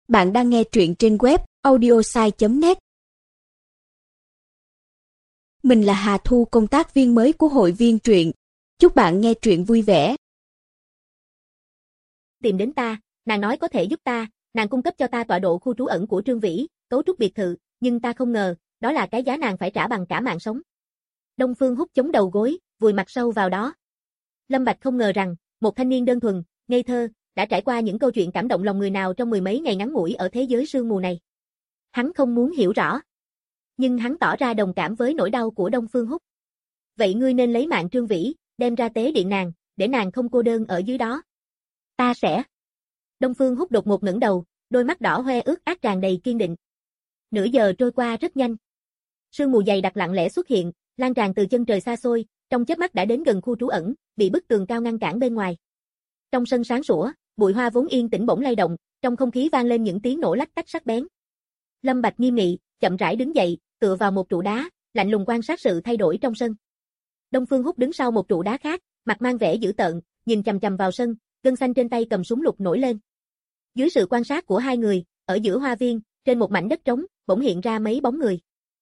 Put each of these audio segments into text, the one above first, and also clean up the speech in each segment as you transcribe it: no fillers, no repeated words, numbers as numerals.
Bạn đang nghe truyện trên web audiosai.net. Mình là Hà Thu, công tác viên mới của hội viên truyện. Chúc bạn nghe truyện vui vẻ. Tìm đến ta, nàng nói có thể giúp ta, nàng cung cấp cho ta tọa độ khu trú ẩn của Trương Vĩ, cấu trúc biệt thự, nhưng ta không ngờ, đó là cái giá nàng phải trả bằng cả mạng sống. Đông Phương Húc chống đầu gối, vùi mặt sâu vào đó. Lâm Bạch không ngờ rằng, một thanh niên đơn thuần, ngây thơ, đã trải qua những câu chuyện cảm động lòng người nào trong mười mấy ngày ngắn ngủi ở thế giới sương mù này. Hắn không muốn hiểu rõ. Nhưng hắn tỏ ra đồng cảm với nỗi đau của Đông Phương Húc. Vậy ngươi nên lấy mạng Trương Vĩ, đem ra tế điện nàng, để nàng không cô đơn ở dưới đó. Ta sẽ. Đông Phương Húc đột ngột ngẩng đầu, đôi mắt đỏ hoe ướt át tràn đầy kiên định. Nửa giờ trôi qua rất nhanh. Sương mù dày đặc lặng lẽ xuất hiện, lan tràn từ chân trời xa xôi, trong chớp mắt đã đến gần khu trú ẩn, bị bức tường cao ngăn cản bên ngoài. Trong sân sáng sủa, bụi hoa vốn yên tĩnh bỗng lay động, trong không khí vang lên những tiếng nổ lách tách sắc bén. Lâm Bạch nghiêm nghị, chậm rãi đứng dậy, tựa vào một trụ đá, lạnh lùng quan sát sự thay đổi trong sân. Đông Phương Húc đứng sau một trụ đá khác, mặt mang vẻ dữ tợn, nhìn chằm chằm vào sân, gân xanh trên tay cầm súng lục nổi lên. Dưới sự quan sát của hai người, ở giữa hoa viên, trên một mảnh đất trống, bỗng hiện ra mấy bóng người.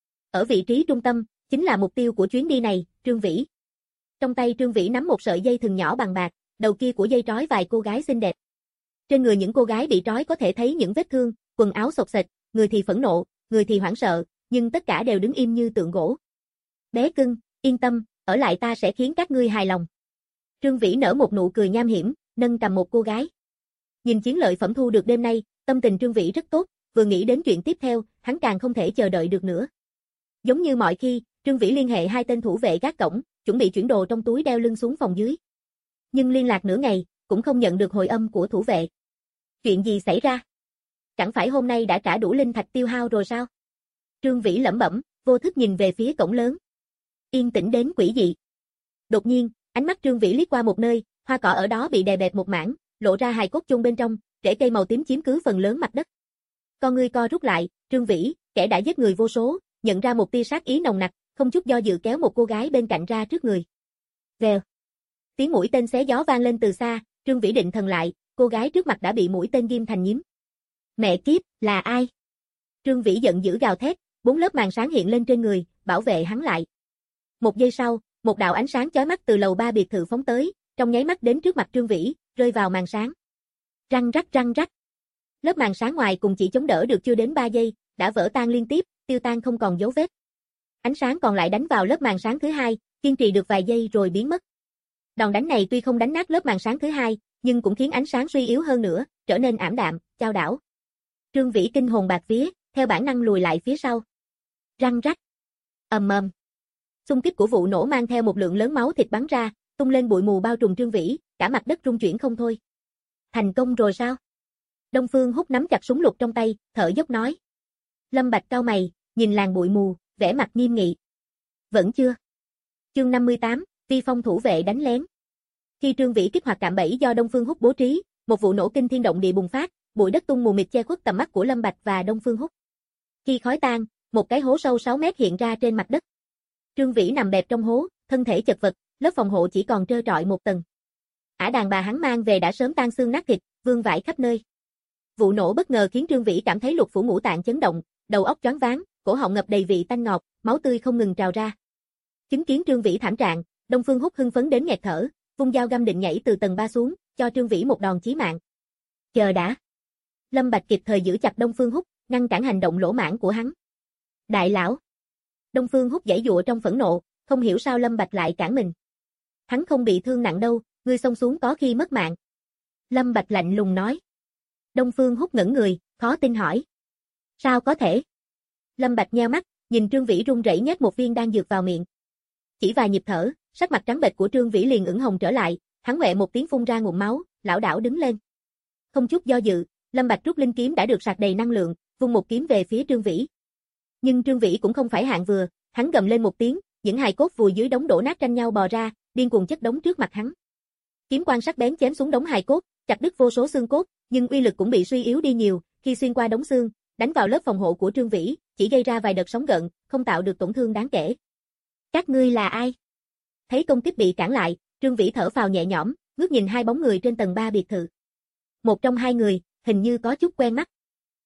Ở vị trí trung tâm, chính là mục tiêu của chuyến đi này, Trương Vĩ. Trong tay Trương Vĩ nắm một sợi dây thừng nhỏ bằng bạc, đầu kia của dây trói vài cô gái xinh đẹp. Trên người những cô gái bị trói có thể thấy những vết thương, quần áo xộc xệch, người thì phẫn nộ, người thì hoảng sợ, nhưng tất cả đều đứng im như tượng gỗ. Bé cưng, yên tâm, ở lại ta sẽ khiến các ngươi hài lòng. Trương Vĩ nở một nụ cười nham hiểm, nâng cầm một cô gái. Nhìn chiến lợi phẩm thu được đêm nay, tâm tình Trương Vĩ rất tốt, vừa nghĩ đến chuyện tiếp theo, hắn càng không thể chờ đợi được nữa. Giống như mọi khi, Trương Vĩ liên hệ hai tên thủ vệ gác cổng, chuẩn bị chuyển đồ trong túi đeo lưng xuống phòng dưới. Nhưng liên lạc nửa ngày, cũng không nhận được hồi âm của thủ vệ. Chuyện gì xảy ra? Chẳng phải hôm nay đã trả đủ linh thạch tiêu hao rồi sao? Trương Vĩ lẩm bẩm, vô thức nhìn về phía cổng lớn. Yên tĩnh đến quỷ dị. Đột nhiên, ánh mắt Trương Vĩ liếc qua một nơi, hoa cỏ ở đó bị đè bẹp một mảng, lộ ra hài cốt chôn bên trong, rễ cây màu tím chiếm cứ phần lớn mặt đất. Con ngươi co rút lại, Trương Vĩ, kẻ đã giết người vô số, nhận ra một tia sát ý nồng nặc, không chút do dự kéo một cô gái bên cạnh ra trước người. Vèo. Tiếng mũi tên xé gió vang lên từ xa, Trương Vĩ định thần lại, cô gái trước mặt đã bị mũi tên ghim thành nhím. Mẹ kiếp, là ai? Trương Vĩ giận dữ gào thét, 4 lớp màn sáng hiện lên trên người, bảo vệ hắn lại. Một giây sau, một đạo ánh sáng chói mắt từ lầu 3 biệt thự phóng tới, trong nháy mắt đến trước mặt Trương Vĩ, rơi vào màn sáng. Răng rắc răng rắc. Lớp màn sáng ngoài cùng chỉ chống đỡ được chưa đến 3 giây, đã vỡ tan liên tiếp, tiêu tan không còn dấu vết. Ánh sáng còn lại đánh vào lớp màn sáng thứ hai, kiên trì được vài giây rồi biến mất. Đòn đánh này tuy không đánh nát lớp màn sáng thứ hai, nhưng cũng khiến ánh sáng suy yếu hơn nữa, trở nên ảm đạm, chao đảo. Trương Vĩ kinh hồn bạt vía, theo bản năng lùi lại phía sau. Răng rắc. Ầm ầm. Xung kích của vụ nổ mang theo một lượng lớn máu thịt bắn ra, tung lên bụi mù bao trùm Trương Vĩ, cả mặt đất rung chuyển không thôi. Thành công rồi sao? Đông Phương Húc nắm chặt súng lục trong tay, thở dốc nói. Lâm Bạch cau mày, nhìn làn bụi mù, vẻ mặt nghiêm nghị. Vẫn chưa. Chương 58, Vi Phong thủ vệ đánh lén. Khi Trương Vĩ kích hoạt cạm bẫy do Đông Phương Húc bố trí, một vụ nổ kinh thiên động địa bùng phát, bụi đất tung mù mịt che khuất tầm mắt của Lâm Bạch và Đông Phương Húc. Khi khói tan, một cái hố sâu 6 mét hiện ra trên mặt đất. Trương Vĩ nằm bẹp trong hố, thân thể chật vật, lớp phòng hộ chỉ còn trơ trọi một tầng. Ả đàn bà hắn mang về đã sớm tan xương nát thịt, vương vãi khắp nơi. Vụ nổ bất ngờ khiến Trương Vĩ cảm thấy lục phủ ngũ tạng chấn động, đầu óc choáng váng, cổ họng ngập đầy vị tanh ngọt, máu tươi không ngừng trào ra. Chứng kiến Trương Vĩ thảm trạng, Đông Phương Húc hưng phấn đến nghẹt thở, vung dao găm định nhảy từ tầng 3 xuống, cho Trương Vĩ một đòn chí mạng. Chờ đã. Lâm Bạch kịp thời giữ chặt Đông Phương Húc, ngăn cản hành động lỗ mãng của hắn. Đại lão. Đông Phương Húc giãy giụa trong phẫn nộ, không hiểu sao Lâm Bạch lại cản mình. Hắn không bị thương nặng đâu, ngươi xông xuống có khi mất mạng. Lâm Bạch lạnh lùng nói. Đông Phương Húc ngẩn người, khó tin hỏi. Sao có thể? Lâm Bạch nheo mắt, nhìn Trương Vĩ run rẩy nhét một viên đan dược vào miệng. Chỉ vài nhịp thở, sắc mặt trắng bệch của Trương Vĩ liền ửng hồng trở lại, hắn quẹ một tiếng phun ra ngụm máu, lảo đảo đứng lên. Không chút do dự, Lâm Bạch rút linh kiếm đã được sạc đầy năng lượng, vung một kiếm về phía Trương Vĩ. Nhưng Trương Vĩ cũng không phải hạng vừa, hắn gầm lên một tiếng, những hài cốt vùi dưới đống đổ nát tranh nhau bò ra, điên cuồng chất đống trước mặt hắn. Kiếm quang sắc bén chém xuống đống hài cốt, chặt đứt vô số xương cốt, nhưng uy lực cũng bị suy yếu đi nhiều, khi xuyên qua đống xương, đánh vào lớp phòng hộ của Trương Vĩ, chỉ gây ra vài đợt sóng gợn, không tạo được tổn thương đáng kể. Các ngươi là ai? Thấy công kích bị cản lại, Trương Vĩ thở phào nhẹ nhõm, ngước nhìn hai bóng người trên tầng 3 biệt thự. Một trong hai người, hình như có chút quen mắt.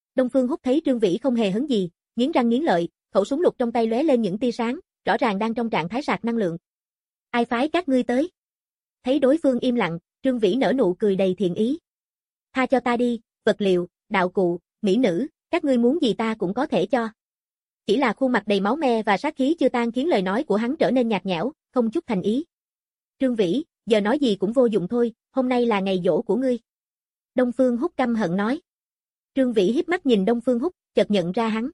Đông Phương Húc thấy Trương Vĩ không hề hấn gì, nghiến răng nghiến lợi, khẩu súng lục trong tay lóe lên những tia sáng, rõ ràng đang trong trạng thái sạc năng lượng. Ai phái các ngươi tới? Thấy đối phương im lặng, Trương Vĩ nở nụ cười đầy thiện ý. Tha cho ta đi, vật liệu, đạo cụ, mỹ nữ, các ngươi muốn gì ta cũng có thể cho. Chỉ là khuôn mặt đầy máu me và sát khí chưa tan khiến lời nói của hắn trở nên nhạt nhẽo, không chút thành ý. Trương Vĩ, giờ nói gì cũng vô dụng thôi, hôm nay là ngày giỗ của ngươi. Đông Phương Húc căm hận nói. Trương Vĩ híp mắt nhìn Đông Phương Húc, chợt nhận ra hắn.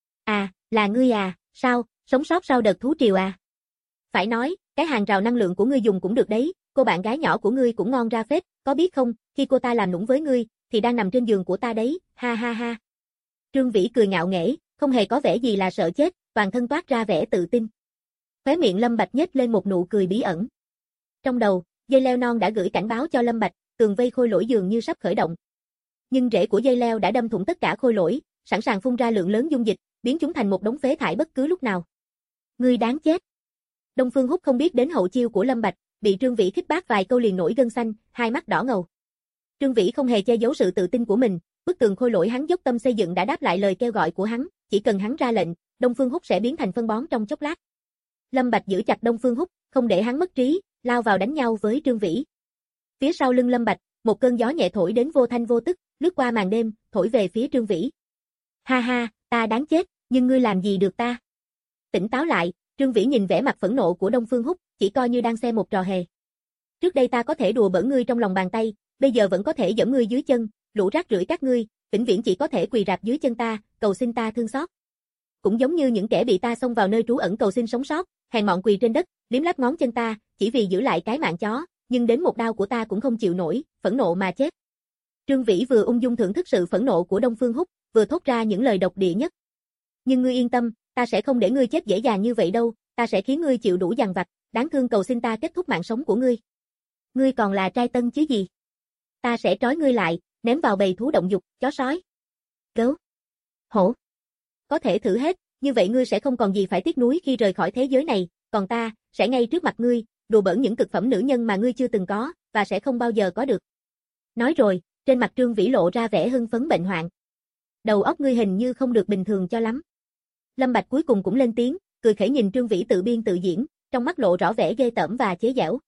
À, là ngươi à, sao, sống sót sau đợt thú triều à? Phải nói, cái hàng rào năng lượng của ngươi dùng cũng được đấy, cô bạn gái nhỏ của ngươi cũng ngon ra phết, có biết không, khi cô ta làm nũng với ngươi, thì đang nằm trên giường của ta đấy, ha ha ha. Trương Vĩ cười ngạo nghễ, không hề có vẻ gì là sợ chết, toàn thân toát ra vẻ tự tin. Khóe miệng Lâm Bạch nhếch lên một nụ cười bí ẩn. Trong đầu, dây leo non đã gửi cảnh báo cho Lâm Bạch, tường vây khôi lỗi dường như sắp khởi động. Nhưng rễ của dây leo đã đâm thủng tất cả khôi lỗi, sẵn sàng phun ra lượng lớn dung dịch, biến chúng thành một đống phế thải bất cứ lúc nào. Ngươi đáng chết. Đông Phương Húc không biết đến hậu chiêu của Lâm Bạch, bị Trương Vĩ khích bác vài câu liền nổi gân xanh, hai mắt đỏ ngầu. Trương Vĩ không hề che giấu sự tự tin của mình, bức tường khôi lỗi hắn dốc tâm xây dựng đã đáp lại lời kêu gọi của hắn, chỉ cần hắn ra lệnh, Đông Phương Húc sẽ biến thành phân bón trong chốc lát. Lâm Bạch giữ chặt Đông Phương Húc, không để hắn mất trí, lao vào đánh nhau với Trương Vĩ. Phía sau lưng Lâm Bạch, một cơn gió nhẹ thổi đến vô thanh vô tức, lướt qua màn đêm, thổi về phía Trương Vĩ. Ha ha, ta đáng chết, nhưng ngươi làm gì được ta? Tỉnh táo lại, Trương Vĩ nhìn vẻ mặt phẫn nộ của Đông Phương Húc, chỉ coi như đang xem một trò hề. Trước đây ta có thể đùa bỡn ngươi trong lòng bàn tay, bây giờ vẫn có thể giẫm ngươi dưới chân, lũ rác rưởi các ngươi, vĩnh viễn chỉ có thể quỳ rạp dưới chân ta, cầu xin ta thương xót. Cũng giống như những kẻ bị ta xông vào nơi trú ẩn cầu xin sống sót, hèn mọn quỳ trên đất, liếm láp ngón chân ta, chỉ vì giữ lại cái mạng chó, nhưng đến một đao của ta cũng không chịu nổi, phẫn nộ mà chết. Trương Vĩ vừa ung dung thưởng thức sự phẫn nộ của Đông Phương Húc, vừa thốt ra những lời độc địa nhất. Nhưng ngươi yên tâm, ta sẽ không để ngươi chết dễ dàng như vậy đâu, ta sẽ khiến ngươi chịu đủ dằn vặt, đáng thương cầu xin ta kết thúc mạng sống của ngươi. Ngươi còn là trai tân chứ gì? Ta sẽ trói ngươi lại, ném vào bầy thú động dục, chó sói, gấu, hổ. Có thể thử hết, như vậy ngươi sẽ không còn gì phải tiếc nuối khi rời khỏi thế giới này, còn ta, sẽ ngay trước mặt ngươi, đùa bỡn những cực phẩm nữ nhân mà ngươi chưa từng có, và sẽ không bao giờ có được. Nói rồi, trên mặt Trương Vĩ lộ ra vẻ hưng phấn bệnh hoạn. Đầu óc ngươi hình như không được bình thường cho lắm. Lâm Bạch cuối cùng cũng lên tiếng, cười khẩy nhìn Trương Vĩ tự biên tự diễn, trong mắt lộ rõ vẻ ghê tởm và chế giễu.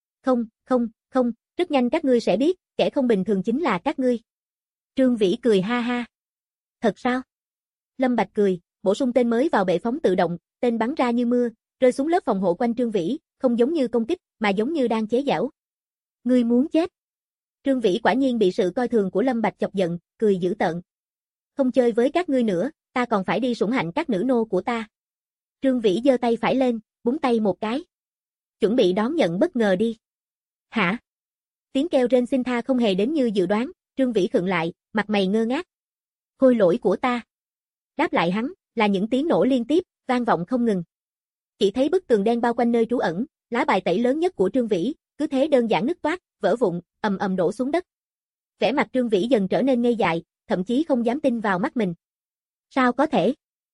Không, rất nhanh các ngươi sẽ biết, kẻ không bình thường chính là các ngươi. Trương Vĩ cười ha ha. Thật sao? Lâm Bạch cười, bổ sung tên mới vào bệ phóng tự động, tên bắn ra như mưa, rơi xuống lớp phòng hộ quanh Trương Vĩ, không giống như công kích, mà giống như đang chế giễu. Ngươi muốn chết. Trương Vĩ quả nhiên bị sự coi thường của Lâm Bạch chọc giận, cười dữ tợn. Không chơi với các ngươi nữa, ta còn phải đi sủng hạnh các nữ nô của ta. Trương Vĩ giơ tay phải lên, búng tay một cái. Chuẩn bị đón nhận bất ngờ đi. Hả? Tiếng kêu rên xin tha không hề đến như dự đoán, Trương Vĩ khựng lại, mặt mày ngơ ngác. Khôi lỗi của ta. Đáp lại hắn, là những tiếng nổ liên tiếp, vang vọng không ngừng. Chỉ thấy bức tường đen bao quanh nơi trú ẩn, lá bài tẩy lớn nhất của Trương Vĩ, cứ thế đơn giản nứt toác, vỡ vụn, ầm ầm đổ xuống đất. Vẻ mặt Trương Vĩ dần trở nên ngây dại, thậm chí không dám tin vào mắt mình. Sao có thể?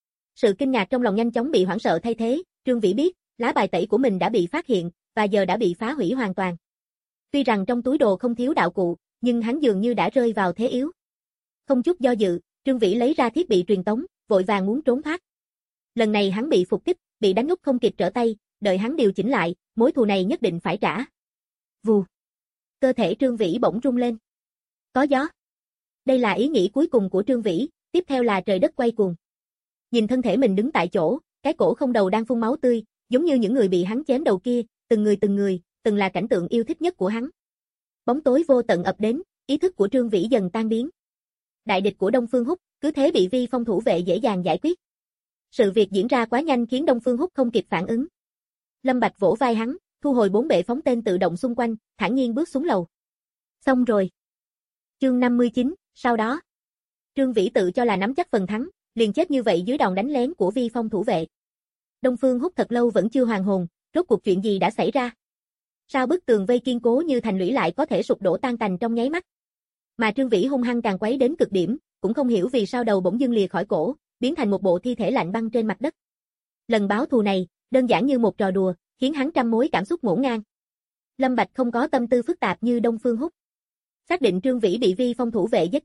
Sự kinh ngạc trong lòng nhanh chóng bị hoảng sợ thay thế, Trương Vĩ biết, lá bài tẩy của mình đã bị phát hiện, và giờ đã bị phá hủy hoàn toàn. Tuy rằng trong túi đồ không thiếu đạo cụ, nhưng hắn dường như đã rơi vào thế yếu. Không chút do dự, Trương Vĩ lấy ra thiết bị truyền tống, vội vàng muốn trốn thoát. Lần này hắn bị phục kích, bị đánh úp không kịp trở tay, đợi hắn điều chỉnh lại, mối thù này nhất định phải trả. Vù. Cơ thể Trương Vĩ bỗng rung lên. Có gió. Đây là ý nghĩ cuối cùng của Trương Vĩ, tiếp theo là trời đất quay cuồng. Nhìn thân thể mình đứng tại chỗ, cái cổ không đầu đang phun máu tươi, giống như những người bị hắn chém đầu kia, từng người, từng là cảnh tượng yêu thích nhất của hắn. Bóng tối vô tận ập đến, ý thức của Trương Vĩ dần tan biến. Đại địch của Đông Phương Húc, cứ thế bị Vi Phong thủ vệ dễ dàng giải quyết. Sự việc diễn ra quá nhanh khiến Đông Phương Húc không kịp phản ứng. Lâm Bạch vỗ vai hắn, thu hồi 4 bệ phóng tên tự động xung quanh, thản nhiên bước xuống lầu. Xong rồi. Chương 59, sau đó. Trương Vĩ tự cho là nắm chắc phần thắng, liền chết như vậy dưới đòn đánh lén của Vi Phong thủ vệ. Đông Phương Húc thật lâu vẫn chưa hoàn hồn, rốt cuộc chuyện gì đã xảy ra? Sao bức tường vây kiên cố như thành lũy lại có thể sụp đổ tan tành trong nháy mắt? Mà Trương Vĩ hung hăng càng quấy đến cực điểm, cũng không hiểu vì sao đầu bỗng dưng lìa khỏi cổ, biến thành một bộ thi thể lạnh băng trên mặt đất. Lần báo thù này, đơn giản như một trò đùa, khiến hắn trăm mối cảm xúc ngổn ngang. Lâm Bạch không có tâm tư phức tạp như Đông Phương Húc. Xác định Trương Vĩ bị Vi Phong thủ vệ giết chết,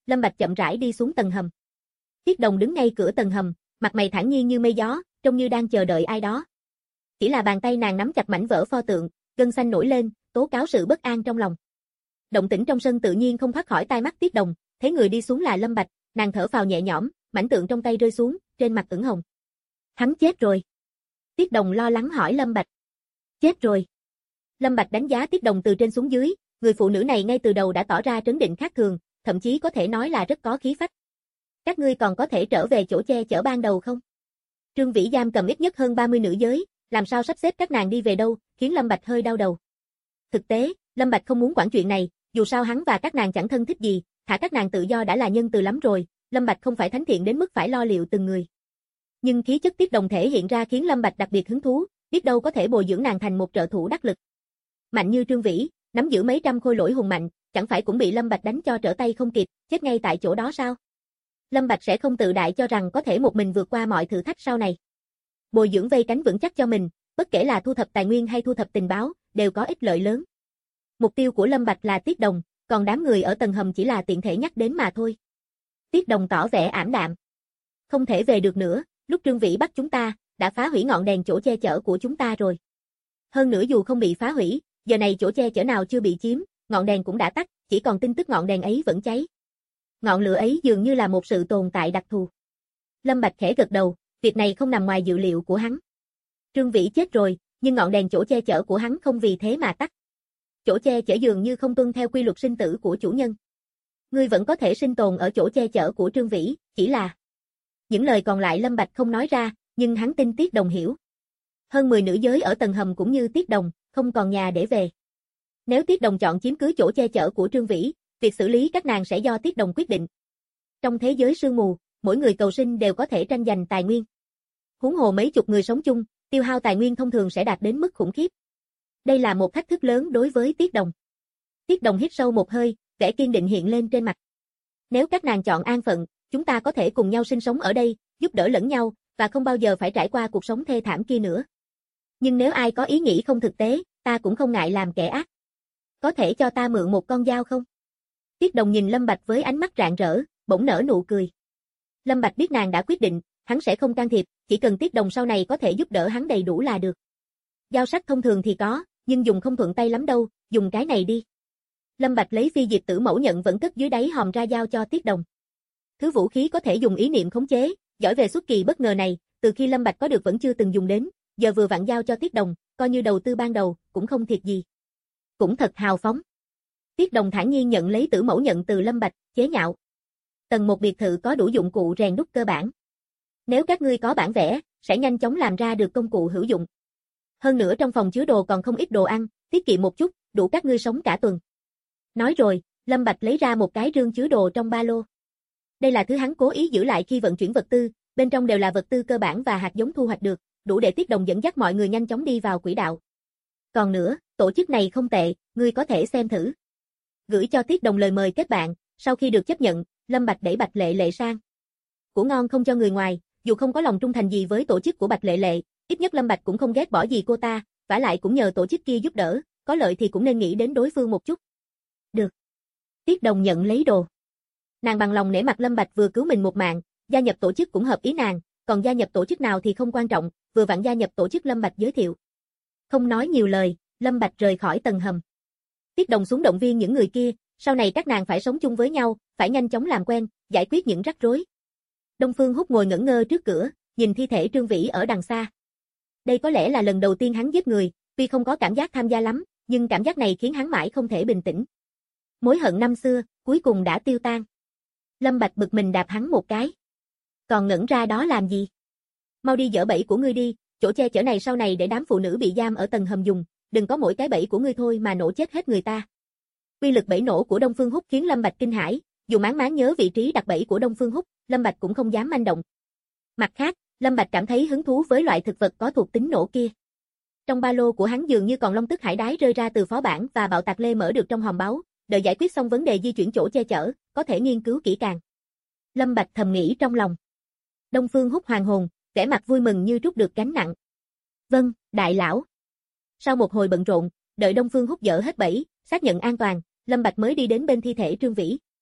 Lâm Bạch chậm rãi đi xuống tầng hầm. Tiết Đồng đứng ngay cửa tầng hầm, mặt mày thản nhiên như mây gió, trông như đang chờ đợi ai đó. Chỉ là bàn tay nàng nắm chặt mảnh vỡ pho tượng, gân xanh nổi lên, tố cáo sự bất an trong lòng. Động tĩnh trong sân tự nhiên không thoát khỏi tai mắt Tiết Đồng, thấy người đi xuống là Lâm Bạch, nàng thở phào nhẹ nhõm, mảnh tượng trong tay rơi xuống, trên mặt ửng hồng. Hắn chết rồi. Tiết Đồng lo lắng hỏi Lâm Bạch. Chết rồi. Lâm Bạch đánh giá Tiết Đồng từ trên xuống dưới, người phụ nữ này ngay từ đầu đã tỏ ra trấn định khác thường, thậm chí có thể nói là rất có khí phách. Các ngươi còn có thể trở về chỗ che chở ban đầu không? Trương Vĩ giam cầm ít nhất hơn 30 nữ giới, làm sao sắp xếp các nàng đi về đâu, khiến Lâm Bạch hơi đau đầu. Thực tế, Lâm Bạch không muốn quản chuyện này, dù sao hắn và các nàng chẳng thân thích gì, thả các nàng tự do đã là nhân từ lắm rồi, Lâm Bạch không phải thánh thiện đến mức phải lo liệu từng người. Nhưng khí chất Tiết Đồng thể hiện ra khiến Lâm Bạch đặc biệt hứng thú, biết đâu có thể bồi dưỡng nàng thành một trợ thủ đắc lực. Mạnh như Trương Vĩ, nắm giữ mấy trăm khôi lỗi hùng mạnh, chẳng phải cũng bị Lâm Bạch đánh cho trở tay không kịp, chết ngay tại chỗ đó sao? Lâm Bạch sẽ không tự đại cho rằng có thể một mình vượt qua mọi thử thách sau này. Bồi dưỡng vây cánh vững chắc cho mình, bất kể là thu thập tài nguyên hay thu thập tình báo, đều có ích lợi lớn. Mục tiêu của Lâm Bạch là Tiết Đồng, còn đám người ở tầng hầm chỉ là tiện thể nhắc đến mà thôi. Tiết Đồng tỏ vẻ ảm đạm. Không thể về được nữa, lúc Trương Vĩ bắt chúng ta, đã phá hủy ngọn đèn chỗ che chở của chúng ta rồi. Hơn nữa dù không bị phá hủy, giờ này chỗ che chở nào chưa bị chiếm, ngọn đèn cũng đã tắt, chỉ còn tin tức ngọn đèn ấy vẫn cháy. Ngọn lửa ấy dường như là một sự tồn tại đặc thù. Lâm Bạch khẽ gật đầu, việc này không nằm ngoài dự liệu của hắn. Trương Vĩ chết rồi, nhưng ngọn đèn chỗ che chở của hắn không vì thế mà tắt. Chỗ che chở dường như không tuân theo quy luật sinh tử của chủ nhân. Ngươi vẫn có thể sinh tồn ở chỗ che chở của Trương Vĩ, chỉ là... Những lời còn lại Lâm Bạch không nói ra, nhưng hắn tin Tiết Đồng hiểu. Hơn 10 nữ giới ở tầng hầm cũng như Tiết Đồng, không còn nhà để về. Nếu Tiết Đồng chọn chiếm cứ chỗ che chở của Trương Vĩ, việc xử lý các nàng sẽ do Tiết Đồng quyết định. Trong thế giới sương mù, mỗi người cầu sinh đều có thể tranh giành tài nguyên. Huống hồ mấy chục người sống chung, tiêu hao tài nguyên thông thường sẽ đạt đến mức khủng khiếp. Đây là một thách thức lớn đối với Tiết Đồng. Tiết Đồng hít sâu một hơi, vẻ kiên định hiện lên trên mặt. Nếu các nàng chọn an phận, chúng ta có thể cùng nhau sinh sống ở đây, giúp đỡ lẫn nhau, và không bao giờ phải trải qua cuộc sống thê thảm kia nữa. Nhưng nếu ai có ý nghĩ không thực tế, ta cũng không ngại làm kẻ ác. Có thể cho ta mượn một con dao không? Tiết Đồng nhìn Lâm Bạch với ánh mắt rạng rỡ, bỗng nở nụ cười. Lâm Bạch biết nàng đã quyết định, hắn sẽ không can thiệp, chỉ cần Tiết Đồng sau này có thể giúp đỡ hắn đầy đủ là được. Dao sắc thông thường thì có, nhưng dùng không thuận tay lắm đâu, dùng cái này đi. Lâm Bạch lấy phi diệt tử mẫu nhận vẫn cất dưới đáy hòm ra giao cho Tiết Đồng. Thứ vũ khí có thể dùng ý niệm khống chế, giỏi về xuất kỳ bất ngờ này, từ khi Lâm Bạch có được vẫn chưa từng dùng đến, giờ vừa vặn giao cho Tiết Đồng, coi như đầu tư ban đầu, cũng không thiệt gì. Cũng thật hào phóng. Tiết Đồng thản nhiên nhận lấy tử mẫu nhận từ Lâm Bạch, chế nhạo. Tầng 1 biệt thự có đủ dụng cụ rèn đúc cơ bản. Nếu các ngươi có bản vẽ, sẽ nhanh chóng làm ra được công cụ hữu dụng. Hơn nữa trong phòng chứa đồ còn không ít đồ ăn, tiết kiệm một chút, đủ các ngươi sống cả tuần. Nói rồi, Lâm Bạch lấy ra một cái rương chứa đồ trong ba lô. Đây là thứ hắn cố ý giữ lại khi vận chuyển vật tư, bên trong đều là vật tư cơ bản và hạt giống thu hoạch được, đủ để Tiết Đồng dẫn dắt mọi người nhanh chóng đi vào quỹ đạo. Còn nữa, tổ chức này không tệ, ngươi có thể xem thử. Gửi cho Tiết Đồng lời mời kết bạn, sau khi được chấp nhận, Lâm Bạch đẩy Bạch Lệ Lệ sang. Của ngon không cho người ngoài, dù không có lòng trung thành gì với tổ chức của Bạch Lệ Lệ, ít nhất Lâm Bạch cũng không ghét bỏ gì cô ta, vả lại cũng nhờ tổ chức kia giúp đỡ, có lợi thì cũng nên nghĩ đến đối phương một chút. Được. Tiết Đồng nhận lấy đồ. Nàng bằng lòng nể mặt Lâm Bạch vừa cứu mình một mạng, gia nhập tổ chức cũng hợp ý nàng, còn gia nhập tổ chức nào thì không quan trọng, vừa vặn gia nhập tổ chức Lâm Bạch giới thiệu. Không nói nhiều lời, Lâm Bạch rời khỏi tầng hầm. Tiết Đồng xuống động viên những người kia, sau này các nàng phải sống chung với nhau, phải nhanh chóng làm quen, giải quyết những rắc rối. Đông Phương Húc ngồi ngẩn ngơ trước cửa, nhìn thi thể Trương Vĩ ở đằng xa. Đây có lẽ là lần đầu tiên hắn giết người, tuy không có cảm giác tham gia lắm, nhưng cảm giác này khiến hắn mãi không thể bình tĩnh. Mối hận năm xưa, cuối cùng đã tiêu tan. Lâm Bạch bực mình đạp hắn một cái. Còn ngẩn ra đó làm gì? Mau đi dỡ bẫy của ngươi đi, chỗ che chở này sau này để đám phụ nữ bị giam ở tầng hầm dùng, đừng có mỗi cái bẫy của ngươi thôi mà nổ chết hết người ta. Uy lực bẫy nổ của Đông Phương Húc khiến Lâm Bạch kinh hãi, dù máng máng nhớ vị trí đặt bẫy của Đông Phương Húc, Lâm Bạch cũng không dám manh động. Mặt khác, Lâm Bạch cảm thấy hứng thú với loại thực vật có thuộc tính nổ kia. Trong ba lô của hắn dường như còn long tức hải đái rơi ra từ phó bản và bạo tạc lê mở được trong hòm báu, đợi giải quyết xong vấn đề di chuyển chỗ che chở, có thể nghiên cứu kỹ càng. Lâm Bạch thầm nghĩ trong lòng. Đông Phương Húc hoàn hồn, vẻ mặt vui mừng như trút được gánh nặng. Vâng, đại lão. Sau một hồi bận rộn, đợi Đông Phương Húc dỡ hết bẫy, xác nhận an toàn, Lâm Bạch mới đi đến bên thi thể Trương Vĩ.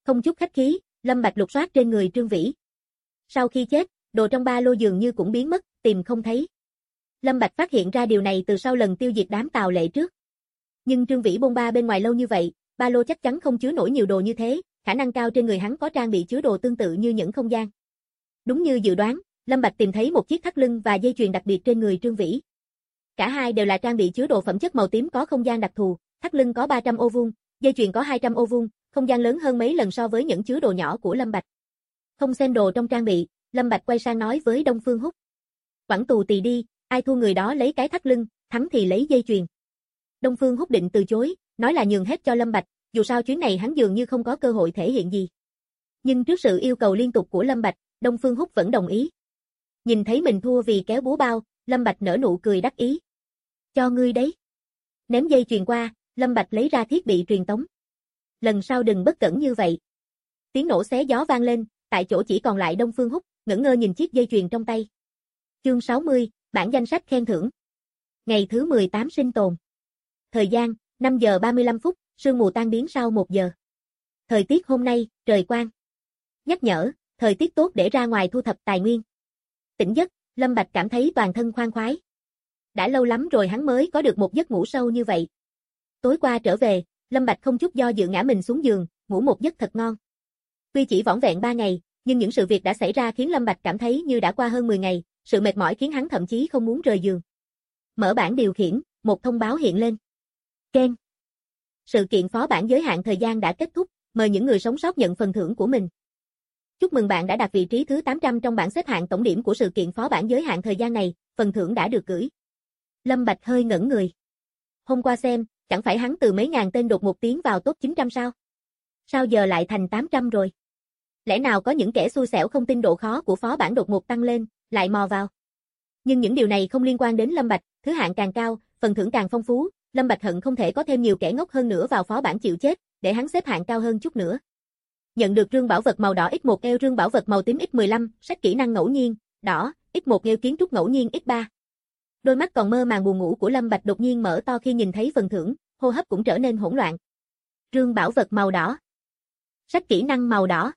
Không chút khách khí, Lâm Bạch lục soát trên người Trương Vĩ. Sau khi chết, đồ trong ba lô dường như cũng biến mất, tìm không thấy. Lâm Bạch phát hiện ra điều này từ sau lần tiêu diệt đám Tào Lệ trước. Nhưng Trương Vĩ bôn ba bên ngoài lâu như vậy, ba lô chắc chắn không chứa nổi nhiều đồ như thế, khả năng cao trên người hắn có trang bị chứa đồ tương tự như những không gian. Đúng như dự đoán, Lâm Bạch tìm thấy một chiếc thắt lưng và dây chuyền đặc biệt trên người Trương Vĩ. Cả hai đều là trang bị chứa đồ phẩm chất màu tím có không gian đặc thù, thắt lưng có 300 ô vuông, dây chuyền có 200 ô vuông, không gian lớn hơn mấy lần so với những chứa đồ nhỏ của Lâm Bạch. Không xem đồ trong trang bị, Lâm Bạch quay sang nói với Đông Phương Húc. Quẳng tù tì đi, ai thua người đó lấy cái thắt lưng, thắng thì lấy dây chuyền. Đông Phương Húc định từ chối, nói là nhường hết cho Lâm Bạch, dù sao chuyến này hắn dường như không có cơ hội thể hiện gì. Nhưng trước sự yêu cầu liên tục của Lâm Bạch, Đông Phương Húc vẫn đồng ý. Nhìn thấy mình thua vì kéo búa bao, Lâm Bạch nở nụ cười đắc ý. Cho ngươi đấy. Ném dây chuyền qua, Lâm Bạch lấy ra thiết bị truyền tống. Lần sau đừng bất cẩn như vậy. Tiếng nổ xé gió vang lên, tại chỗ chỉ còn lại Đông Phương Húc, ngẩn ngơ nhìn chiếc dây chuyền trong tay. Chương 60, bản danh sách khen thưởng. Ngày thứ 18 sinh tồn. Thời gian, 5 giờ 35 phút, sương mù tan biến sau 1 giờ. Thời tiết hôm nay, trời quang. Nhắc nhở, thời tiết tốt để ra ngoài thu thập tài nguyên. Tỉnh giấc, Lâm Bạch cảm thấy toàn thân khoan khoái. Đã lâu lắm rồi hắn mới có được một giấc ngủ sâu như vậy. Tối qua trở về, Lâm Bạch không chút do dự ngã mình xuống giường, ngủ một giấc thật ngon. Tuy chỉ vỏn vẹn 3 ngày, nhưng những sự việc đã xảy ra khiến Lâm Bạch cảm thấy như đã qua hơn 10 ngày, sự mệt mỏi khiến hắn thậm chí không muốn rời giường. Mở bảng điều khiển, một thông báo hiện lên. Ken. Sự kiện phó bản giới hạn thời gian đã kết thúc, mời những người sống sót nhận phần thưởng của mình. Chúc mừng bạn đã đạt vị trí thứ 800 trong bảng xếp hạng tổng điểm của sự kiện phó bản giới hạn thời gian này, phần thưởng đã được gửi. Lâm Bạch hơi ngẩn người. Hôm qua xem, chẳng phải hắn từ mấy ngàn tên đột ngột tiến vào top 900 sao? Sao giờ lại thành 800 rồi? Lẽ nào có những kẻ xui xẻo không tin độ khó của phó bản đột ngột tăng lên, lại mò vào? Nhưng những điều này không liên quan đến Lâm Bạch, thứ hạng càng cao, phần thưởng càng phong phú, Lâm Bạch hận không thể có thêm nhiều kẻ ngốc hơn nữa vào phó bản chịu chết, để hắn xếp hạng cao hơn chút nữa. Nhận được rương bảo vật màu đỏ x1 eo, rương bảo vật màu tím x15, sách kỹ năng ngẫu nhiên, đỏ, x1 eo, kiến trúc ngẫu nhiên x3. Đôi mắt còn mơ màng buồn ngủ của Lâm Bạch đột nhiên mở to khi nhìn thấy phần thưởng, hô hấp cũng trở nên hỗn loạn. Rương bảo vật màu đỏ. Sách kỹ năng màu đỏ.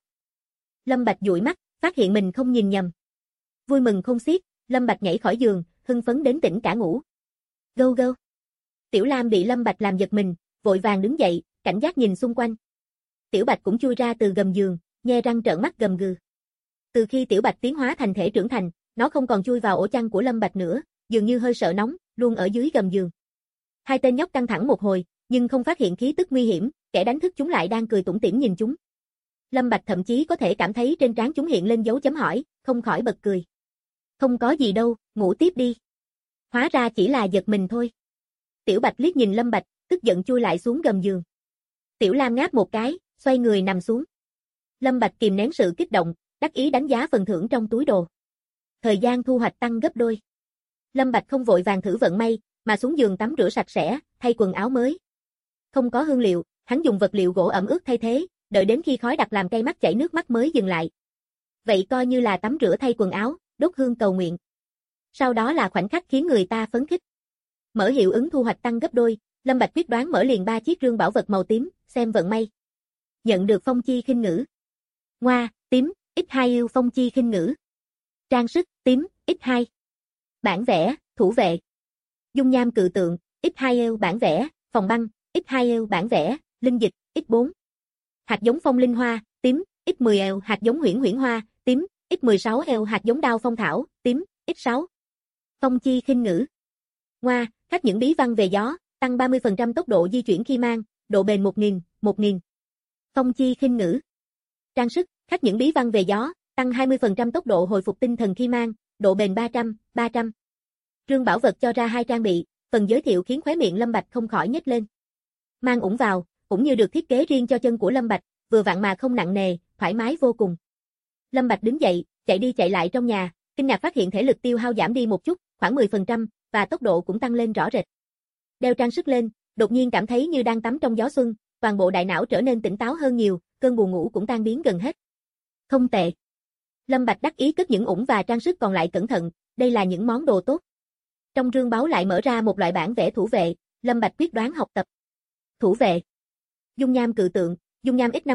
Lâm Bạch dụi mắt, phát hiện mình không nhìn nhầm. Vui mừng không xiết, Lâm Bạch nhảy khỏi giường, hưng phấn đến tỉnh cả ngủ. Gâu gâu. Tiểu Lam bị Lâm Bạch làm giật mình, vội vàng đứng dậy, cảnh giác nhìn xung quanh. Tiểu Bạch cũng chui ra từ gầm giường, nhe răng trợn mắt gầm gừ. Từ khi Tiểu Bạch tiến hóa thành thể trưởng thành, nó không còn chui vào ổ chăn của Lâm Bạch nữa, dường như hơi sợ nóng, luôn ở dưới gầm giường. Hai tên nhóc căng thẳng một hồi, nhưng không phát hiện khí tức nguy hiểm, kẻ đánh thức chúng lại đang cười tủm tỉm nhìn chúng. Lâm Bạch thậm chí có thể cảm thấy trên trán chúng hiện lên dấu chấm hỏi, không khỏi bật cười. Không có gì đâu, ngủ tiếp đi. Hóa ra chỉ là giật mình thôi. Tiểu Bạch liếc nhìn Lâm Bạch, tức giận chui lại xuống gầm giường. Tiểu Lam ngáp một cái, xoay người nằm xuống. Lâm Bạch kìm nén sự kích động, đắc ý đánh giá phần thưởng trong túi đồ. Thời gian thu hoạch tăng gấp đôi. Lâm Bạch không vội vàng thử vận may, mà xuống giường tắm rửa sạch sẽ, thay quần áo mới. Không có hương liệu, hắn dùng vật liệu gỗ ẩm ướt thay thế, đợi đến khi khói đặc làm cay mắt chảy nước mắt mới dừng lại. Vậy coi như là tắm rửa thay quần áo, đốt hương cầu nguyện. Sau đó là khoảnh khắc khiến người ta phấn khích. Mở hiệu ứng thu hoạch tăng gấp đôi, Lâm Bạch quyết đoán mở liền 3 chiếc rương bảo vật màu tím, xem vận may. Nhận được phong chi khinh ngữ. Ngoa, tím, x2 yêu phong chi khinh ngữ. Trang sức, tím, x2. Bản vẽ, thủ vệ. Dung nham cự tượng, x2 yêu bản vẽ, phòng băng, x2 yêu bản vẽ, linh dịch, x4. Hạt giống phong linh hoa, tím, x10 yêu hạt giống huyễn huyễn hoa, tím, x16 yêu hạt giống đao phong thảo, tím, x6. Phong chi khinh ngữ. Ngoa, khắc những bí văn về gió, tăng 30% tốc độ di chuyển khi mang, độ bền 1000. Phong chi khinh ngữ. Trang sức, khắc những bí văn về gió, tăng 20% tốc độ hồi phục tinh thần khi mang, độ bền 300. Rương bảo vật cho ra 2 trang bị, phần giới thiệu khiến khóe miệng Lâm Bạch không khỏi nhếch lên. Mang ủng vào, cũng như được thiết kế riêng cho chân của Lâm Bạch, vừa vặn mà không nặng nề, thoải mái vô cùng. Lâm Bạch đứng dậy, chạy đi chạy lại trong nhà, kinh ngạc phát hiện thể lực tiêu hao giảm đi một chút, khoảng 10%, và tốc độ cũng tăng lên rõ rệt. Đeo trang sức lên, đột nhiên cảm thấy như đang tắm trong gió xuân, toàn bộ đại não trở nên tỉnh táo hơn nhiều, cơn buồn ngủ cũng tan biến gần hết. Không tệ. Lâm Bạch đắc ý cất những ủng và trang sức còn lại cẩn thận, đây là những món đồ tốt. Trong rương báu lại mở ra một loại bản vẽ thủ vệ, Lâm Bạch quyết đoán học tập. Thủ vệ. Dung nham cự tượng, dung nham x50,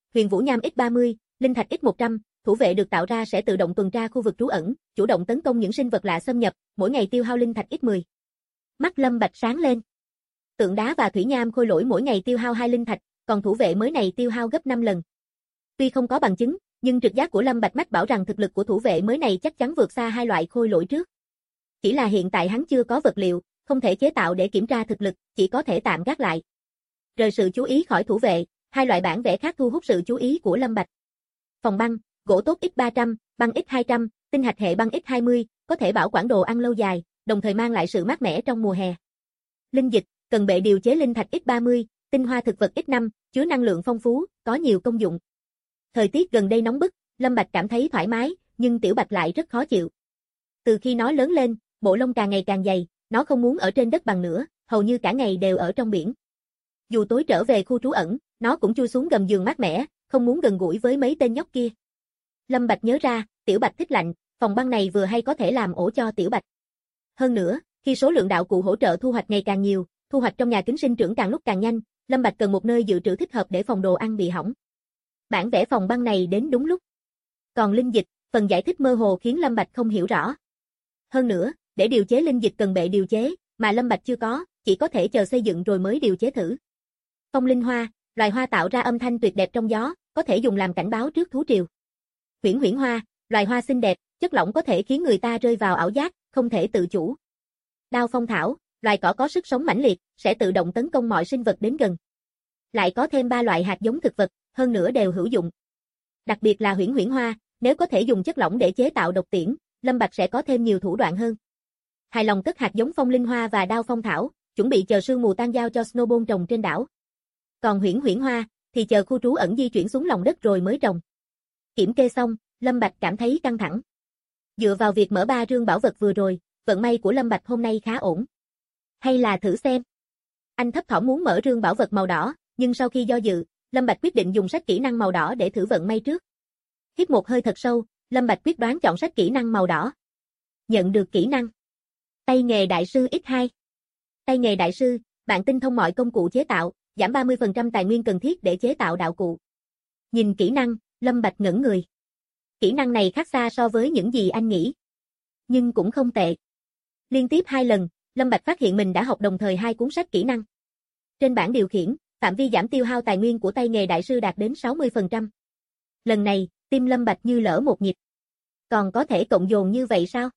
Huyền Vũ Nham X30, Linh Thạch X100, thủ vệ được tạo ra sẽ tự động tuần tra khu vực trú ẩn, chủ động tấn công những sinh vật lạ xâm nhập, mỗi ngày tiêu hao Linh Thạch X10. Mắt Lâm Bạch sáng lên. Tượng đá và thủy nham khôi lỗi mỗi ngày tiêu hao 2 linh thạch, còn thủ vệ mới này tiêu hao gấp 5 lần. Tuy không có bằng chứng, nhưng trực giác của Lâm Bạch mách bảo rằng thực lực của thủ vệ mới này chắc chắn vượt xa hai loại khôi lỗi trước. Chỉ là hiện tại hắn chưa có vật liệu, không thể chế tạo để kiểm tra thực lực, chỉ có thể tạm gác lại. Rời sự chú ý khỏi thủ vệ, hai loại bản vẽ khác thu hút sự chú ý của Lâm Bạch. Phòng băng, gỗ tốt X300, băng X200, tinh hạch hệ băng X20, có thể bảo quản đồ ăn lâu dài, đồng thời mang lại sự mát mẻ trong mùa hè. Linh dịch, cần bệ điều chế linh thạch X30, tinh hoa thực vật X5, chứa năng lượng phong phú, có nhiều công dụng. Thời tiết gần đây nóng bức, Lâm Bạch cảm thấy thoải mái, nhưng Tiểu Bạch lại rất khó chịu. Từ khi nó lớn lên, bộ lông càng ngày càng dày, nó không muốn ở trên đất bằng nữa, hầu như cả ngày đều ở trong biển. Dù tối trở về khu trú ẩn, nó cũng chui xuống gầm giường mát mẻ, không muốn gần gũi với mấy tên nhóc kia. Lâm Bạch nhớ ra, Tiểu Bạch thích lạnh, phòng băng này vừa hay có thể làm ổ cho Tiểu Bạch. Hơn nữa, khi số lượng đạo cụ hỗ trợ thu hoạch ngày càng nhiều, thu hoạch trong nhà kính sinh trưởng càng lúc càng nhanh, Lâm Bạch cần một nơi dự trữ thích hợp để phòng đồ ăn bị hỏng. Bản vẽ phòng băng này đến đúng lúc. Còn linh dịch, phần giải thích mơ hồ khiến Lâm Bạch không hiểu rõ. Hơn nữa, để điều chế linh dịch cần bệ điều chế, mà Lâm Bạch chưa có, chỉ có thể chờ xây dựng rồi mới điều chế thử. Phong linh hoa, loài hoa tạo ra âm thanh tuyệt đẹp trong gió, có thể dùng làm cảnh báo trước thú triều. Huyễn huyễn hoa, loài hoa xinh đẹp, chất lỏng có thể khiến người ta rơi vào ảo giác, không thể tự chủ. Đao phong thảo, loài cỏ có sức sống mãnh liệt, sẽ tự động tấn công mọi sinh vật đến gần. Lại có thêm 3 loại hạt giống thực vật, hơn nữa đều hữu dụng. Đặc biệt là huyễn huyễn hoa, nếu có thể dùng chất lỏng để chế tạo độc tiễn, Lâm Bạch sẽ có thêm nhiều thủ đoạn hơn. Hài lòng cất hạt giống phong linh hoa và đao phong thảo, chuẩn bị chờ sương mù tan giao cho Snowball trồng trên đảo. Còn huyễn huyễn hoa, thì chờ khu trú ẩn di chuyển xuống lòng đất rồi mới trồng. Kiểm kê xong, Lâm Bạch cảm thấy căng thẳng. Dựa vào việc mở 3 rương bảo vật vừa rồi, vận may của Lâm Bạch hôm nay khá ổn. Hay là thử xem. Anh thấp thỏm muốn mở rương bảo vật màu đỏ, nhưng sau khi do dự, Lâm Bạch quyết định dùng sách kỹ năng màu đỏ để thử vận may trước. Hít một hơi thật sâu, Lâm Bạch quyết đoán chọn sách kỹ năng màu đỏ. Nhận được kỹ năng Tay nghề đại sư X2. Tay nghề đại sư, bạn tinh thông mọi công cụ chế tạo, giảm 30% tài nguyên cần thiết để chế tạo đạo cụ. Nhìn kỹ năng, Lâm Bạch ngẩn người. Kỹ năng này khác xa so với những gì anh nghĩ. Nhưng cũng không tệ. Liên tiếp 2 lần, Lâm Bạch phát hiện mình đã học đồng thời 2 cuốn sách kỹ năng. Trên bảng điều khiển, phạm vi giảm tiêu hao tài nguyên của tay nghề đại sư đạt đến 60%. Lần này, tim Lâm Bạch như lỡ một nhịp. Còn có thể cộng dồn như vậy sao?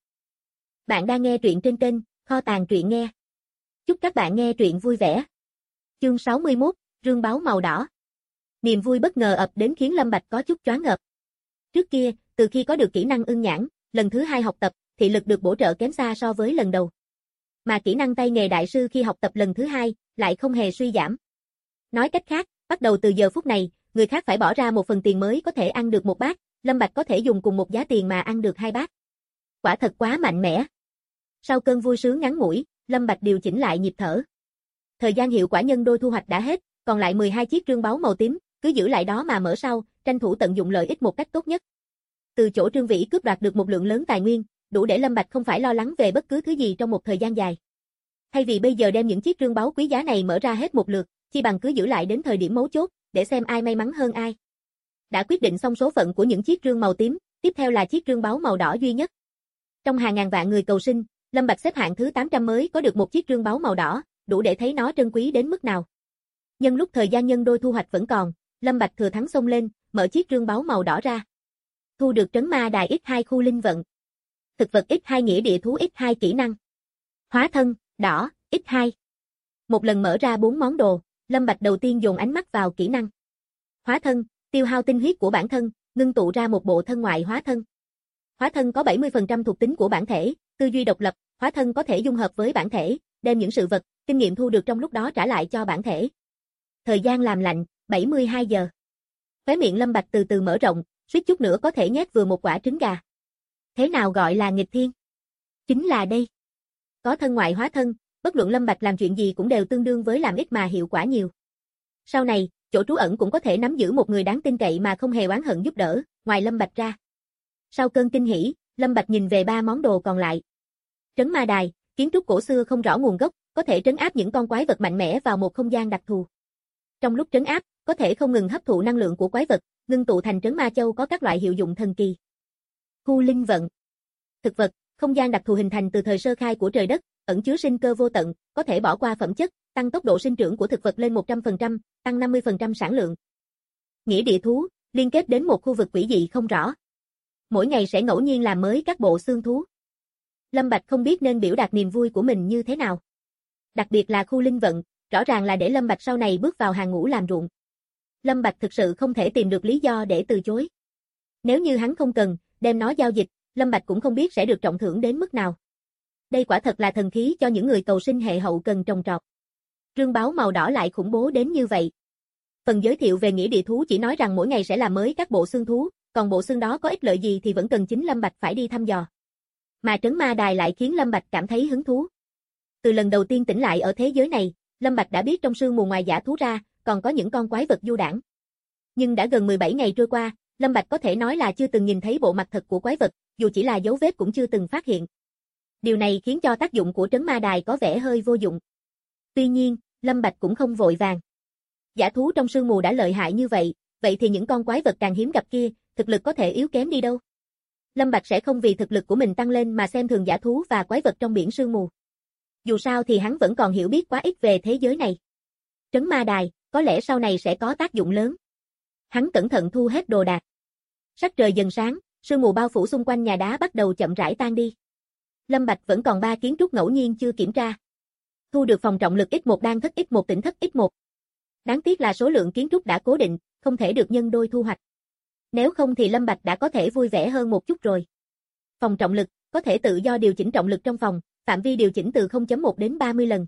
Bạn đang nghe truyện trên kênh Kho tàng truyện nghe. Chúc các bạn nghe truyện vui vẻ. Chương 61, rương báu màu đỏ. Niềm vui bất ngờ ập đến khiến Lâm Bạch có chút choáng ngợp. Trước kia, từ khi có được kỹ năng ưng nhãn, lần thứ 2 học tập, thị lực được bổ trợ kém xa so với lần đầu. Mà kỹ năng tay nghề đại sư khi học tập lần thứ 2, lại không hề suy giảm. Nói cách khác, bắt đầu từ giờ phút này, người khác phải bỏ ra 1 phần tiền mới có thể ăn được 1 bát, Lâm Bạch có thể dùng cùng 1 giá tiền mà ăn được 2 bát. Quả thật quá mạnh mẽ. Sau cơn vui sướng ngắn ngủi, Lâm Bạch điều chỉnh lại nhịp thở. Thời gian hiệu quả nhân đôi thu hoạch đã hết, còn lại 12 chiếc rương báu màu tím, cứ giữ lại đó mà mở sau, tranh thủ tận dụng lợi ích một cách tốt nhất. Từ chỗ Trương Vĩ cướp đoạt được một lượng lớn tài nguyên, đủ để Lâm Bạch không phải lo lắng về bất cứ thứ gì trong một thời gian dài. Thay vì bây giờ đem những chiếc rương báu quý giá này mở ra hết một lượt, chi bằng cứ giữ lại đến thời điểm mấu chốt, để xem ai may mắn hơn ai. Đã quyết định xong số phận của những chiếc rương màu tím, tiếp theo là chiếc rương báu màu đỏ duy nhất. Trong hàng ngàn vạn người cầu sinh, Lâm Bạch xếp hạng thứ 800 mới có được một chiếc rương báu màu đỏ, đủ để thấy nó trân quý đến mức nào. Nhân lúc thời gian nhân đôi thu hoạch vẫn còn, Lâm Bạch thừa thắng xông lên, mở chiếc rương báu màu đỏ ra. Thu được trấn ma đài X2 khu linh vận. Thực vật X2 nghĩa địa thú X2 kỹ năng. Hóa thân, đỏ, X2. Một lần mở ra 4 món đồ, Lâm Bạch đầu tiên dồn ánh mắt vào kỹ năng. Hóa thân, tiêu hao tinh huyết của bản thân, ngưng tụ ra một bộ thân ngoại hóa thân. Hóa thân có 70% thuộc tính của bản thể, tư duy độc lập, hóa thân có thể dung hợp với bản thể, đem những sự vật, kinh nghiệm thu được trong lúc đó trả lại cho bản thể. Thời gian làm lạnh, 72 giờ. Khóe miệng Lâm Bạch từ từ mở rộng, suýt chút nữa có thể nhét vừa một quả trứng gà. Thế nào gọi là nghịch thiên? Chính là đây. Có thân ngoại hóa thân, bất luận Lâm Bạch làm chuyện gì cũng đều tương đương với làm ít mà hiệu quả nhiều. Sau này, chỗ trú ẩn cũng có thể nắm giữ một người đáng tin cậy mà không hề oán hận giúp đỡ, ngoài Lâm Bạch ra. Sau cơn kinh hỉ, Lâm Bạch nhìn về 3 món đồ còn lại. Trấn ma đài, kiến trúc cổ xưa không rõ nguồn gốc, có thể trấn áp những con quái vật mạnh mẽ vào một không gian đặc thù. Trong lúc trấn áp, có thể không ngừng hấp thụ năng lượng của quái vật, ngưng tụ thành trấn ma châu có các loại hiệu dụng thần kỳ. Khu linh vận. Thực vật, không gian đặc thù hình thành từ thời sơ khai của trời đất, ẩn chứa sinh cơ vô tận, có thể bỏ qua phẩm chất, tăng tốc độ sinh trưởng của thực vật lên 100%, tăng 50% sản lượng. Nghĩa địa thú, liên kết đến một khu vực quỷ dị không rõ. Mỗi ngày sẽ ngẫu nhiên làm mới các bộ xương thú. Lâm Bạch không biết nên biểu đạt niềm vui của mình như thế nào. Đặc biệt là khu linh vận, rõ ràng là để Lâm Bạch sau này bước vào hàng ngũ làm ruộng. Lâm Bạch thực sự không thể tìm được lý do để từ chối. Nếu như hắn không cần, đem nó giao dịch, Lâm Bạch cũng không biết sẽ được trọng thưởng đến mức nào. Đây quả thật là thần khí cho những người cầu sinh hệ hậu cần trồng trọt. Rương báo màu đỏ lại khủng bố đến như vậy. Phần giới thiệu về nghĩa địa thú chỉ nói rằng mỗi ngày sẽ làm mới các bộ xương thú, còn bộ xương đó có ích lợi gì thì vẫn cần chính Lâm Bạch phải đi thăm dò. Mà trấn ma đài lại khiến Lâm Bạch cảm thấy hứng thú. Từ lần đầu tiên tỉnh lại ở thế giới này, Lâm Bạch đã biết trong sương mù ngoài dã thú ra, còn có những con quái vật du đãng. Nhưng đã gần 17 ngày trôi qua, Lâm Bạch có thể nói là chưa từng nhìn thấy bộ mặt thật của quái vật, dù chỉ là dấu vết cũng chưa từng phát hiện. Điều này khiến cho tác dụng của trấn ma đài có vẻ hơi vô dụng. Tuy nhiên, Lâm Bạch cũng không vội vàng. Dã thú trong sương mù đã lợi hại như vậy, vậy thì những con quái vật càng hiếm gặp kia, thực lực có thể yếu kém đi đâu. Lâm Bạch sẽ không vì thực lực của mình tăng lên mà xem thường dã thú và quái vật trong biển sương mù. Dù sao thì hắn vẫn còn hiểu biết quá ít về thế giới này. Trấn ma đài, có lẽ sau này sẽ có tác dụng lớn. Hắn cẩn thận thu hết đồ đạc. Sắc trời dần sáng, sương mù bao phủ xung quanh nhà đá bắt đầu chậm rãi tan đi. Lâm Bạch vẫn còn 3 kiến trúc ngẫu nhiên chưa kiểm tra. Thu được phòng trọng lực X1 đan thất X1 tỉnh thất X1. Đáng tiếc là số lượng kiến trúc đã cố định, không thể được nhân đôi thu hoạch. Nếu không thì Lâm Bạch đã có thể vui vẻ hơn một chút rồi. Phòng trọng lực, có thể tự do điều chỉnh trọng lực trong phòng, phạm vi điều chỉnh từ 0.1 đến 30 lần.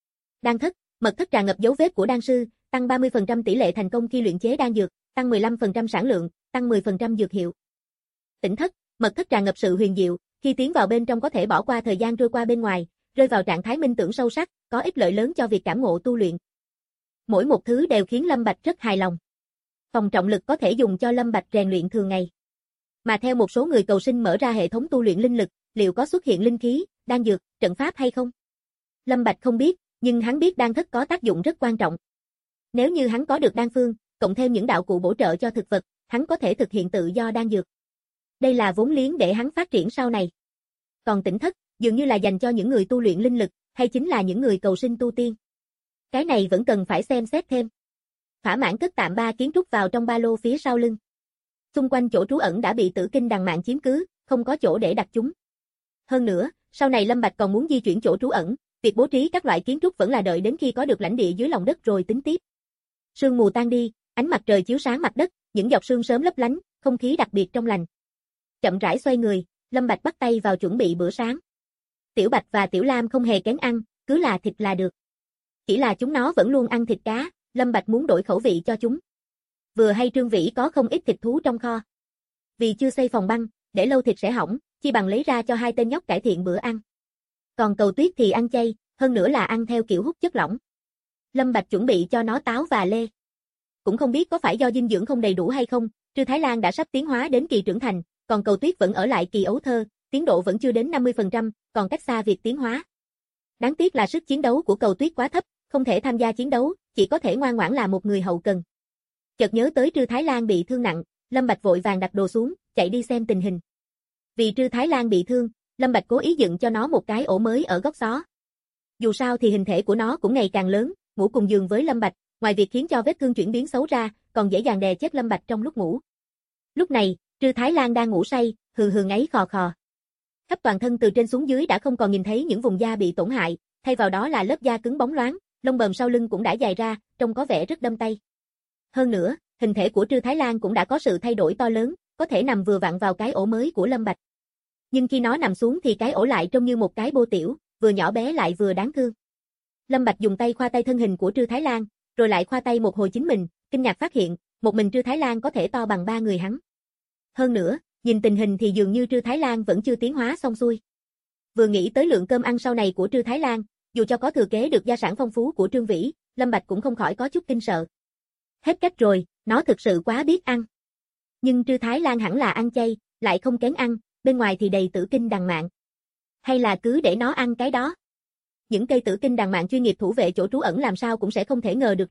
Đan thất, mật thất tràn ngập dấu vết của đan sư, tăng 30% tỷ lệ thành công khi luyện chế đan dược, tăng 15% sản lượng, tăng 10% dược hiệu. Tỉnh thất, mật thất tràn ngập sự huyền diệu, khi tiến vào bên trong có thể bỏ qua thời gian trôi qua bên ngoài, rơi vào trạng thái minh tưởng sâu sắc, có ích lợi lớn cho việc cảm ngộ tu luyện. Mỗi một thứ đều khiến Lâm Bạch rất hài lòng. Phòng trọng lực có thể dùng cho Lâm Bạch rèn luyện thường ngày. Mà theo một số người cầu sinh mở ra hệ thống tu luyện linh lực, liệu có xuất hiện linh khí, đan dược, trận pháp hay không? Lâm Bạch không biết, nhưng hắn biết đan thất có tác dụng rất quan trọng. Nếu như hắn có được đan phương, cộng thêm những đạo cụ bổ trợ cho thực vật, hắn có thể thực hiện tự do đan dược. Đây là vốn liếng để hắn phát triển sau này. Còn tỉnh thất, dường như là dành cho những người tu luyện linh lực, hay chính là những người cầu sinh tu tiên. Cái này vẫn cần phải xem xét thêm. Thỏa mãn cất tạm 3 kiến trúc vào trong ba lô phía sau lưng. Xung quanh chỗ trú ẩn đã bị Tử Kinh Đằng Mạn chiếm cứ, không có chỗ để đặt chúng. Hơn nữa, sau này Lâm Bạch còn muốn di chuyển chỗ trú ẩn, việc bố trí các loại kiến trúc vẫn là đợi đến khi có được lãnh địa dưới lòng đất rồi tính tiếp. Sương mù tan đi, ánh mặt trời chiếu sáng mặt đất, những giọt sương sớm lấp lánh, không khí đặc biệt trong lành. Chậm rãi xoay người, Lâm Bạch bắt tay vào chuẩn bị bữa sáng. Tiểu Bạch và Tiểu Lam không hề kén ăn, cứ là thịt là được. Chỉ là chúng nó vẫn luôn ăn thịt cá, Lâm Bạch muốn đổi khẩu vị cho chúng. Vừa hay Trương Vĩ có không ít thịt thú trong kho. Vì chưa xây phòng băng, để lâu thịt sẽ hỏng, chi bằng lấy ra cho 2 tên nhóc cải thiện bữa ăn. Còn Cầu Tuyết thì ăn chay, hơn nữa là ăn theo kiểu hút chất lỏng. Lâm Bạch chuẩn bị cho nó táo và lê. Cũng không biết có phải do dinh dưỡng không đầy đủ hay không, Trư Thái Lan đã sắp tiến hóa đến kỳ trưởng thành, còn Cầu Tuyết vẫn ở lại kỳ ấu thơ, tiến độ vẫn chưa đến 50%, còn cách xa việc tiến hóa. Đáng tiếc là sức chiến đấu của Cầu Tuyết quá thấp, không thể tham gia chiến đấu, chỉ có thể ngoan ngoãn là một người hậu cần. Chợt nhớ tới Trư Thái Lan bị thương nặng, Lâm Bạch vội vàng đặt đồ xuống, chạy đi xem tình hình. Vì Trư Thái Lan bị thương, Lâm Bạch cố ý dựng cho nó một cái ổ mới ở góc xó. Dù sao thì hình thể của nó cũng ngày càng lớn, ngủ cùng giường với Lâm Bạch, ngoài việc khiến cho vết thương chuyển biến xấu ra, còn dễ dàng đè chết Lâm Bạch trong lúc ngủ. Lúc này, Trư Thái Lan đang ngủ say, hừ hừ ngáy khò khò. Khắp toàn thân từ trên xuống dưới đã không còn nhìn thấy những vùng da bị tổn hại, thay vào đó là lớp da cứng bóng loáng, lông bờm sau lưng cũng đã dài ra, trông có vẻ rất đâm tay. Hơn nữa, hình thể của Trư Thái Lan cũng đã có sự thay đổi to lớn, có thể nằm vừa vặn vào cái ổ mới của Lâm Bạch. Nhưng khi nó nằm xuống thì cái ổ lại trông như một cái bô tiểu, vừa nhỏ bé lại vừa đáng thương. Lâm Bạch dùng tay khoa tay thân hình của Trư Thái Lan, rồi lại khoa tay một hồi chính mình, kinh ngạc phát hiện, một mình Trư Thái Lan có thể to bằng 3 người hắn. Hơn nữa, nhìn tình hình thì dường như Trư Thái Lan vẫn chưa tiến hóa xong xuôi. Vừa nghĩ tới lượng cơm ăn sau này của Trư Thái Lan, dù cho có thừa kế được gia sản phong phú của Trương Vĩ, Lâm Bạch cũng không khỏi có chút kinh sợ. Hết cách rồi, nó thực sự quá biết ăn. Nhưng Trư Thái Lan hẳn là ăn chay, lại không kén ăn, bên ngoài thì đầy Tử Kinh Đằng Mạn. Hay là cứ để nó ăn cái đó? Những cây Tử Kinh Đằng Mạn chuyên nghiệp thủ vệ chỗ trú ẩn làm sao cũng sẽ không thể ngờ được rằng,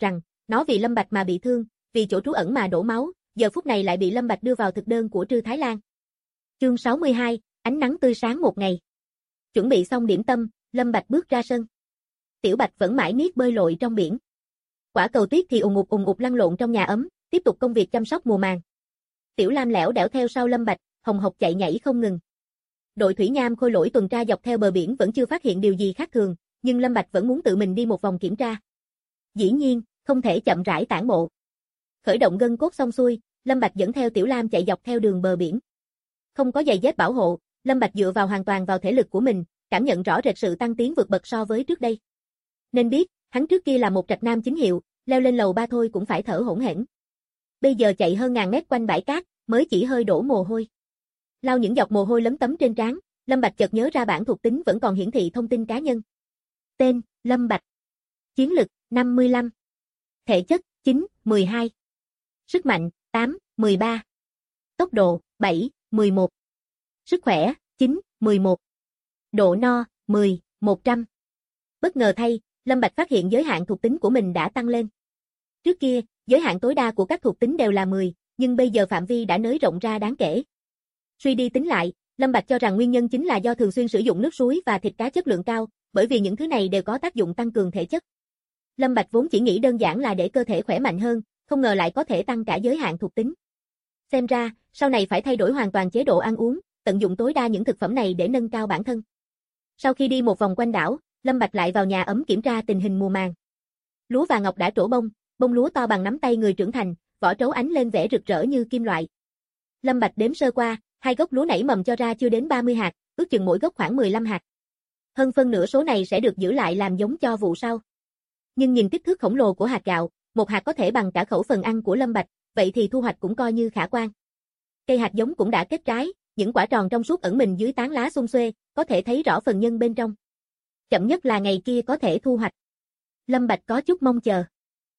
Nó vì Lâm Bạch mà bị thương, vì chỗ trú ẩn mà đổ máu, giờ phút này lại bị Lâm Bạch đưa vào thực đơn của Trư Thái Lan. Chương 62, ánh nắng tươi sáng một ngày. Chuẩn bị xong điểm tâm, Lâm Bạch bước ra sân. Tiểu Bạch vẫn mãi miết bơi lội trong biển. Quả cầu tuyết thì ùng ục lăn lộn trong nhà ấm, tiếp tục công việc chăm sóc mùa màng. Tiểu Lam lẻo đẻo theo sau Lâm Bạch, hồng hộc chạy nhảy không ngừng. Đội thủy nham Khôi Lỗi tuần tra dọc theo bờ biển vẫn chưa phát hiện điều gì khác thường, nhưng Lâm Bạch vẫn muốn tự mình đi một vòng kiểm tra. Dĩ nhiên, không thể chậm rãi tản bộ. Khởi động gân cốt xong xuôi, Lâm Bạch dẫn theo Tiểu Lam chạy dọc theo đường bờ biển. Không có giày dép bảo hộ, Lâm Bạch dựa hoàn toàn vào thể lực của mình, cảm nhận rõ rệt sự tăng tiến vượt bậc so với trước đây. Nên biết, hắn trước kia là một trạch nam chính hiệu, leo lên lầu 3 thôi cũng phải thở hổn hển. Bây giờ chạy hơn ngàn mét quanh bãi cát, mới chỉ hơi đổ mồ hôi. Lau những giọt mồ hôi lấm tấm trên trán, Lâm Bạch chợt nhớ ra bảng thuộc tính vẫn còn hiển thị thông tin cá nhân. Tên: Lâm Bạch. Chiến lực: 55. Thể chất: 9, 12. Sức mạnh: 8, 13. Tốc độ: 7, 11. Sức khỏe: 9, 11. Độ no: 10, 100. Bất ngờ thay, Lâm Bạch phát hiện giới hạn thuộc tính của mình đã tăng lên. Trước kia, giới hạn tối đa của các thuộc tính đều là 10, nhưng bây giờ phạm vi đã nới rộng ra đáng kể. Suy đi tính lại, Lâm Bạch cho rằng nguyên nhân chính là do thường xuyên sử dụng nước suối và thịt cá chất lượng cao, bởi vì những thứ này đều có tác dụng tăng cường thể chất. Lâm Bạch vốn chỉ nghĩ đơn giản là để cơ thể khỏe mạnh hơn, không ngờ lại có thể tăng cả giới hạn thuộc tính. Xem ra, sau này phải thay đổi hoàn toàn chế độ ăn uống, tận dụng tối đa những thực phẩm này để nâng cao bản thân. Sau khi đi một vòng quanh đảo, Lâm Bạch lại vào nhà ấm kiểm tra tình hình mùa màng. Lúa và ngọc đã trổ bông, bông lúa to bằng nắm tay người trưởng thành, vỏ trấu ánh lên vẻ rực rỡ như kim loại. Lâm Bạch đếm sơ qua, 2 gốc lúa nảy mầm cho ra chưa đến 30 hạt, ước chừng mỗi gốc khoảng 15 hạt. Hơn phân nửa số này sẽ được giữ lại làm giống cho vụ sau. Nhưng nhìn kích thước khổng lồ của hạt gạo, một hạt có thể bằng cả khẩu phần ăn của Lâm Bạch, vậy thì thu hoạch cũng coi như khả quan. Cây hạt giống cũng đã kết trái, những quả tròn trong suốt ẩn mình dưới tán lá xum xuê, có thể thấy rõ phần nhân bên trong. Chậm nhất là ngày kia có thể thu hoạch. Lâm Bạch có chút mong chờ.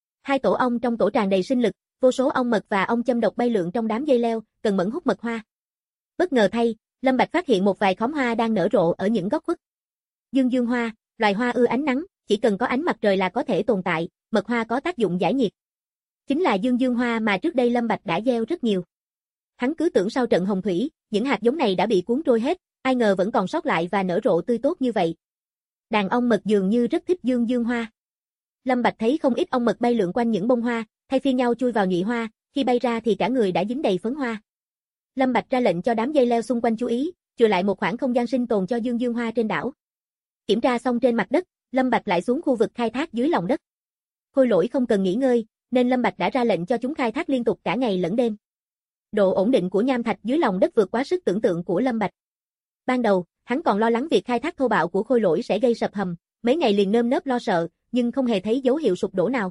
2 tổ ong trong tổ tràn đầy sinh lực, vô số ong mật và ong châm độc bay lượn trong đám dây leo, cần mẫn hút mật hoa. Bất ngờ thay, Lâm Bạch phát hiện một vài khóm hoa đang nở rộ ở những góc khuất. Dương dương hoa, loài hoa ưa ánh nắng, chỉ cần có ánh mặt trời là có thể tồn tại, mật hoa có tác dụng giải nhiệt. Chính là dương dương hoa mà trước đây Lâm Bạch đã gieo rất nhiều. Hắn cứ tưởng sau trận hồng thủy, những hạt giống này đã bị cuốn trôi hết, ai ngờ vẫn còn sót lại và nở rộ tươi tốt như vậy. Đàn ong mật dường như rất thích dương dương hoa. Lâm Bạch thấy không ít ong mật bay lượn quanh những bông hoa, thay phiên nhau chui vào nhụy hoa, khi bay ra thì cả người đã dính đầy phấn hoa. Lâm Bạch ra lệnh cho đám dây leo xung quanh chú ý, chừa lại một khoảng không gian sinh tồn cho dương dương hoa trên đảo. Kiểm tra xong trên mặt đất, Lâm Bạch lại xuống khu vực khai thác dưới lòng đất. Khôi Lỗi không cần nghỉ ngơi, nên Lâm Bạch đã ra lệnh cho chúng khai thác liên tục cả ngày lẫn đêm. Độ ổn định của nham thạch dưới lòng đất vượt quá sức tưởng tượng của Lâm Bạch. Ban đầu, hắn còn lo lắng việc khai thác thô bạo của Khôi Lỗi sẽ gây sập hầm, mấy ngày liền nơm nớp lo sợ, nhưng không hề thấy dấu hiệu sụp đổ nào.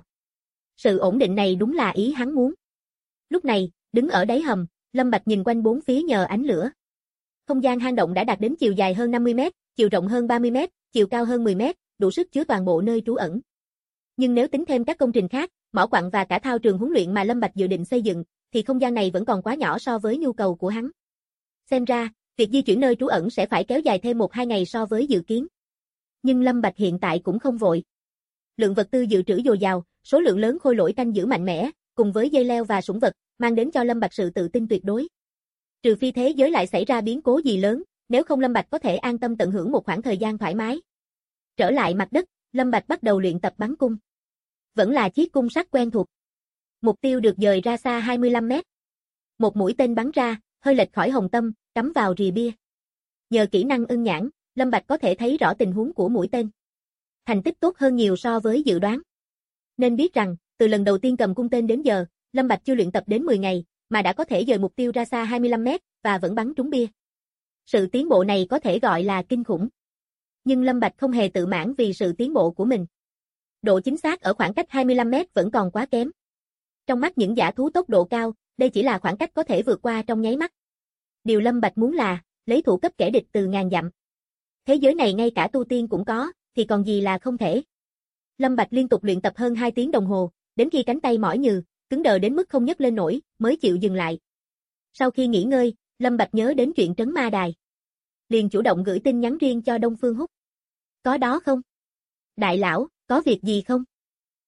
Sự ổn định này đúng là ý hắn muốn. Lúc này, đứng ở đáy hầm, Lâm Bạch nhìn quanh bốn phía nhờ ánh lửa. Không gian hang động đã đạt đến chiều dài hơn 50 mét, chiều rộng hơn 30 mét, chiều cao hơn 10 mét, đủ sức chứa toàn bộ nơi trú ẩn. Nhưng nếu tính thêm các công trình khác, mỏ quặng và cả thao trường huấn luyện mà Lâm Bạch dự định xây dựng, thì không gian này vẫn còn quá nhỏ so với nhu cầu của hắn. Xem ra, việc di chuyển nơi trú ẩn sẽ phải kéo dài thêm 1-2 ngày so với dự kiến. Nhưng Lâm Bạch hiện tại cũng không vội. Lượng vật tư dự trữ dồi dào, số lượng lớn khôi lỗi canh giữ mạnh mẽ, cùng với dây leo và sủng vật, mang đến cho Lâm Bạch sự tự tin tuyệt đối. Trừ phi thế giới lại xảy ra biến cố gì lớn, nếu không Lâm Bạch có thể an tâm tận hưởng một khoảng thời gian thoải mái. Trở lại mặt đất, Lâm Bạch bắt đầu luyện tập bắn cung. Vẫn là chiếc cung sắt quen thuộc. Mục tiêu được dời ra xa 25 mét. Một mũi tên bắn ra, hơi lệch khỏi hồng tâm, cắm vào rìa bia. Nhờ kỹ năng ưng nhãn, Lâm Bạch có thể thấy rõ tình huống của mũi tên. Thành tích tốt hơn nhiều so với dự đoán. Nên biết rằng, từ lần đầu tiên cầm cung tên đến giờ, Lâm Bạch chưa luyện tập đến 10 ngày, mà đã có thể dời mục tiêu ra xa 25 mét, và vẫn bắn trúng bia. Sự tiến bộ này có thể gọi là kinh khủng. Nhưng Lâm Bạch không hề tự mãn vì sự tiến bộ của mình. Độ chính xác ở khoảng cách 25 mét vẫn còn quá kém. Trong mắt những dã thú tốc độ cao, đây chỉ là khoảng cách có thể vượt qua trong nháy mắt. Điều Lâm Bạch muốn là, lấy thủ cấp kẻ địch từ ngàn dặm. Thế giới này ngay cả tu tiên cũng có, thì còn gì là không thể. Lâm Bạch liên tục luyện tập hơn 2 tiếng đồng hồ, đến khi cánh tay mỏi nhừ, cứng đờ đến mức không nhấc lên nổi, mới chịu dừng lại. Sau khi nghỉ ngơi, Lâm Bạch nhớ đến chuyện trấn ma đài. Liền chủ động gửi tin nhắn riêng cho Đông Phương Húc. Có đó không? Đại lão, có việc gì không?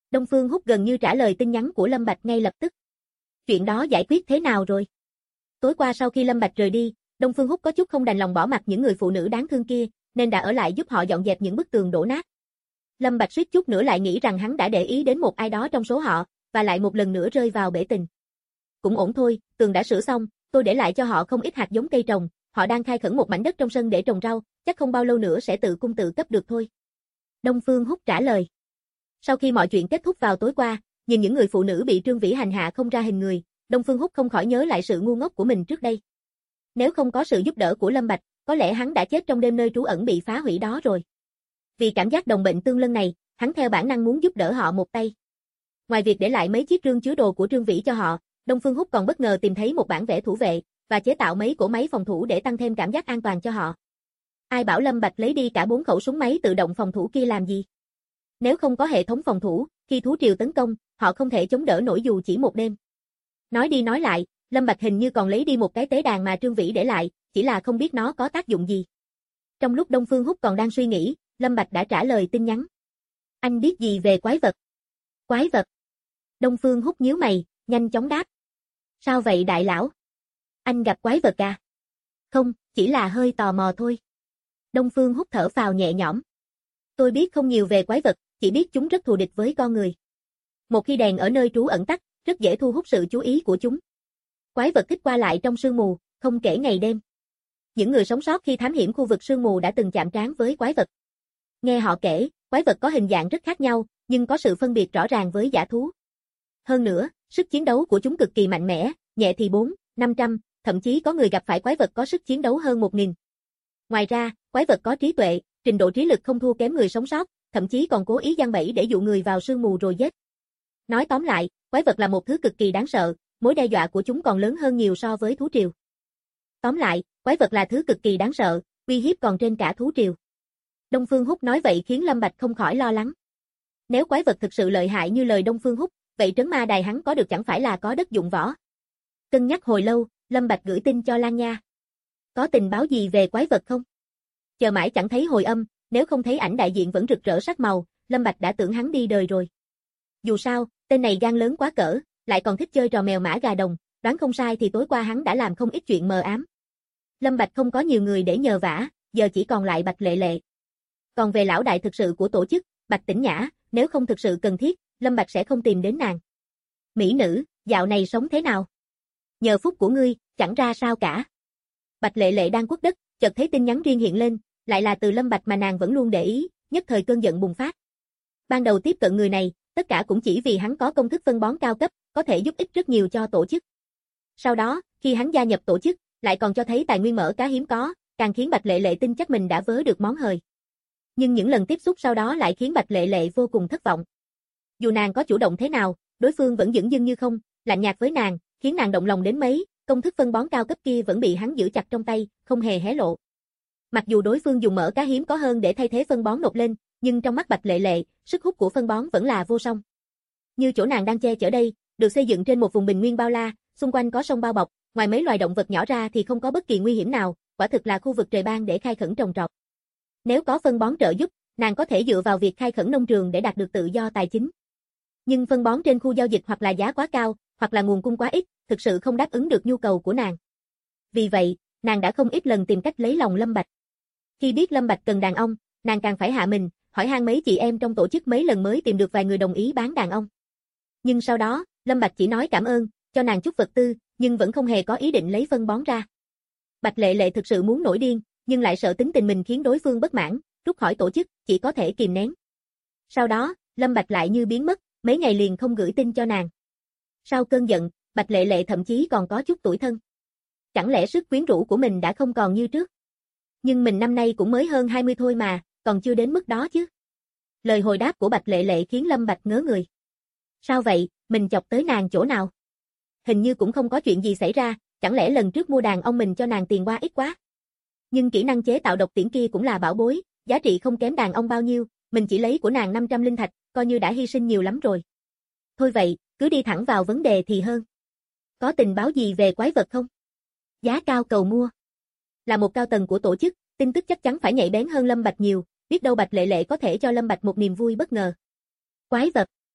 Đông Phương Húc gần như trả lời tin nhắn của Lâm Bạch ngay lập tức. Chuyện đó giải quyết thế nào rồi? Tối qua sau khi Lâm Bạch rời đi, Đông Phương Húc có chút không đành lòng bỏ mặc những người phụ nữ đáng thương kia, nên đã ở lại giúp họ dọn dẹp những bức tường đổ nát. Lâm Bạch suýt chút nữa lại nghĩ rằng hắn đã để ý đến một ai đó trong số họ, và lại một lần nữa rơi vào bể tình. Cũng ổn thôi, tường đã sửa xong, tôi để lại cho họ không ít hạt giống cây trồng, họ đang khai khẩn một mảnh đất trong sân để trồng rau, chắc không bao lâu nữa sẽ tự cung tự cấp được thôi. Đông Phương Húc trả lời. Sau khi mọi chuyện kết thúc vào tối qua, nhìn những người phụ nữ bị Trương Vĩ hành hạ không ra hình người, Đông Phương Húc không khỏi nhớ lại sự ngu ngốc của mình trước đây. Nếu không có sự giúp đỡ của Lâm Bạch, có lẽ hắn đã chết trong đêm nơi trú ẩn bị phá hủy đó rồi. Vì cảm giác đồng bệnh tương lân này, hắn theo bản năng muốn giúp đỡ họ một tay. Ngoài việc để lại mấy chiếc rương chứa đồ của Trương Vĩ cho họ, Đông Phương Húc còn bất ngờ tìm thấy một bản vẽ thủ vệ, và chế tạo mấy cỗ máy phòng thủ để tăng thêm cảm giác an toàn cho họ. Ai bảo Lâm Bạch lấy đi cả 4 khẩu súng máy tự động phòng thủ kia làm gì? Nếu không có hệ thống phòng thủ, khi thú triều tấn công, họ không thể chống đỡ nổi dù chỉ một đêm. Nói đi nói lại, Lâm Bạch hình như còn lấy đi một cái tế đàn mà Trương Vĩ để lại, chỉ là không biết nó có tác dụng gì. Trong lúc Đông Phương Húc còn đang suy nghĩ, Lâm Bạch đã trả lời tin nhắn. Anh biết gì về quái vật? Quái vật? Đông Phương Húc nhíu mày, nhanh chóng đáp. Sao vậy đại lão? Anh gặp quái vật à? Không, chỉ là hơi tò mò thôi. Đông Phương Húc thở phào nhẹ nhõm. Tôi biết không nhiều về quái vật, chỉ biết chúng rất thù địch với con người. Một khi đèn ở nơi trú ẩn tắt, rất dễ thu hút sự chú ý của chúng. Quái vật thích qua lại trong sương mù, không kể ngày đêm. Những người sống sót khi thám hiểm khu vực sương mù đã từng chạm trán với quái vật. Nghe họ kể, quái vật có hình dạng rất khác nhau, nhưng có sự phân biệt rõ ràng với dã thú. Hơn nữa, sức chiến đấu của chúng cực kỳ mạnh mẽ, nhẹ thì 4, 500, thậm chí có người gặp phải quái vật có sức chiến đấu hơn 1000. Ngoài ra, quái vật có trí tuệ, trình độ trí lực không thua kém người sống sót, thậm chí còn cố ý giăng bẫy để dụ người vào sương mù rồi giết. Nói tóm lại, quái vật là một thứ cực kỳ đáng sợ, mối đe dọa của chúng còn lớn hơn nhiều so với thú triều. Tóm lại, quái vật là thứ cực kỳ đáng sợ, uy hiếp còn trên cả thú triều. Đông Phương Húc nói vậy khiến Lâm Bạch không khỏi lo lắng. Nếu quái vật thực sự lợi hại như lời Đông Phương Húc, vậy trấn ma đài hắn có được chẳng phải là có đất dụng võ. Cân nhắc hồi lâu, Lâm Bạch gửi tin cho Lan Nha. Có tình báo gì về quái vật không? Chờ mãi chẳng thấy hồi âm, nếu không thấy ảnh đại diện vẫn rực rỡ sắc màu, Lâm Bạch đã tưởng hắn đi đời rồi. Dù sao, tên này gan lớn quá cỡ, lại còn thích chơi trò mèo mã gà đồng, đoán không sai thì tối qua hắn đã làm không ít chuyện mờ ám. Lâm Bạch không có nhiều người để nhờ vả, giờ chỉ còn lại Bạch Lệ Lệ. Còn về lão đại thực sự của tổ chức, Bạch Tĩnh Nhã, nếu không thực sự cần thiết, Lâm Bạch sẽ không tìm đến nàng. Mỹ nữ, dạo này sống thế nào? Nhờ phúc của ngươi, chẳng ra sao cả. Bạch Lệ Lệ đang quất đất, chợt thấy tin nhắn riêng hiện lên, lại là từ Lâm Bạch mà nàng vẫn luôn để ý, nhất thời cơn giận bùng phát. Ban đầu tiếp cận người này, tất cả cũng chỉ vì hắn có công thức phân bón cao cấp, có thể giúp ích rất nhiều cho tổ chức. Sau đó, khi hắn gia nhập tổ chức, lại còn cho thấy tài nguyên mỡ cá hiếm có, càng khiến Bạch Lệ Lệ tin chắc mình đã vớ được món hời. Nhưng những lần tiếp xúc sau đó lại khiến Bạch Lệ Lệ vô cùng thất vọng. Dù nàng có chủ động thế nào, đối phương vẫn dửng dưng như không, lạnh nhạt với nàng, khiến nàng động lòng đến mấy, công thức phân bón cao cấp kia vẫn bị hắn giữ chặt trong tay, không hề hé lộ. Mặc dù đối phương dùng mỡ cá hiếm có hơn để thay thế phân bón nộp lên, nhưng trong mắt Bạch Lệ Lệ, sức hút của phân bón vẫn là vô song. Như chỗ nàng đang che chở đây, được xây dựng trên một vùng bình nguyên bao la, xung quanh có sông bao bọc, ngoài mấy loài động vật nhỏ ra thì không có bất kỳ nguy hiểm nào, quả thực là khu vực trời ban để khai khẩn trồng trọt. Nếu có phân bón trợ giúp, nàng có thể dựa vào việc khai khẩn nông trường để đạt được tự do tài chính. Nhưng phân bón trên khu giao dịch hoặc là giá quá cao, hoặc là nguồn cung quá ít, thực sự không đáp ứng được nhu cầu của nàng. Vì vậy, nàng đã không ít lần tìm cách lấy lòng Lâm Bạch. Khi biết Lâm Bạch cần đàn ông, nàng càng phải hạ mình, hỏi han mấy chị em trong tổ chức mấy lần mới tìm được vài người đồng ý bán đàn ông. Nhưng sau đó, Lâm Bạch chỉ nói cảm ơn, cho nàng chút vật tư, nhưng vẫn không hề có ý định lấy phân bón ra. Bạch Lệ Lệ thực sự muốn nổi điên, nhưng lại sợ tính tình mình khiến đối phương bất mãn, rút khỏi tổ chức, chỉ có thể kìm nén. Sau đó, Lâm Bạch lại như biến mất, mấy ngày liền không gửi tin cho nàng. Sau cơn giận, Bạch Lệ Lệ thậm chí còn có chút tủi thân. Chẳng lẽ sức quyến rũ của mình đã không còn như trước? Nhưng mình năm nay cũng mới hơn 20 thôi mà, còn chưa đến mức đó chứ. Lời hồi đáp của Bạch Lệ Lệ khiến Lâm Bạch ngớ người. Sao vậy, mình chọc tới nàng chỗ nào? Hình như cũng không có chuyện gì xảy ra, chẳng lẽ lần trước mua đàn ông mình cho nàng tiền qua ít quá? Nhưng kỹ năng chế tạo độc tiễn kia cũng là bảo bối, giá trị không kém đàn ông bao nhiêu, mình chỉ lấy của nàng 500 linh thạch, coi như đã hy sinh nhiều lắm rồi. Thôi vậy, cứ đi thẳng vào vấn đề thì hơn. Có tình báo gì về quái vật không? Giá cao cầu mua. Là một cao tầng của tổ chức, tin tức chắc chắn phải nhạy bén hơn Lâm Bạch nhiều, biết đâu Bạch Lệ Lệ có thể cho Lâm Bạch một niềm vui bất ngờ. Quái vật.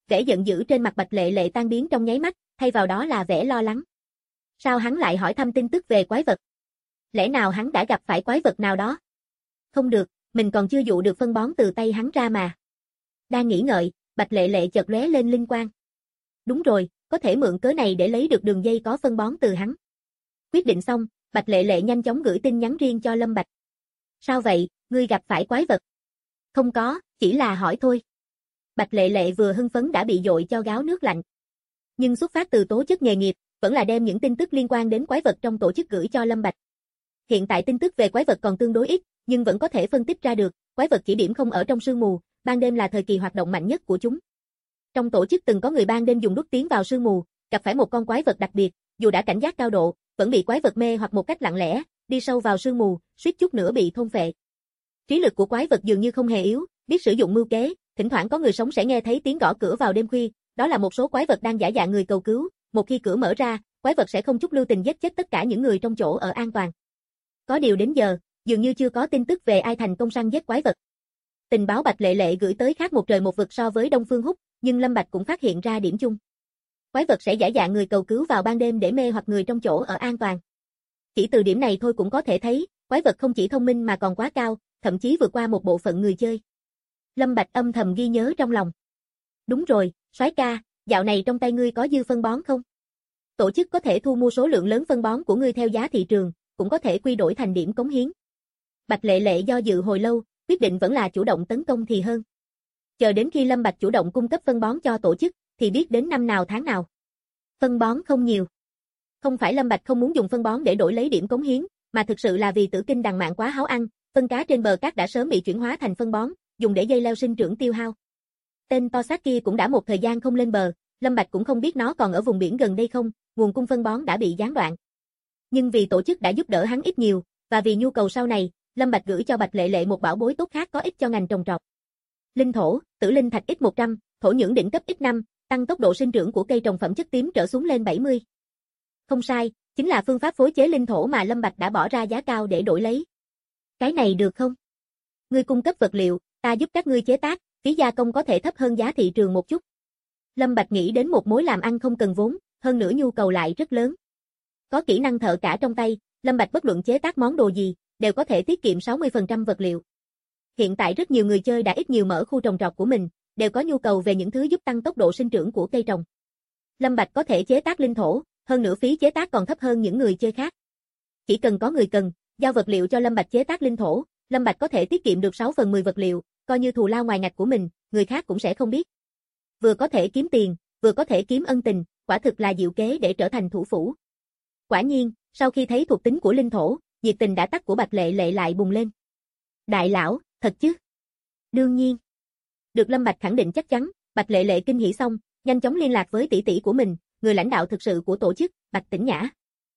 vẻ giận dữ trên mặt Bạch Lệ Lệ tan biến trong nháy mắt, thay vào đó là vẻ lo lắng. Sao hắn lại hỏi thăm tin tức về quái vật? Lẽ nào hắn đã gặp phải quái vật nào đó? Không được, mình còn chưa dụ được phân bón từ tay hắn ra mà. Đang nghĩ ngợi, Bạch Lệ Lệ chợt lóe lên linh quang. Đúng rồi, có thể mượn cớ này để lấy được đường dây có phân bón từ hắn. Quyết định xong, Bạch Lệ Lệ nhanh chóng gửi tin nhắn riêng cho Lâm Bạch. Sao vậy, ngươi gặp phải quái vật? Không có, chỉ là hỏi thôi. Bạch Lệ Lệ vừa hưng phấn đã bị dội cho gáo nước lạnh. Nhưng xuất phát từ tố chất nghề nghiệp, vẫn là đem những tin tức liên quan đến quái vật trong tổ chức gửi cho Lâm Bạch. Hiện tại tin tức về quái vật còn tương đối ít, nhưng vẫn có thể phân tích ra được, quái vật chỉ điểm không ở trong sương mù, ban đêm là thời kỳ hoạt động mạnh nhất của chúng. Trong tổ chức từng có người ban đêm dùng đuốc tiến vào sương mù, gặp phải một con quái vật đặc biệt, dù đã cảnh giác cao độ, vẫn bị quái vật mê hoặc một cách lặng lẽ, đi sâu vào sương mù, suýt chút nữa bị thôn phệ. Trí lực của quái vật dường như không hề yếu, biết sử dụng mưu kế, thỉnh thoảng có người sống sẽ nghe thấy tiếng gõ cửa vào đêm khuya, đó là một số quái vật đang giả dạng người cầu cứu, một khi cửa mở ra, quái vật sẽ không chút lưu tình giết chết tất cả những người trong chỗ ở an toàn. Có điều đến giờ, dường như chưa có tin tức về ai thành công săn giết quái vật. Tình báo Bạch Lệ Lệ gửi tới khác một trời một vực so với Đông Phương Húc, nhưng Lâm Bạch cũng phát hiện ra điểm chung. Quái vật sẽ giả dạng người cầu cứu vào ban đêm để mê hoặc người trong chỗ ở an toàn. Chỉ từ điểm này thôi cũng có thể thấy, quái vật không chỉ thông minh mà còn quá cao, thậm chí vượt qua một bộ phận người chơi. Lâm Bạch âm thầm ghi nhớ trong lòng. Đúng rồi, soái ca, dạo này trong tay ngươi có dư phân bón không? Tổ chức có thể thu mua số lượng lớn phân bón của ngươi theo giá thị trường, cũng có thể quy đổi thành điểm cống hiến. Bạch Lệ Lệ do dự hồi lâu, quyết định vẫn là chủ động tấn công thì hơn. Chờ đến khi Lâm Bạch chủ động cung cấp phân bón cho tổ chức, thì biết đến năm nào tháng nào. Phân bón không nhiều. Không phải Lâm Bạch không muốn dùng phân bón để đổi lấy điểm cống hiến, mà thực sự là vì Tử Kinh đằng mạn quá háo ăn, phân cá trên bờ cát đã sớm bị chuyển hóa thành phân bón, dùng để dây leo sinh trưởng tiêu hao. Tên to xác kia cũng đã một thời gian không lên bờ, Lâm Bạch cũng không biết nó còn ở vùng biển gần đây không, nguồn cung phân bón đã bị gián đoạn. Nhưng vì tổ chức đã giúp đỡ hắn ít nhiều, và vì nhu cầu sau này, Lâm Bạch gửi cho Bạch Lệ Lệ một bảo bối tốt khác có ích cho ngành trồng trọt. Linh thổ, tử linh thạch X100, thổ nhưỡng đỉnh cấp X5, tăng tốc độ sinh trưởng của cây trồng phẩm chất tím trở xuống lên 70. Không sai, chính là phương pháp phối chế linh thổ mà Lâm Bạch đã bỏ ra giá cao để đổi lấy. Cái này được không? Ngươi cung cấp vật liệu, ta giúp các ngươi chế tác, phí gia công có thể thấp hơn giá thị trường một chút. Lâm Bạch nghĩ đến một mối làm ăn không cần vốn, hơn nữa nhu cầu lại rất lớn. Có kỹ năng thợ cả trong tay, Lâm Bạch bất luận chế tác món đồ gì, đều có thể tiết kiệm 60% vật liệu. Hiện tại rất nhiều người chơi đã ít nhiều mở khu trồng trọt của mình, đều có nhu cầu về những thứ giúp tăng tốc độ sinh trưởng của cây trồng. Lâm Bạch có thể chế tác linh thổ, hơn nữa phí chế tác còn thấp hơn những người chơi khác. Chỉ cần có người cần, giao vật liệu cho Lâm Bạch chế tác linh thổ, Lâm Bạch có thể tiết kiệm được 6 phần 10 vật liệu, coi như thù lao ngoài ngạch của mình, người khác cũng sẽ không biết. Vừa có thể kiếm tiền, vừa có thể kiếm ân tình, quả thực là diệu kế để trở thành thủ phủ. Quả nhiên, sau khi thấy thuộc tính của linh thổ, nhiệt tình đã tắt của Bạch Lệ Lệ lại bùng lên. Đại lão, thật chứ? Đương nhiên. Được Lâm Bạch khẳng định chắc chắn, Bạch Lệ Lệ kinh hỉ xong, nhanh chóng liên lạc với tỷ tỷ của mình, người lãnh đạo thực sự của tổ chức, Bạch Tĩnh Nhã.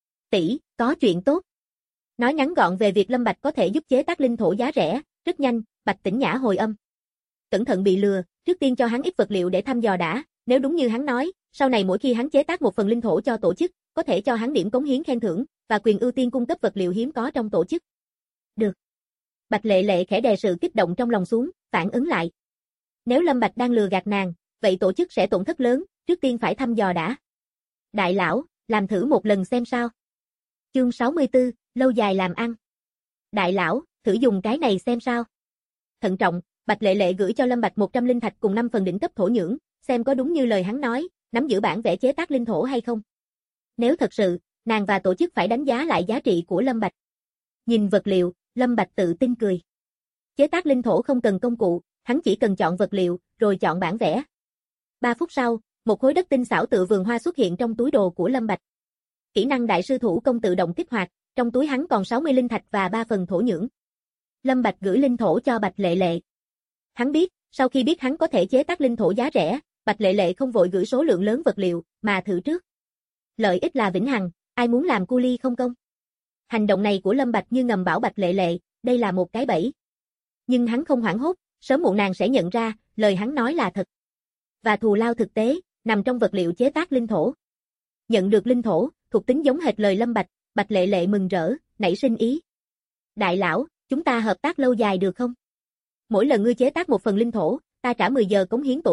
Tỷ, có chuyện tốt. Nói ngắn gọn về việc Lâm Bạch có thể giúp chế tác linh thổ giá rẻ, rất nhanh, Bạch Tĩnh Nhã hồi âm. Cẩn thận bị lừa, trước tiên cho hắn ít vật liệu để thăm dò đã, nếu đúng như hắn nói, sau này mỗi khi hắn chế tác một phần linh thổ cho tổ chức, có thể cho hắn điểm cống hiến khen thưởng, và quyền ưu tiên cung cấp vật liệu hiếm có trong tổ chức. Được. Bạch Lệ Lệ khẽ đè sự kích động trong lòng xuống, phản ứng lại. Nếu Lâm Bạch đang lừa gạt nàng, vậy tổ chức sẽ tổn thất lớn, trước tiên phải thăm dò đã. Đại lão, làm thử một lần xem sao. Chương 64, lâu dài làm ăn. Đại lão, thử dùng cái này xem sao. Thận trọng, Bạch Lệ Lệ gửi cho Lâm Bạch 100 linh thạch cùng 5 phần đỉnh cấp thổ nhưỡng, xem có đúng như lời hắn nói, nắm giữ bản vẽ chế tác linh thổ hay không. Nếu thật sự, nàng và tổ chức phải đánh giá lại giá trị của Lâm Bạch. Nhìn vật liệu, Lâm Bạch tự tin cười. Chế tác linh thổ không cần công cụ, hắn chỉ cần chọn vật liệu, rồi chọn bản vẽ. 3 phút sau, một khối đất tinh xảo tự vườn hoa xuất hiện trong túi đồ của Lâm Bạch. Kỹ năng đại sư thủ công tự động kích hoạt, trong túi hắn còn 60 linh thạch và 3 phần thổ nhưỡng. Lâm Bạch gửi linh thổ cho Bạch Lệ Lệ. Hắn biết, sau khi biết hắn có thể chế tác linh thổ giá rẻ, Bạch Lệ Lệ không vội gửi số lượng lớn vật liệu, mà thử trước. Lợi ích là vĩnh hằng, ai muốn làm cu ly không công. Hành động này của Lâm Bạch như ngầm bảo Bạch Lệ Lệ, đây là một cái bẫy. Nhưng hắn không hoảng hốt, sớm muộn nàng sẽ nhận ra, lời hắn nói là thật. Và thù lao thực tế, nằm trong vật liệu chế tác linh thổ. Nhận được linh thổ, thuộc tính giống hệt lời Lâm Bạch, Bạch Lệ Lệ mừng rỡ, nảy sinh ý. Đại lão, chúng ta hợp tác lâu dài được không? Mỗi lần ngươi chế tác một phần linh thổ, ta trả 10 giờ cống hiến tổ chức,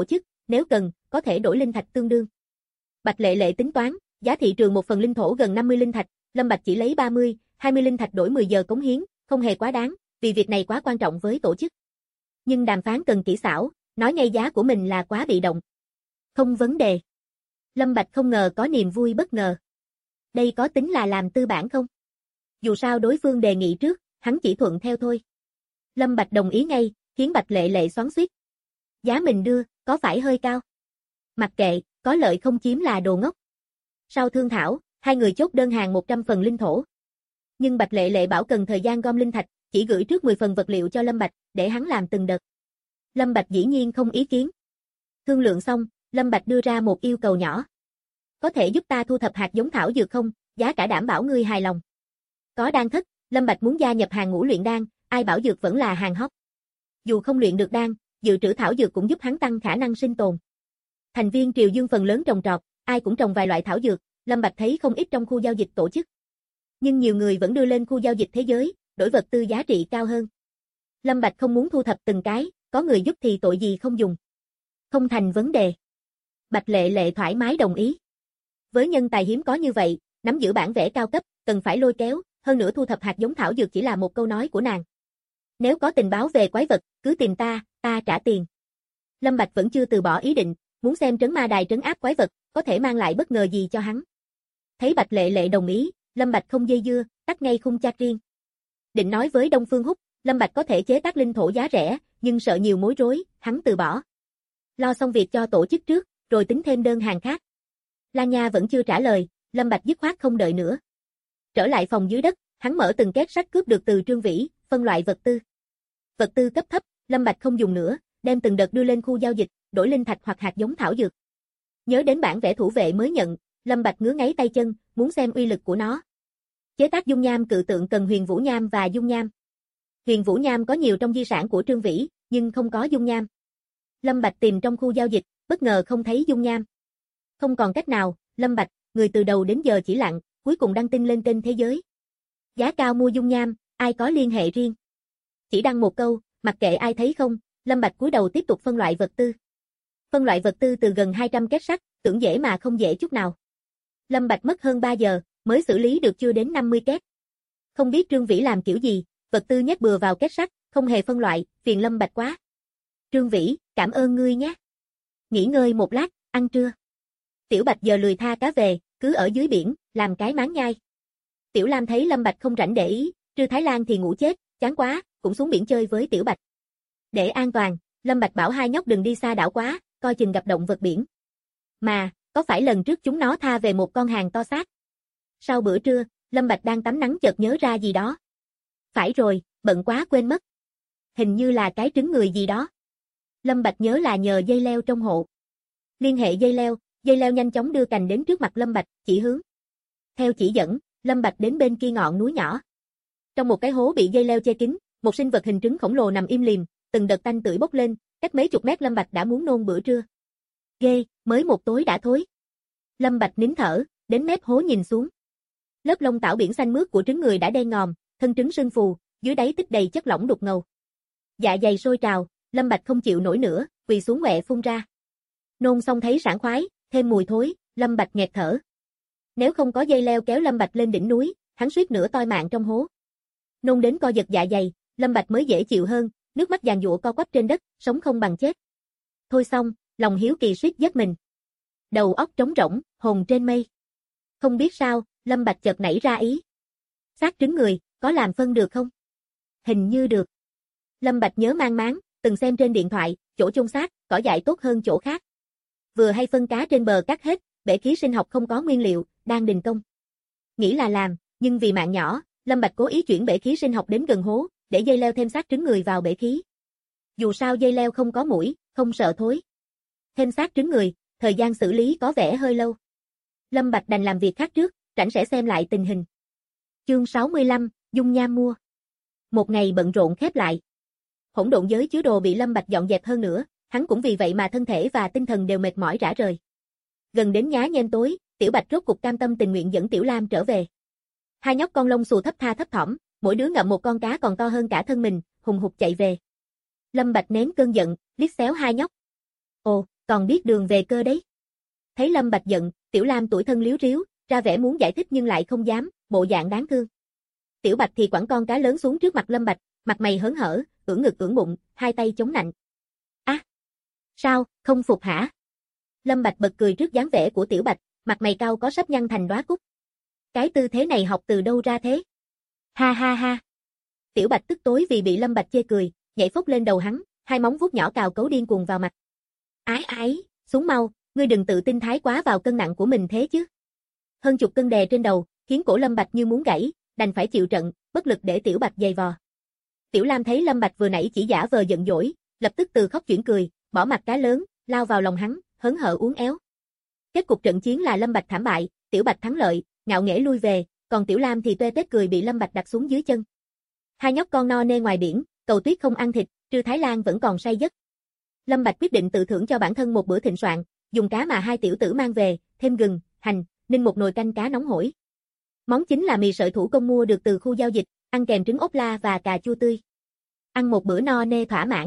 nếu cần, có thể đổi linh thạch tương đương. Bạch Lệ Lệ tính toán, giá thị trường một phần linh thổ gần 50 linh thạch, Lâm Bạch chỉ lấy 30, 20 linh thạch đổi 10 giờ cống hiến, không hề quá đáng, vì việc này quá quan trọng với tổ chức. Nhưng đàm phán cần kỹ xảo, nói ngay giá của mình là quá bị động. Không vấn đề. Lâm Bạch không ngờ có niềm vui bất ngờ. Đây có tính là làm tư bản không? Dù sao đối phương đề nghị trước, hắn chỉ thuận theo thôi. Lâm Bạch đồng ý ngay, khiến Bạch Lệ Lệ xoắn xuýt. Giá mình đưa, có phải hơi cao? Mặc kệ, có lợi không chiếm là đồ ngốc. Sau thương thảo, hai người chốt đơn hàng 100 phần linh thổ. Nhưng Bạch Lệ Lệ bảo cần thời gian gom linh thạch, chỉ gửi trước 10 phần vật liệu cho Lâm Bạch, để hắn làm từng đợt. Lâm Bạch dĩ nhiên không ý kiến. Thương lượng xong, Lâm Bạch đưa ra một yêu cầu nhỏ. Có thể giúp ta thu thập hạt giống thảo dược không, giá cả đảm bảo ngươi hài lòng. Có đan thất, Lâm Bạch muốn gia nhập hàng ngũ luyện đan, ai bảo dược vẫn là hàng hot. Dù không luyện được đan, dự trữ thảo dược cũng giúp hắn tăng khả năng sinh tồn. Thành viên Triều Dương phần lớn trồng trọt, ai cũng trồng vài loại thảo dược, Lâm Bạch thấy không ít trong khu giao dịch tổ chức. Nhưng nhiều người vẫn đưa lên khu giao dịch thế giới, đổi vật tư giá trị cao hơn. Lâm Bạch không muốn thu thập từng cái, có người giúp thì tội gì không dùng. Không thành vấn đề. Bạch Lệ Lệ thoải mái đồng ý. Với nhân tài hiếm có như vậy, nắm giữ bản vẽ cao cấp, cần phải lôi kéo, hơn nữa thu thập hạt giống thảo dược chỉ là một câu nói của nàng. Nếu có tình báo về quái vật, cứ tìm ta trả tiền. Lâm Bạch vẫn chưa từ bỏ ý định, muốn xem trấn ma đài trấn áp quái vật, có thể mang lại bất ngờ gì cho hắn. Thấy Bạch Lệ Lệ đồng ý, Lâm Bạch không dây dưa, tắt ngay khung chat riêng. Định nói với Đông Phương Húc, Lâm Bạch có thể chế tác linh thổ giá rẻ, nhưng sợ nhiều mối rối, hắn từ bỏ. Lo xong việc cho tổ chức trước, rồi tính thêm đơn hàng khác. Lan Nha vẫn chưa trả lời, Lâm Bạch dứt khoát không đợi nữa. Trở lại phòng dưới đất, hắn mở từng két sách cướp được từ Trương Vĩ, phân loại vật tư. Vật tư cấp thấp, Lâm Bạch không dùng nữa, đem từng đợt đưa lên khu giao dịch, đổi linh thạch hoặc hạt giống thảo dược. Nhớ đến bản vẽ thủ vệ mới nhận, Lâm Bạch ngứa ngáy tay chân, muốn xem uy lực của nó. Chế tác dung nham cự tượng cần huyền vũ nham và dung nham. Huyền vũ nham có nhiều trong di sản của Trương Vĩ, nhưng không có dung nham. Lâm Bạch tìm trong khu giao dịch, bất ngờ không thấy dung nham. Không còn cách nào, Lâm Bạch, người từ đầu đến giờ chỉ lặng, cuối cùng đăng tin lên kênh thế giới. Giá cao mua dung nham, ai có liên hệ riêng. Chỉ đăng một câu, mặc kệ ai thấy không, Lâm Bạch cúi đầu tiếp tục phân loại vật tư. Phân loại vật tư từ gần 200 két sắt, tưởng dễ mà không dễ chút nào. Lâm Bạch mất hơn 3 giờ, mới xử lý được chưa đến 50 két. Không biết Trương Vĩ làm kiểu gì, vật tư nhét bừa vào két sắt, không hề phân loại, phiền Lâm Bạch quá. Trương Vĩ, cảm ơn ngươi nhé. Nghỉ ngơi một lát, ăn trưa. Tiểu Bạch giờ lười tha cá về, cứ ở dưới biển, làm cái máng nhai. Tiểu Lam thấy Lâm Bạch không rảnh để ý, Trư Thái Lan thì ngủ chết, chán quá, cũng xuống biển chơi với Tiểu Bạch. Để an toàn, Lâm Bạch bảo hai nhóc đừng đi xa đảo quá, coi chừng gặp động vật biển. Mà, có phải lần trước chúng nó tha về một con hàng to xác? Sau bữa trưa, Lâm Bạch đang tắm nắng chợt nhớ ra gì đó. Phải rồi, bận quá quên mất. Hình như là cái trứng người gì đó. Lâm Bạch nhớ là nhờ dây leo trong hộ. Liên hệ dây leo nhanh chóng đưa cành đến trước mặt Lâm Bạch, chỉ hướng. Theo chỉ dẫn, Lâm Bạch đến bên kia ngọn núi nhỏ. Trong một cái hố bị dây leo che kín, một sinh vật hình trứng khổng lồ nằm im lìm, từng đợt tanh tưởi bốc lên, cách mấy chục mét Lâm Bạch đã muốn nôn bữa trưa. Ghê, mới một tối đã thối. Lâm Bạch nín thở, đến mép hố nhìn xuống. Lớp lông tảo biển xanh mướt của trứng người đã đen ngòm, thân trứng sưng phù, dưới đáy tích đầy chất lỏng đục ngầu. Dạ dày sôi trào, Lâm Bạch không chịu nổi nữa, quỳ xuống quẹ phun ra. Nôn xong thấy sảng khoái, thêm mùi thối, Lâm Bạch nghẹt thở. Nếu không có dây leo kéo Lâm Bạch lên đỉnh núi, hắn suýt nữa toi mạng trong hố. Nôn đến co giật dạ dày, Lâm Bạch mới dễ chịu hơn, nước mắt giàn giụa co quắp trên đất, sống không bằng chết. Thôi xong, lòng hiếu kỳ suýt giết mình. Đầu óc trống rỗng, hồn trên mây. Không biết sao, Lâm Bạch chợt nảy ra ý. Xác trứng người, có làm phân được không? Hình như được. Lâm Bạch nhớ mang máng, từng xem trên điện thoại, chỗ chôn xác, cỏ dại tốt hơn chỗ khác. Vừa hay phân cá trên bờ cắt hết, bể khí sinh học không có nguyên liệu, đang đình công. Nghĩ là làm, nhưng vì mạng nhỏ, Lâm Bạch cố ý chuyển bể khí sinh học đến gần hố, để dây leo thêm xác trứng người vào bể khí. Dù sao dây leo không có mũi, không sợ thối. Thêm xác trứng người, thời gian xử lý có vẻ hơi lâu. Lâm Bạch đành làm việc khác trước, rảnh sẽ xem lại tình hình. Chương 65, dung nham mua. Một ngày bận rộn khép lại. Hỗn độn giới chứa đồ bị Lâm Bạch dọn dẹp hơn nữa, hắn cũng vì vậy mà thân thể và tinh thần đều mệt mỏi rã rời. Gần đến nhá nhem tối, Tiểu Bạch rốt cục cam tâm tình nguyện dẫn Tiểu Lam trở về. Hai nhóc con lông xù thấp tha thấp thỏm, mỗi đứa ngậm một con cá còn to hơn cả thân mình, hùng hục chạy về. Lâm Bạch nén cơn giận, liếc xéo hai nhóc. Ồ, còn biết đường về cơ đấy. Thấy Lâm Bạch giận, Tiểu Lam tủi thân líu ríu, ra vẻ muốn giải thích nhưng lại không dám, bộ dạng đáng thương. Tiểu Bạch thì quẳng con cá lớn xuống trước mặt Lâm Bạch, mặt mày hớn hở, ưỡn ngực ưỡn bụng, hai tay chống nạnh. Sao, không phục hả? Lâm Bạch bật cười trước dáng vẻ của Tiểu Bạch, mặt mày cau có sắp nhăn thành đóa cúc. Cái tư thế này học từ đâu ra thế? Ha ha ha. Tiểu Bạch tức tối vì bị Lâm Bạch chê cười, nhảy phốc lên đầu hắn, hai móng vuốt nhỏ cào cấu điên cuồng vào mặt. Ái, xuống mau, ngươi đừng tự tin thái quá vào cân nặng của mình thế chứ. Hơn chục cân đè trên đầu, khiến cổ Lâm Bạch như muốn gãy, đành phải chịu trận, bất lực để Tiểu Bạch giày vò. Tiểu Lam thấy Lâm Bạch vừa nãy chỉ giả vờ giận dỗi, lập tức từ khóc chuyển cười, bỏ mặt cá lớn, lao vào lòng hắn, hớn hở uốn éo. Kết cục trận chiến là Lâm Bạch thảm bại, Tiểu Bạch thắng lợi, ngạo nghễ lui về, còn Tiểu Lam thì toe toét cười bị Lâm Bạch đặt xuống dưới chân. Hai nhóc con no nê ngoài biển, Cầu Tuyết không ăn thịt, Trư Thái Lan vẫn còn say giấc. Lâm Bạch quyết định tự thưởng cho bản thân một bữa thịnh soạn, dùng cá mà hai tiểu tử mang về, thêm gừng, hành, ninh một nồi canh cá nóng hổi. Món chính là mì sợi thủ công mua được từ khu giao dịch, ăn kèm trứng ốp la và cà chua tươi. Ăn một bữa no nê thỏa mãn.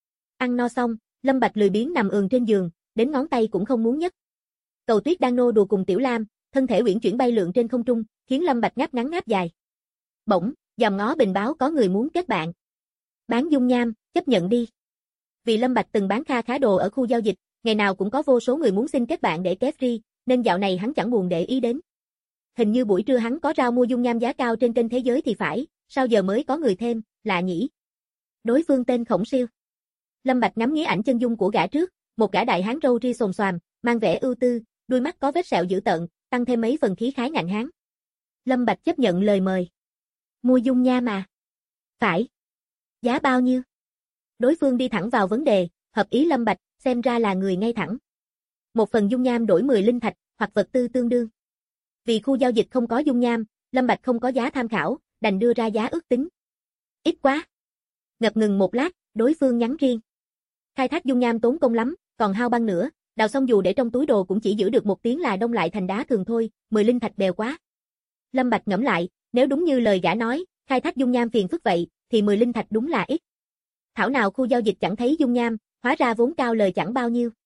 Ăn no xong, Lâm Bạch lười biếng nằm ườn trên giường, đến ngón tay cũng không muốn nhấc. Cầu Tuyết đang nô đùa cùng Tiểu Lam, thân thể uyển chuyển bay lượn trên không trung, khiến Lâm Bạch ngáp ngắn ngáp dài. Bỗng, dòm ngó bình báo có người muốn kết bạn. Bán dung nham, chấp nhận đi. Vì Lâm Bạch từng bán khá đồ ở khu giao dịch, ngày nào cũng có vô số người muốn xin kết bạn để kéo free, nên dạo này hắn chẳng buồn để ý đến. Hình như buổi trưa hắn có rao mua dung nham giá cao trên kênh Thế Giới thì phải, sao giờ mới có người thêm, lạ nhỉ. Đối phương tên Khổng Siêu. Lâm Bạch ngắm nghía ảnh chân dung của gã trước, một gã đại hán râu ria xồm xoàm, mang vẻ ưu tư, đuôi mắt có vết sẹo dữ tợn, tăng thêm mấy phần khí khái ngạnh hán. Lâm Bạch chấp nhận lời mời. Mua dung nham mà. Phải. Giá bao nhiêu? Đối phương đi thẳng vào vấn đề, hợp ý Lâm Bạch, xem ra là người ngay thẳng. Một phần dung nham đổi 10 linh thạch, hoặc vật tư tương đương. Vì khu giao dịch không có dung nham, Lâm Bạch không có giá tham khảo, đành đưa ra giá ước tính. Ít quá. Ngập ngừng một lát, đối phương nhắn riêng. Khai thác dung nham tốn công lắm, còn hao băng nữa, đào xong dù để trong túi đồ cũng chỉ giữ được 1 tiếng là đông lại thành đá thường thôi, 10 linh thạch bèo quá. Lâm Bạch ngẫm lại, nếu đúng như lời gã nói, khai thác dung nham phiền phức vậy, thì 10 linh thạch đúng là ít. Thảo nào khu giao dịch chẳng thấy dung nham, hóa ra vốn cao lời chẳng bao nhiêu.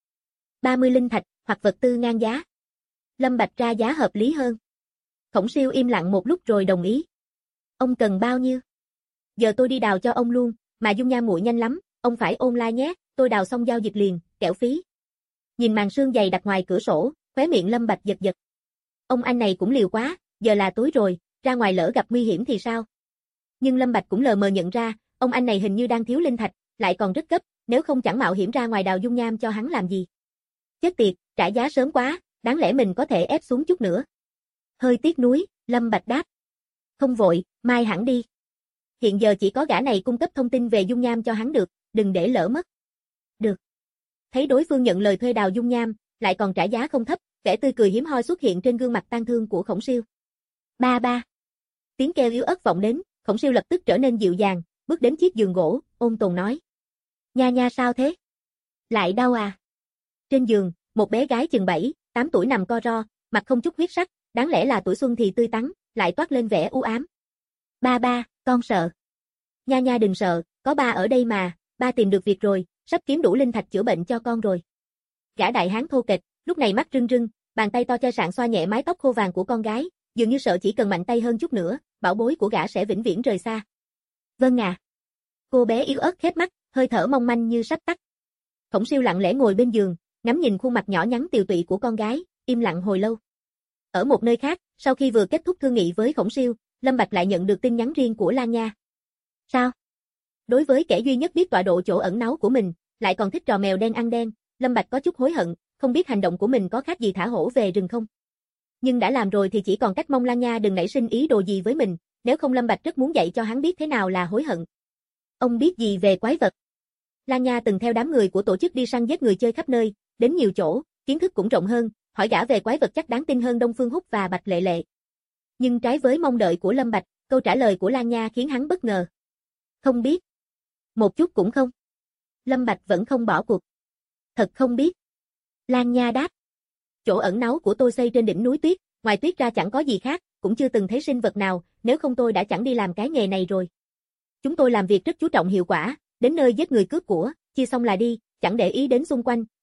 30 linh thạch, hoặc vật tư ngang giá. Lâm Bạch ra giá hợp lý hơn. Khổng Siêu im lặng một lúc rồi đồng ý. Ông cần bao nhiêu? Giờ tôi đi đào cho ông luôn, mà dung nham nguội nhanh lắm, ông phải online nhé, tôi đào xong giao dịch liền, kẻo phí. Nhìn màn sương dày đặt ngoài cửa sổ, khóe miệng Lâm Bạch giật giật. Ông anh này cũng liều quá, giờ là tối rồi, ra ngoài lỡ gặp nguy hiểm thì sao? Nhưng Lâm Bạch cũng lờ mờ nhận ra, ông anh này hình như đang thiếu linh thạch, lại còn rất gấp, nếu không chẳng mạo hiểm ra ngoài đào dung nham cho hắn làm gì. Chết tiệt, trả giá sớm quá, đáng lẽ mình có thể ép xuống chút nữa. Hơi tiếc nuối, Lâm Bạch đáp. Không vội, mai hẳn đi. Hiện giờ chỉ có gã này cung cấp thông tin về dung nham cho hắn được, đừng để lỡ mất. Được. Thấy đối phương nhận lời thuê đào dung nham, lại còn trả giá không thấp, vẻ tươi cười hiếm hoi xuất hiện trên gương mặt tang thương của Khổng Siêu. Ba ba. Tiếng kêu yếu ớt vọng đến, Khổng Siêu lập tức trở nên dịu dàng, bước đến chiếc giường gỗ, ôn tồn nói. Nha nha sao thế? Lại đau à? Trên giường, một bé gái chừng 7, 8 tuổi nằm co ro, mặt không chút huyết sắc, đáng lẽ là tuổi xuân thì tươi tắn, lại toát lên vẻ u ám. Ba ba, con sợ. Nha nha đừng sợ, có ba ở đây mà, ba tìm được việc rồi, sắp kiếm đủ linh thạch chữa bệnh cho con rồi. Gã đại hán thô kệch, lúc này mắt rưng rưng, bàn tay to chai sạn xoa nhẹ mái tóc khô vàng của con gái, dường như sợ chỉ cần mạnh tay hơn chút nữa, bảo bối của gã sẽ vĩnh viễn rời xa. Vâng à. Cô bé yếu ớt khép mắt, hơi thở mong manh như sắp tắt. Khổng Siêu lặng lẽ ngồi bên giường, ngắm nhìn khuôn mặt nhỏ nhắn tiều tụy của con gái, im lặng hồi lâu. Ở một nơi khác, sau khi vừa kết thúc thương nghị với Khổng Siêu, Lâm Bạch lại nhận được tin nhắn riêng của Lan Nha. Sao? Đối với kẻ duy nhất biết tọa độ chỗ ẩn náu của mình, lại còn thích trò mèo đen ăn đen, Lâm Bạch có chút hối hận, không biết hành động của mình có khác gì thả hổ về rừng không. Nhưng đã làm rồi thì chỉ còn cách mong Lan Nha đừng nảy sinh ý đồ gì với mình, nếu không Lâm Bạch rất muốn dạy cho hắn biết thế nào là hối hận. Ông biết gì về quái vật? Lan Nha từng theo đám người của tổ chức đi săn giết người chơi khắp nơi, đến nhiều chỗ, kiến thức cũng rộng hơn, hỏi gã về quái vật chắc đáng tin hơn Đông Phương Húc và Bạch Lệ Lệ. Nhưng trái với mong đợi của Lâm Bạch, câu trả lời của Lan Nha khiến hắn bất ngờ. Không biết. Một chút cũng không. Lâm Bạch vẫn không bỏ cuộc. Thật không biết. Lan Nha đáp. Chỗ ẩn náu của tôi xây trên đỉnh núi tuyết, ngoài tuyết ra chẳng có gì khác, cũng chưa từng thấy sinh vật nào, nếu không tôi đã chẳng đi làm cái nghề này rồi. Chúng tôi làm việc rất chú trọng hiệu quả, đến nơi giết người cướp của, chia xong là đi, chẳng để ý đến xung quanh,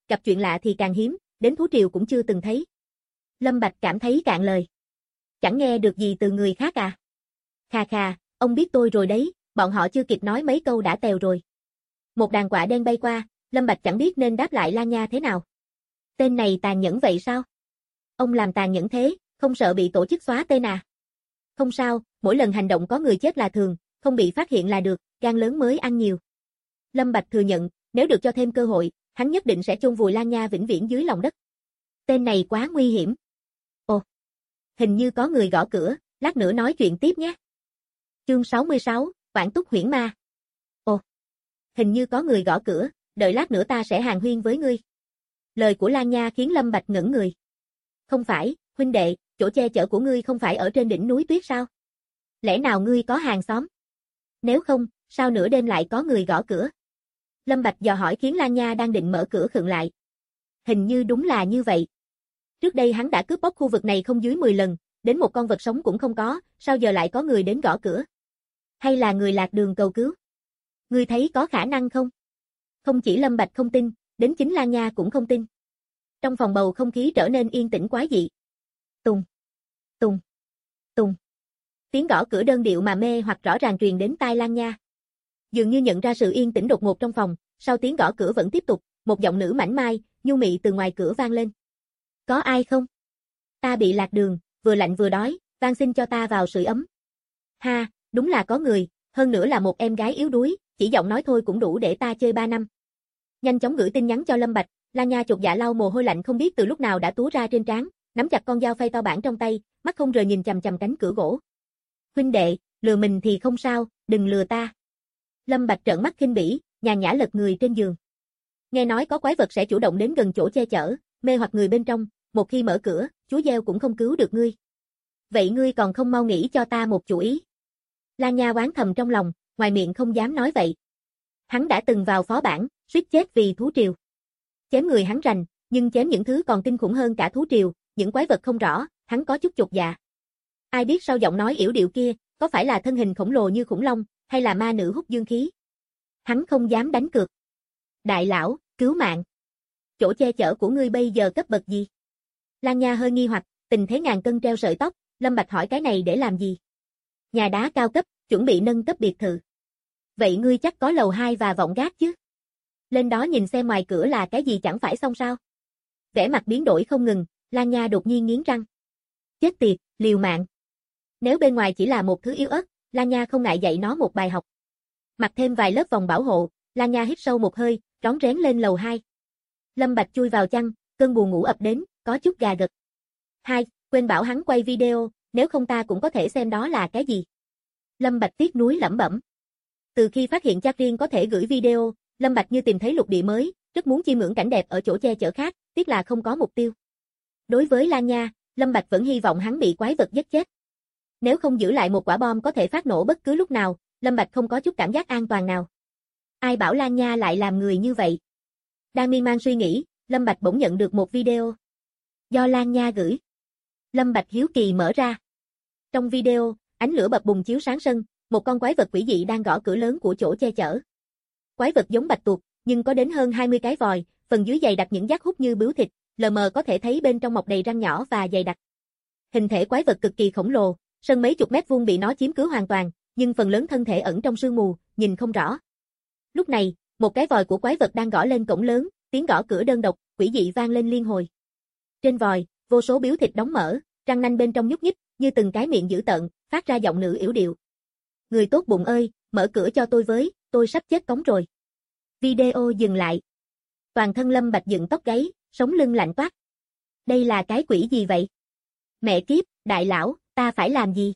gặp chuyện lạ thì càng hiếm, đến thú triều cũng chưa từng thấy. Lâm Bạch cảm thấy cạn lời. Chẳng nghe được gì từ người khác à? Khà khà, ông biết tôi rồi đấy, bọn họ chưa kịp nói mấy câu đã tèo rồi. Một đàn quạ đen bay qua, Lâm Bạch chẳng biết nên đáp lại Lan Nha thế nào. Tên này tàn nhẫn vậy sao? Ông làm tàn nhẫn thế, không sợ bị tổ chức xóa tên à? Không sao, mỗi lần hành động có người chết là thường, không bị phát hiện là được, gan lớn mới ăn nhiều. Lâm Bạch thừa nhận, nếu được cho thêm cơ hội, hắn nhất định sẽ chôn vùi Lan Nha vĩnh viễn dưới lòng đất. Tên này quá nguy hiểm. Ồ, hình như có người gõ cửa, lát nữa nói chuyện tiếp nhé. Chương 66, Quản Túc Huyễn Ma. Ồ, hình như có người gõ cửa, đợi lát nữa ta sẽ hàn huyên với ngươi. Lời của Lan Nha khiến Lâm Bạch ngẩn người. Không phải, huynh đệ, chỗ che chở của ngươi không phải ở trên đỉnh núi tuyết sao? Lẽ nào ngươi có hàng xóm? Nếu không, sao nửa đêm lại có người gõ cửa? Lâm Bạch dò hỏi khiến Lan Nha đang định mở cửa khựng lại. Hình như đúng là như vậy. Trước đây hắn đã cướp bóc khu vực này không dưới 10 lần, đến một con vật sống cũng không có, sao giờ lại có người đến gõ cửa? Hay là người lạc đường cầu cứu? Ngươi thấy có khả năng không? Không chỉ Lâm Bạch không tin, đến chính Lan Nha cũng không tin. Trong phòng bầu không khí trở nên yên tĩnh quái dị. Tùng, tùng, tùng. Tiếng gõ cửa đơn điệu mà mê hoặc rõ ràng truyền đến tai Lan Nha. Dường như nhận ra sự yên tĩnh đột ngột trong phòng, sau tiếng gõ cửa vẫn tiếp tục, một giọng nữ mảnh mai, nhu mị từ ngoài cửa vang lên. Có ai không? Ta bị lạc đường, vừa lạnh vừa đói, van xin cho ta vào sưởi ấm. Ha, đúng là có người, hơn nữa là một em gái yếu đuối, chỉ giọng nói thôi cũng đủ để ta chơi 3 năm. Nhanh chóng gửi tin nhắn cho Lâm Bạch, Lan Nha chột dạ lau mồ hôi lạnh không biết từ lúc nào đã túa ra trên trán, nắm chặt con dao phay to bản trong tay, mắt không rời nhìn chằm chằm cánh cửa gỗ. Huynh đệ, lừa mình thì không sao, đừng lừa ta. Lâm Bạch trợn mắt khinh bỉ, nhàn nhã lật người trên giường. Nghe nói có quái vật sẽ chủ động đến gần chỗ che chở, mê hoặc người bên trong, một khi mở cửa, chúa gieo cũng không cứu được ngươi. Vậy ngươi còn không mau nghĩ cho ta một chủ ý. Lan Nha oán thầm trong lòng, ngoài miệng không dám nói vậy. Hắn đã từng vào phó bản, suýt chết vì thú triều. Chém người hắn rành, nhưng chém những thứ còn kinh khủng hơn cả thú triều, những quái vật không rõ, hắn có chút chột dạ. Ai biết sau giọng nói yểu điệu kia, có phải là thân hình khổng lồ như khủng long, hay là ma nữ hút dương khí? Hắn không dám đánh cược. Đại lão, cứu mạng. Chỗ che chở của ngươi bây giờ cấp bậc gì? Lan Nha hơi nghi hoặc, tình thế ngàn cân treo sợi tóc, Lâm Bạch hỏi cái này để làm gì? Nhà đá cao cấp, chuẩn bị nâng cấp biệt thự. Vậy ngươi chắc có lầu 2 và vọng gác chứ? Lên đó nhìn xem ngoài cửa là cái gì chẳng phải xong sao? Vẻ mặt biến đổi không ngừng, Lan Nha đột nhiên nghiến răng. Chết tiệt, liều mạng. Nếu bên ngoài chỉ là một thứ yếu ớt, Lan Nha không ngại dạy nó một bài học. Mặc thêm vài lớp vòng bảo hộ, Lan Nha hít sâu một hơi, rón rén lên lầu 2. Lâm Bạch chui vào chăn, cơn buồn ngủ ập đến, có chút gà gật. Hai, quên bảo hắn quay video, nếu không ta cũng có thể xem đó là cái gì. Lâm Bạch tiếc nuối lẩm bẩm. Từ khi phát hiện chat riêng có thể gửi video, Lâm Bạch như tìm thấy lục địa mới, rất muốn chiêm ngưỡng cảnh đẹp ở chỗ che chở khác, tiếc là không có mục tiêu. Đối với Lan Nha, Lâm Bạch vẫn hy vọng hắn bị quái vật giết chết. Nếu không giữ lại một quả bom có thể phát nổ bất cứ lúc nào, Lâm Bạch không có chút cảm giác an toàn nào. Ai bảo Lan Nha lại làm người như vậy? Đang miên man suy nghĩ, Lâm Bạch bỗng nhận được một video. Do Lan Nha gửi. Lâm Bạch hiếu kỳ mở ra. Trong video, ánh lửa bập bùng chiếu sáng sân, một con quái vật quỷ dị đang gõ cửa lớn của chỗ che chở. Quái vật giống bạch tuộc, nhưng có đến hơn 20 cái vòi, phần dưới dày đặc những giác hút như bướu thịt, lờ mờ có thể thấy bên trong mọc đầy răng nhỏ và dày đặc. Hình thể quái vật cực kỳ khổng lồ, sân mấy chục mét vuông bị nó chiếm cứ hoàn toàn, nhưng phần lớn thân thể ẩn trong sương mù, nhìn không rõ. Lúc này, một cái vòi của quái vật đang gõ lên cổng lớn, tiếng gõ cửa đơn độc, quỷ dị vang lên liên hồi. Trên vòi, vô số biếu thịt đóng mở, răng nanh bên trong nhúc nhích, như từng cái miệng dữ tợn, phát ra giọng nữ yểu điệu. Người tốt bụng ơi, mở cửa cho tôi với, tôi sắp chết cống rồi. Video dừng lại. Toàn thân Lâm Bạch dựng tóc gáy, sống lưng lạnh toát. Đây là cái quỷ gì vậy? Mẹ kiếp, đại lão, ta phải làm gì?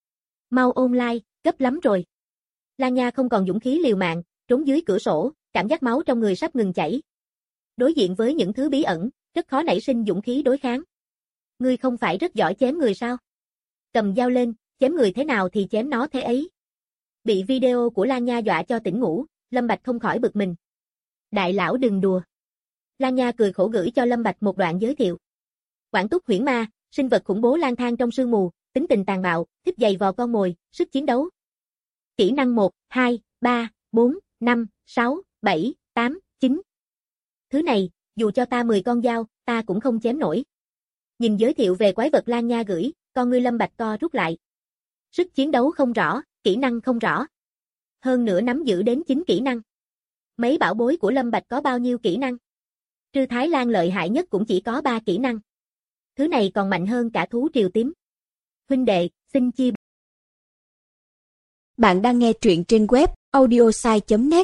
Mau ôn like, gấp lắm rồi. Lan Nha không còn dũng khí liều mạng, trốn dưới cửa sổ, cảm giác máu trong người sắp ngừng chảy. Đối diện với những thứ bí ẩn, rất khó nảy sinh dũng khí đối kháng. Ngươi không phải rất giỏi chém người sao? Cầm dao lên, chém người thế nào thì chém nó thế ấy. Bị video của Lan Nha dọa cho tỉnh ngủ, Lâm Bạch không khỏi bực mình. Đại lão đừng đùa. Lan Nha cười khổ gửi cho Lâm Bạch một đoạn giới thiệu. Quản Túc Huyễn Ma, sinh vật khủng bố lang thang trong sương mù, tính tình tàn bạo, thích giày vò con mồi, sức chiến đấu. Kỹ năng 1, 2, 3, 4, 5, 6, 7, 8, 9. Thứ này, dù cho ta 10 con dao, ta cũng không chém nổi. Nhìn giới thiệu về quái vật Lan Nha gửi, con ngươi Lâm Bạch co rút lại. Sức chiến đấu không rõ, kỹ năng không rõ. Hơn nữa nắm giữ đến 9 kỹ năng. Mấy bảo bối của Lâm Bạch có bao nhiêu kỹ năng? Trư Thái Lan lợi hại nhất cũng chỉ có 3 kỹ năng. Thứ này còn mạnh hơn cả thú triều tím. Huynh đệ, xin chia. Bạn đang nghe truyện trên web audiosai.net.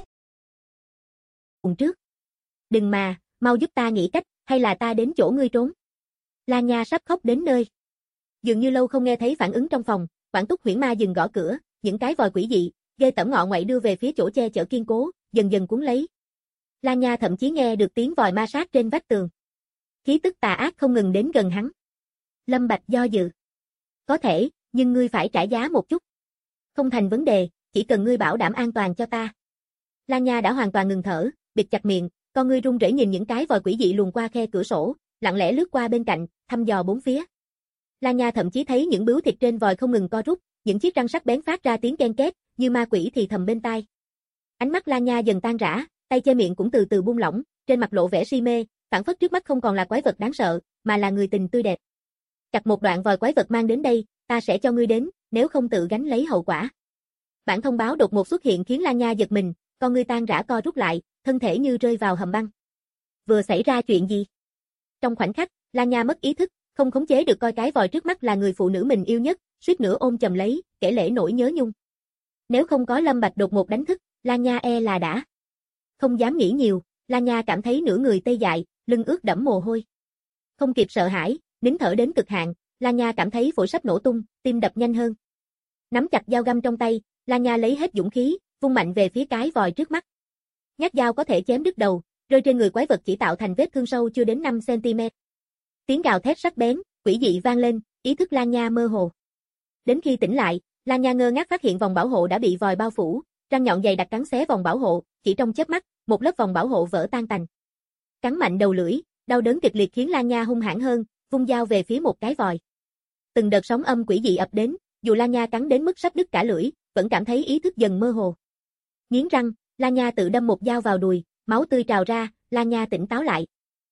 Trước. Đừng mà, mau giúp ta nghĩ cách, hay là ta đến chỗ ngươi trốn. Lan Nha sắp khóc đến nơi. Dường như lâu không nghe thấy phản ứng trong phòng, Quản Túc Huyễn Ma dừng gõ cửa, những cái vòi quỷ dị, ghê tởm ngọ ngoại đưa về phía chỗ che chở kiên cố, dần dần cuốn lấy. Lan Nha thậm chí nghe được tiếng vòi ma sát trên vách tường. Khí tức tà ác không ngừng đến gần hắn. Lâm Bạch do dự. Có thể, nhưng ngươi phải trả giá một chút. Không thành vấn đề, chỉ cần ngươi bảo đảm an toàn cho ta. Lan Nha đã hoàn toàn ngừng thở, bịt chặt miệng, con ngươi run rẩy nhìn những cái vòi quỷ dị luồn qua khe cửa sổ, lặng lẽ lướt qua bên cạnh, thăm dò bốn phía. Lan Nha thậm chí thấy những bướu thịt trên vòi không ngừng co rút, những chiếc răng sắc bén phát ra tiếng ken két, như ma quỷ thì thầm bên tai. Ánh mắt Lan Nha dần tan rã, tay che miệng cũng từ từ buông lỏng, trên mặt lộ vẻ si mê, phảng phất trước mắt không còn là quái vật đáng sợ, mà là người tình tươi đẹp. Chặt một đoạn vòi quái vật mang đến đây, ta sẽ cho ngươi đến, nếu không tự gánh lấy hậu quả. Bản thông báo đột ngột xuất hiện khiến Lan Nha giật mình, con ngươi tan rã co rút lại, thân thể như rơi vào hầm băng. Vừa xảy ra chuyện gì? Trong khoảnh khắc, Lan Nha mất ý thức, không khống chế được coi cái vòi trước mắt là người phụ nữ mình yêu nhất, suýt nữa ôm chầm lấy, kể lể nỗi nhớ nhung. Nếu không có Lâm Bạch đột ngột đánh thức, Lan Nha là đã. Không dám nghĩ nhiều, Lan Nha cảm thấy nửa người tê dại, lưng ướt đẫm mồ hôi. Không kịp sợ hãi, nín thở đến cực hạn, Lan Nha cảm thấy phổi sắp nổ tung, tim đập nhanh hơn. Nắm chặt dao găm trong tay, Lan Nha lấy hết dũng khí, vung mạnh về phía cái vòi trước mắt. Nhát dao có thể chém đứt đầu, rơi trên người quái vật chỉ tạo thành vết thương sâu chưa đến 5 cm. Tiếng gào thét sắc bén, quỷ dị vang lên, ý thức Lan Nha mơ hồ. Đến khi tỉnh lại, Lan Nha ngơ ngác phát hiện vòng bảo hộ đã bị vòi bao phủ, răng nhọn dày đặc cắn xé vòng bảo hộ, chỉ trong chớp mắt, một lớp vòng bảo hộ vỡ tan tành. Cắn mạnh đầu lưỡi, đau đớn kịch liệt khiến Lan Nha hung hãn hơn, vung dao về phía một cái vòi. Từng đợt sóng âm quỷ dị ập đến, dù Lan Nha cắn đến mức sắp đứt cả lưỡi, vẫn cảm thấy ý thức dần mơ hồ. Nghiến răng, Lan Nha tự đâm một dao vào đùi, máu tươi trào ra, Lan Nha tỉnh táo lại.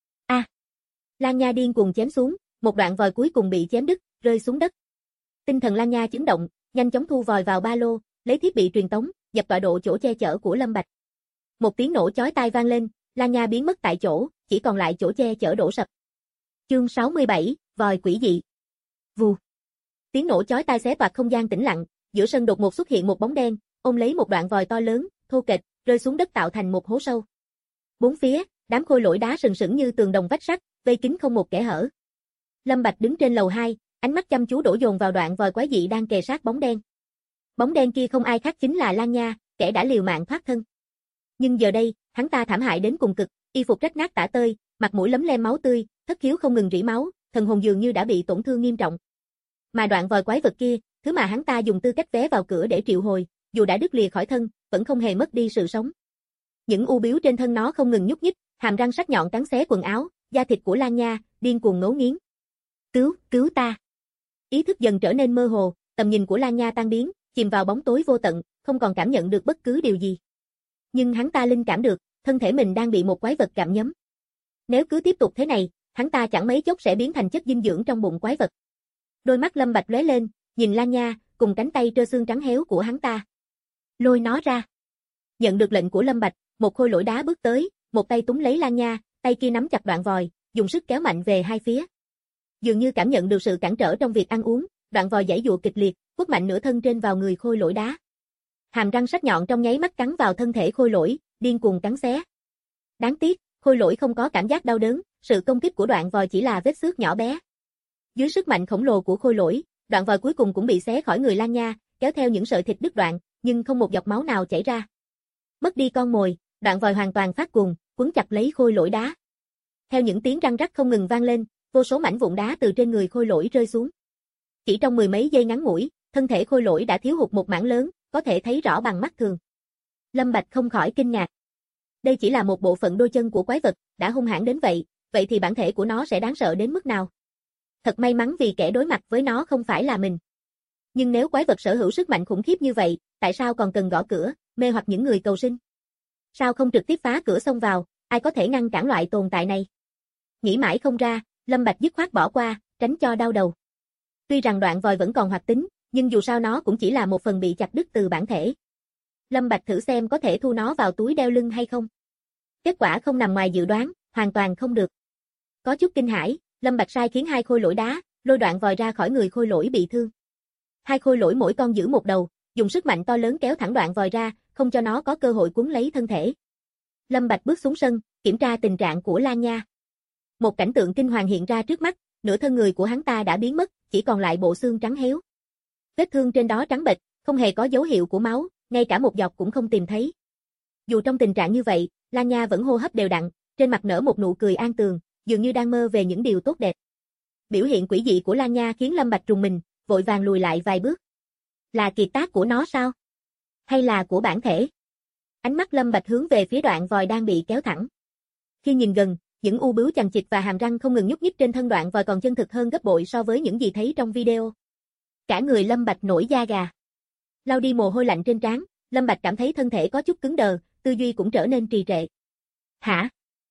Lan Nha điên cuồng chém xuống, một đoạn vòi cuối cùng bị chém đứt, rơi xuống đất. Tinh thần Lan Nha chấn động, nhanh chóng thu vòi vào ba lô, lấy thiết bị truyền tống, dập tọa độ chỗ che chở của Lâm Bạch. Một tiếng nổ chói tai vang lên, Lan Nha biến mất tại chỗ, chỉ còn lại chỗ che chở đổ sập. Chương 67, vòi quỷ dị. Vù. Tiếng nổ chói tai xé toạc không gian tĩnh lặng, giữa sân đột ngột xuất hiện một bóng đen, ôm lấy một đoạn vòi to lớn, thô kệch, rơi xuống đất tạo thành một hố sâu. Bốn phía, đám khôi lỗi đá sừng sững như tường đồng vách sắt, vây kín không một kẽ hở. Lâm Bạch đứng trên lầu 2, ánh mắt chăm chú đổ dồn vào đoạn vòi quái dị đang kề sát bóng đen. Bóng đen kia không ai khác chính là Lan Nha, kẻ đã liều mạng thoát thân. Nhưng giờ đây, hắn ta thảm hại đến cùng cực, y phục rách nát tả tơi, mặt mũi lấm lem máu tươi, thất khiếu không ngừng rỉ máu, thần hồn dường như đã bị tổn thương nghiêm trọng. Mà đoạn vòi quái vật kia, thứ mà hắn ta dùng tư cách vé vào cửa để triệu hồi, dù đã đứt lìa khỏi thân, vẫn không hề mất đi sự sống. Những u bướu trên thân nó không ngừng nhúc nhích, hàm răng sắc nhọn cắn xé quần áo, da thịt của Lan Nha điên cuồng ngấu nghiến. Cứu ta. Ý thức dần trở nên mơ hồ, tầm nhìn của Lan Nha tan biến, chìm vào bóng tối vô tận, không còn cảm nhận được bất cứ điều gì. Nhưng hắn ta linh cảm được, thân thể mình đang bị một quái vật gặm nhấm. Nếu cứ tiếp tục thế này, hắn ta chẳng mấy chốc sẽ biến thành chất dinh dưỡng trong bụng quái vật. Đôi mắt Lâm Bạch lóe lên, nhìn Lan Nha, cùng cánh tay trơ xương trắng héo của hắn ta. Lôi nó ra. Nhận được lệnh của Lâm Bạch, một khôi lỗi đá bước tới, một tay túm lấy Lan Nha, tay kia nắm chặt đoạn vòi, dùng sức kéo mạnh về hai phía. Dường như cảm nhận được sự cản trở trong việc ăn uống, đoạn vòi giãy giụa kịch liệt, quất mạnh nửa thân trên vào người khôi lỗi đá. Hàm răng sắc nhọn trong nháy mắt cắn vào thân thể khôi lỗi, điên cuồng cắn xé. Đáng tiếc, khôi lỗi không có cảm giác đau đớn, sự công kích của đoạn vòi chỉ là vết xước nhỏ bé. Dưới sức mạnh khổng lồ của khôi lỗi, đoạn vòi cuối cùng cũng bị xé khỏi người Lan Nha, kéo theo những sợi thịt đứt đoạn, nhưng không một giọt máu nào chảy ra. Mất đi con mồi, đoạn vòi hoàn toàn phát cuồng, quấn chặt lấy khôi lỗi đá. Theo những tiếng răng rắc không ngừng vang lên, vô số mảnh vụn đá từ trên người khôi lỗi rơi xuống. Chỉ trong mười mấy giây ngắn ngủi, thân thể khôi lỗi đã thiếu hụt một mảng lớn, có thể thấy rõ bằng mắt thường. Lâm Bạch không khỏi kinh ngạc. Đây chỉ là một bộ phận đôi chân của quái vật, đã hung hãn đến vậy, vậy thì bản thể của nó sẽ đáng sợ đến mức nào? Thật may mắn vì kẻ đối mặt với nó không phải là mình. Nhưng nếu quái vật sở hữu sức mạnh khủng khiếp như vậy, tại sao còn cần gõ cửa, mê hoặc những người cầu sinh? Sao không trực tiếp phá cửa xông vào, ai có thể ngăn cản loại tồn tại này? Nghĩ mãi không ra, Lâm Bạch dứt khoát bỏ qua, tránh cho đau đầu. Tuy rằng đoạn vòi vẫn còn hoạt tính, nhưng dù sao nó cũng chỉ là một phần bị chặt đứt từ bản thể. Lâm Bạch thử xem có thể thu nó vào túi đeo lưng hay không. Kết quả không nằm ngoài dự đoán, hoàn toàn không được. Có chút kinh hãi, Lâm Bạch sai khiến 2 khôi lỗi đá, lôi đoạn vòi ra khỏi người khôi lỗi bị thương. 2 khôi lỗi mỗi con giữ một đầu, dùng sức mạnh to lớn kéo thẳng đoạn vòi ra, không cho nó có cơ hội cuốn lấy thân thể. Lâm Bạch bước xuống sân, kiểm tra tình trạng của Lan Nha. Một cảnh tượng kinh hoàng hiện ra trước mắt, nửa thân người của hắn ta đã biến mất, chỉ còn lại bộ xương trắng héo. Vết thương trên đó trắng bệch, không hề có dấu hiệu của máu, ngay cả một giọt cũng không tìm thấy. Dù trong tình trạng như vậy, Lan Nha vẫn hô hấp đều đặn, trên mặt nở một nụ cười an tường, dường như đang mơ về những điều tốt đẹp. Biểu hiện quỷ dị của Lan Nha khiến Lâm Bạch rùng mình, vội vàng lùi lại vài bước. Là kiệt tác của nó sao? Hay là của bản thể? Ánh mắt Lâm Bạch hướng về phía đoạn vòi đang bị kéo thẳng. Khi nhìn gần, những u bướu chằng chịt và hàm răng không ngừng nhúc nhích trên thân đoạn vòi còn chân thực hơn gấp bội so với những gì thấy trong video. Cả người Lâm Bạch nổi da gà. Lau đi mồ hôi lạnh trên trán, Lâm Bạch cảm thấy thân thể có chút cứng đờ, tư duy cũng trở nên trì trệ. Hả?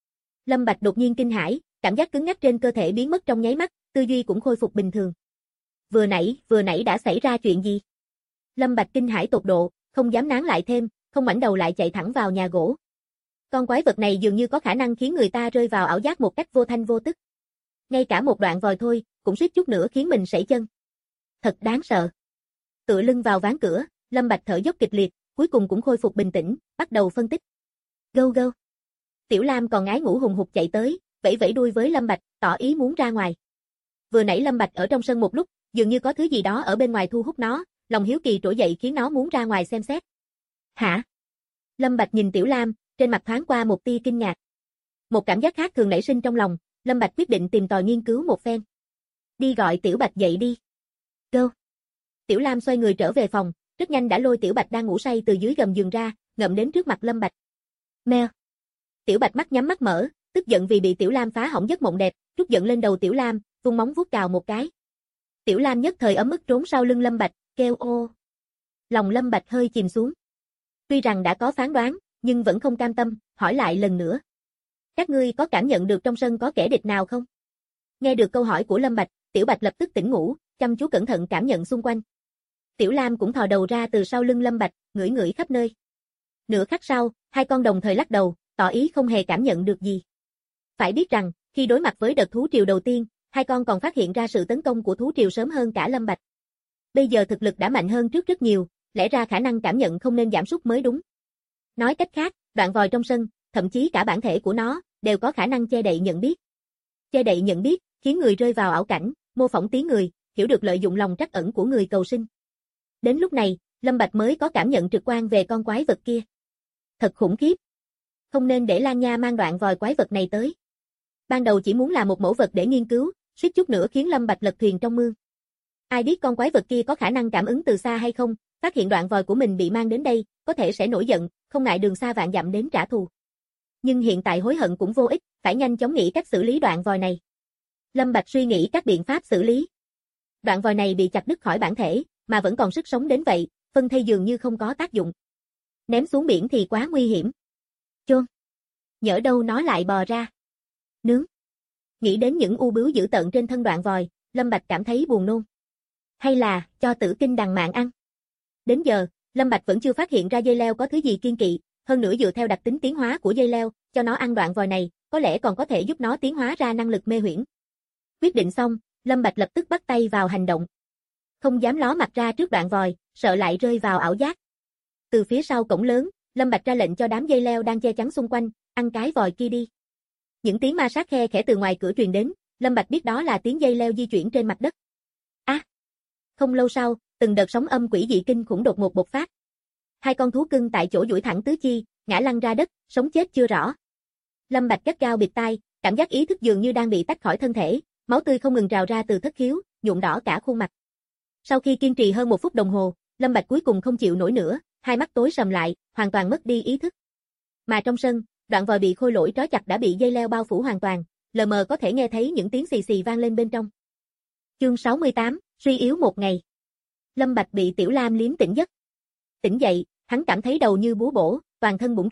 Lâm Bạch đột nhiên kinh hãi, cảm giác cứng ngắc trên cơ thể biến mất trong nháy mắt, tư duy cũng khôi phục bình thường. Vừa nãy đã xảy ra chuyện gì? Lâm Bạch kinh hãi tột độ, không dám nán lại thêm, không ngoảnh đầu lại chạy thẳng vào nhà gỗ. Con quái vật này dường như có khả năng khiến người ta rơi vào ảo giác một cách vô thanh vô tức. Ngay cả một đoạn vòi thôi, cũng suýt chút nữa khiến mình sẩy chân. Thật đáng sợ. Tựa lưng vào ván cửa, Lâm Bạch thở dốc kịch liệt, cuối cùng cũng khôi phục bình tĩnh, bắt đầu phân tích. Gâu gâu. Tiểu Lam còn ngái ngủ hùng hục chạy tới, vẫy vẫy đuôi với Lâm Bạch, tỏ ý muốn ra ngoài. Vừa nãy Lâm Bạch ở trong sân một lúc, dường như có thứ gì đó ở bên ngoài thu hút nó, lòng hiếu kỳ trỗi dậy khiến nó muốn ra ngoài xem xét. Hả? Lâm Bạch nhìn Tiểu Lam, trên mặt thoáng qua một tia kinh ngạc. Một cảm giác khác thường nảy sinh trong lòng, Lâm Bạch quyết định tìm tòi nghiên cứu một phen. Đi gọi Tiểu Bạch dậy đi. Go. Tiểu Lam xoay người trở về phòng, rất nhanh đã lôi Tiểu Bạch đang ngủ say từ dưới gầm giường ra, ngậm đến trước mặt Lâm Bạch. Meo. Tiểu Bạch mắt nhắm mắt mở, tức giận vì bị Tiểu Lam phá hỏng giấc mộng đẹp, trút giận lên đầu Tiểu Lam, vung móng vuốt cào một cái. Tiểu Lam nhất thời ấm ức trốn sau lưng Lâm Bạch, kêu ô. Lòng Lâm Bạch hơi chìm xuống. Tuy rằng đã có phán đoán, nhưng vẫn không cam tâm, hỏi lại lần nữa. Các ngươi có cảm nhận được trong sân có kẻ địch nào không? Nghe được câu hỏi của Lâm Bạch, Tiểu Bạch lập tức tỉnh ngủ, chăm chú cẩn thận cảm nhận xung quanh. Tiểu Lam cũng thò đầu ra từ sau lưng Lâm Bạch, ngửi ngửi khắp nơi. Nửa khắc sau, 2 con đồng thời lắc đầu, tỏ ý không hề cảm nhận được gì. Phải biết rằng, khi đối mặt với đợt thú triều đầu tiên, 2 con còn phát hiện ra sự tấn công của thú triều sớm hơn cả Lâm Bạch. Bây giờ thực lực đã mạnh hơn trước rất nhiều, lẽ ra khả năng cảm nhận không nên giảm sút mới đúng. Nói cách khác, đoạn vòi trong sân, thậm chí cả bản thể của nó, đều có khả năng che đậy nhận biết. Che đậy nhận biết, khiến người rơi vào ảo cảnh, mô phỏng tiếng người, hiểu được lợi dụng lòng trắc ẩn của người cầu sinh. Đến lúc này, Lâm Bạch mới có cảm nhận trực quan về con quái vật kia. Thật khủng khiếp. Không nên để Lan Nha mang đoạn vòi quái vật này tới. Ban đầu chỉ muốn là một mẫu vật để nghiên cứu, suýt chút nữa khiến Lâm Bạch lật thuyền trong mương. Ai biết con quái vật kia có khả năng cảm ứng từ xa hay không, phát hiện đoạn vòi của mình bị mang đến đây, có thể sẽ nổi giận, không ngại đường xa vạn dặm đến trả thù. Nhưng hiện tại hối hận cũng vô ích, phải nhanh chóng nghĩ cách xử lý đoạn vòi này. Lâm Bạch suy nghĩ các biện pháp xử lý. Đoạn vòi này bị chặt đứt khỏi bản thể, mà vẫn còn sức sống đến vậy, phân thây dường như không có tác dụng. Ném xuống biển thì quá nguy hiểm. Chôn. Nhỡ đâu nó lại bò ra. Nướng. Nghĩ đến những u bướu dữ tợn trên thân đoạn vòi, Lâm Bạch cảm thấy buồn nôn. Hay là, cho Tử Kinh đằng mạng ăn. Đến giờ, Lâm Bạch vẫn chưa phát hiện ra dây leo có thứ gì kiêng kỵ, hơn nữa dựa theo đặc tính tiến hóa của dây leo, cho nó ăn đoạn vòi này, có lẽ còn có thể giúp nó tiến hóa ra năng lực mê huyễn. Quyết định xong, Lâm Bạch lập tức bắt tay vào hành động. Không dám ló mặt ra trước đoạn vòi, sợ lại rơi vào ảo giác. Từ phía sau cổng lớn, Lâm Bạch ra lệnh cho đám dây leo đang che chắn xung quanh, ăn cái vòi kia đi. Những tiếng ma sát khe khẽ từ ngoài cửa truyền đến, Lâm Bạch biết đó là tiếng dây leo di chuyển trên mặt đất. Không lâu sau, từng đợt sóng âm quỷ dị kinh khủng đột ngột bộc phát. 2 con thú cưng tại chỗ duỗi thẳng tứ chi, ngã lăn ra đất, sống chết chưa rõ. Lâm Bạch gắt gao bịt tai, cảm giác ý thức dường như đang bị tách khỏi thân thể, máu tươi không ngừng trào ra từ thất khiếu, nhuộm đỏ cả khuôn mặt. Sau khi kiên trì hơn 1 phút đồng hồ, Lâm Bạch cuối cùng không chịu nổi nữa, hai mắt tối sầm lại, hoàn toàn mất đi ý thức. Mà trong sân, đoạn vòi bị khôi lỗi trói chặt đã bị dây leo bao phủ hoàn toàn, lờ mờ có thể nghe thấy những tiếng xì xì vang lên bên trong. Chương 68, suy yếu một ngày. Lâm Bạch bị Tiểu Lam liếm tỉnh giấc. Tỉnh dậy, hắn cảm thấy đầu như búa bổ, toàn thân bủn rủn,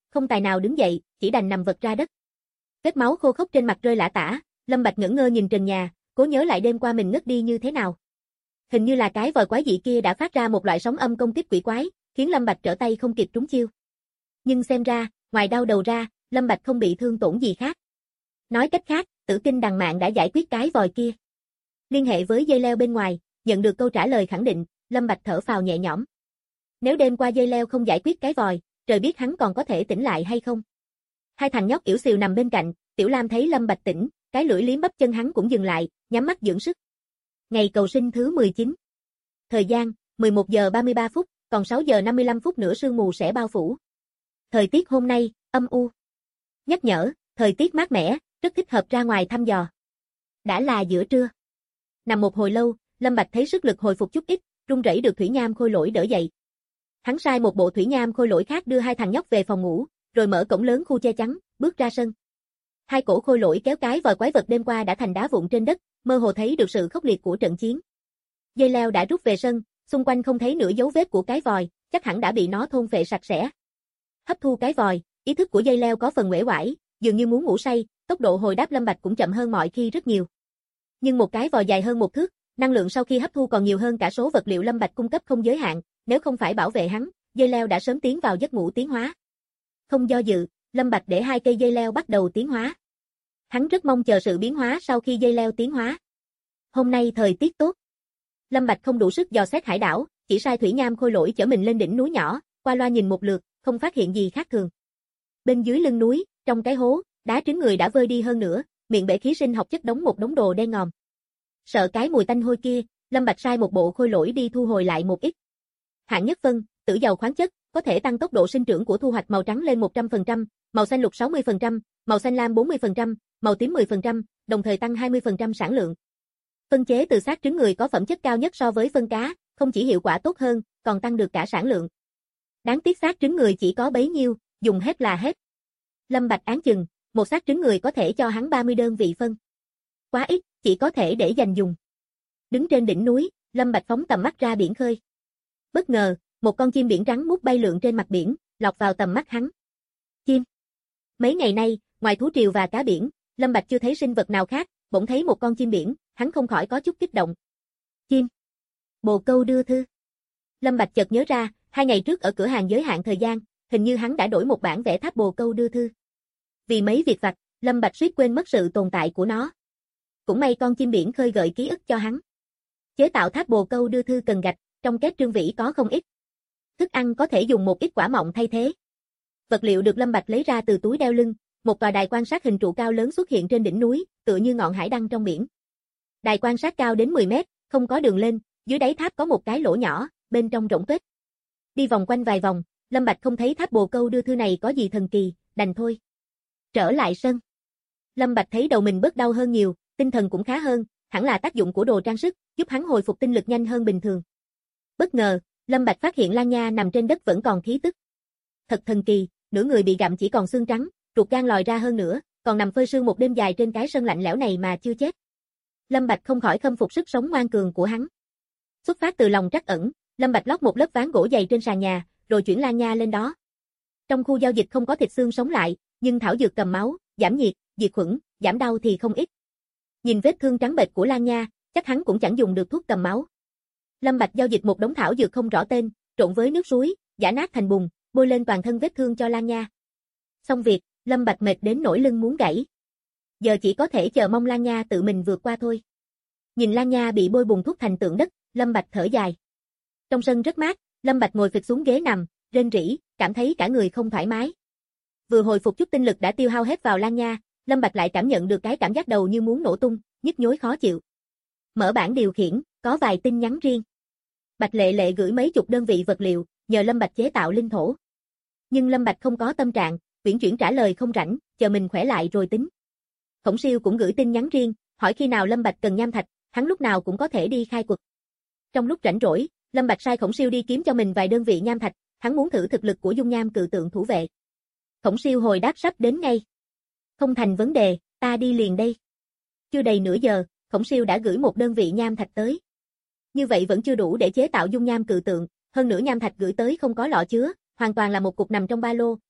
không tài nào đứng dậy, chỉ đành nằm vật ra đất. Vết máu khô khốc trên mặt rơi lả tả, Lâm Bạch ngẩn ngơ nhìn trần nhà, cố nhớ lại đêm qua mình ngất đi như thế nào. Hình như là cái vòi quái dị kia đã phát ra một loại sóng âm công kích quỷ quái, khiến Lâm Bạch trở tay không kịp trúng chiêu. Nhưng xem ra, ngoài đau đầu ra, Lâm Bạch không bị thương tổn gì khác. Nói cách khác, Tử Kinh Đằng Mạn đã giải quyết cái vòi kia. Liên hệ với dây leo bên ngoài, nhận được câu trả lời khẳng định, Lâm Bạch thở phào nhẹ nhõm. Nếu đêm qua dây leo không giải quyết cái vòi, trời biết hắn còn có thể tỉnh lại hay không. Hai thằng nhóc yểu xìu nằm bên cạnh, Tiểu Lam thấy Lâm Bạch tỉnh, cái lưỡi liếm bắp chân hắn cũng dừng lại, nhắm mắt dưỡng sức. Ngày cầu sinh thứ 19. Thời gian, 11 giờ 33 phút, còn 6 giờ 55 phút nữa sương mù sẽ bao phủ. Thời tiết hôm nay, âm u. Nhắc nhở, thời tiết mát mẻ, rất thích hợp ra ngoài thăm dò. Đã là giữa trưa. Nằm một hồi lâu, Lâm Bạch thấy sức lực hồi phục chút ít, run rẩy được thủy nham khôi lỗi đỡ dậy. Hắn sai một bộ thủy nham khôi lỗi khác đưa hai thằng nhóc về phòng ngủ, rồi mở cổng lớn khu che chắn, bước ra sân. Hai cổ khôi lỗi kéo cái vòi quái vật đêm qua đã thành đá vụn trên đất, mơ hồ thấy được sự khốc liệt của trận chiến. Dây leo đã rút về sân, xung quanh không thấy nửa dấu vết của cái vòi, chắc hẳn đã bị nó thôn phệ sạch sẽ. Hấp thu cái vòi, ý thức của dây leo có phần uể oải, dường như muốn ngủ say, tốc độ hồi đáp Lâm Bạch cũng chậm hơn mọi khi rất nhiều. Nhưng một cái vòi dài hơn một thước, năng lượng sau khi hấp thu còn nhiều hơn cả số vật liệu Lâm Bạch cung cấp không giới hạn, nếu không phải bảo vệ hắn, dây leo đã sớm tiến vào giấc ngủ tiến hóa. Không do dự, Lâm Bạch để hai cây dây leo bắt đầu tiến hóa. Hắn rất mong chờ sự biến hóa sau khi dây leo tiến hóa. Hôm nay thời tiết tốt. Lâm Bạch không đủ sức dò xét hải đảo, chỉ sai thủy nham khôi lỗi chở mình lên đỉnh núi nhỏ, qua loa nhìn một lượt, không phát hiện gì khác thường. Bên dưới lưng núi, trong cái hố, đá trứng người đã vơi đi hơn nữa, miệng bể khí sinh học chất đống một đống đồ đen ngòm. Sợ cái mùi tanh hôi kia, Lâm Bạch sai một bộ khôi lỗi đi thu hồi lại một ít. Hạng nhất phân, tử dầu khoáng chất, có thể tăng tốc độ sinh trưởng của thu hoạch màu trắng lên 100%, màu xanh lục 60%, màu xanh lam 40%, màu tím 10%, đồng thời tăng 20% sản lượng. Phân chế từ xác trứng người có phẩm chất cao nhất so với phân cá, không chỉ hiệu quả tốt hơn, còn tăng được cả sản lượng. Đáng tiếc xác trứng người chỉ có bấy nhiêu, dùng hết là hết. Lâm Bạch áng chừng, một xác trứng người có thể cho hắn 30 đơn vị phân. Quá ít, chỉ có thể để dành dùng. Đứng trên đỉnh núi, Lâm Bạch phóng tầm mắt ra biển khơi. Bất ngờ, một con chim biển trắng mút bay lượn trên mặt biển, lọt vào tầm mắt hắn. Chim. Mấy ngày nay, ngoài thú triều và cá biển, Lâm Bạch chưa thấy sinh vật nào khác, bỗng thấy một con chim biển, hắn không khỏi có chút kích động. Chim. Bồ câu đưa thư. Lâm Bạch chợt nhớ ra, 2 ngày trước ở cửa hàng giới hạn thời gian, hình như hắn đã đổi một bản vẽ tháp bồ câu đưa thư. Vì mấy việc vặt, Lâm Bạch suýt quên mất sự tồn tại của nó. Cũng may con chim biển khơi gợi ký ức cho hắn. Chế tạo tháp bồ câu đưa thư cần gạch, trong két trương vĩ có không ít. Thức ăn có thể dùng một ít quả mọng thay thế. Vật liệu được Lâm Bạch lấy ra từ túi đeo lưng, một tòa đài quan sát hình trụ cao lớn xuất hiện trên đỉnh núi, tựa như ngọn hải đăng trong biển. Đài quan sát cao đến 10 mét, không có đường lên, dưới đáy tháp có một cái lỗ nhỏ, bên trong rỗng tuếch. Đi vòng quanh vài vòng, Lâm Bạch không thấy tháp bồ câu đưa thư này có gì thần kỳ, đành thôi. Trở lại sân. Lâm Bạch thấy đầu mình bớt đau hơn nhiều, tinh thần cũng khá hơn, hẳn là tác dụng của đồ trang sức, giúp hắn hồi phục tinh lực nhanh hơn bình thường. Bất ngờ, Lâm Bạch phát hiện Lan Nha nằm trên đất vẫn còn khí tức. Thật thần kỳ, nửa người bị gặm chỉ còn xương trắng, ruột gan lòi ra hơn nữa, còn nằm phơi sương một đêm dài trên cái sân lạnh lẽo này mà chưa chết. Lâm Bạch không khỏi khâm phục sức sống ngoan cường của hắn. Xuất phát từ lòng trắc ẩn, Lâm Bạch lót một lớp ván gỗ dày trên sàn nhà, rồi chuyển Lan Nha lên đó. Trong khu giao dịch không có thịt xương sống lại, nhưng thảo dược cầm máu, giảm nhiệt, diệt khuẩn, giảm đau thì không ít. Nhìn vết thương trắng bệch của Lan Nha, chắc hắn cũng chẳng dùng được thuốc cầm máu. Lâm Bạch giao dịch một đống thảo dược không rõ tên, trộn với nước suối, giã nát thành bùn, bôi lên toàn thân vết thương cho Lan Nha. Xong việc, Lâm Bạch mệt đến nỗi lưng muốn gãy. Giờ chỉ có thể chờ mong Lan Nha tự mình vượt qua thôi. Nhìn Lan Nha bị bôi bùn thuốc thành tượng đất, Lâm Bạch thở dài. Trong sân rất mát, Lâm Bạch ngồi phịch xuống ghế nằm, rên rỉ, cảm thấy cả người không thoải mái. Vừa hồi phục chút tinh lực đã tiêu hao hết vào Lan Nha, Lâm Bạch lại cảm nhận được cái cảm giác đầu như muốn nổ tung, nhức nhối khó chịu. Mở bảng điều khiển, có vài tin nhắn riêng. Bạch Lệ Lệ gửi mấy chục đơn vị vật liệu, nhờ Lâm Bạch chế tạo linh thổ. Nhưng Lâm Bạch không có tâm trạng, uyển chuyển trả lời không rảnh, chờ mình khỏe lại rồi tính. Khổng Siêu cũng gửi tin nhắn riêng, hỏi khi nào Lâm Bạch cần nham thạch, hắn lúc nào cũng có thể đi khai quật. Trong lúc rảnh rỗi, Lâm Bạch sai Khổng Siêu đi kiếm cho mình vài đơn vị nham thạch, hắn muốn thử thực lực của dung nham cự tượng thủ vệ. Khổng Siêu hồi đáp sắp đến ngay. Không thành vấn đề, ta đi liền đây. Chưa đầy nửa giờ, Khổng Siêu đã gửi một đơn vị nham thạch tới. Như vậy vẫn chưa đủ để chế tạo dung nham cự tượng, hơn nữa nham thạch gửi tới không có lọ chứa, hoàn toàn là một cục nằm trong ba lô,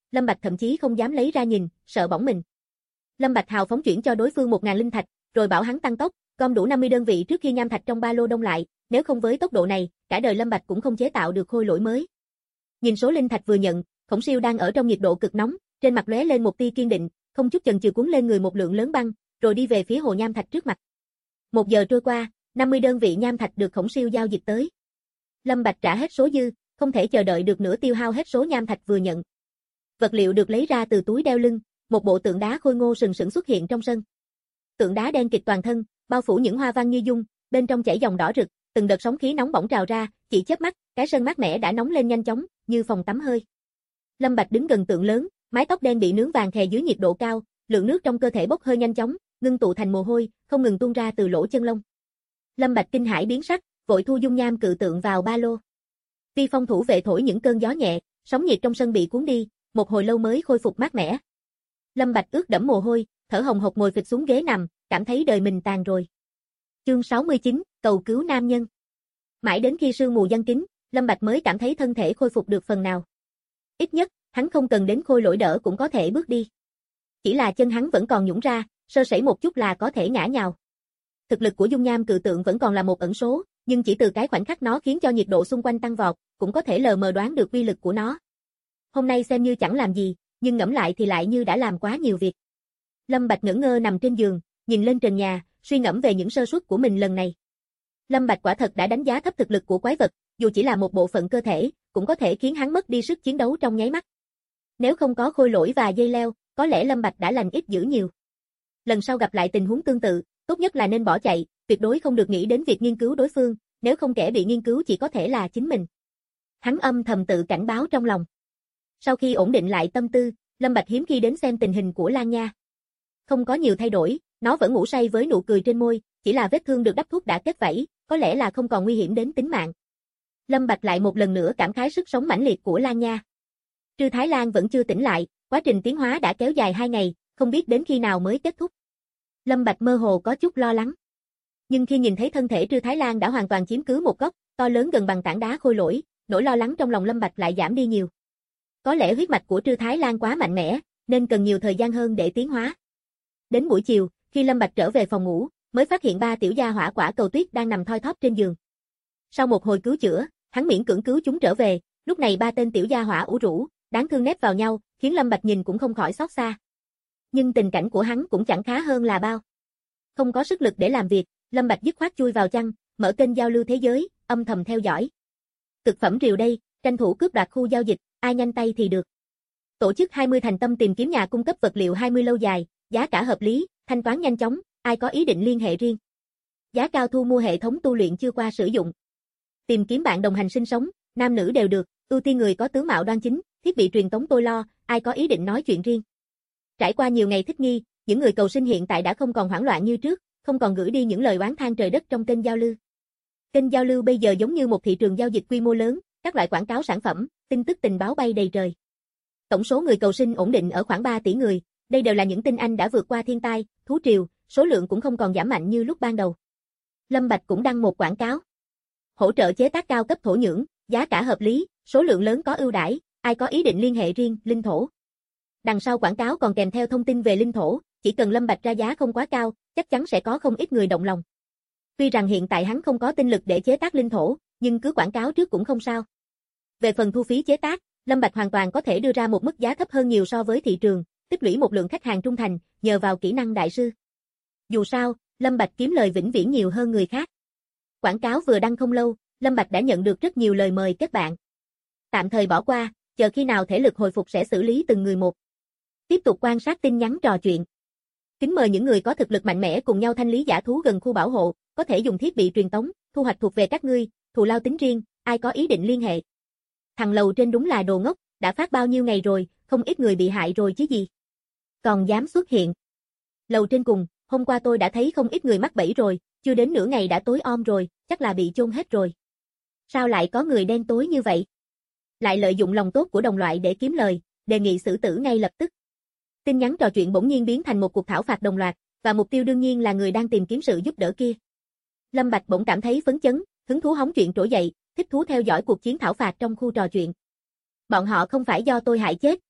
Lâm Bạch thậm chí không dám lấy ra nhìn, sợ bỏng mình. Lâm Bạch hào phóng chuyển cho đối phương 1000 linh thạch, rồi bảo hắn tăng tốc, gom đủ 50 đơn vị trước khi nham thạch trong ba lô đông lại, nếu không với tốc độ này, cả đời Lâm Bạch cũng không chế tạo được khôi lỗi mới. Nhìn số linh thạch vừa nhận, Khổng Siêu đang ở trong nhiệt độ cực nóng, trên mặt lóe lên một tia kiên định, không chút chần chừ cuốn lên người một lượng lớn băng, rồi đi về phía hồ nham thạch trước mặt. 1 giờ trôi qua, 50 đơn vị nham thạch được Khổng Siêu giao dịch tới. Lâm Bạch trả hết số dư, không thể chờ đợi được nữa tiêu hao hết số nham thạch vừa nhận. Vật liệu được lấy ra từ túi đeo lưng, một bộ tượng đá khôi ngô sừng sững xuất hiện trong sân. Tượng đá đen kịt toàn thân, bao phủ những hoa văn như dung, bên trong chảy dòng đỏ rực, từng đợt sóng khí nóng bỏng trào ra, chỉ chớp mắt, cái sân mát mẻ đã nóng lên nhanh chóng, như phòng tắm hơi. Lâm Bạch đứng gần tượng lớn, mái tóc đen bị nướng vàng khè dưới nhiệt độ cao, lượng nước trong cơ thể bốc hơi nhanh chóng, ngưng tụ thành mồ hôi, không ngừng tuôn ra từ lỗ chân lông. Lâm Bạch kinh hãi biến sắc, vội thu dung nham cự tượng vào ba lô. Vi phong thủ vệ thổi những cơn gió nhẹ, sóng nhiệt trong sân bị cuốn đi, một hồi lâu mới khôi phục mát mẻ. Lâm Bạch ướt đẫm mồ hôi, thở hồng hộc ngồi phịch xuống ghế nằm, cảm thấy đời mình tàn rồi. Chương 69, cầu cứu nam nhân. Mãi đến khi sương mù giăng kín, Lâm Bạch mới cảm thấy thân thể khôi phục được phần nào. Ít nhất, hắn không cần đến khôi lỗi đỡ cũng có thể bước đi. Chỉ là chân hắn vẫn còn nhũn ra, sơ sẩy một chút là có thể ngã nhào. Thực lực của dung nham cự tượng vẫn còn là một ẩn số, nhưng chỉ từ cái khoảnh khắc nó khiến cho nhiệt độ xung quanh tăng vọt, cũng có thể lờ mờ đoán được uy lực của nó. Hôm nay xem như chẳng làm gì, nhưng ngẫm lại thì lại như đã làm quá nhiều việc. Lâm Bạch ngẩn ngơ nằm trên giường, nhìn lên trần nhà, suy ngẫm về những sơ suất của mình lần này. Lâm Bạch quả thật đã đánh giá thấp thực lực của quái vật, dù chỉ là một bộ phận cơ thể, cũng có thể khiến hắn mất đi sức chiến đấu trong nháy mắt. Nếu không có khôi lỗi và dây leo, có lẽ Lâm Bạch đã lành ít dữ nhiều. Lần sau gặp lại tình huống tương tự, tốt nhất là nên bỏ chạy, tuyệt đối không được nghĩ đến việc nghiên cứu đối phương, nếu không kẻ bị nghiên cứu chỉ có thể là chính mình. Hắn âm thầm tự cảnh báo trong lòng. Sau khi ổn định lại tâm tư, Lâm Bạch hiếm khi đến xem tình hình của Lan Nha. Không có nhiều thay đổi, nó vẫn ngủ say với nụ cười trên môi, chỉ là vết thương được đắp thuốc đã kết vảy, có lẽ là không còn nguy hiểm đến tính mạng. Lâm Bạch lại một lần nữa cảm khái sức sống mãnh liệt của Lan Nha. Trư Thái Lan vẫn chưa tỉnh lại, quá trình tiến hóa đã kéo dài 2 ngày, không biết đến khi nào mới kết thúc. Lâm Bạch mơ hồ có chút lo lắng. Nhưng khi nhìn thấy thân thể Trư Thái Lan đã hoàn toàn chiếm cứ một góc, to lớn gần bằng tảng đá khôi lỗi, nỗi lo lắng trong lòng Lâm Bạch lại giảm đi nhiều. Có lẽ huyết mạch của Trư Thái Lan quá mạnh mẽ, nên cần nhiều thời gian hơn để tiến hóa. Đến buổi chiều, khi Lâm Bạch trở về phòng ngủ, mới phát hiện 3 tiểu gia hỏa Quả Cầu Tuyết đang nằm thoi thóp trên giường. Sau một hồi cứu chữa, hắn miễn cưỡng cứu chúng trở về, lúc này 3 tên tiểu gia hỏa ủ rũ, đáng thương nép vào nhau, khiến Lâm Bạch nhìn cũng không khỏi xót xa. Nhưng tình cảnh của hắn cũng chẳng khá hơn là bao. Không có sức lực để làm việc, Lâm Bạch dứt khoát chui vào chăn, mở kênh giao lưu thế giới, âm thầm theo dõi. Thực phẩm rìu đây, tranh thủ cướp đoạt khu giao dịch, ai nhanh tay thì được. Tổ chức 20 thành tâm tìm kiếm nhà cung cấp vật liệu 20 lâu dài, giá cả hợp lý, thanh toán nhanh chóng, ai có ý định liên hệ riêng. Giá cao thu mua hệ thống tu luyện chưa qua sử dụng. Tìm kiếm bạn đồng hành sinh sống, nam nữ đều được, ưu tiên người có tướng mạo đoan chính, thiết bị truyền tống tôi lo, ai có ý định nói chuyện riêng. Trải qua nhiều ngày thích nghi, những người cầu sinh hiện tại đã không còn hoảng loạn như trước, không còn gửi đi những lời oán than trời đất trong kênh giao lưu. Kênh giao lưu bây giờ giống như một thị trường giao dịch quy mô lớn, các loại quảng cáo sản phẩm, tin tức tình báo bay đầy trời. Tổng số người cầu sinh ổn định ở khoảng 3 tỷ người, đây đều là những tinh anh đã vượt qua thiên tai, thú triều, số lượng cũng không còn giảm mạnh như lúc ban đầu. Lâm Bạch cũng đăng một quảng cáo. Hỗ trợ chế tác cao cấp thổ nhưỡng, giá cả hợp lý, số lượng lớn có ưu đãi, ai có ý định liên hệ riêng, linh thổ. Đằng sau quảng cáo còn kèm theo thông tin về linh thổ, chỉ cần Lâm Bạch ra giá không quá cao, chắc chắn sẽ có không ít người động lòng. Tuy rằng hiện tại hắn không có tinh lực để chế tác linh thổ, nhưng cứ quảng cáo trước cũng không sao. Về phần thu phí chế tác, Lâm Bạch hoàn toàn có thể đưa ra một mức giá thấp hơn nhiều so với thị trường, tích lũy một lượng khách hàng trung thành, nhờ vào kỹ năng đại sư. Dù sao, Lâm Bạch kiếm lời vĩnh viễn nhiều hơn người khác. Quảng cáo vừa đăng không lâu, Lâm Bạch đã nhận được rất nhiều lời mời kết bạn. Tạm thời bỏ qua, chờ khi nào thể lực hồi phục sẽ xử lý từng người một. Tiếp tục quan sát tin nhắn trò chuyện. Kính mời những người có thực lực mạnh mẽ cùng nhau thanh lý giả thú gần khu bảo hộ, có thể dùng thiết bị truyền tống, thu hoạch thuộc về các ngươi, thù lao tính riêng, ai có ý định liên hệ. Thằng lầu trên đúng là đồ ngốc, đã phát bao nhiêu ngày rồi, không ít người bị hại rồi chứ gì. Còn dám xuất hiện. Lầu trên cùng, hôm qua tôi đã thấy không ít người mắc bẫy rồi, chưa đến nửa ngày đã tối om rồi, chắc là bị chôn hết rồi. Sao lại có người đen tối như vậy? Lại lợi dụng lòng tốt của đồng loại để kiếm lời, đề nghị xử tử ngay lập tức. Tin nhắn trò chuyện bỗng nhiên biến thành một cuộc thảo phạt đồng loạt, và mục tiêu đương nhiên là người đang tìm kiếm sự giúp đỡ kia. Lâm Bạch bỗng cảm thấy phấn chấn, hứng thú hóng chuyện trỗi dậy, thích thú theo dõi cuộc chiến thảo phạt trong khu trò chuyện. Bọn họ không phải do tôi hại chết,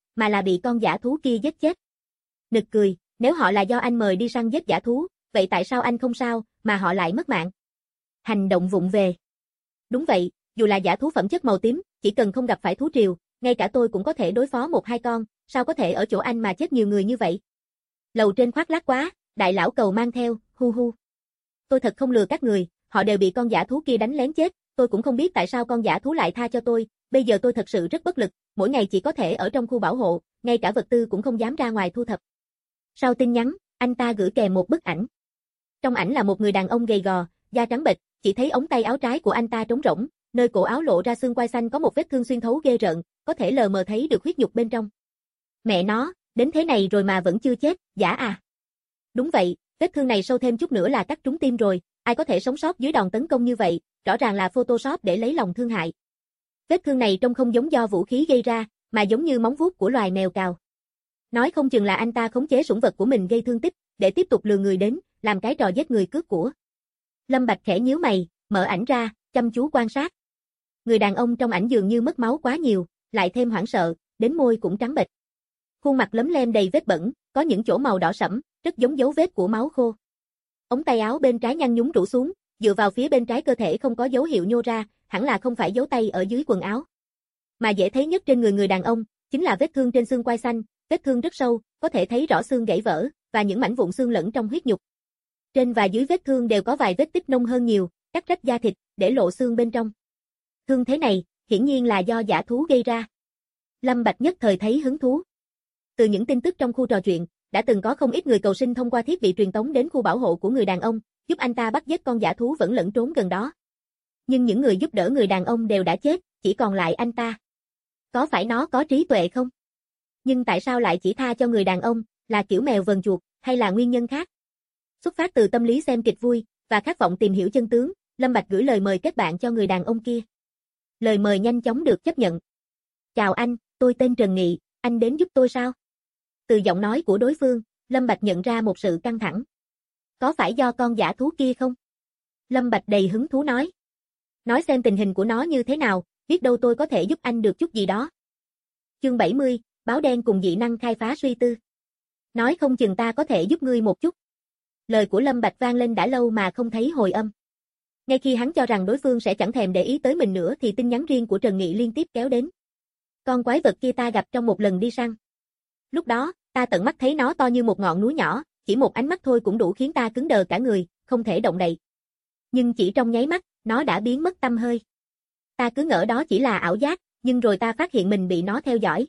mà là bị con dã thú kia giết chết. Nực cười, nếu họ là do anh mời đi săn giết dã thú, vậy tại sao anh không sao, mà họ lại mất mạng? Hành động vụng về. Đúng vậy, dù là dã thú phẩm chất màu tím, chỉ cần không gặp phải thú triều, ngay cả tôi cũng có thể đối phó 1-2 con, sao có thể ở chỗ anh mà chết nhiều người như vậy? Lầu trên khoác lác quá, đại lão cầu mang theo, hu hu. Tôi thật không lừa các người, họ đều bị con dã thú kia đánh lén chết, tôi cũng không biết tại sao con dã thú lại tha cho tôi, bây giờ tôi thật sự rất bất lực, mỗi ngày chỉ có thể ở trong khu bảo hộ, ngay cả vật tư cũng không dám ra ngoài thu thập. Sau tin nhắn, anh ta gửi kèm một bức ảnh. Trong ảnh là một người đàn ông gầy gò, da trắng bệch, chỉ thấy ống tay áo trái của anh ta trống rỗng, nơi cổ áo lộ ra xương quai xanh có một vết thương xuyên thấu ghê rợn, có thể lờ mờ thấy được huyết nhục bên trong. Mẹ nó, đến thế này rồi mà vẫn chưa chết, giả à? Đúng vậy, vết thương này sâu thêm chút nữa là cắt trúng tim rồi, ai có thể sống sót dưới đòn tấn công như vậy, rõ ràng là Photoshop để lấy lòng thương hại. Vết thương này trông không giống do vũ khí gây ra, mà giống như móng vuốt của loài mèo cào. Nói không chừng là anh ta khống chế sủng vật của mình gây thương tích, để tiếp tục lừa người đến, làm cái trò giết người cướp của. Lâm Bạch khẽ nhíu mày, mở ảnh ra, chăm chú quan sát. Người đàn ông trong ảnh dường như mất máu quá nhiều, lại thêm hoảng sợ, đến môi cũng trắng bệch. Khuôn mặt lấm lem đầy vết bẩn, có những chỗ màu đỏ sẫm, rất giống dấu vết của máu khô. Ống tay áo bên trái nhăn nhúm rũ xuống, dựa vào phía bên trái cơ thể không có dấu hiệu nhô ra, hẳn là không phải dấu tay ở dưới quần áo. Mà dễ thấy nhất trên người đàn ông, chính là vết thương trên xương quai xanh, vết thương rất sâu, có thể thấy rõ xương gãy vỡ, và những mảnh vụn xương lẫn trong huyết nhục. Trên và dưới vết thương đều có vài vết tích nông hơn nhiều, cắt rách da thịt, để lộ xương bên trong. Thương thế này, hiển nhiên là do dã thú gây ra. Lâm Bạch nhất thời thấy hứng thú. Từ những tin tức trong khu trò chuyện, đã từng có không ít người cầu sinh thông qua thiết bị truyền tống đến khu bảo hộ của người đàn ông, giúp anh ta bắt giết con dã thú vẫn lẫn trốn gần đó. Nhưng những người giúp đỡ người đàn ông đều đã chết, chỉ còn lại anh ta. Có phải nó có trí tuệ không? Nhưng tại sao lại chỉ tha cho người đàn ông, là kiểu mèo vờn chuột, hay là nguyên nhân khác? Xuất phát từ tâm lý xem kịch vui, và khát vọng tìm hiểu chân tướng, Lâm Bạch gửi lời mời kết bạn cho người đàn ông kia. Lời mời nhanh chóng được chấp nhận. Chào anh, tôi tên Trần Nghị, anh đến giúp tôi sao? Từ giọng nói của đối phương, Lâm Bạch nhận ra một sự căng thẳng. Có phải do con dã thú kia không? Lâm Bạch đầy hứng thú nói. Nói xem tình hình của nó như thế nào, biết đâu tôi có thể giúp anh được chút gì đó. Chương 70, báo đen cùng dị năng khai phá suy tư. Nói không chừng ta có thể giúp ngươi một chút. Lời của Lâm Bạch vang lên đã lâu mà không thấy hồi âm. Ngay khi hắn cho rằng đối phương sẽ chẳng thèm để ý tới mình nữa thì tin nhắn riêng của Trần Nghị liên tiếp kéo đến. Con quái vật kia ta gặp trong một lần đi săn. Lúc đó, ta tận mắt thấy nó to như một ngọn núi nhỏ, chỉ một ánh mắt thôi cũng đủ khiến ta cứng đờ cả người, không thể động đậy. Nhưng chỉ trong nháy mắt, nó đã biến mất tăm hơi. Ta cứ ngỡ đó chỉ là ảo giác, nhưng rồi ta phát hiện mình bị nó theo dõi.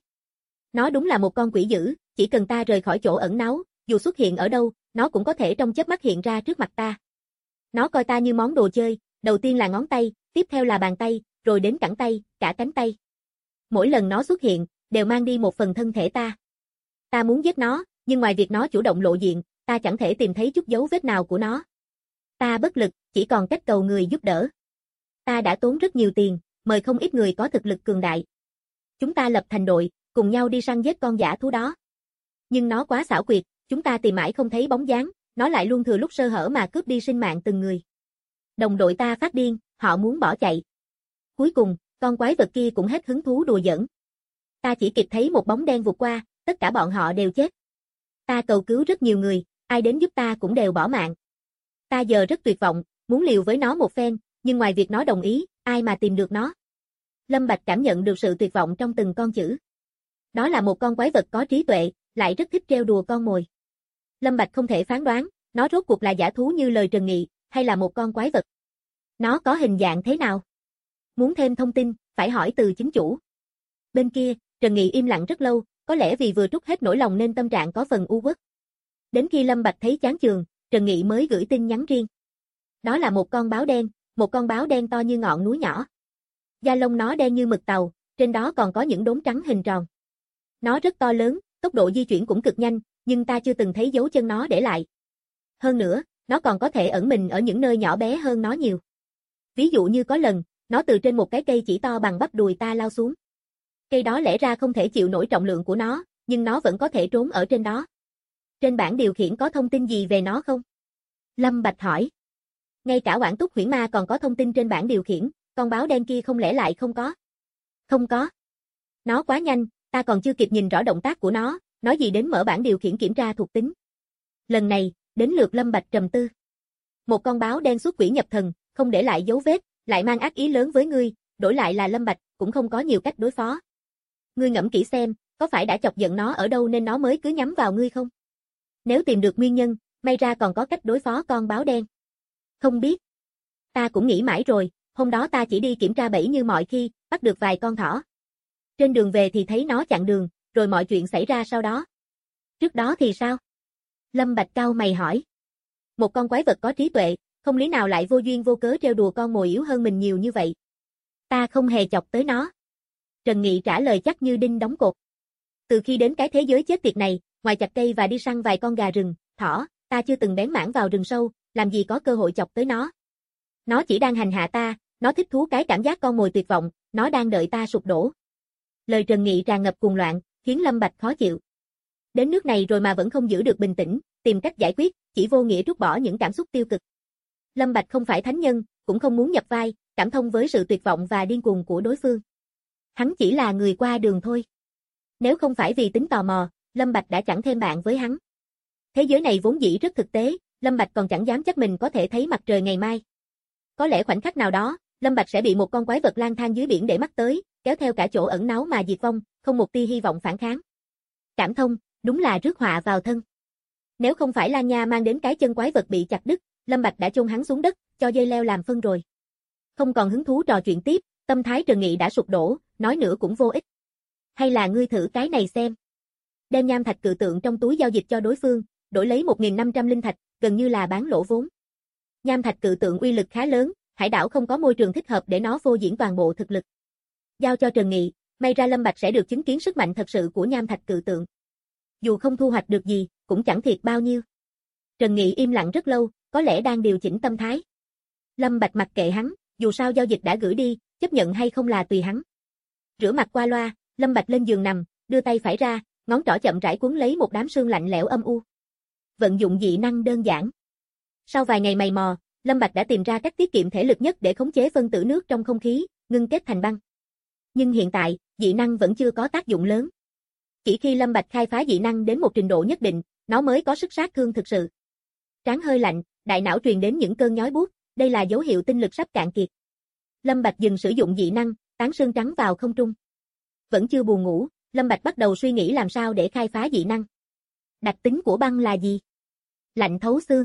Nó đúng là một con quỷ dữ, chỉ cần ta rời khỏi chỗ ẩn náu, dù xuất hiện ở đâu, nó cũng có thể trong chớp mắt hiện ra trước mặt ta. Nó coi ta như món đồ chơi, đầu tiên là ngón tay, tiếp theo là bàn tay, rồi đến cẳng tay, cả cánh tay. Mỗi lần nó xuất hiện, đều mang đi một phần thân thể ta. Ta muốn giết nó, nhưng ngoài việc nó chủ động lộ diện, ta chẳng thể tìm thấy chút dấu vết nào của nó. Ta bất lực, chỉ còn cách cầu người giúp đỡ. Ta đã tốn rất nhiều tiền, mời không ít người có thực lực cường đại. Chúng ta lập thành đội, cùng nhau đi săn giết con dã thú đó. Nhưng nó quá xảo quyệt, chúng ta tìm mãi không thấy bóng dáng, nó lại luôn thừa lúc sơ hở mà cướp đi sinh mạng từng người. Đồng đội ta phát điên, họ muốn bỏ chạy. Cuối cùng, con quái vật kia cũng hết hứng thú đùa giỡn. Ta chỉ kịp thấy một bóng đen vụt qua, tất cả bọn họ đều chết. Ta cầu cứu rất nhiều người, ai đến giúp ta cũng đều bỏ mạng. Ta giờ rất tuyệt vọng, muốn liều với nó một phen, nhưng ngoài việc nó đồng ý, ai mà tìm được nó. Lâm Bạch cảm nhận được sự tuyệt vọng trong từng con chữ. Đó là một con quái vật có trí tuệ, lại rất thích trêu đùa con mồi. Lâm Bạch không thể phán đoán, nó rốt cuộc là dã thú như lời Trần Nghị, hay là một con quái vật. Nó có hình dạng thế nào? Muốn thêm thông tin, phải hỏi từ chính chủ. Bên kia, Trần Nghị im lặng rất lâu, có lẽ vì vừa trút hết nỗi lòng nên tâm trạng có phần u uất. Đến khi Lâm Bạch thấy chán chường, Trần Nghị mới gửi tin nhắn riêng. Đó là một con báo đen to như ngọn núi nhỏ. Da lông nó đen như mực tàu, trên đó còn có những đốm trắng hình tròn. Nó rất to lớn, tốc độ di chuyển cũng cực nhanh, nhưng ta chưa từng thấy dấu chân nó để lại. Hơn nữa, nó còn có thể ẩn mình ở những nơi nhỏ bé hơn nó nhiều. Ví dụ như có lần, nó từ trên một cái cây chỉ to bằng bắp đùi ta lao xuống. Cây đó lẽ ra không thể chịu nổi trọng lượng của nó, nhưng nó vẫn có thể trốn ở trên đó. Trên bảng điều khiển có thông tin gì về nó không? Lâm Bạch hỏi. Ngay cả Oản Túc Huyễn Ma còn có thông tin trên bảng điều khiển, con báo đen kia không lẽ lại không có? Không có. Nó quá nhanh, ta còn chưa kịp nhìn rõ động tác của nó, nói gì đến mở bảng điều khiển kiểm tra thuộc tính. Lần này, đến lượt Lâm Bạch trầm tư. Một con báo đen xuất quỷ nhập thần, không để lại dấu vết, lại mang ác ý lớn với ngươi, đổi lại là Lâm Bạch, cũng không có nhiều cách đối phó. Ngươi ngẫm kỹ xem, có phải đã chọc giận nó ở đâu nên nó mới cứ nhắm vào ngươi không? Nếu tìm được nguyên nhân, may ra còn có cách đối phó con báo đen. Không biết. Ta cũng nghĩ mãi rồi, hôm đó ta chỉ đi kiểm tra bẫy như mọi khi, bắt được vài con thỏ. Trên đường về thì thấy nó chặn đường, rồi mọi chuyện xảy ra sau đó. Trước đó thì sao? Lâm Bạch cau mày hỏi. Một con quái vật có trí tuệ, không lý nào lại vô duyên vô cớ trêu đùa con mồi yếu hơn mình nhiều như vậy. Ta không hề chọc tới nó. Trần Nghị trả lời chắc như đinh đóng cột. Từ khi đến cái thế giới chết tiệt này, ngoài chặt cây và đi săn vài con gà rừng, thỏ, ta chưa từng bén mảng vào rừng sâu, làm gì có cơ hội chọc tới nó. Nó chỉ đang hành hạ ta, nó thích thú cái cảm giác con mồi tuyệt vọng, nó đang đợi ta sụp đổ. Lời Trần Nghị tràn ngập cuồng loạn, khiến Lâm Bạch khó chịu. Đến nước này rồi mà vẫn không giữ được bình tĩnh, tìm cách giải quyết, chỉ vô nghĩa trút bỏ những cảm xúc tiêu cực. Lâm Bạch không phải thánh nhân, cũng không muốn nhập vai, cảm thông với sự tuyệt vọng và điên cuồng của đối phương. Hắn chỉ là người qua đường thôi. Nếu không phải vì tính tò mò, Lâm Bạch đã chẳng thêm bạn với hắn. Thế giới này vốn dĩ rất thực tế, Lâm Bạch còn chẳng dám chắc mình có thể thấy mặt trời ngày mai. Có lẽ khoảnh khắc nào đó, Lâm Bạch sẽ bị một con quái vật lang thang dưới biển để mắt tới, kéo theo cả chỗ ẩn náu mà diệt vong, không một tia hy vọng phản kháng. Cảm thông, đúng là rước họa vào thân. Nếu không phải Lan Nha mang đến cái chân quái vật bị chặt đứt, Lâm Bạch đã chôn hắn xuống đất, cho dây leo làm phân rồi. Không còn hứng thú trò chuyện tiếp, tâm thái Trần Nghị đã sụp đổ, nói nữa cũng vô ích. Hay là ngươi thử cái này xem. Đem nham thạch cự tượng trong túi giao dịch cho đối phương, đổi lấy 1.500 linh thạch, gần như là bán lỗ vốn. Nham thạch cự tượng uy lực khá lớn, hải đảo không có môi trường thích hợp để nó phô diễn toàn bộ thực lực. Giao cho Trần Nghị, may ra Lâm Bạch sẽ được chứng kiến sức mạnh thật sự của nham thạch cự tượng. Dù không thu hoạch được gì, cũng chẳng thiệt bao nhiêu. Trần Nghị im lặng rất lâu, có lẽ đang điều chỉnh tâm thái. Lâm Bạch mặc kệ hắn, dù sao giao dịch đã gửi đi, chấp nhận hay không là tùy hắn. Rửa mặt qua loa, Lâm Bạch lên giường nằm, đưa tay phải ra, ngón trỏ chậm rãi cuốn lấy một đám sương lạnh lẽo âm u. Vận dụng dị năng đơn giản. Sau vài ngày mày mò, Lâm Bạch đã tìm ra cách tiết kiệm thể lực nhất để khống chế phân tử nước trong không khí, ngưng kết thành băng. Nhưng hiện tại, dị năng vẫn chưa có tác dụng lớn. Chỉ khi Lâm Bạch khai phá dị năng đến một trình độ nhất định, nó mới có sức sát thương thực sự. Trán hơi lạnh, đại não truyền đến những cơn nhói buốt, đây là dấu hiệu tinh lực sắp cạn kiệt. Lâm Bạch dừng sử dụng dị năng, tán sương trắng vào không trung. Vẫn chưa buồn ngủ, Lâm Bạch bắt đầu suy nghĩ làm sao để khai phá dị năng. Đặc tính của băng là gì? Lạnh thấu xương.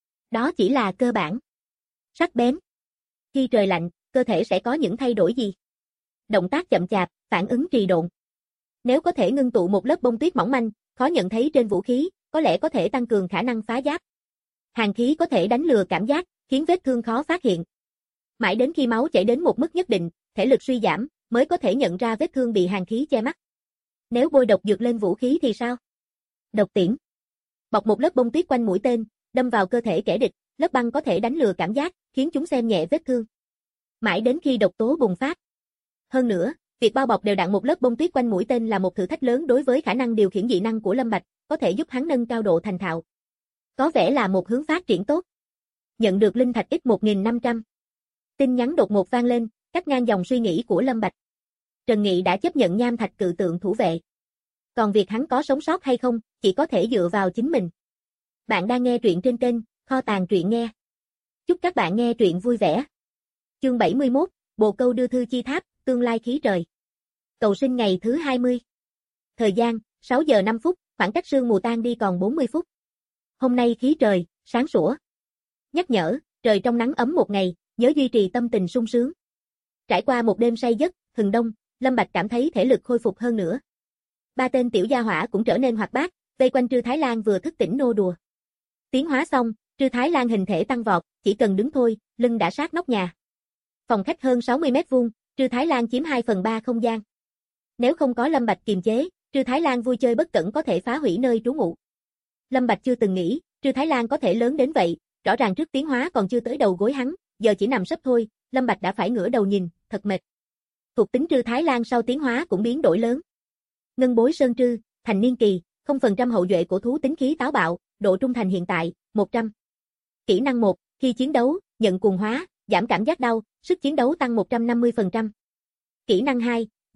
Đó chỉ là cơ bản. Sắc bén. Khi trời lạnh, cơ thể sẽ có những thay đổi gì? Động tác chậm chạp, phản ứng trì độn. Nếu có thể ngưng tụ một lớp bông tuyết mỏng manh, khó nhận thấy trên vũ khí, có lẽ có thể tăng cường khả năng phá giáp. Hàn khí có thể đánh lừa cảm giác, khiến vết thương khó phát hiện. Mãi đến khi máu chảy đến một mức nhất định, thể lực suy giảm, mới có thể nhận ra vết thương bị hàn khí che mắt. Nếu bôi độc dược lên vũ khí thì sao? Độc tiễn. Bọc một lớp bông tuyết quanh mũi tên, đâm vào cơ thể kẻ địch, lớp băng có thể đánh lừa cảm giác, khiến chúng xem nhẹ vết thương. Mãi đến khi độc tố bùng phát. Hơn nữa, việc bao bọc đều đặn một lớp bông tuyết quanh mũi tên là một thử thách lớn đối với khả năng điều khiển dị năng của Lâm Bạch, có thể giúp hắn nâng cao độ thành thạo. Có vẻ là một hướng phát triển tốt. Nhận được linh thạch ít 1.500. Tin nhắn đột ngột vang lên, cắt ngang dòng suy nghĩ của Lâm Bạch. Trần Nghị đã chấp nhận nham thạch cự tượng thủ vệ. Còn việc hắn có sống sót hay không, chỉ có thể dựa vào chính mình. Bạn đang nghe truyện trên kênh Kho tàng truyện nghe. Chúc các bạn nghe truyện vui vẻ. Chương 71, Bồ câu đưa thư chi tháp, tương lai khí trời. Cầu sinh ngày thứ 20. Thời gian, 6 giờ 5 phút, khoảng cách sương mù tan đi còn 40 phút. Hôm nay khí trời, sáng sủa. Nhắc nhở, trời trong nắng ấm một ngày, nhớ duy trì tâm tình sung sướng. Trải qua một đêm say giấc, hừng đông, Lâm Bạch cảm thấy thể lực khôi phục hơn nữa. Ba tên tiểu gia hỏa cũng trở nên hoạt bát, vây quanh Trư Thái Lan vừa thức tỉnh nô đùa. Tiến hóa xong, Trư Thái Lan hình thể tăng vọt, chỉ cần đứng thôi, lưng đã sát nóc nhà. Phòng khách hơn 60 mét vuông, Trư Thái Lan chiếm 2/3 không gian. Nếu không có Lâm Bạch kiềm chế, Trư Thái Lan vui chơi bất cẩn có thể phá hủy nơi trú ngụ. Lâm Bạch chưa từng nghĩ, Trư Thái Lan có thể lớn đến vậy, rõ ràng trước tiến hóa còn chưa tới đầu gối hắn, giờ chỉ nằm sấp thôi, Lâm Bạch đã phải ngửa đầu nhìn, thật mệt. Thuộc tính Trư Thái Lan sau tiến hóa cũng biến đổi lớn. Ngân bối sơn trư, thành niên kỳ, 0% hậu duệ của thú tính khí táo bạo, độ trung thành hiện tại, 100. Kỹ năng 1, khi chiến đấu, nhận cuồng hóa, giảm cảm giác đau, sức chiến đấu tăng 150%. Kỹ năng 2,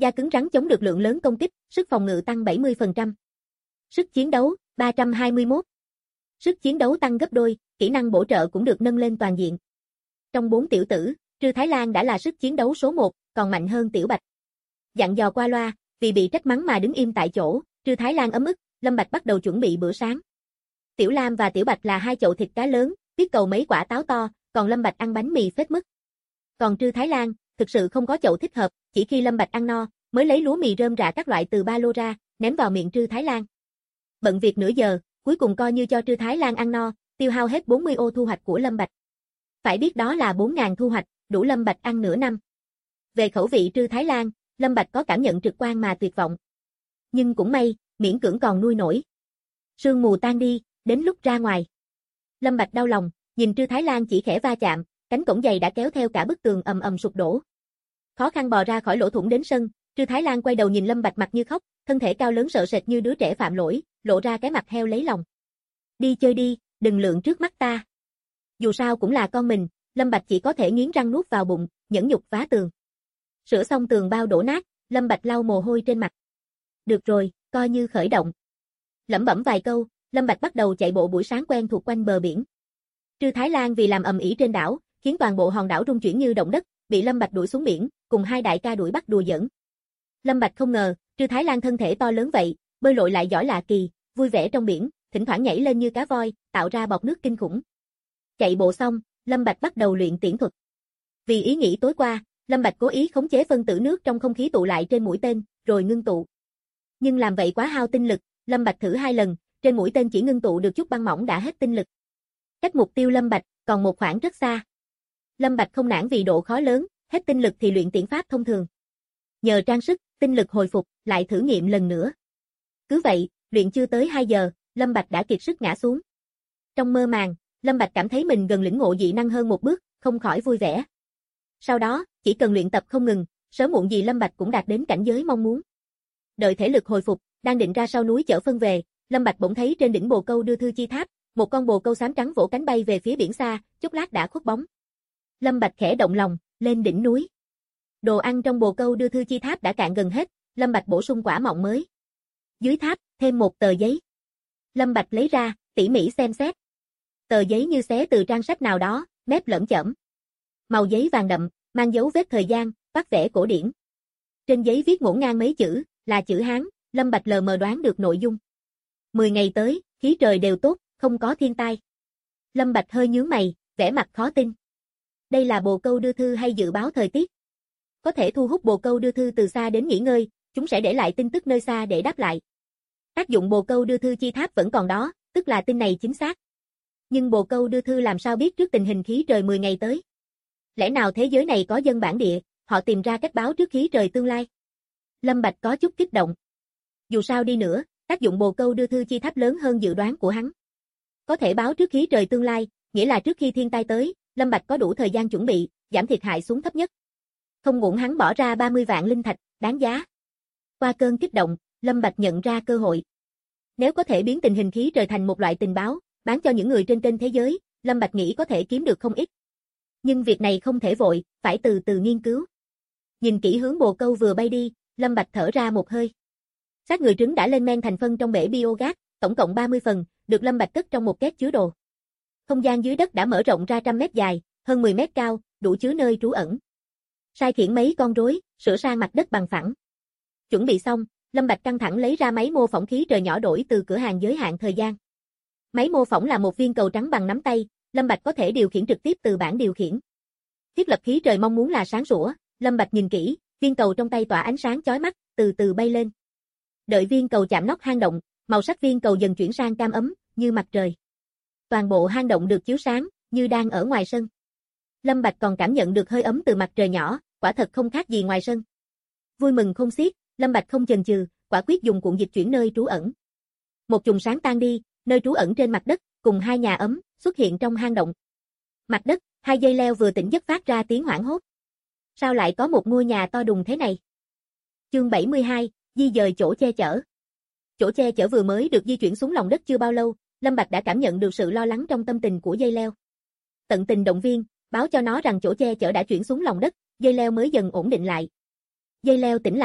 Da cứng rắn chống được lượng lớn công kích, sức phòng ngự tăng 70%. Sức chiến đấu, 321. Sức chiến đấu tăng gấp đôi, kỹ năng bổ trợ cũng được nâng lên toàn diện. Trong 4 tiểu tử, Trư Thái Lan đã là sức chiến đấu số 1, còn mạnh hơn Tiểu Bạch. Dặn dò qua loa, vì bị trách mắng mà đứng im tại chỗ, Trư Thái Lan ấm ức, Lâm Bạch bắt đầu chuẩn bị bữa sáng. Tiểu Lam và Tiểu Bạch là 2 chậu thịt cá lớn, biết cầu mấy quả táo to, còn Lâm Bạch ăn bánh mì phết mứt. Còn Trư Thái Lan, thực sự không có chậu thích hợp, chỉ khi Lâm Bạch ăn no, mới lấy lúa mì rơm rạ các loại từ ba lô ra, ném vào miệng Trư Thái Lan. Bận việc nửa giờ, cuối cùng coi như cho Trư Thái Lan ăn no, tiêu hao hết 40 ô thu hoạch của Lâm Bạch. Phải biết đó là 4.000 thu hoạch, đủ Lâm Bạch ăn nửa năm. Về khẩu vị Trư Thái Lan, Lâm Bạch có cảm nhận trực quan mà tuyệt vọng. Nhưng cũng may, miễn cưỡng còn nuôi nổi. Sương mù tan đi, đến lúc ra ngoài. Lâm Bạch đau lòng, nhìn Trư Thái Lan chỉ khẽ va chạm, cánh cổng dày đã kéo theo cả bức tường ầm ầm sụp đổ. Khó khăn bò ra khỏi lỗ thủng đến sân, Trư Thái Lan quay đầu nhìn Lâm Bạch mặt như khóc, thân thể cao lớn sợ sệt như đứa trẻ phạm lỗi, lộ ra cái mặt heo lấy lòng. Đi chơi đi, đừng lượn trước mắt ta. Dù sao cũng là con mình, Lâm Bạch chỉ có thể nghiến răng nuốt vào bụng, nhẫn nhục vá tường. Sửa xong tường bao đổ nát, Lâm Bạch lau mồ hôi trên mặt. Được rồi, coi như khởi động. Lẩm bẩm vài câu, Lâm Bạch bắt đầu chạy bộ buổi sáng quen thuộc quanh bờ biển. Trư Thái Lan vì làm ầm ĩ trên đảo, khiến toàn bộ hòn đảo rung chuyển như động đất, bị Lâm Bạch đuổi xuống biển, cùng 2 đại ca đuổi bắt đùa giỡn. Lâm Bạch không ngờ, Trư Thái Lan thân thể to lớn vậy, bơi lội lại giỏi lạ kỳ, vui vẻ trong biển, thỉnh thoảng nhảy lên như cá voi, tạo ra bọt nước kinh khủng. Chạy bộ xong, Lâm Bạch bắt đầu luyện tiễn thuật. Vì ý nghĩ tối qua, Lâm Bạch cố ý khống chế phân tử nước trong không khí tụ lại trên mũi tên, rồi ngưng tụ. Nhưng làm vậy quá hao tinh lực, Lâm Bạch thử 2 lần, trên mũi tên chỉ ngưng tụ được chút băng mỏng đã hết tinh lực. Cách mục tiêu Lâm Bạch còn một khoảng rất xa. Lâm Bạch không nản vì độ khó lớn, hết tinh lực thì luyện tiễn pháp thông thường. Nhờ trang sức, tinh lực hồi phục, lại thử nghiệm lần nữa. Cứ vậy, luyện chưa tới 2 giờ, Lâm Bạch đã kiệt sức ngã xuống. Trong mơ màng, Lâm Bạch cảm thấy mình gần lĩnh ngộ dị năng hơn một bước, không khỏi vui vẻ. Sau đó, chỉ cần luyện tập không ngừng, sớm muộn gì Lâm Bạch cũng đạt đến cảnh giới mong muốn. Đợi thể lực hồi phục, đang định ra sau núi chở phân về, Lâm Bạch bỗng thấy trên đỉnh bồ câu đưa thư chi tháp, một con bồ câu xám trắng vỗ cánh bay về phía biển xa, chốc lát đã khuất bóng. Lâm Bạch khẽ động lòng, lên đỉnh núi. Đồ ăn trong bồ câu đưa thư chi tháp đã cạn gần hết, Lâm Bạch bổ sung quả mọng mới. Dưới tháp, thêm một tờ giấy. Lâm Bạch lấy ra, tỉ mỉ xem xét. Tờ giấy như xé từ trang sách nào đó, mép lởm chởm. Màu giấy vàng đậm, mang dấu vết thời gian, vắt vẽ cổ điển. Trên giấy viết ngổn ngang mấy chữ, là chữ Hán, Lâm Bạch lờ mờ đoán được nội dung. 10 ngày tới, khí trời đều tốt, không có thiên tai. Lâm Bạch hơi nhướng mày, vẻ mặt khó tin. Đây là bồ câu đưa thư hay dự báo thời tiết? Có thể thu hút bồ câu đưa thư từ xa đến nghỉ ngơi, chúng sẽ để lại tin tức nơi xa để đáp lại. Tác dụng bồ câu đưa thư chi tháp vẫn còn đó, tức là tin này chính xác. Nhưng bồ câu đưa thư làm sao biết trước tình hình khí trời 10 ngày tới? Lẽ nào thế giới này có dân bản địa, họ tìm ra cách báo trước khí trời tương lai? Lâm Bạch có chút kích động. Dù sao đi nữa, tác dụng bồ câu đưa thư chi tháp lớn hơn dự đoán của hắn. Có thể báo trước khí trời tương lai, nghĩa là trước khi thiên tai tới, Lâm Bạch có đủ thời gian chuẩn bị, giảm thiệt hại xuống thấp nhất. Không uổng hắn bỏ ra 30 vạn linh thạch, đáng giá. Qua cơn kích động, Lâm Bạch nhận ra cơ hội. Nếu có thể biến tình hình khí trời thành một loại tình báo, bán cho những người trên kênh thế giới, Lâm Bạch nghĩ có thể kiếm được không ít. Nhưng việc này không thể vội, phải từ từ nghiên cứu. Nhìn kỹ hướng bồ câu vừa bay đi, Lâm Bạch thở ra một hơi. Xác người trứng đã lên men thành phân trong bể biogas, tổng cộng 30 phần, được Lâm Bạch cất trong một két chứa đồ. Không gian dưới đất đã mở rộng ra 100 mét dài, hơn 10 mét cao, đủ chứa nơi trú ẩn. Sai khiển mấy con rối, sửa sang mặt đất bằng phẳng. Chuẩn bị xong, Lâm Bạch căng thẳng lấy ra máy mô phỏng khí trời nhỏ đổi từ cửa hàng giới hạn thời gian. Máy mô phỏng là một viên cầu trắng bằng nắm tay, Lâm Bạch có thể điều khiển trực tiếp từ bảng điều khiển. Thiết lập khí trời mong muốn là sáng sủa, Lâm Bạch nhìn kỹ, viên cầu trong tay tỏa ánh sáng chói mắt, từ từ bay lên. Đợi viên cầu chạm nóc hang động, màu sắc viên cầu dần chuyển sang cam ấm, như mặt trời. Toàn bộ hang động được chiếu sáng, như đang ở ngoài sân. Lâm Bạch còn cảm nhận được hơi ấm từ mặt trời nhỏ, quả thật không khác gì ngoài sân. Vui mừng không xiết, Lâm Bạch không chần chừ, quả quyết dùng cuộn dịch chuyển nơi trú ẩn. Một chùm sáng tan đi, nơi trú ẩn trên mặt đất, cùng 2 nhà ấm, xuất hiện trong hang động. Mặt đất, 2 dây leo vừa tỉnh giấc phát ra tiếng hoảng hốt. Sao lại có một ngôi nhà to đùng thế này? Chương 72, di dời chỗ che chở. Chỗ che chở vừa mới được di chuyển xuống lòng đất chưa bao lâu, Lâm Bạch đã cảm nhận được sự lo lắng trong tâm tình của dây leo. Tận tình động viên, báo cho nó rằng chỗ che chở đã chuyển xuống lòng đất, dây leo mới dần ổn định lại. Dây leo tỉnh lại,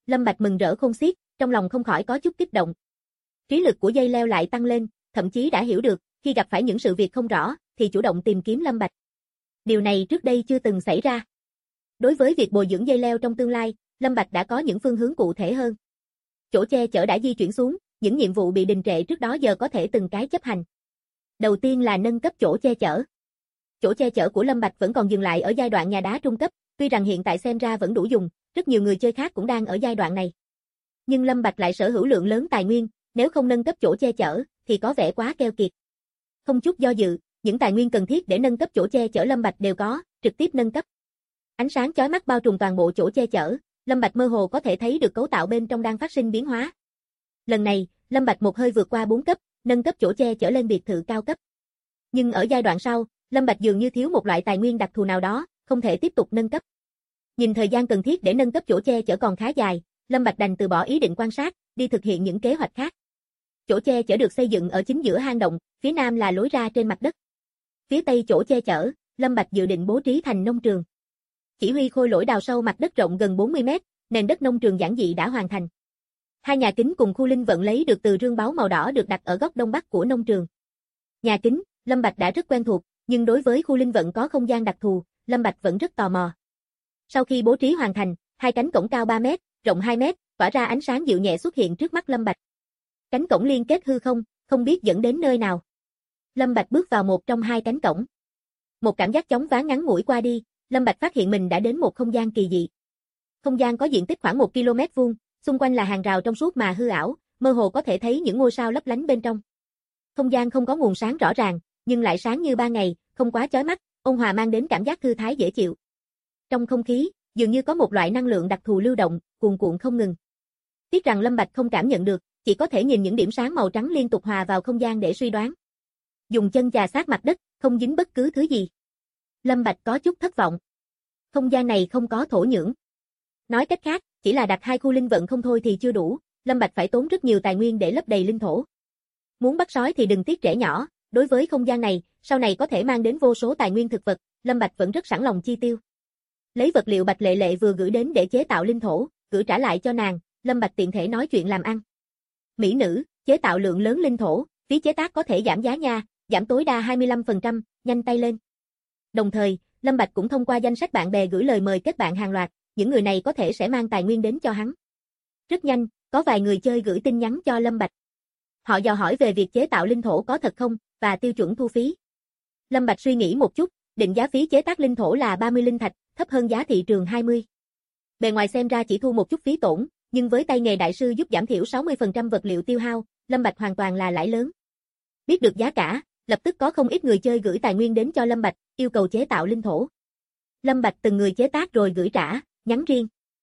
Lâm Bạch mừng rỡ khôn xiết, trong lòng không khỏi có chút kích động. Trí lực của dây leo lại tăng lên, thậm chí đã hiểu được, khi gặp phải những sự việc không rõ, thì chủ động tìm kiếm Lâm Bạch. Điều này trước đây chưa từng xảy ra. Đối với việc bồi dưỡng dây leo trong tương lai, Lâm Bạch đã có những phương hướng cụ thể hơn. Chỗ che chở đã di chuyển xuống, những nhiệm vụ bị đình trệ trước đó giờ có thể từng cái chấp hành. Đầu tiên là nâng cấp chỗ che chở. Chỗ che chở của Lâm Bạch vẫn còn dừng lại ở giai đoạn nhà đá trung cấp, tuy rằng hiện tại xem ra vẫn đủ dùng, rất nhiều người chơi khác cũng đang ở giai đoạn này. Nhưng Lâm Bạch lại sở hữu lượng lớn tài nguyên, nếu không nâng cấp chỗ che chở, thì có vẻ quá keo kiệt. Không chút do dự, những tài nguyên cần thiết để nâng cấp chỗ che chở Lâm Bạch đều có, trực tiếp nâng cấp. Ánh sáng chói mắt bao trùm toàn bộ chỗ che chở, Lâm Bạch mơ hồ có thể thấy được cấu tạo bên trong đang phát sinh biến hóa. Lần này, Lâm Bạch một hơi vượt qua 4 cấp, nâng cấp chỗ che chở lên biệt thự cao cấp. Nhưng ở giai đoạn sau, Lâm Bạch dường như thiếu một loại tài nguyên đặc thù nào đó, không thể tiếp tục nâng cấp. Nhìn thời gian cần thiết để nâng cấp chỗ che chở còn khá dài, Lâm Bạch đành từ bỏ ý định quan sát, đi thực hiện những kế hoạch khác. Chỗ che chở được xây dựng ở chính giữa hang động, phía nam là lối ra trên mặt đất. Phía tây chỗ che chở, Lâm Bạch dự định bố trí thành nông trường. Chỉ huy khôi lỗi đào sâu mặt đất rộng gần 40 mét, nền đất nông trường giản dị đã hoàn thành. Hai nhà kính cùng khu linh vận lấy được từ rương báu màu đỏ được đặt ở góc đông bắc của nông trường. Nhà kính, Lâm Bạch đã rất quen thuộc, nhưng đối với khu linh vận có không gian đặc thù, Lâm Bạch vẫn rất tò mò. Sau khi bố trí hoàn thành, hai cánh cổng cao 3 mét, rộng 2 mét, tỏa ra ánh sáng dịu nhẹ xuất hiện trước mắt Lâm Bạch. Cánh cổng liên kết hư không, không biết dẫn đến nơi nào. Lâm Bạch bước vào một trong hai cánh cổng. Một cảm giác chóng váng ngắn ngủi qua đi, Lâm Bạch phát hiện mình đã đến một không gian kỳ dị. Không gian có diện tích khoảng 1 km vuông, xung quanh là hàng rào trong suốt mà hư ảo, mơ hồ có thể thấy những ngôi sao lấp lánh bên trong. Không gian không có nguồn sáng rõ ràng, nhưng lại sáng như ban ngày, không quá chói mắt, ôn hòa mang đến cảm giác thư thái dễ chịu. Trong không khí, dường như có một loại năng lượng đặc thù lưu động, cuồn cuộn không ngừng. Tiếc rằng Lâm Bạch không cảm nhận được, chỉ có thể nhìn những điểm sáng màu trắng liên tục hòa vào không gian để suy đoán. Dùng chân chà sát mặt đất, không dính bất cứ thứ gì. Lâm Bạch có chút thất vọng. Không gian này không có thổ nhưỡng. Nói cách khác, chỉ là đặt hai khu linh vận không thôi thì chưa đủ, Lâm Bạch phải tốn rất nhiều tài nguyên để lấp đầy linh thổ. Muốn bắt sói thì đừng tiếc trẻ nhỏ, đối với không gian này, sau này có thể mang đến vô số tài nguyên thực vật, Lâm Bạch vẫn rất sẵn lòng chi tiêu. Lấy vật liệu Bạch Lệ Lệ vừa gửi đến để chế tạo linh thổ, gửi trả lại cho nàng, Lâm Bạch tiện thể nói chuyện làm ăn. Mỹ nữ, chế tạo lượng lớn linh thổ, phí chế tác có thể giảm giá nha, giảm tối đa 25%, nhanh tay lên. Đồng thời, Lâm Bạch cũng thông qua danh sách bạn bè gửi lời mời kết bạn hàng loạt, những người này có thể sẽ mang tài nguyên đến cho hắn. Rất nhanh, có vài người chơi gửi tin nhắn cho Lâm Bạch. Họ dò hỏi về việc chế tạo linh thổ có thật không, và tiêu chuẩn thu phí. Lâm Bạch suy nghĩ một chút, định giá phí chế tác linh thổ là 30 linh thạch, thấp hơn giá thị trường 20. Bề ngoài xem ra chỉ thu một chút phí tổn, nhưng với tay nghề đại sư giúp giảm thiểu 60% vật liệu tiêu hao, Lâm Bạch hoàn toàn là lãi lớn. Biết được giá cả, lập tức có không ít người chơi gửi tài nguyên đến cho Lâm Bạch, yêu cầu chế tạo linh thổ. Lâm Bạch từng người chế tác rồi gửi trả, nhắn riêng.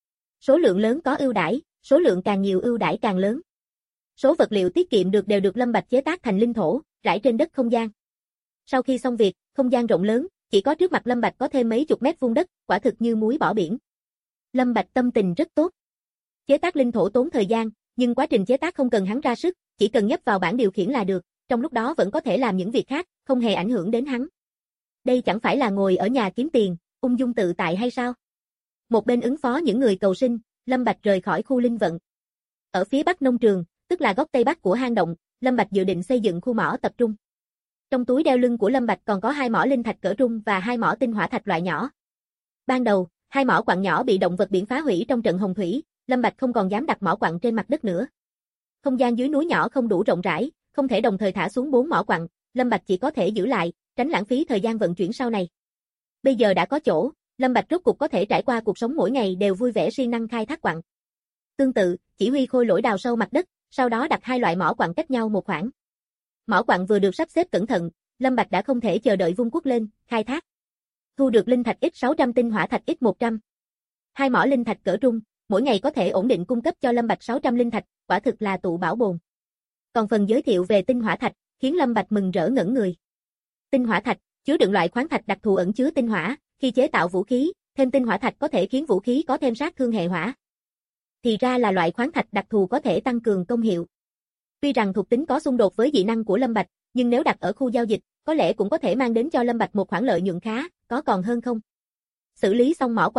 Số lượng lớn có ưu đãi, số lượng càng nhiều ưu đãi càng lớn. Số vật liệu tiết kiệm được đều được Lâm Bạch chế tác thành linh thổ, rải trên đất không gian. Sau khi xong việc, không gian rộng lớn, chỉ có trước mặt Lâm Bạch có thêm mấy chục mét vuông đất, quả thực như muối bỏ biển. Lâm Bạch tâm tình rất tốt. Chế tác linh thổ tốn thời gian, nhưng quá trình chế tác không cần hắn ra sức, chỉ cần nhấp vào bảng điều khiển là được, trong lúc đó vẫn có thể làm những việc khác, không hề ảnh hưởng đến hắn. Đây chẳng phải là ngồi ở nhà kiếm tiền, ung dung tự tại hay sao? Một bên ứng phó những người cầu sinh, Lâm Bạch rời khỏi khu linh vận. Ở phía bắc nông trường, tức là góc tây bắc của hang động, Lâm Bạch dự định xây dựng khu mỏ tập trung. Trong túi đeo lưng của Lâm Bạch còn có 2 mỏ linh thạch cỡ trung và 2 mỏ tinh hỏa thạch loại nhỏ. Ban đầu, 2 mỏ quặng nhỏ bị động vật biển phá hủy trong trận hồng thủy, Lâm Bạch không còn dám đặt mỏ quặng trên mặt đất nữa. Không gian dưới núi nhỏ không đủ rộng rãi, không thể đồng thời thả xuống 4 mỏ quặng, Lâm Bạch chỉ có thể giữ lại, tránh lãng phí thời gian vận chuyển sau này. Bây giờ đã có chỗ, Lâm Bạch rốt cục có thể trải qua cuộc sống mỗi ngày đều vui vẻ siêng năng khai thác quặng. Tương tự, chỉ huy khôi lỗi đào sâu mặt đất, sau đó đặt 2 loại mỏ quặng cách nhau một khoảng. Mỏ quặng vừa được sắp xếp cẩn thận, Lâm Bạch đã không thể chờ đợi vung cuốc lên, khai thác. Thu được linh thạch X600 tinh hỏa thạch X100. 2 mỏ linh thạch cỡ trung, mỗi ngày có thể ổn định cung cấp cho Lâm Bạch 600 linh thạch, quả thực là tụ bảo bồn. Còn phần giới thiệu về tinh hỏa thạch, khiến Lâm Bạch mừng rỡ ngẩn người. Tinh hỏa thạch, chứa đựng loại khoáng thạch đặc thù ẩn chứa tinh hỏa, khi chế tạo vũ khí, thêm tinh hỏa thạch có thể khiến vũ khí có thêm sát thương hệ hỏa. Thì ra là loại khoáng thạch đặc thù có thể tăng cường công hiệu. Tuy rằng thuộc tính có xung đột với dị năng của Lâm Bạch, nhưng nếu đặt ở khu giao dịch, có lẽ cũng có thể mang đến cho Lâm Bạch một khoản lợi nhuận khá, có còn hơn không? Xử lý xong mỏ quặng,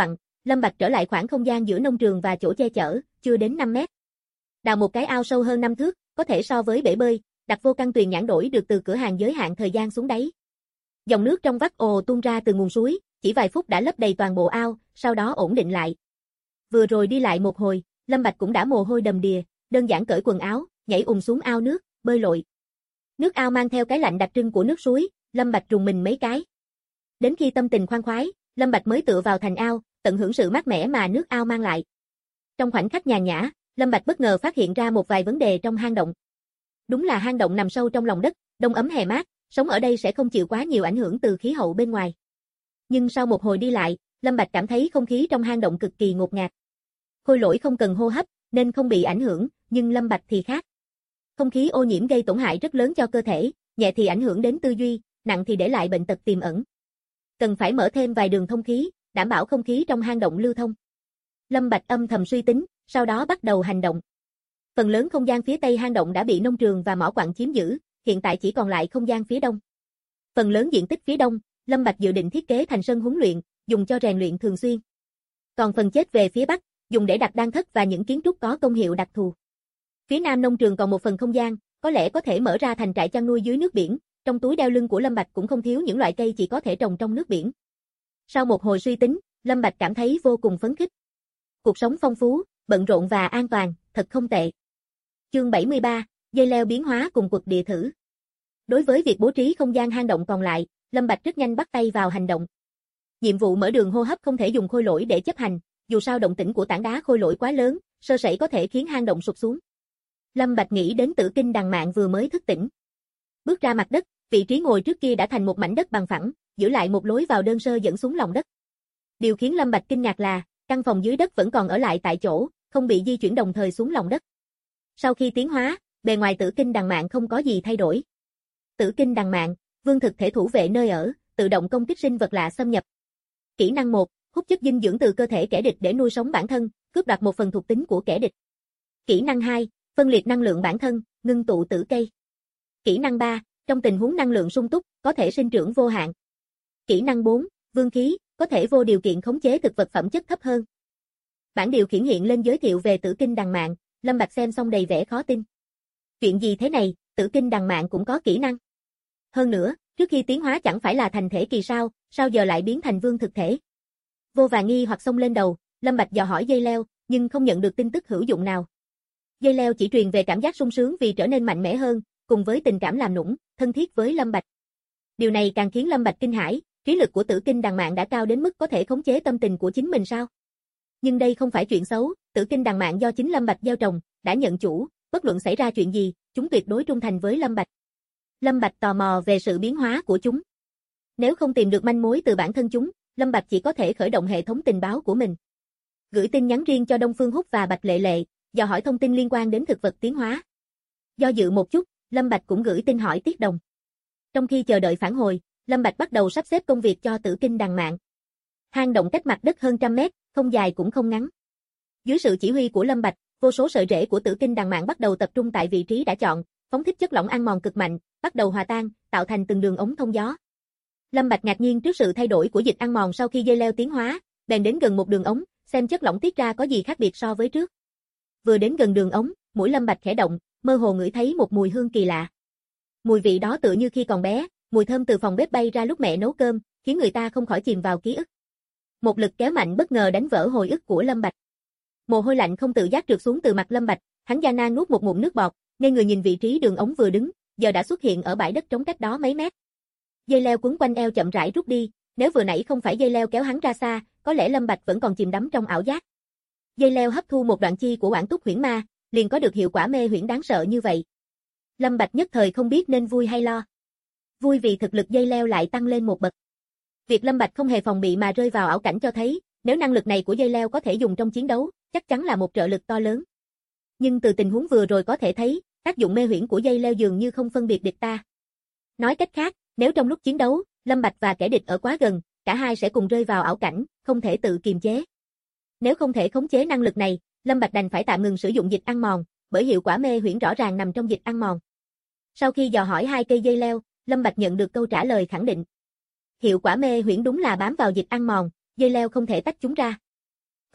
Lâm Bạch trở lại khoảng không gian giữa nông trường và chỗ che chở, chưa đến 5 mét. Đào một cái ao sâu hơn 5 thước, có thể so với bể bơi, đặt vô căn tuyền nhãn đổi được từ cửa hàng giới hạn thời gian xuống đáy. Dòng nước trong vắt ồ tuôn ra từ nguồn suối, chỉ vài phút đã lấp đầy toàn bộ ao, sau đó ổn định lại. Vừa rồi đi lại một hồi, Lâm Bạch cũng đã mồ hôi đầm đìa, đơn giản cởi quần áo, nhảy xuống ao nước, bơi lội. Nước ao mang theo cái lạnh đặc trưng của nước suối, Lâm Bạch rùng mình mấy cái. Đến khi tâm tình khoan khoái, Lâm Bạch mới tựa vào thành ao, tận hưởng sự mát mẻ mà nước ao mang lại. Trong khoảnh khắc nhàn nhã, Lâm Bạch bất ngờ phát hiện ra một vài vấn đề trong hang động. Đúng là hang động nằm sâu trong lòng đất, đông ấm hè mát, sống ở đây sẽ không chịu quá nhiều ảnh hưởng từ khí hậu bên ngoài. Nhưng sau một hồi đi lại, Lâm Bạch cảm thấy không khí trong hang động cực kỳ ngột ngạt. Khôi lỗi không cần hô hấp, nên không bị ảnh hưởng, nhưng Lâm Bạch thì khác. Không khí ô nhiễm gây tổn hại rất lớn cho cơ thể, nhẹ thì ảnh hưởng đến tư duy, nặng thì để lại bệnh tật tiềm ẩn. Cần phải mở thêm vài đường thông khí, đảm bảo không khí trong hang động lưu thông. Lâm Bạch âm thầm suy tính, sau đó bắt đầu hành động. Phần lớn không gian phía tây hang động đã bị nông trường và mỏ quặng chiếm giữ, hiện tại chỉ còn lại không gian phía đông. Phần lớn diện tích phía đông, Lâm Bạch dự định thiết kế thành sân huấn luyện, dùng cho rèn luyện thường xuyên. Còn phần chết về phía bắc, dùng để đặt đan thất và những kiến trúc có công hiệu đặc thù. Phía nam nông trường còn một phần không gian, có lẽ có thể mở ra thành trại chăn nuôi dưới nước biển, trong túi đeo lưng của Lâm Bạch cũng không thiếu những loại cây chỉ có thể trồng trong nước biển. Sau một hồi suy tính, Lâm Bạch cảm thấy vô cùng phấn khích. Cuộc sống phong phú, bận rộn và an toàn, thật không tệ. Chương 73, dây leo biến hóa cùng quật địa thử. Đối với việc bố trí không gian hang động còn lại, Lâm Bạch rất nhanh bắt tay vào hành động. Nhiệm vụ mở đường hô hấp không thể dùng khôi lỗi để chấp hành, dù sao động tĩnh của tảng đá khôi lỗi quá lớn, sơ sẩy có thể khiến hang động sụp xuống. Lâm Bạch nghĩ đến Tử Kinh Đằng Mạn vừa mới thức tỉnh. Bước ra mặt đất, vị trí ngồi trước kia đã thành một mảnh đất bằng phẳng, giữ lại một lối vào đơn sơ dẫn xuống lòng đất. Điều khiến Lâm Bạch kinh ngạc là, căn phòng dưới đất vẫn còn ở lại tại chỗ, không bị di chuyển đồng thời xuống lòng đất. Sau khi tiến hóa, bề ngoài Tử Kinh Đằng Mạn không có gì thay đổi. Tử Kinh Đằng Mạn, vương thực thể thủ vệ nơi ở, tự động công kích sinh vật lạ xâm nhập. Kỹ năng 1, hút chất dinh dưỡng từ cơ thể kẻ địch để nuôi sống bản thân, cướp đoạt một phần thuộc tính của kẻ địch. Kỹ năng 2, phân liệt năng lượng bản thân, ngưng tụ tử cây. Kỹ năng 3, trong tình huống năng lượng sung túc, có thể sinh trưởng vô hạn. Kỹ năng 4, vương khí, có thể vô điều kiện khống chế thực vật phẩm chất thấp hơn. Bản điều khiển hiện lên giới thiệu về Tử Kinh Đằng Mạn, Lâm Bạch xem xong đầy vẻ khó tin. Chuyện gì thế này, Tử Kinh Đằng Mạn cũng có kỹ năng. Hơn nữa, trước khi tiến hóa chẳng phải là thành thể kỳ sao giờ lại biến thành vương thực thể. Vô vàn nghi hoặc xông lên đầu, Lâm Bạch dò hỏi dây leo, nhưng không nhận được tin tức hữu dụng nào. Dây leo chỉ truyền về cảm giác sung sướng vì trở nên mạnh mẽ hơn, cùng với tình cảm làm nũng, thân thiết với Lâm Bạch. Điều này càng khiến Lâm Bạch kinh hãi, trí lực của Tử Kinh Đằng Mạn đã cao đến mức có thể khống chế tâm tình của chính mình sao? Nhưng đây không phải chuyện xấu, Tử Kinh Đằng Mạn do chính Lâm Bạch gieo trồng, đã nhận chủ, bất luận xảy ra chuyện gì, chúng tuyệt đối trung thành với Lâm Bạch. Lâm Bạch tò mò về sự biến hóa của chúng. Nếu không tìm được manh mối từ bản thân chúng, Lâm Bạch chỉ có thể khởi động hệ thống tình báo của mình. Gửi tin nhắn riêng cho Đông Phương Húc và Bạch Lệ Lệ, dò hỏi thông tin liên quan đến thực vật tiến hóa. Do dự một chút, Lâm Bạch cũng gửi tin hỏi Tiết Đồng. Trong khi chờ đợi phản hồi, Lâm Bạch bắt đầu sắp xếp công việc cho Tử Kinh Đằng Mạn. Hang động cách mặt đất hơn 100 mét, không dài cũng không ngắn. Dưới sự chỉ huy của Lâm Bạch, vô số sợi rễ của Tử Kinh Đằng Mạn bắt đầu tập trung tại vị trí đã chọn, phóng thích chất lỏng ăn mòn cực mạnh, bắt đầu hòa tan, tạo thành từng đường ống thông gió. Lâm Bạch ngạc nhiên trước sự thay đổi của dịch ăn mòn sau khi dây leo tiến hóa, bèn đến gần một đường ống, xem chất lỏng tiết ra có gì khác biệt so với trước. Vừa đến gần đường ống, mũi Lâm Bạch khẽ động, mơ hồ ngửi thấy một mùi hương kỳ lạ. Mùi vị đó tựa như khi còn bé, mùi thơm từ phòng bếp bay ra lúc mẹ nấu cơm, khiến người ta không khỏi chìm vào ký ức. Một lực kéo mạnh bất ngờ đánh vỡ hồi ức của Lâm Bạch. Mồ hôi lạnh không tự giác trượt xuống từ mặt Lâm Bạch, hắn gian nan nuốt một ngụm nước bọt, ngây người nhìn vị trí đường ống vừa đứng, giờ đã xuất hiện ở bãi đất trống cách đó mấy mét. Dây leo quấn quanh eo chậm rãi rút đi, nếu vừa nãy không phải dây leo kéo hắn ra xa, có lẽ Lâm Bạch vẫn còn chìm đắm trong ảo giác. Dây leo hấp thu một đoạn chi của Oản Túc Huyễn Ma, liền có được hiệu quả mê huyễn đáng sợ như vậy. Lâm Bạch nhất thời không biết nên vui hay lo. Vui vì thực lực dây leo lại tăng lên một bậc. Việc Lâm Bạch không hề phòng bị mà rơi vào ảo cảnh cho thấy, nếu năng lực này của dây leo có thể dùng trong chiến đấu, chắc chắn là một trợ lực to lớn. Nhưng từ tình huống vừa rồi có thể thấy, tác dụng mê huyễn của dây leo dường như không phân biệt địch ta. Nói cách khác, nếu trong lúc chiến đấu, Lâm Bạch và kẻ địch ở quá gần, cả hai sẽ cùng rơi vào ảo cảnh, không thể tự kiềm chế. Nếu không thể khống chế năng lực này, Lâm Bạch đành phải tạm ngừng sử dụng dịch ăn mòn, bởi hiệu quả mê huyễn rõ ràng nằm trong dịch ăn mòn. Sau khi dò hỏi 2 cây dây leo, Lâm Bạch nhận được câu trả lời khẳng định. Hiệu quả mê huyễn đúng là bám vào dịch ăn mòn, dây leo không thể tách chúng ra.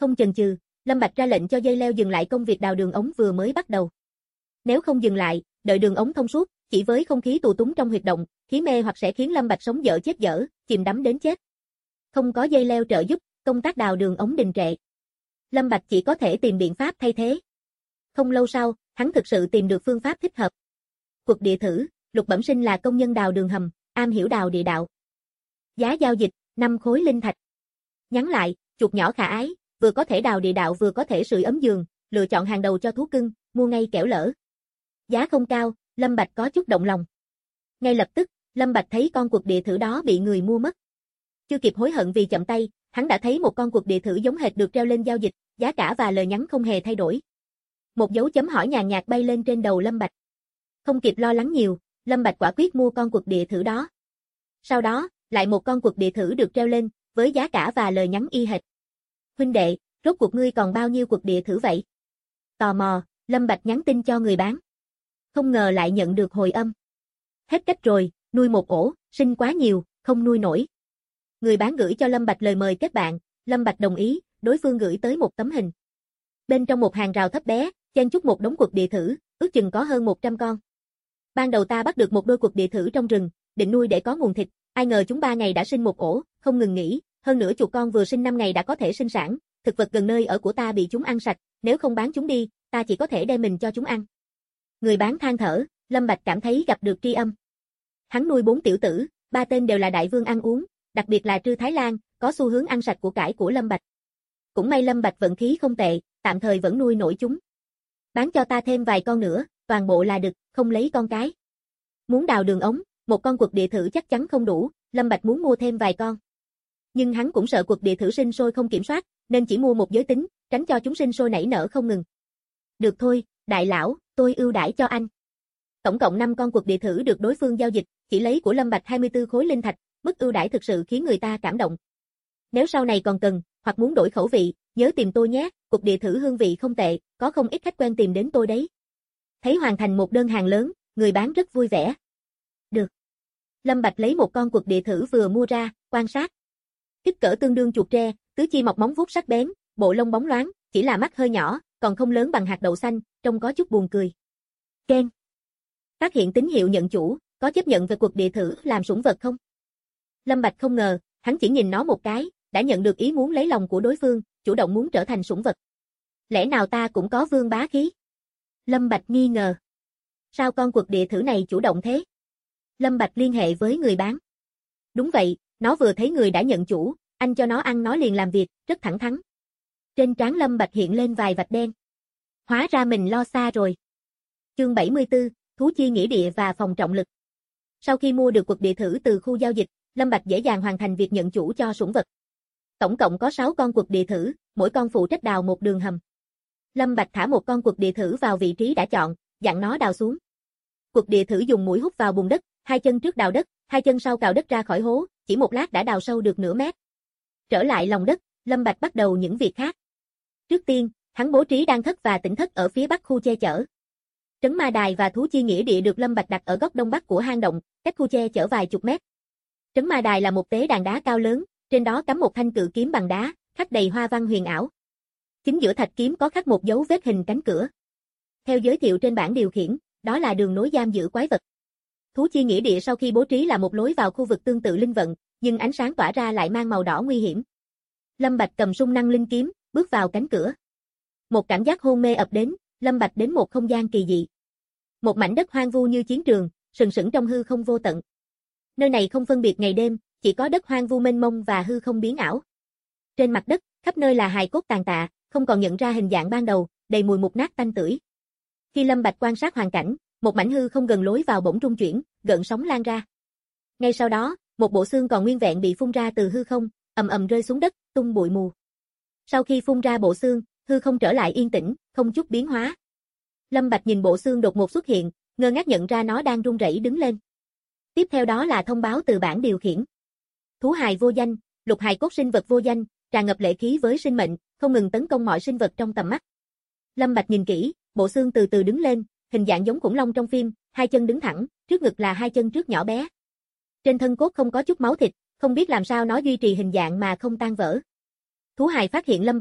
Không chần chừ, Lâm Bạch ra lệnh cho dây leo dừng lại công việc đào đường ống vừa mới bắt đầu. Nếu không dừng lại, đợi đường ống thông suốt, chỉ với không khí tù túng trong huyệt động, khí mê hoặc sẽ khiến Lâm Bạch sống dở chết dở, chìm đắm đến chết. Không có dây leo trợ giúp, công tác đào đường ống đình trệ. Lâm Bạch chỉ có thể tìm biện pháp thay thế. Không lâu sau, hắn thực sự tìm được phương pháp thích hợp. Cuộc địa thử, Lục Bẩm Sinh là công nhân đào đường hầm, am hiểu đào địa đạo. Giá giao dịch, 5 khối linh thạch. Nhắn lại, chuột nhỏ khả ái, vừa có thể đào địa đạo vừa có thể sưởi ấm giường, lựa chọn hàng đầu cho thú cưng, mua ngay kẻo lỡ. Giá không cao, Lâm Bạch có chút động lòng. Ngay lập tức, Lâm Bạch thấy con cuộc địa thử đó bị người mua mất. Chưa kịp hối hận vì chậm tay, hắn đã thấy một con cuộc địa thử giống hệt được treo lên giao dịch, giá cả và lời nhắn không hề thay đổi. Một dấu chấm hỏi nhàn nhạt bay lên trên đầu Lâm Bạch. Không kịp lo lắng nhiều, Lâm Bạch quả quyết mua con cuộc địa thử đó. Sau đó, lại một con cuộc địa thử được treo lên, với giá cả và lời nhắn y hệt. Huynh đệ, rốt cuộc ngươi còn bao nhiêu cuộc địa thử vậy? Tò mò, Lâm Bạch nhắn tin cho người bán. Không ngờ lại nhận được hồi âm. Hết cách rồi, nuôi một ổ, sinh quá nhiều, không nuôi nổi. Người bán gửi cho Lâm Bạch lời mời kết bạn, Lâm Bạch đồng ý, đối phương gửi tới một tấm hình. Bên trong một hàng rào thấp bé, chen chúc một đống cuộc địa thử, ước chừng có hơn 100 con. Ban đầu ta bắt được một đôi cuộc địa thử trong rừng, định nuôi để có nguồn thịt, ai ngờ chúng 3 ngày đã sinh một ổ, không ngừng nghỉ, hơn nữa chuột con vừa sinh 5 ngày đã có thể sinh sản, thực vật gần nơi ở của ta bị chúng ăn sạch, nếu không bán chúng đi, ta chỉ có thể đem mình cho chúng ăn. Người bán than thở, Lâm Bạch cảm thấy gặp được tri âm. Hắn nuôi 4 tiểu tử, 3 tên đều là đại vương ăn uống, đặc biệt là Trư Thái Lan, có xu hướng ăn sạch của cải của Lâm Bạch. Cũng may Lâm Bạch vận khí không tệ, tạm thời vẫn nuôi nổi chúng. Bán cho ta thêm vài con nữa, toàn bộ là đực, không lấy con cái. Muốn đào đường ống, một con cuộc địa thử chắc chắn không đủ, Lâm Bạch muốn mua thêm vài con. Nhưng hắn cũng sợ cuộc địa thử sinh sôi không kiểm soát, nên chỉ mua một giới tính, tránh cho chúng sinh sôi nảy nở không ngừng. Được thôi, đại lão, tôi ưu đãi cho anh. Tổng cộng 5 con cuộc địa thử được đối phương giao dịch, chỉ lấy của Lâm Bạch 24 khối linh thạch, mức ưu đãi thực sự khiến người ta cảm động. Nếu sau này còn cần, hoặc muốn đổi khẩu vị, nhớ tìm tôi nhé, cuộc địa thử hương vị không tệ, có không ít khách quen tìm đến tôi đấy. Thấy hoàn thành một đơn hàng lớn, người bán rất vui vẻ. Được. Lâm Bạch lấy một con cuộc địa thử vừa mua ra, quan sát. Kích cỡ tương đương chuột tre, tứ chi mọc móng vuốt sắc bén, bộ lông bóng loáng, chỉ là mắt hơi nhỏ, còn không lớn bằng hạt đậu xanh, trông có chút buồn cười. Ken. Phát hiện tín hiệu nhận chủ, có chấp nhận về cuộc địa thử làm sủng vật không? Lâm Bạch không ngờ, hắn chỉ nhìn nó một cái, đã nhận được ý muốn lấy lòng của đối phương, chủ động muốn trở thành sủng vật. Lẽ nào ta cũng có vương bá khí? Lâm Bạch nghi ngờ. Sao con cuộc địa thử này chủ động thế? Lâm Bạch liên hệ với người bán. Đúng vậy, nó vừa thấy người đã nhận chủ, anh cho nó ăn nó liền làm việc, rất thẳng thắn. Trên trán Lâm Bạch hiện lên vài vạch đen. Hóa ra mình lo xa rồi. Chương 74, thú chi nghĩa địa và phòng trọng lực. Sau khi mua được cuộc địa thử từ khu giao dịch, Lâm Bạch dễ dàng hoàn thành việc nhận chủ cho sủng vật. Tổng cộng có 6 con cuộc địa thử, mỗi con phụ trách đào một đường hầm. Lâm Bạch thả một con cuộc địa thử vào vị trí đã chọn, dặn nó đào xuống. Cuộc địa thử dùng mũi hút vào bùn đất, 2 chân trước đào đất, 2 chân sau cào đất ra khỏi hố, chỉ một lát đã đào sâu được nửa mét. Trở lại lòng đất, Lâm Bạch bắt đầu những việc khác. Trước tiên, hắn bố trí đan thất và tỉnh thất ở phía bắc khu che chở. Trấn Ma Đài và thú chi nghĩa địa được Lâm Bạch đặt ở góc đông bắc của hang động, cách khu che chở vài chục mét. Trấn Ma Đài là một tế đàn đá cao lớn, trên đó cắm một thanh cự kiếm bằng đá, khắc đầy hoa văn huyền ảo. Chính giữa thạch kiếm có khắc một dấu vết hình cánh cửa. Theo giới thiệu trên bảng điều khiển, đó là đường nối giam giữ quái vật. Thú chi nghĩa địa sau khi bố trí là một lối vào khu vực tương tự linh vận, nhưng ánh sáng tỏa ra lại mang màu đỏ nguy hiểm. Lâm Bạch cầm sung năng linh kiếm, bước vào cánh cửa. Một cảm giác hôn mê ập đến, Lâm Bạch đến một không gian kỳ dị. Một mảnh đất hoang vu như chiến trường, sừng sững trong hư không vô tận. Nơi này không phân biệt ngày đêm, chỉ có đất hoang vu mênh mông và hư không biến ảo. Trên mặt đất, khắp nơi là hài cốt tàn tạ, không còn nhận ra hình dạng ban đầu, đầy mùi mục nát tanh tưởi. Khi Lâm Bạch quan sát hoàn cảnh, một mảnh hư không gần lối vào bỗng rung chuyển, gợn sóng lan ra. Ngay sau đó, một bộ xương còn nguyên vẹn bị phun ra từ hư không, ầm ầm rơi xuống đất, tung bụi mù. Sau khi phun ra bộ xương, hư không trở lại yên tĩnh, không chút biến hóa. Lâm Bạch nhìn bộ xương đột ngột xuất hiện, ngơ ngác nhận ra nó đang run rẩy đứng lên. Tiếp theo đó là thông báo từ bảng điều khiển. Thú hài vô danh, lục hài cốt sinh vật vô danh, tràn ngập lệ khí với sinh mệnh, không ngừng tấn công mọi sinh vật trong tầm mắt. Lâm Bạch nhìn kỹ, bộ xương từ từ đứng lên, hình dạng giống khủng long trong phim, 2 chân đứng thẳng, trước ngực là 2 chân trước nhỏ bé. Trên thân cốt không có chút máu thịt, không biết làm sao nó duy trì hình dạng mà không tan vỡ. Thú hài phát hiện Lâm Bạch,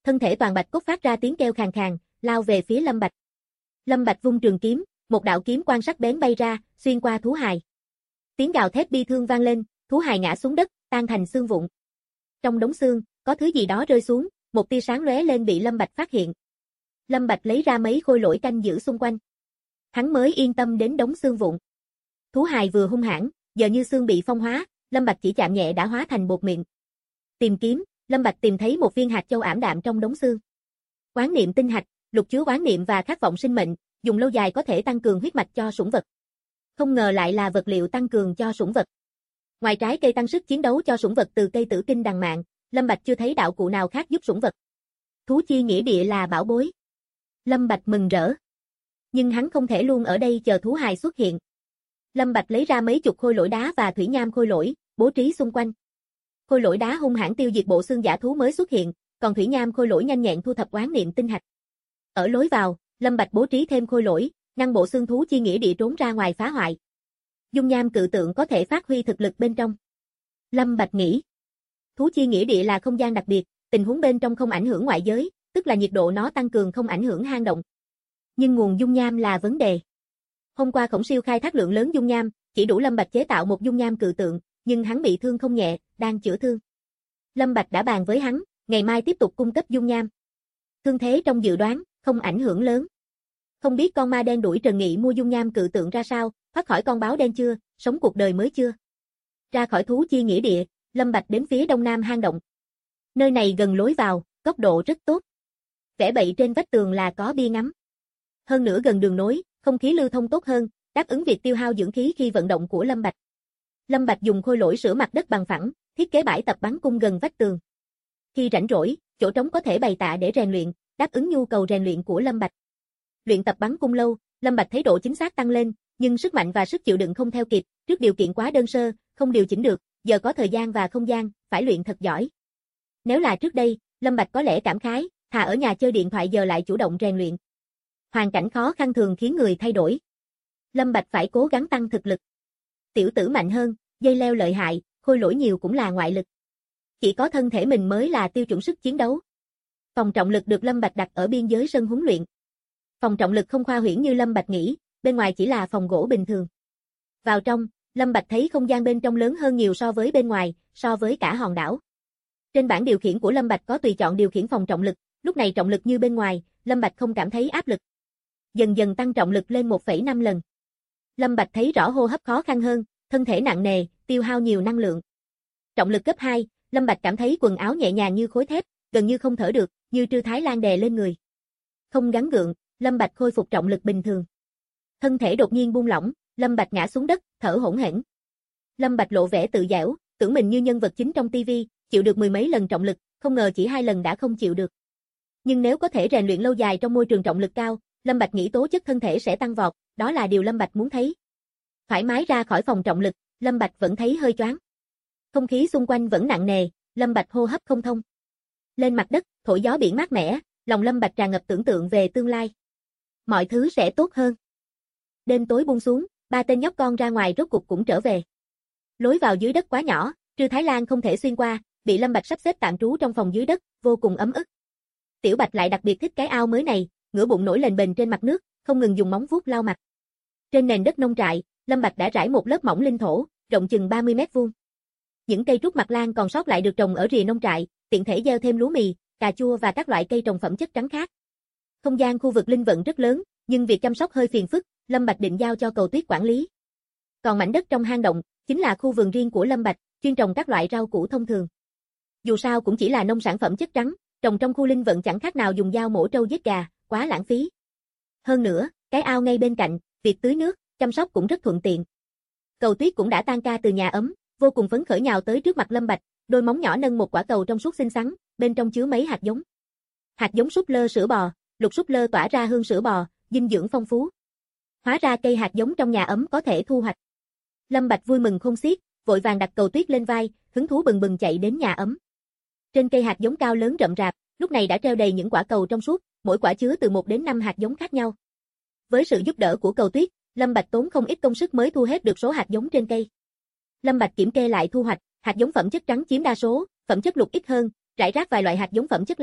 thân thể toàn bạch cốt phát ra tiếng kêu khàn khàn, lao về phía Lâm Bạch. Lâm Bạch vung trường kiếm, một đạo kiếm quang sắc bén bay ra, xuyên qua thú hài. Tiếng gào thét bi thương vang lên, thú hài ngã xuống đất, tan thành xương vụn. Trong đống xương, có thứ gì đó rơi xuống, một tia sáng lóe lên bị Lâm Bạch phát hiện. Lâm Bạch lấy ra mấy khôi lỗi canh giữ xung quanh. Hắn mới yên tâm đến đống xương vụn. Thú hài vừa hung hãn, giờ như xương bị phong hóa, Lâm Bạch chỉ chạm nhẹ đã hóa thành bột mịn. Tìm kiếm, Lâm Bạch tìm thấy một viên hạt châu ảm đạm trong đống xương. Oán niệm tinh hạch, lục chứa oán niệm và khát vọng sinh mệnh, dùng lâu dài có thể tăng cường huyết mạch cho sủng vật. Không ngờ lại là vật liệu tăng cường cho sủng vật. Ngoài trái cây tăng sức chiến đấu cho sủng vật từ cây tử kinh đằng mạn, Lâm Bạch chưa thấy đạo cụ nào khác giúp sủng vật. Thú chi nghĩa địa là bảo bối. Lâm Bạch mừng rỡ. Nhưng hắn không thể luôn ở đây chờ thú hài xuất hiện. Lâm Bạch lấy ra mấy chục khôi lỗi đá và thủy nham khôi lỗi, bố trí xung quanh. Khôi lỗi đá hung hãn tiêu diệt bộ xương giả thú mới xuất hiện, còn thủy nham khôi lỗi nhanh nhẹn thu thập oán niệm tinh hạch. Ở lối vào, Lâm Bạch bố trí thêm khôi lỗi, ngăn bộ xương thú chi nghĩa địa trốn ra ngoài phá hoại. Dung nham cự tượng có thể phát huy thực lực bên trong. Lâm Bạch nghĩ, thú chi nghĩa địa là không gian đặc biệt, tình huống bên trong không ảnh hưởng ngoại giới, tức là nhiệt độ nó tăng cường không ảnh hưởng hang động. Nhưng nguồn dung nham là vấn đề. Hôm qua Khổng Siêu khai thác lượng lớn dung nham, chỉ đủ Lâm Bạch chế tạo một dung nham cự tượng, nhưng hắn bị thương không nhẹ, đang chữa thương. Lâm Bạch đã bàn với hắn, ngày mai tiếp tục cung cấp dung nham. Thương thế trong dự đoán, không ảnh hưởng lớn. Không biết con ma đen đuổi Trần Nghị mua dung nham cự tượng ra sao, thoát khỏi con báo đen chưa, sống cuộc đời mới chưa. Ra khỏi thú chi nghĩa địa, Lâm Bạch đến phía đông nam hang động. Nơi này gần lối vào, góc độ rất tốt. Vẽ bậy trên vách tường là có bia ngắm. Hơn nữa gần đường nối, không khí lưu thông tốt hơn, đáp ứng việc tiêu hao dưỡng khí khi vận động của Lâm Bạch. Lâm Bạch dùng khôi lỗi sửa mặt đất bằng phẳng, thiết kế bãi tập bắn cung gần vách tường. Khi rảnh rỗi, chỗ trống có thể bày tạ để rèn luyện, đáp ứng nhu cầu rèn luyện của Lâm Bạch. Luyện tập bắn cung lâu, Lâm Bạch thấy độ chính xác tăng lên, nhưng sức mạnh và sức chịu đựng không theo kịp, trước điều kiện quá đơn sơ, không điều chỉnh được, giờ có thời gian và không gian, phải luyện thật giỏi. Nếu là trước đây, Lâm Bạch có lẽ cảm khái, thà ở nhà chơi điện thoại giờ lại chủ động rèn luyện. Hoàn cảnh khó khăn thường khiến người thay đổi. Lâm Bạch phải cố gắng tăng thực lực. Tiểu tử mạnh hơn, dây leo lợi hại, khôi lỗi nhiều cũng là ngoại lực. Chỉ có thân thể mình mới là tiêu chuẩn sức chiến đấu. Phòng trọng lực được Lâm Bạch đặt ở biên giới sân huấn luyện. Phòng trọng lực không khoa huyễn như Lâm Bạch nghĩ, bên ngoài chỉ là phòng gỗ bình thường. Vào trong, Lâm Bạch thấy không gian bên trong lớn hơn nhiều so với bên ngoài, so với cả hòn đảo. Trên bảng điều khiển của Lâm Bạch có tùy chọn điều khiển phòng trọng lực, lúc này trọng lực như bên ngoài, Lâm Bạch không cảm thấy áp lực. Dần dần tăng trọng lực lên 1,5 lần. Lâm Bạch thấy rõ hô hấp khó khăn hơn, thân thể nặng nề, tiêu hao nhiều năng lượng. Trọng lực cấp 2, Lâm Bạch cảm thấy quần áo nhẹ nhàng như khối thép, gần như không thở được, như Trư Thái Lan đè lên người. Không gắng gượng, Lâm Bạch khôi phục trọng lực bình thường. Thân thể đột nhiên buông lỏng, Lâm Bạch ngã xuống đất, thở hổn hển. Lâm Bạch lộ vẻ tự giễu, tưởng mình như nhân vật chính trong tivi, chịu được mười mấy lần trọng lực, không ngờ chỉ 2 lần đã không chịu được. Nhưng nếu có thể rèn luyện lâu dài trong môi trường trọng lực cao, Lâm Bạch nghĩ tố chất thân thể sẽ tăng vọt, đó là điều Lâm Bạch muốn thấy. Thoải mái ra khỏi phòng trọng lực, Lâm Bạch vẫn thấy hơi choáng. Không khí xung quanh vẫn nặng nề, Lâm Bạch hô hấp không thông. Lên mặt đất, thổi gió biển mát mẻ, lòng Lâm Bạch tràn ngập tưởng tượng về tương lai. Mọi thứ sẽ tốt hơn. Đêm tối buông xuống, 3 tên nhóc con ra ngoài rốt cục cũng trở về. Lối vào dưới đất quá nhỏ, Trư Thái Lan không thể xuyên qua, bị Lâm Bạch sắp xếp tạm trú trong phòng dưới đất, vô cùng ấm ức. Tiểu Bạch lại đặc biệt thích cái ao mới này, ngửa bụng nổi lên bềnh trên mặt nước, không ngừng dùng móng vuốt lau mặt. Trên nền đất nông trại, Lâm Bạch đã rải một lớp mỏng linh thổ, rộng chừng 30 mét vuông. Những cây trúc mặt lan còn sót lại được trồng ở rìa nông trại, tiện thể gieo thêm lúa mì, cà chua và các loại cây trồng phẩm chất trắng khác. Không gian khu vực linh vận rất lớn, nhưng việc chăm sóc hơi phiền phức, Lâm Bạch định giao cho Cầu Tuyết quản lý. Còn mảnh đất trong hang động, chính là khu vườn riêng của Lâm Bạch, chuyên trồng các loại rau củ thông thường. Dù sao cũng chỉ là nông sản phẩm chất trắng, trồng trong khu linh vận chẳng khác nào dùng dao mổ trâu giết gà, quá lãng phí. Hơn nữa, cái ao ngay bên cạnh, việc tưới nước, chăm sóc cũng rất thuận tiện. Cầu Tuyết cũng đã tan ca từ nhà ấm, vô cùng phấn khởi nhào tới trước mặt Lâm Bạch, đôi móng nhỏ nâng một quả cầu trong suốt xinh xắn, bên trong chứa mấy hạt giống. Hạt giống súp lơ sữa bò, lục súp lơ tỏa ra hương sữa bò, dinh dưỡng phong phú. Hóa ra cây hạt giống trong nhà ấm có thể thu hoạch. Lâm Bạch vui mừng khôn xiết, vội vàng đặt Cầu Tuyết lên vai, hứng thú bừng bừng chạy đến nhà ấm. Trên cây hạt giống cao lớn rậm rạp, lúc này đã treo đầy những quả cầu trong suốt, mỗi quả chứa từ 1 đến 5 hạt giống khác nhau. Với sự giúp đỡ của Cầu Tuyết, Lâm Bạch tốn không ít công sức mới thu hết được số hạt giống trên cây. Lâm Bạch kiểm kê lại thu hoạch, hạt giống phẩm chất trắng chiếm đa số, phẩm chất lục ít hơn, rải rác vài loại hạt giống phẩm chất lam,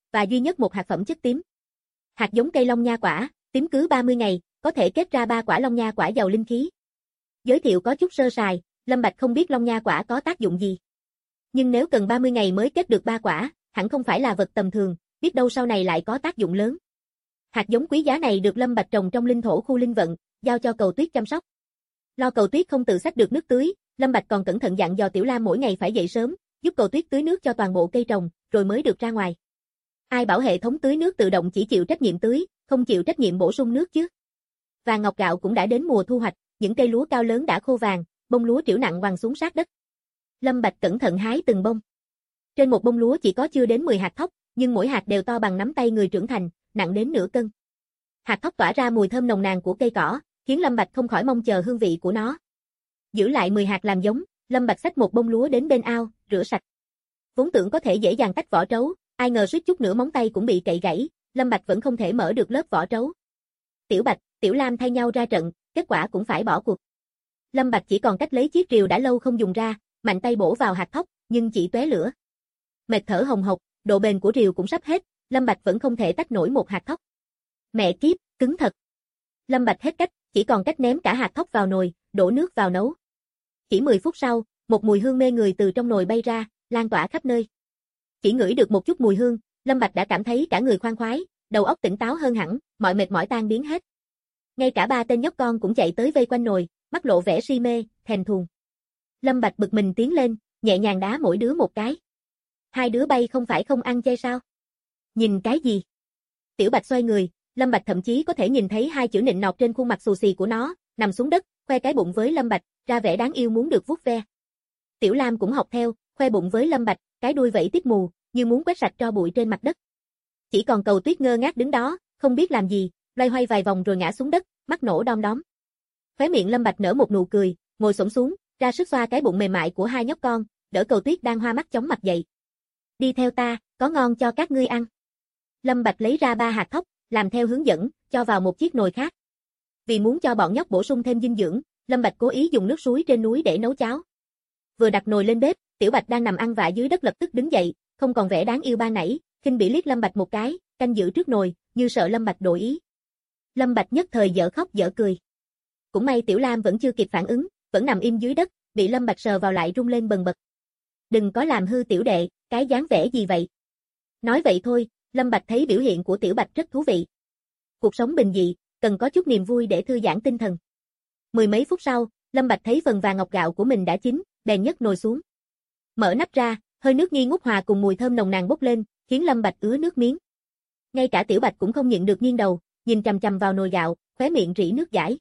và duy nhất một hạt phẩm chất tím. Hạt giống cây long nha quả, tím cứ 30 ngày, có thể kết ra 3 quả long nha quả giàu linh khí. Giới thiệu có chút sơ sài, Lâm Bạch không biết long nha quả có tác dụng gì. Nhưng nếu cần 30 ngày mới kết được 3 quả, hẳn không phải là vật tầm thường, biết đâu sau này lại có tác dụng lớn. Hạt giống quý giá này được Lâm Bạch trồng trong linh thổ khu linh vận, giao cho Cầu Tuyết chăm sóc. Lo Cầu Tuyết không tự xách được nước tưới, Lâm Bạch còn cẩn thận dặn dò Tiểu Lam mỗi ngày phải dậy sớm, giúp Cầu Tuyết tưới nước cho toàn bộ cây trồng, rồi mới được ra ngoài. Ai bảo hệ thống tưới nước tự động chỉ chịu trách nhiệm tưới, không chịu trách nhiệm bổ sung nước chứ? Vàng ngọc gạo cũng đã đến mùa thu hoạch, những cây lúa cao lớn đã khô vàng, bông lúa trĩu nặng quằn xuống sát đất. Lâm Bạch cẩn thận hái từng bông. Trên một bông lúa chỉ có chưa đến 10 hạt thóc, nhưng mỗi hạt đều to bằng nắm tay người trưởng thành, nặng đến nửa cân. Hạt thóc tỏa ra mùi thơm nồng nàn của cây cỏ, khiến Lâm Bạch không khỏi mong chờ hương vị của nó. Giữ lại 10 hạt làm giống, Lâm Bạch xách một bông lúa đến bên ao, rửa sạch. Vốn tưởng có thể dễ dàng tách vỏ trấu, ai ngờ suýt chút nữa móng tay cũng bị cậy gãy, Lâm Bạch vẫn không thể mở được lớp vỏ trấu. Tiểu Bạch, Tiểu Lam thay nhau ra trận, kết quả cũng phải bỏ cuộc. Lâm Bạch chỉ còn cách lấy chiếc rìu đã lâu không dùng ra, mạnh tay bổ vào hạt thóc, nhưng chỉ tóe lửa. Mệt thở hồng hộc, độ bền của rìu cũng sắp hết, Lâm Bạch vẫn không thể tách nổi một hạt thóc. Mẹ kiếp, cứng thật. Lâm Bạch hết cách, chỉ còn cách ném cả hạt thóc vào nồi, đổ nước vào nấu. Chỉ 10 phút sau, một mùi hương mê người từ trong nồi bay ra, lan tỏa khắp nơi. Chỉ ngửi được một chút mùi hương, Lâm Bạch đã cảm thấy cả người khoan khoái, đầu óc tỉnh táo hơn hẳn, mọi mệt mỏi tan biến hết. Ngay cả 3 tên nhóc con cũng chạy tới vây quanh nồi, mắt lộ vẻ si mê, thèm thuồng. Lâm Bạch bực mình tiến lên, nhẹ nhàng đá mỗi đứa một cái. Hai đứa bay không phải không ăn chay sao? Nhìn cái gì? Tiểu Bạch xoay người, Lâm Bạch thậm chí có thể nhìn thấy 2 chữ nịnh nọt trên khuôn mặt xù xì của nó, nằm xuống đất, khoe cái bụng với Lâm Bạch, ra vẻ đáng yêu muốn được vuốt ve. Tiểu Lam cũng học theo, khoe bụng với Lâm Bạch, cái đuôi vẫy tít mù, như muốn quét sạch tro bụi trên mặt đất. Chỉ còn Cầu Tuyết ngơ ngác đứng đó, không biết làm gì, loay hoay vài vòng rồi ngã xuống đất, mắt nổ đom đóm. Khóe miệng Lâm Bạch nở một nụ cười, ngồi xổm xuống, ra sức xoa cái bụng mềm mại của 2 nhóc con, đỡ Cầu Tuyết đang hoa mắt chóng mặt dậy. Đi theo ta, có ngon cho các ngươi ăn. Lâm Bạch lấy ra 3 hạt thóc, làm theo hướng dẫn, cho vào một chiếc nồi khác. Vì muốn cho bọn nhóc bổ sung thêm dinh dưỡng, Lâm Bạch cố ý dùng nước suối trên núi để nấu cháo. Vừa đặt nồi lên bếp, Tiểu Bạch đang nằm ăn vạ dưới đất lập tức đứng dậy, không còn vẻ đáng yêu ban nãy, khinh bỉ liếc Lâm Bạch một cái, canh giữ trước nồi, như sợ Lâm Bạch đổi ý. Lâm Bạch nhất thời dở khóc dở cười. Cũng may Tiểu Lam vẫn chưa kịp phản ứng, vẫn nằm im dưới đất, bị Lâm Bạch sờ vào lại rung lên bần bật. Đừng có làm hư tiểu đệ, cái dáng vẻ gì vậy? Nói vậy thôi, Lâm Bạch thấy biểu hiện của Tiểu Bạch rất thú vị. Cuộc sống bình dị, cần có chút niềm vui để thư giãn tinh thần. Mười mấy phút sau, Lâm Bạch thấy phần vàng ngọc gạo của mình đã chín, bèn nhấc nồi xuống. Mở nắp ra, hơi nước nghi ngút hòa cùng mùi thơm nồng nàn bốc lên, khiến Lâm Bạch ứa nước miếng. Ngay cả Tiểu Bạch cũng không nhịn được nghiêng đầu, nhìn chằm chằm vào nồi gạo, khóe miệng rỉ nước dãi.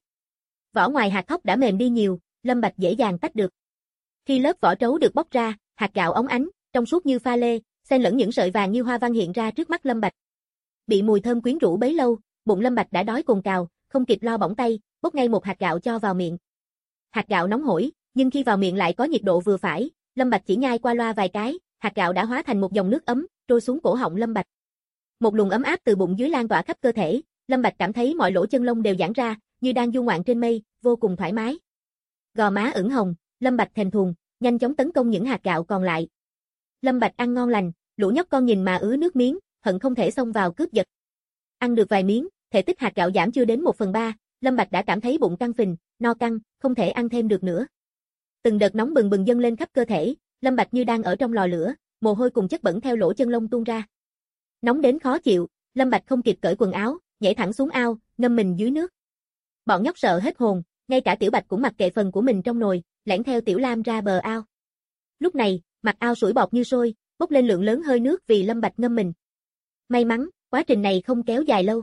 Vỏ ngoài hạt thóc đã mềm đi nhiều, Lâm Bạch dễ dàng tách được. Khi lớp vỏ trấu được bóc ra, hạt gạo óng ánh, trong suốt như pha lê, xen lẫn những sợi vàng như hoa văn hiện ra trước mắt Lâm Bạch. Bị mùi thơm quyến rũ bấy lâu, bụng Lâm Bạch đã đói cồn cào, không kịp lo bỏng tay, bốc ngay một hạt gạo cho vào miệng. Hạt gạo nóng hổi, nhưng khi vào miệng lại có nhiệt độ vừa phải, Lâm Bạch chỉ nhai qua loa vài cái, hạt gạo đã hóa thành một dòng nước ấm, trôi xuống cổ họng Lâm Bạch. Một luồng ấm áp từ bụng dưới lan tỏa khắp cơ thể, Lâm Bạch cảm thấy mọi lỗ chân lông đều giãn ra, như đang du ngoạn trên mây, vô cùng thoải mái. Gò má ửng hồng, Lâm Bạch thèm thuồng, nhanh chóng tấn công những hạt gạo còn lại. Lâm Bạch ăn ngon lành, lũ nhóc con nhìn mà ứa nước miếng, hận không thể xông vào cướp giật. Ăn được vài miếng, thể tích hạt gạo giảm chưa đến 1/3, Lâm Bạch đã cảm thấy bụng căng phình, no căng, không thể ăn thêm được nữa. Từng đợt nóng bừng bừng dâng lên khắp cơ thể, Lâm Bạch như đang ở trong lò lửa, mồ hôi cùng chất bẩn theo lỗ chân lông tuôn ra. Nóng đến khó chịu, Lâm Bạch không kịp cởi quần áo, nhảy thẳng xuống ao, ngâm mình dưới nước. Bọn nhóc sợ hết hồn, ngay cả Tiểu Bạch cũng mặc kệ phần của mình trong nồi, lẻn theo Tiểu Lam ra bờ ao. Lúc này, mặt ao sủi bọt như sôi, bốc lên lượng lớn hơi nước vì Lâm Bạch ngâm mình. May mắn, quá trình này không kéo dài lâu.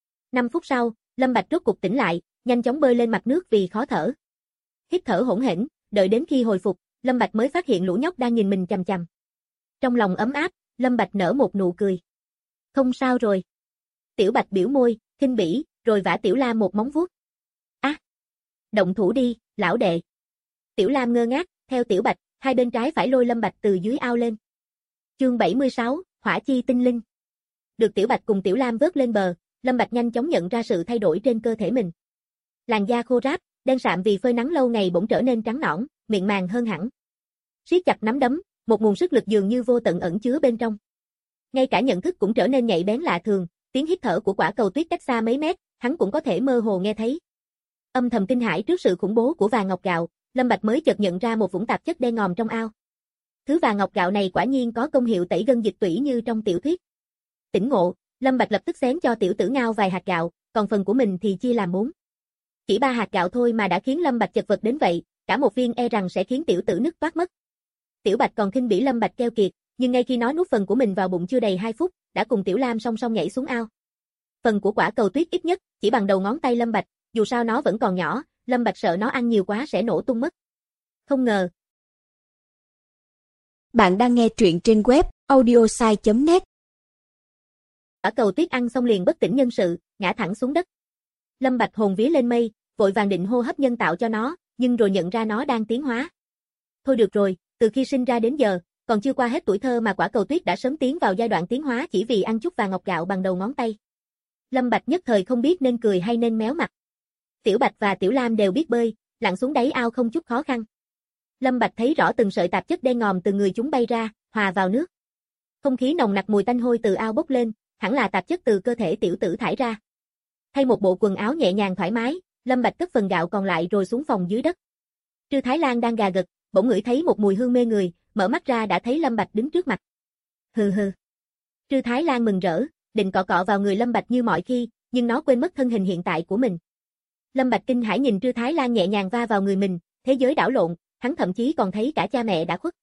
5 phút sau, Lâm Bạch rốt cục tỉnh lại, nhanh chóng bơi lên mặt nước vì khó thở. Hít thở hỗn hển, đợi đến khi hồi phục, Lâm Bạch mới phát hiện lũ nhóc đang nhìn mình chằm chằm. Trong lòng ấm áp, Lâm Bạch nở một nụ cười. Không sao rồi. Tiểu Bạch biểu môi, khinh bỉ, rồi vả Tiểu Lam một móng vuốt. Động thủ đi, lão đệ. Tiểu Lam ngơ ngác, theo Tiểu Bạch, hai bên trái phải lôi Lâm Bạch từ dưới ao lên. Chương 76, Hỏa chi tinh linh. Được Tiểu Bạch cùng Tiểu Lam vớt lên bờ, Lâm Bạch nhanh chóng nhận ra sự thay đổi trên cơ thể mình. Làn da khô ráp, đen sạm vì phơi nắng lâu ngày bỗng trở nên trắng nõn, miệng màng hơn hẳn. Siết chặt nắm đấm, một nguồn sức lực dường như vô tận ẩn chứa bên trong. Ngay cả nhận thức cũng trở nên nhạy bén lạ thường, tiếng hít thở của quả cầu tuyết cách xa mấy mét, hắn cũng có thể mơ hồ nghe thấy. Âm thầm kinh hãi trước sự khủng bố của vàng ngọc gạo, Lâm Bạch mới chợt nhận ra một vũng tạp chất đen ngòm trong ao. Thứ vàng ngọc gạo này quả nhiên có công hiệu tẩy gân dịch tủy như trong tiểu thuyết. Tỉnh ngộ, Lâm Bạch lập tức xén cho tiểu tử Ngao vài hạt gạo, còn phần của mình thì chia làm 4. Chỉ 3 hạt gạo thôi mà đã khiến Lâm Bạch chật vật đến vậy, cả một viên e rằng sẽ khiến tiểu tử nứt toát mất. Tiểu Bạch còn khinh bỉ Lâm Bạch keo kiệt, nhưng ngay khi nó nuốt phần của mình vào bụng chưa đầy 2 phút, đã cùng Tiểu Lam song song nhảy xuống ao. Phần của quả cầu tuyết ít nhất chỉ bằng đầu ngón tay Lâm Bạch, dù sao nó vẫn còn nhỏ, Lâm Bạch sợ nó ăn nhiều quá sẽ nổ tung mất. Không ngờ. Bạn đang nghe truyện trên web audiosai.net. Quả cầu tuyết ăn xong liền bất tỉnh nhân sự, ngã thẳng xuống đất. Lâm Bạch hồn vía lên mây, vội vàng định hô hấp nhân tạo cho nó, nhưng rồi nhận ra nó đang tiến hóa. Thôi được rồi, từ khi sinh ra đến giờ, còn chưa qua hết tuổi thơ mà quả cầu tuyết đã sớm tiến vào giai đoạn tiến hóa chỉ vì ăn chút vàng ngọc gạo bằng đầu ngón tay. Lâm Bạch nhất thời không biết nên cười hay nên méo mặt. Tiểu Bạch và Tiểu Lam đều biết bơi, lặn xuống đáy ao không chút khó khăn. Lâm Bạch thấy rõ từng sợi tạp chất đen ngòm từ người chúng bay ra, hòa vào nước. Không khí nồng nặc mùi tanh hôi từ ao bốc lên, hẳn là tạp chất từ cơ thể tiểu tử thải ra. Thay một bộ quần áo nhẹ nhàng thoải mái, Lâm Bạch cất phần gạo còn lại rồi xuống phòng dưới đất. Trư Thái Lan đang gà gật, bỗng ngửi thấy một mùi hương mê người, mở mắt ra đã thấy Lâm Bạch đứng trước mặt. Hừ hừ. Trư Thái Lan mừng rỡ, định cọ cọ vào người Lâm Bạch như mọi khi, nhưng nó quên mất thân hình hiện tại của mình. Lâm Bạch kinh hãi nhìn Trư Thái Lan nhẹ nhàng va vào người mình, thế giới đảo lộn, hắn thậm chí còn thấy cả cha mẹ đã khuất.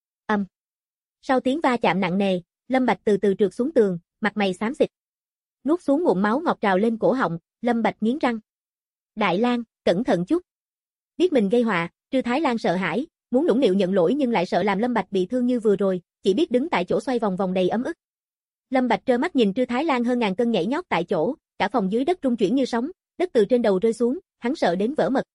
Sau tiếng va chạm nặng nề, Lâm Bạch từ từ trượt xuống tường, mặt mày xám xịt. Nuốt xuống ngụm máu ngọt trào lên cổ họng, Lâm Bạch nghiến răng. Đại Lang, cẩn thận chút. Biết mình gây họa, Trư Thái Lan sợ hãi, muốn nũng nịu nhận lỗi nhưng lại sợ làm Lâm Bạch bị thương như vừa rồi, chỉ biết đứng tại chỗ xoay vòng vòng đầy ấm ức. Lâm Bạch trơ mắt nhìn Trư Thái Lan hơn ngàn cân nhảy nhót tại chỗ, cả phòng dưới đất rung chuyển như sóng, đất từ trên đầu rơi xuống, hắn sợ đến vỡ mật.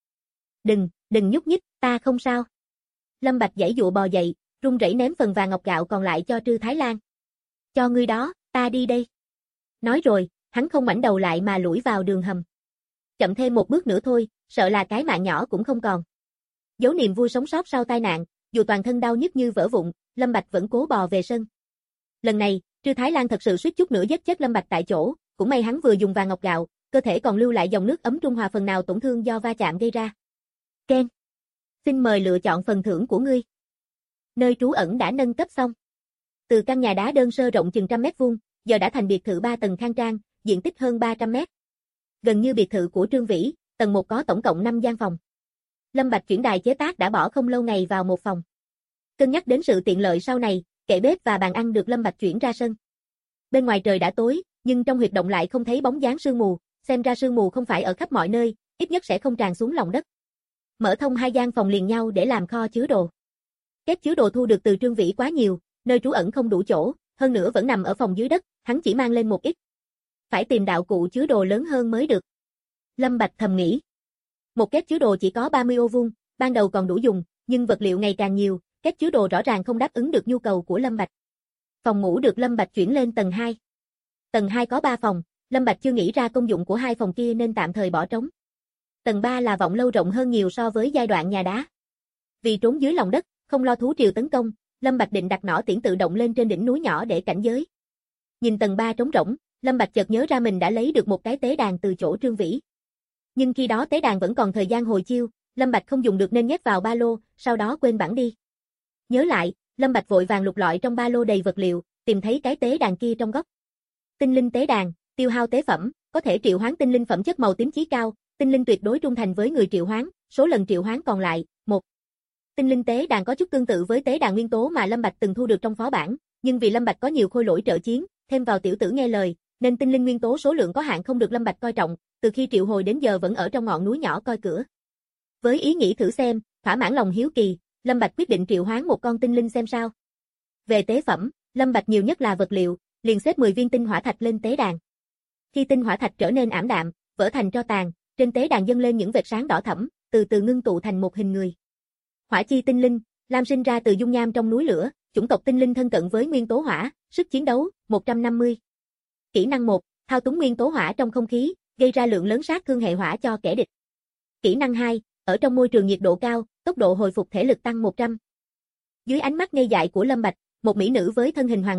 Đừng nhúc nhích, ta không sao. Lâm Bạch giãy dụa bò dậy, run rẩy ném phần vàng ngọc gạo còn lại cho Trư Thái Lan. Cho ngươi đó, ta đi đây. Nói rồi, hắn không ngoảnh đầu lại mà lủi vào đường hầm. Chậm thêm một bước nữa thôi, sợ là cái mạng nhỏ cũng không còn. Giấu niềm vui sống sót sau tai nạn, dù toàn thân đau nhức như vỡ vụn, Lâm Bạch vẫn cố bò về sân. Lần này, Trư Thái Lan thật sự suýt chút nữa giết chết Lâm Bạch tại chỗ, cũng may hắn vừa dùng vàng ngọc gạo, cơ thể còn lưu lại dòng nước ấm trung hòa phần nào tổn thương do va chạm gây ra. Ken, xin mời lựa chọn phần thưởng của ngươi. Nơi trú ẩn đã nâng cấp xong. Từ căn nhà đá đơn sơ rộng chừng 100 mét vuông, giờ đã thành biệt thự 3 tầng khang trang, diện tích hơn 300 mét. Gần như biệt thự của Trương Vĩ, tầng 1 có tổng cộng 5 gian phòng. Lâm Bạch chuyển đài chế tác đã bỏ không lâu ngày vào một phòng. Cân nhắc đến sự tiện lợi sau này, kệ bếp và bàn ăn được Lâm Bạch chuyển ra sân. Bên ngoài trời đã tối, nhưng trong huyệt động lại không thấy bóng dáng sương mù, xem ra sương mù không phải ở khắp mọi nơi, ít nhất sẽ không tràn xuống lòng đất. Mở thông 2 gian phòng liền nhau để làm kho chứa đồ. Kết chứa đồ thu được từ Trương Vĩ quá nhiều, nơi trú ẩn không đủ chỗ, hơn nữa vẫn nằm ở phòng dưới đất, hắn chỉ mang lên một ít. Phải tìm đạo cụ chứa đồ lớn hơn mới được. Lâm Bạch thầm nghĩ. Một két chứa đồ chỉ có 30 ô vuông, ban đầu còn đủ dùng, nhưng vật liệu ngày càng nhiều, két chứa đồ rõ ràng không đáp ứng được nhu cầu của Lâm Bạch. Phòng ngủ được Lâm Bạch chuyển lên tầng 2. Tầng 2 có 3 phòng, Lâm Bạch chưa nghĩ ra công dụng của 2 phòng kia nên tạm thời bỏ trống. Tầng 3 là vọng lâu rộng hơn nhiều so với giai đoạn nhà đá. Vì trốn dưới lòng đất, không lo thú triều tấn công, Lâm Bạch định đặt nỏ tiễn tự động lên trên đỉnh núi nhỏ để cảnh giới. Nhìn tầng 3 trống rỗng, Lâm Bạch chợt nhớ ra mình đã lấy được một cái tế đàn từ chỗ Trương Vĩ. Nhưng khi đó tế đàn vẫn còn thời gian hồi chiêu, Lâm Bạch không dùng được nên nhét vào ba lô, sau đó quên bẵng đi. Nhớ lại, Lâm Bạch vội vàng lục lọi trong ba lô đầy vật liệu, tìm thấy cái tế đàn kia trong góc. Tinh linh tế đàn, tiêu hao tế phẩm, có thể triệu hoán tinh linh phẩm chất màu tím chí cao, tinh linh tuyệt đối trung thành với người triệu hoán, số lần triệu hoán còn lại, 1. Tinh linh tế đàn có chút tương tự với tế đàn nguyên tố mà Lâm Bạch từng thu được trong phó bản, nhưng vì Lâm Bạch có nhiều khôi lỗi trợ chiến, thêm vào tiểu tử nghe lời, nên tinh linh nguyên tố số lượng có hạn không được Lâm Bạch coi trọng, từ khi triệu hồi đến giờ vẫn ở trong ngọn núi nhỏ coi cửa. Với ý nghĩ thử xem, thỏa mãn lòng hiếu kỳ, Lâm Bạch quyết định triệu hoán một con tinh linh xem sao. Về tế phẩm, Lâm Bạch nhiều nhất là vật liệu, liền xếp 10 viên tinh hỏa thạch lên tế đàn. Khi tinh hỏa thạch trở nên ảm đạm, vỡ thành tro tàn, trên tế đàn dâng lên những vệt sáng đỏ thẫm, từ từ ngưng tụ thành một hình người. Hỏa chi tinh linh, Lam sinh ra từ dung nham trong núi lửa, chủng tộc tinh linh thân cận với nguyên tố hỏa, sức chiến đấu 150. Kỹ năng 1, thao túng nguyên tố hỏa trong không khí, gây ra lượng lớn sát thương hệ hỏa cho kẻ địch. Kỹ năng 2, ở trong môi trường nhiệt độ cao, tốc độ hồi phục thể lực tăng 100. Dưới ánh mắt ngây dại của Lâm Bạch, một mỹ nữ với thân hình hoàn mỹ,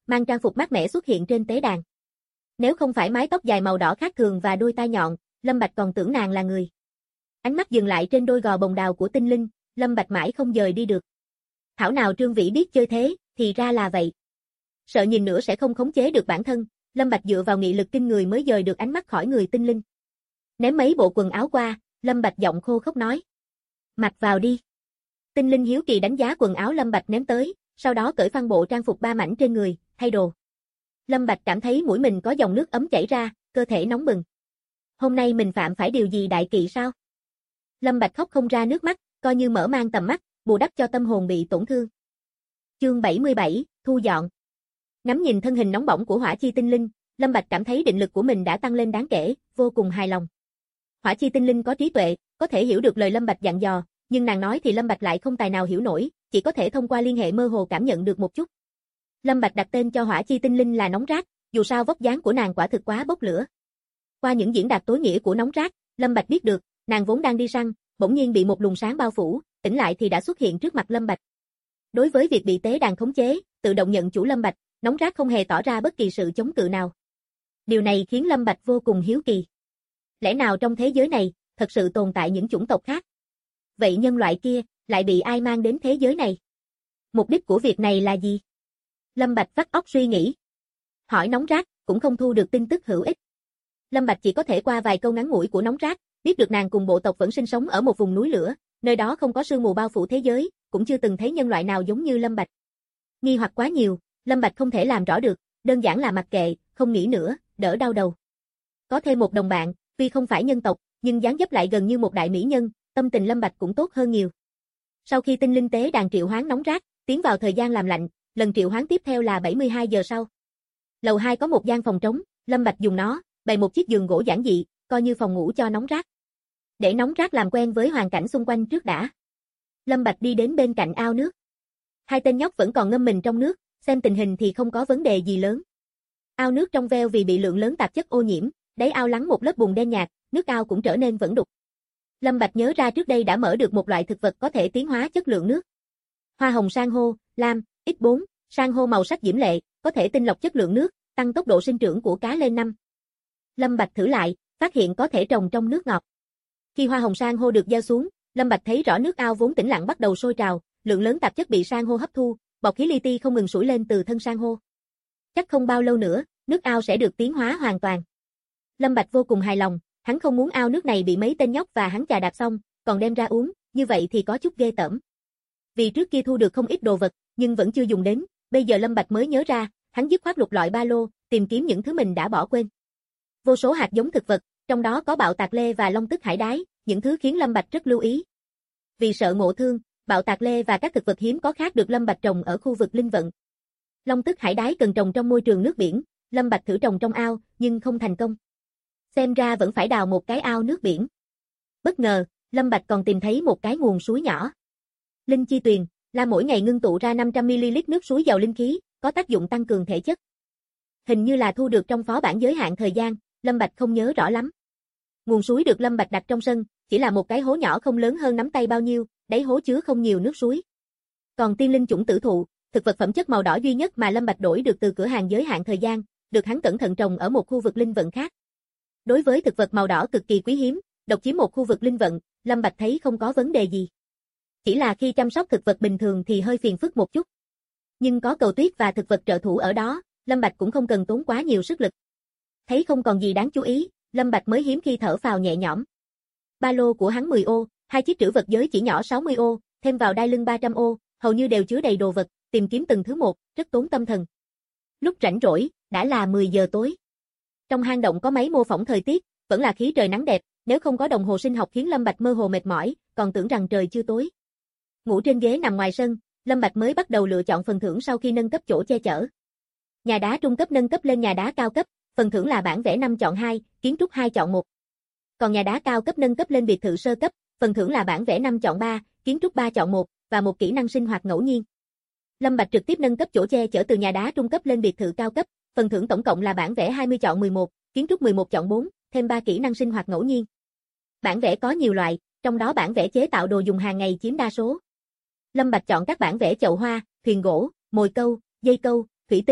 mang trang phục mát mẻ xuất hiện trên tế đàn. Nếu không phải mái tóc dài màu đỏ khác thường và đôi tai nhọn, Lâm Bạch còn tưởng nàng là người. Ánh mắt dừng lại trên đôi gò bồng đào của tinh linh, Lâm Bạch mãi không dời đi được. Thảo nào Trương Vĩ biết chơi thế, thì ra là vậy. Sợ nhìn nữa sẽ không khống chế được bản thân, Lâm Bạch dựa vào nghị lực kinh người mới dời được ánh mắt khỏi người tinh linh. Ném mấy bộ quần áo qua, Lâm Bạch giọng khô khốc nói. Mặc vào đi. Tinh linh hiếu kỳ đánh giá quần áo Lâm Bạch ném tới, sau đó cởi phăng bộ trang phục 3 mảnh trên người, thay đồ. Lâm Bạch cảm thấy mũi mình có dòng nước ấm chảy ra, cơ thể nóng bừng. Hôm nay mình phạm phải điều gì đại kỵ sao? Lâm Bạch khóc không ra nước mắt, coi như mở mang tầm mắt, bù đắp cho tâm hồn bị tổn thương. Chương 77, thu dọn. Ngắm nhìn thân hình nóng bỏng của Hỏa Chi tinh linh, Lâm Bạch cảm thấy định lực của mình đã tăng lên đáng kể, vô cùng hài lòng. Hỏa Chi tinh linh có trí tuệ, có thể hiểu được lời Lâm Bạch dặn dò, nhưng nàng nói thì Lâm Bạch lại không tài nào hiểu nổi, chỉ có thể thông qua liên hệ mơ hồ cảm nhận được một chút. Lâm Bạch đặt tên cho Hỏa Chi tinh linh là Nóng Rát, dù sao vóc dáng của nàng quả thực quá bốc lửa. Qua những diễn đạt tối nghĩa của Nóng Rát, Lâm Bạch biết được, nàng vốn đang đi săn, bỗng nhiên bị một luồng sáng bao phủ, tỉnh lại thì đã xuất hiện trước mặt Lâm Bạch. Đối với việc bị tế đàn khống chế, tự động nhận chủ Lâm Bạch, Nóng Rát không hề tỏ ra bất kỳ sự chống cự nào. Điều này khiến Lâm Bạch vô cùng hiếu kỳ. Lẽ nào trong thế giới này, thật sự tồn tại những chủng tộc khác? Vậy nhân loại kia, lại bị ai mang đến thế giới này? Mục đích của việc này là gì? Lâm Bạch vắt óc suy nghĩ. Hỏi Nóng Rát, cũng không thu được tin tức hữu ích. Lâm Bạch chỉ có thể qua vài câu ngắn ngủi của Nóng Rát, biết được nàng cùng bộ tộc vẫn sinh sống ở một vùng núi lửa, nơi đó không có sương mù bao phủ thế giới, cũng chưa từng thấy nhân loại nào giống như Lâm Bạch. Nghi hoặc quá nhiều, Lâm Bạch không thể làm rõ được, đơn giản là mặc kệ, không nghĩ nữa, đỡ đau đầu. Có thêm một đồng bạn, tuy không phải nhân tộc, nhưng dáng dấp lại gần như một đại mỹ nhân, tâm tình Lâm Bạch cũng tốt hơn nhiều. Sau khi tinh linh tế đàn triệu hoán Nóng Rát, tiến vào thời gian làm lạnh, lần triệu hoán tiếp theo là 72 giờ sau. Lầu 2 có một gian phòng trống, Lâm Bạch dùng nó, bày một chiếc giường gỗ giản dị, coi như phòng ngủ cho Nóng Rát. Để Nóng Rát làm quen với hoàn cảnh xung quanh trước đã. Lâm Bạch đi đến bên cạnh ao nước. Hai tên nhóc vẫn còn ngâm mình trong nước, xem tình hình thì không có vấn đề gì lớn. Ao nước trong veo vì bị lượng lớn tạp chất ô nhiễm, đáy ao lắng một lớp bùn đen nhạt, nước ao cũng trở nên vẫn đục. Lâm Bạch nhớ ra trước đây đã mở được một loại thực vật có thể tiến hóa chất lượng nước. Hoa hồng san hô, lam, X4, san hô màu sắc diễm lệ, có thể tinh lọc chất lượng nước, tăng tốc độ sinh trưởng của cá lên 5. Lâm Bạch thử lại, phát hiện có thể trồng trong nước ngọt. Khi hoa hồng san hô được gieo xuống, Lâm Bạch thấy rõ nước ao vốn tĩnh lặng bắt đầu sôi trào, lượng lớn tạp chất bị san hô hấp thu, bọt khí li ti không ngừng sủi lên từ thân san hô. Chắc không bao lâu nữa, nước ao sẽ được tiến hóa hoàn toàn. Lâm Bạch vô cùng hài lòng, hắn không muốn ao nước này bị mấy tên nhóc và hắn chà đạp xong, còn đem ra uống, như vậy thì có chút ghê tởm. Vì trước kia thu được không ít đồ vật, nhưng vẫn chưa dùng đến, bây giờ Lâm Bạch mới nhớ ra, hắn dứt khoát lục lọi ba lô, tìm kiếm những thứ mình đã bỏ quên. Vô số hạt giống thực vật, trong đó có bạo tạc lê và long tức hải đái, những thứ khiến Lâm Bạch rất lưu ý. Vì sợ ngộ thương, bạo tạc lê và các thực vật hiếm có khác được Lâm Bạch trồng ở khu vực linh vận. Long tức hải đái cần trồng trong môi trường nước biển, Lâm Bạch thử trồng trong ao, nhưng không thành công. Xem ra vẫn phải đào một cái ao nước biển. Bất ngờ, Lâm Bạch còn tìm thấy một cái nguồn suối nhỏ. Linh chi tuyền, là mỗi ngày ngưng tụ ra 500ml nước suối giàu linh khí, có tác dụng tăng cường thể chất. Hình như là thu được trong phó bản giới hạn thời gian, Lâm Bạch không nhớ rõ lắm. Nguồn suối được Lâm Bạch đặt trong sân, chỉ là một cái hố nhỏ không lớn hơn nắm tay bao nhiêu, đáy hố chứa không nhiều nước suối. Còn tiên linh chủng tử thụ, thực vật phẩm chất màu đỏ duy nhất mà Lâm Bạch đổi được từ cửa hàng giới hạn thời gian, được hắn cẩn thận trồng ở một khu vực linh vận khác. Đối với thực vật màu đỏ cực kỳ quý hiếm, độc chiếm một khu vực linh vận, Lâm Bạch thấy không có vấn đề gì. Chỉ là khi chăm sóc thực vật bình thường thì hơi phiền phức một chút. Nhưng có cầu tuyết và thực vật trợ thủ ở đó, Lâm Bạch cũng không cần tốn quá nhiều sức lực. Thấy không còn gì đáng chú ý, Lâm Bạch mới hiếm khi thở phào nhẹ nhõm. Ba lô của hắn 10 ô, hai chiếc trữ vật giới chỉ nhỏ 60 ô, thêm vào đai lưng 300 ô, hầu như đều chứa đầy đồ vật, tìm kiếm từng thứ một, rất tốn tâm thần. Lúc rảnh rỗi, đã là 10 giờ tối. Trong hang động có máy mô phỏng thời tiết, vẫn là khí trời nắng đẹp, nếu không có đồng hồ sinh học khiến Lâm Bạch mơ hồ mệt mỏi, còn tưởng rằng trời chưa tối. Ngủ trên ghế nằm ngoài sân, Lâm Bạch mới bắt đầu lựa chọn phần thưởng sau khi nâng cấp chỗ che chở. Nhà đá trung cấp nâng cấp lên nhà đá cao cấp, phần thưởng là bản vẽ 5 chọn 2, kiến trúc 2 chọn 1. Còn nhà đá cao cấp nâng cấp lên biệt thự sơ cấp, phần thưởng là bản vẽ 5 chọn 3, kiến trúc 3 chọn 1 và một kỹ năng sinh hoạt ngẫu nhiên. Lâm Bạch trực tiếp nâng cấp chỗ che chở từ nhà đá trung cấp lên biệt thự cao cấp, phần thưởng tổng cộng là bản vẽ 20 chọn 11, kiến trúc 11 chọn 4, thêm 3 kỹ năng sinh hoạt ngẫu nhiên. Bản vẽ có nhiều loại, trong đó bản vẽ chế tạo đồ dùng hàng ngày chiếm đa số. Lâm Bạch chọn các bản vẽ chậu hoa, thuyền gỗ, mồi câu, dây câu, thủy tinh,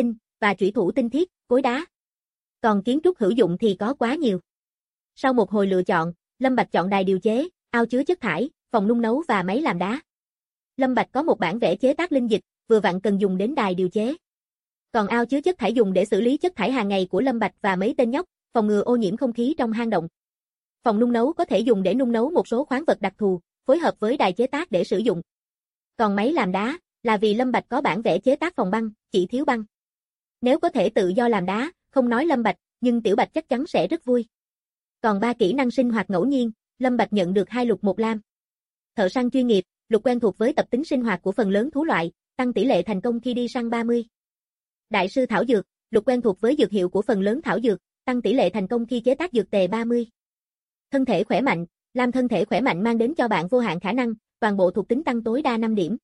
và trủy thủ tinh thiết, cối đá. Còn kiến trúc hữu dụng thì có quá nhiều. Sau một hồi lựa chọn, Lâm Bạch chọn đài điều chế, ao chứa chất thải, phòng nung nấu và máy làm đá. Lâm Bạch có một bản vẽ chế tác linh dịch, vừa vặn cần dùng đến đài điều chế. Còn ao chứa chất thải dùng để xử lý chất thải hàng ngày của Lâm Bạch và mấy tên nhóc, phòng ngừa ô nhiễm không khí trong hang động. Phòng nung nấu có thể dùng để nung nấu một số khoáng vật đặc thù, phối hợp với đài chế tác để sử dụng. Còn máy làm đá là vì Lâm Bạch có bản vẽ chế tác phòng băng, chỉ thiếu băng. Nếu có thể tự do làm đá, không nói Lâm Bạch, nhưng Tiểu Bạch chắc chắn sẽ rất vui. Còn 3 kỹ năng sinh hoạt ngẫu nhiên, Lâm Bạch nhận được 2 lục 1 lam. Thợ săn chuyên nghiệp, lục quen thuộc với tập tính sinh hoạt của phần lớn thú loại, tăng tỷ lệ thành công khi đi săn 30. Đại sư thảo dược, lục quen thuộc với dược hiệu của phần lớn thảo dược, tăng tỷ lệ thành công khi chế tác dược tề 30. Thân thể khỏe mạnh, lam thân thể khỏe mạnh mang đến cho bạn vô hạn khả năng, toàn bộ thuộc tính tăng tối đa 5 điểm.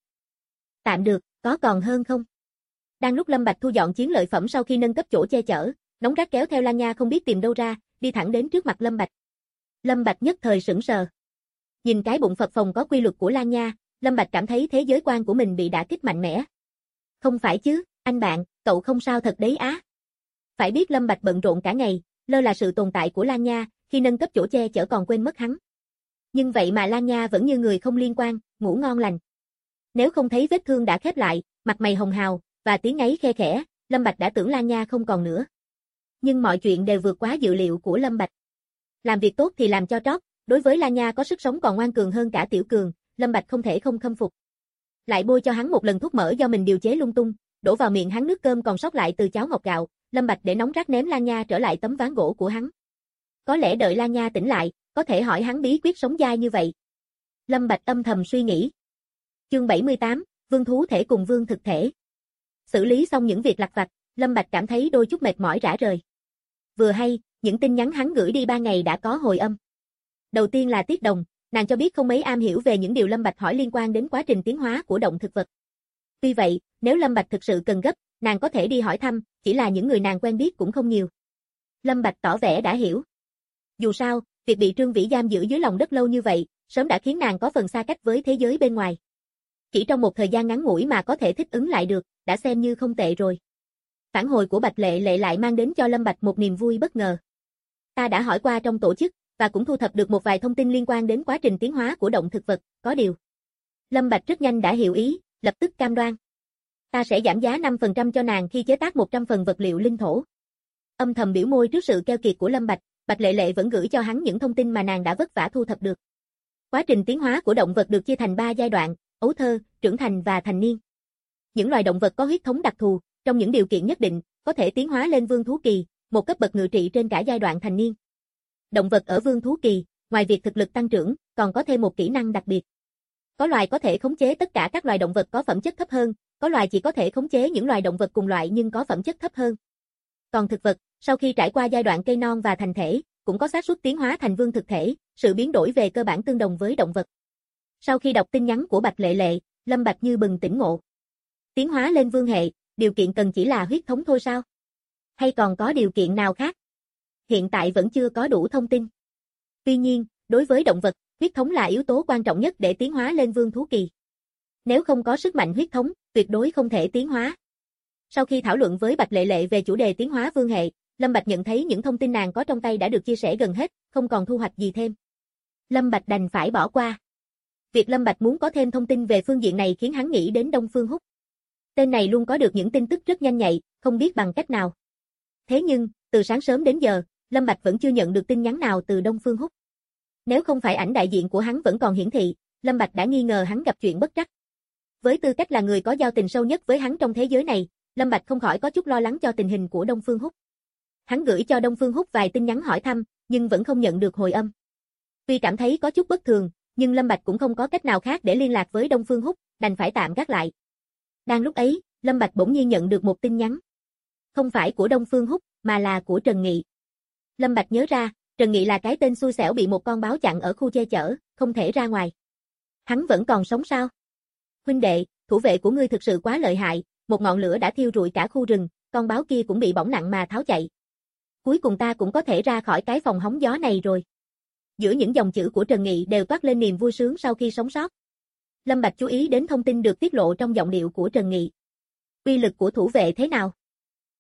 Tạm được, có còn hơn không? Đang lúc Lâm Bạch thu dọn chiến lợi phẩm sau khi nâng cấp chỗ che chở, Nóng Rát kéo theo Lan Nha không biết tìm đâu ra, đi thẳng đến trước mặt Lâm Bạch. Lâm Bạch nhất thời sững sờ. Nhìn cái bụng phập phồng có quy luật của Lan Nha, Lâm Bạch cảm thấy thế giới quan của mình bị đả kích mạnh mẽ. Không phải chứ, anh bạn, cậu không sao thật đấy á. Phải biết Lâm Bạch bận rộn cả ngày, lơ là sự tồn tại của Lan Nha, khi nâng cấp chỗ che chở còn quên mất hắn. Nhưng vậy mà Lan Nha vẫn như người không liên quan, ngủ ngon lành. Nếu không thấy vết thương đã khép lại, mặt mày hồng hào, và tiếng ngáy khe khẽ, Lâm Bạch đã tưởng Lan Nha không còn nữa. Nhưng mọi chuyện đều vượt quá dự liệu của Lâm Bạch. Làm việc tốt thì làm cho trót, đối với Lan Nha có sức sống còn ngoan cường hơn cả Tiểu Cường, Lâm Bạch không thể không khâm phục. Lại bôi cho hắn một lần thuốc mỡ do mình điều chế lung tung, đổ vào miệng hắn nước cơm còn sót lại từ cháo ngọt gạo, Lâm Bạch để Nóng Rát ném Lan Nha trở lại tấm ván gỗ của hắn. Có lẽ đợi Lan Nha tỉnh lại, có thể hỏi hắn bí quyết sống dai như vậy. Lâm Bạch âm thầm suy nghĩ. Chương 78, Vương thú thể cùng vương thực thể. Xử lý xong những việc lặt vặt, Lâm Bạch cảm thấy đôi chút mệt mỏi rã rời. Vừa hay, những tin nhắn hắn gửi đi 3 ngày đã có hồi âm. Đầu tiên là Tiết Đồng, nàng cho biết không mấy am hiểu về những điều Lâm Bạch hỏi liên quan đến quá trình tiến hóa của động thực vật. Tuy vậy, nếu Lâm Bạch thực sự cần gấp, nàng có thể đi hỏi thăm, chỉ là những người nàng quen biết cũng không nhiều. Lâm Bạch tỏ vẻ đã hiểu. Dù sao, việc bị Trương Vĩ giam giữ dưới lòng đất lâu như vậy, sớm đã khiến nàng có phần xa cách với thế giới bên ngoài. Chỉ trong một thời gian ngắn ngủi mà có thể thích ứng lại được, đã xem như không tệ rồi. Phản hồi của Bạch Lệ Lệ lại mang đến cho Lâm Bạch một niềm vui bất ngờ. Ta đã hỏi qua trong tổ chức, và cũng thu thập được một vài thông tin liên quan đến quá trình tiến hóa của động thực vật, có điều. Lâm Bạch rất nhanh đã hiểu ý, lập tức cam đoan. Ta sẽ giảm giá 5% cho nàng khi chế tác 100 phần vật liệu linh thổ. Âm thầm biểu môi trước sự keo kiệt của Lâm Bạch, Bạch Lệ Lệ vẫn gửi cho hắn những thông tin mà nàng đã vất vả thu thập được. Quá trình tiến hóa của động vật được chia thành 3 giai đoạn, ấu thơ, trưởng thành và thành niên. Những loài động vật có huyết thống đặc thù, trong những điều kiện nhất định, có thể tiến hóa lên vương thú kỳ, một cấp bậc ngự trị trên cả giai đoạn thành niên. Động vật ở vương thú kỳ, ngoài việc thực lực tăng trưởng, còn có thêm một kỹ năng đặc biệt. Có loài có thể khống chế tất cả các loài động vật có phẩm chất thấp hơn, có loài chỉ có thể khống chế những loài động vật cùng loại nhưng có phẩm chất thấp hơn. Còn thực vật, sau khi trải qua giai đoạn cây non và thành thể, cũng có xác suất tiến hóa thành vương thực thể, sự biến đổi về cơ bản tương đồng với động vật. Sau khi đọc tin nhắn của Bạch Lệ Lệ, Lâm Bạch như bừng tỉnh ngộ. Tiến hóa lên vương hệ, điều kiện cần chỉ là huyết thống thôi sao? Hay còn có điều kiện nào khác? Hiện tại vẫn chưa có đủ thông tin. Tuy nhiên, đối với động vật, huyết thống là yếu tố quan trọng nhất để tiến hóa lên vương thú kỳ. Nếu không có sức mạnh huyết thống, tuyệt đối không thể tiến hóa. Sau khi thảo luận với Bạch Lệ Lệ về chủ đề tiến hóa vương hệ, Lâm Bạch nhận thấy những thông tin nàng có trong tay đã được chia sẻ gần hết, không còn thu hoạch gì thêm. Lâm Bạch đành phải bỏ qua. Việc Lâm Bạch muốn có thêm thông tin về phương diện này khiến hắn nghĩ đến Đông Phương Húc. Tên này luôn có được những tin tức rất nhanh nhạy, không biết bằng cách nào. Thế nhưng, từ sáng sớm đến giờ, Lâm Bạch vẫn chưa nhận được tin nhắn nào từ Đông Phương Húc. Nếu không phải ảnh đại diện của hắn vẫn còn hiển thị, Lâm Bạch đã nghi ngờ hắn gặp chuyện bất trắc. Với tư cách là người có giao tình sâu nhất với hắn trong thế giới này, Lâm Bạch không khỏi có chút lo lắng cho tình hình của Đông Phương Húc. Hắn gửi cho Đông Phương Húc vài tin nhắn hỏi thăm, nhưng vẫn không nhận được hồi âm. Tuy cảm thấy có chút bất thường, nhưng Lâm Bạch cũng không có cách nào khác để liên lạc với Đông Phương Húc, đành phải tạm gác lại. Đang lúc ấy, Lâm Bạch bỗng nhiên nhận được một tin nhắn. Không phải của Đông Phương Húc, mà là của Trần Nghị. Lâm Bạch nhớ ra, Trần Nghị là cái tên xui xẻo bị một con báo chặn ở khu che chở, không thể ra ngoài. Hắn vẫn còn sống sao? Huynh đệ, thủ vệ của ngươi thực sự quá lợi hại, một ngọn lửa đã thiêu rụi cả khu rừng, con báo kia cũng bị bỏng nặng mà tháo chạy. Cuối cùng ta cũng có thể ra khỏi cái phòng hóng gió này rồi. Giữa những dòng chữ của Trần Nghị đều toát lên niềm vui sướng sau khi sống sót. Lâm Bạch chú ý đến thông tin được tiết lộ trong giọng điệu của Trần Nghị. Uy lực của thủ vệ thế nào?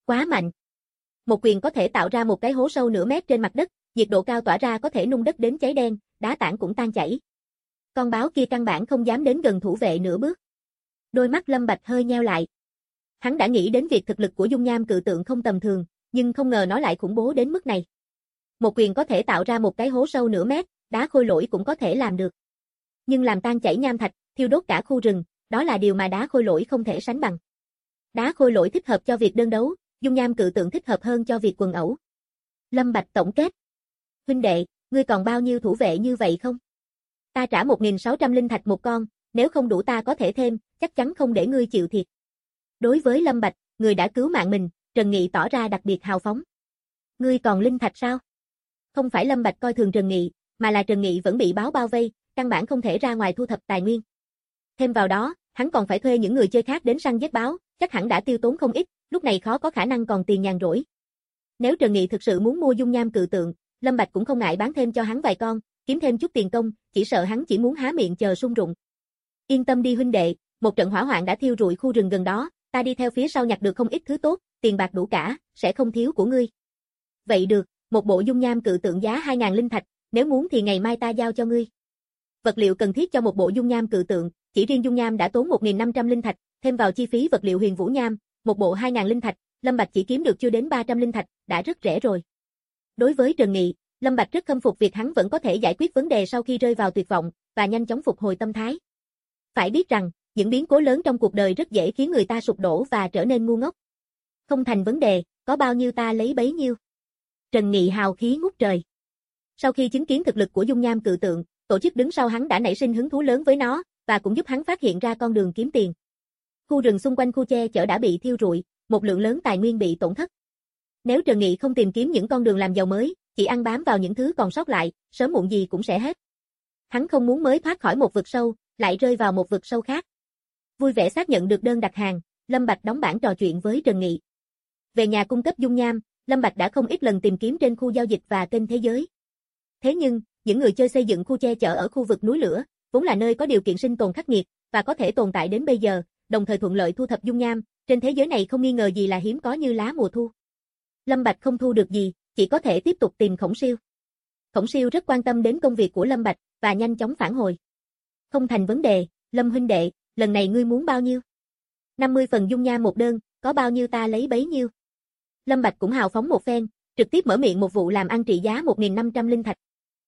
Quá mạnh. Một quyền có thể tạo ra một cái hố sâu nửa mét trên mặt đất, nhiệt độ cao tỏa ra có thể nung đất đến cháy đen, đá tảng cũng tan chảy. Con báo kia căn bản không dám đến gần thủ vệ nửa bước. Đôi mắt Lâm Bạch hơi nheo lại. Hắn đã nghĩ đến việc thực lực của dung nham cự tượng không tầm thường, nhưng không ngờ nó lại khủng bố đến mức này. Một quyền có thể tạo ra một cái hố sâu nửa mét, đá khôi lỗi cũng có thể làm được. Nhưng làm tan chảy nham thạch, thiêu đốt cả khu rừng, đó là điều mà đá khôi lỗi không thể sánh bằng. Đá khôi lỗi thích hợp cho việc đơn đấu, dung nham cự tượng thích hợp hơn cho việc quần ẩu. Lâm Bạch tổng kết. Huynh đệ, ngươi còn bao nhiêu thủ vệ như vậy không? Ta trả 1.600 linh thạch một con, nếu không đủ ta có thể thêm, chắc chắn không để ngươi chịu thiệt. Đối với Lâm Bạch, người đã cứu mạng mình, Trần Nghị tỏ ra đặc biệt hào phóng. Ngươi còn linh thạch sao? Không phải Lâm Bạch coi thường Trần Nghị, mà là Trần Nghị vẫn bị báo bao vây, căn bản không thể ra ngoài thu thập tài nguyên. Thêm vào đó, hắn còn phải thuê những người chơi khác đến săn giết báo, chắc hẳn đã tiêu tốn không ít, lúc này khó có khả năng còn tiền nhàn rỗi. Nếu Trần Nghị thực sự muốn mua dung nham cự tượng, Lâm Bạch cũng không ngại bán thêm cho hắn vài con, kiếm thêm chút tiền công, chỉ sợ hắn chỉ muốn há miệng chờ sung rụng. Yên tâm đi huynh đệ, một trận hỏa hoạn đã thiêu rụi khu rừng gần đó, ta đi theo phía sau nhặt được không ít thứ tốt, tiền bạc đủ cả, sẽ không thiếu của ngươi. Vậy được, một bộ dung nham cự tượng giá 2.000 linh thạch, nếu muốn thì ngày mai ta giao cho ngươi. Vật liệu cần thiết cho một bộ dung nham cự tượng, chỉ riêng dung nham đã tốn 1.500 linh thạch, thêm vào chi phí vật liệu huyền vũ nham, một bộ 2.000 linh thạch, Lâm Bạch chỉ kiếm được chưa đến 300 linh thạch, đã rất rẻ rồi. Đối với Trần Nghị, Lâm Bạch rất khâm phục việc hắn vẫn có thể giải quyết vấn đề sau khi rơi vào tuyệt vọng, và nhanh chóng phục hồi tâm thái. Phải biết rằng, những biến cố lớn trong cuộc đời rất dễ khiến người ta sụp đổ và trở nên ngu ngốc. Không thành vấn đề, có bao nhiêu ta lấy bấy nhiêu. Trần Nghị hào khí ngút trời. Sau khi chứng kiến thực lực của dung nham cự tượng, tổ chức đứng sau hắn đã nảy sinh hứng thú lớn với nó, và cũng giúp hắn phát hiện ra con đường kiếm tiền. Khu rừng xung quanh khu che chở đã bị thiêu rụi, một lượng lớn tài nguyên bị tổn thất. Nếu Trần Nghị không tìm kiếm những con đường làm giàu mới, chỉ ăn bám vào những thứ còn sót lại, sớm muộn gì cũng sẽ hết. Hắn không muốn mới thoát khỏi một vực sâu, lại rơi vào một vực sâu khác. Vui vẻ xác nhận được đơn đặt hàng, Lâm Bạch đóng bảng trò chuyện với Trần Nghị. Về nhà cung cấp dung nham, Lâm Bạch đã không ít lần tìm kiếm trên khu giao dịch và kênh thế giới. Thế nhưng, những người chơi xây dựng khu che chở ở khu vực núi lửa, vốn là nơi có điều kiện sinh tồn khắc nghiệt, và có thể tồn tại đến bây giờ, đồng thời thuận lợi thu thập dung nham, trên thế giới này không nghi ngờ gì là hiếm có như lá mùa thu. Lâm Bạch không thu được gì, chỉ có thể tiếp tục tìm Khổng Siêu. Khổng Siêu rất quan tâm đến công việc của Lâm Bạch, và nhanh chóng phản hồi. Không thành vấn đề, Lâm huynh đệ, lần này ngươi muốn bao nhiêu? 50 phần dung nham một đơn, có bao nhiêu ta lấy bấy nhiêu. Lâm Bạch cũng hào phóng một phen, trực tiếp mở miệng một vụ làm ăn trị giá 1.500 linh thạch.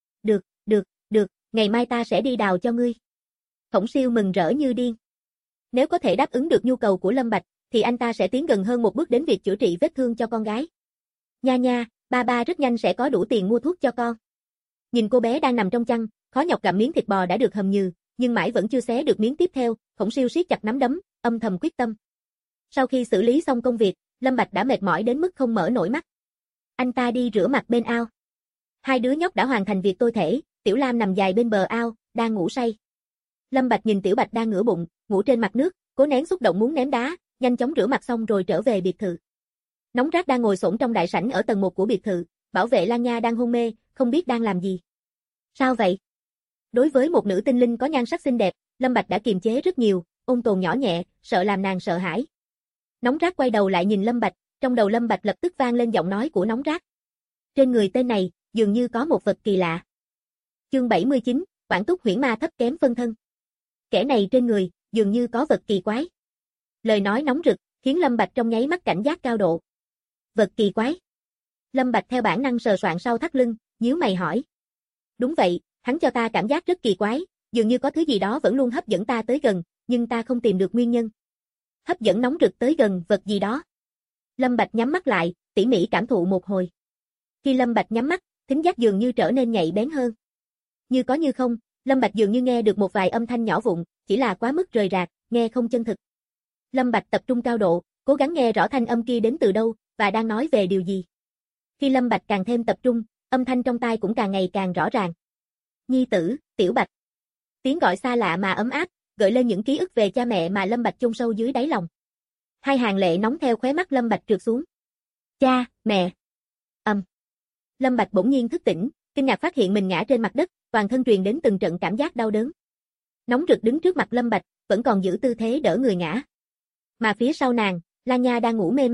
Được, ngày mai ta sẽ đi đào cho ngươi. Khổng Siêu mừng rỡ như điên. Nếu có thể đáp ứng được nhu cầu của Lâm Bạch, thì anh ta sẽ tiến gần hơn một bước đến việc chữa trị vết thương cho con gái. Nha, ba rất nhanh sẽ có đủ tiền mua thuốc cho con. Nhìn cô bé đang nằm trong chăn, khó nhọc gặm miếng thịt bò đã được hầm nhừ, nhưng mãi vẫn chưa xé được miếng tiếp theo, Khổng Siêu siết chặt nắm đấm, âm thầm quyết tâm. Sau khi xử lý xong công việc, Lâm Bạch đã mệt mỏi đến mức không mở nổi mắt. Anh ta đi rửa mặt bên ao. Hai đứa nhóc đã hoàn thành việc tôi thể, Tiểu Lam nằm dài bên bờ ao, đang ngủ say. Lâm Bạch nhìn Tiểu Bạch đang ngửa bụng, ngủ trên mặt nước, cố nén xúc động muốn ném đá, nhanh chóng rửa mặt xong rồi trở về biệt thự. Nóng Rát đang ngồi xổm trong đại sảnh ở tầng 1 của biệt thự, bảo vệ Lan Nha đang hôn mê, không biết đang làm gì. Sao vậy? Đối với một nữ tinh linh có nhan sắc xinh đẹp, Lâm Bạch đã kiềm chế rất nhiều, ôn tồn nhỏ nhẹ, sợ làm nàng sợ hãi. Nóng Rát quay đầu lại nhìn Lâm Bạch, trong đầu Lâm Bạch lập tức vang lên giọng nói của Nóng Rát. Trên người tên này, dường như có một vật kỳ lạ. Chương 79, Quản Túc huyễn ma thấp kém phân thân. Kẻ này trên người, dường như có vật kỳ quái. Lời nói nóng rực, khiến Lâm Bạch trong nháy mắt cảnh giác cao độ. Vật kỳ quái. Lâm Bạch theo bản năng sờ soạng sau thắt lưng, nhíu mày hỏi. Đúng vậy, hắn cho ta cảm giác rất kỳ quái, dường như có thứ gì đó vẫn luôn hấp dẫn ta tới gần, nhưng ta không tìm được nguyên nhân. Hấp dẫn nóng rực tới gần vật gì đó. Lâm Bạch nhắm mắt lại, tỉ mỉ cảm thụ một hồi. Khi Lâm Bạch nhắm mắt, thính giác dường như trở nên nhạy bén hơn. Như có như không, Lâm Bạch dường như nghe được một vài âm thanh nhỏ vụn, chỉ là quá mức rời rạc, nghe không chân thực. Lâm Bạch tập trung cao độ, cố gắng nghe rõ thanh âm kia đến từ đâu, và đang nói về điều gì. Khi Lâm Bạch càng thêm tập trung, âm thanh trong tai cũng càng ngày càng rõ ràng. Nhi tử, Tiểu Bạch. Tiếng gọi xa lạ mà ấm áp, gợi lên những ký ức về cha mẹ mà Lâm Bạch chôn sâu dưới đáy lòng. Hai hàng lệ nóng theo khóe mắt Lâm Bạch trượt xuống. Cha, mẹ. Lâm Bạch bỗng nhiên thức tỉnh, kinh ngạc phát hiện mình ngã trên mặt đất, toàn thân truyền đến từng trận cảm giác đau đớn. Nóng Rực đứng trước mặt Lâm Bạch, vẫn còn giữ tư thế đỡ người ngã. Mà phía sau nàng, Lan Nha đang ngủ mê man,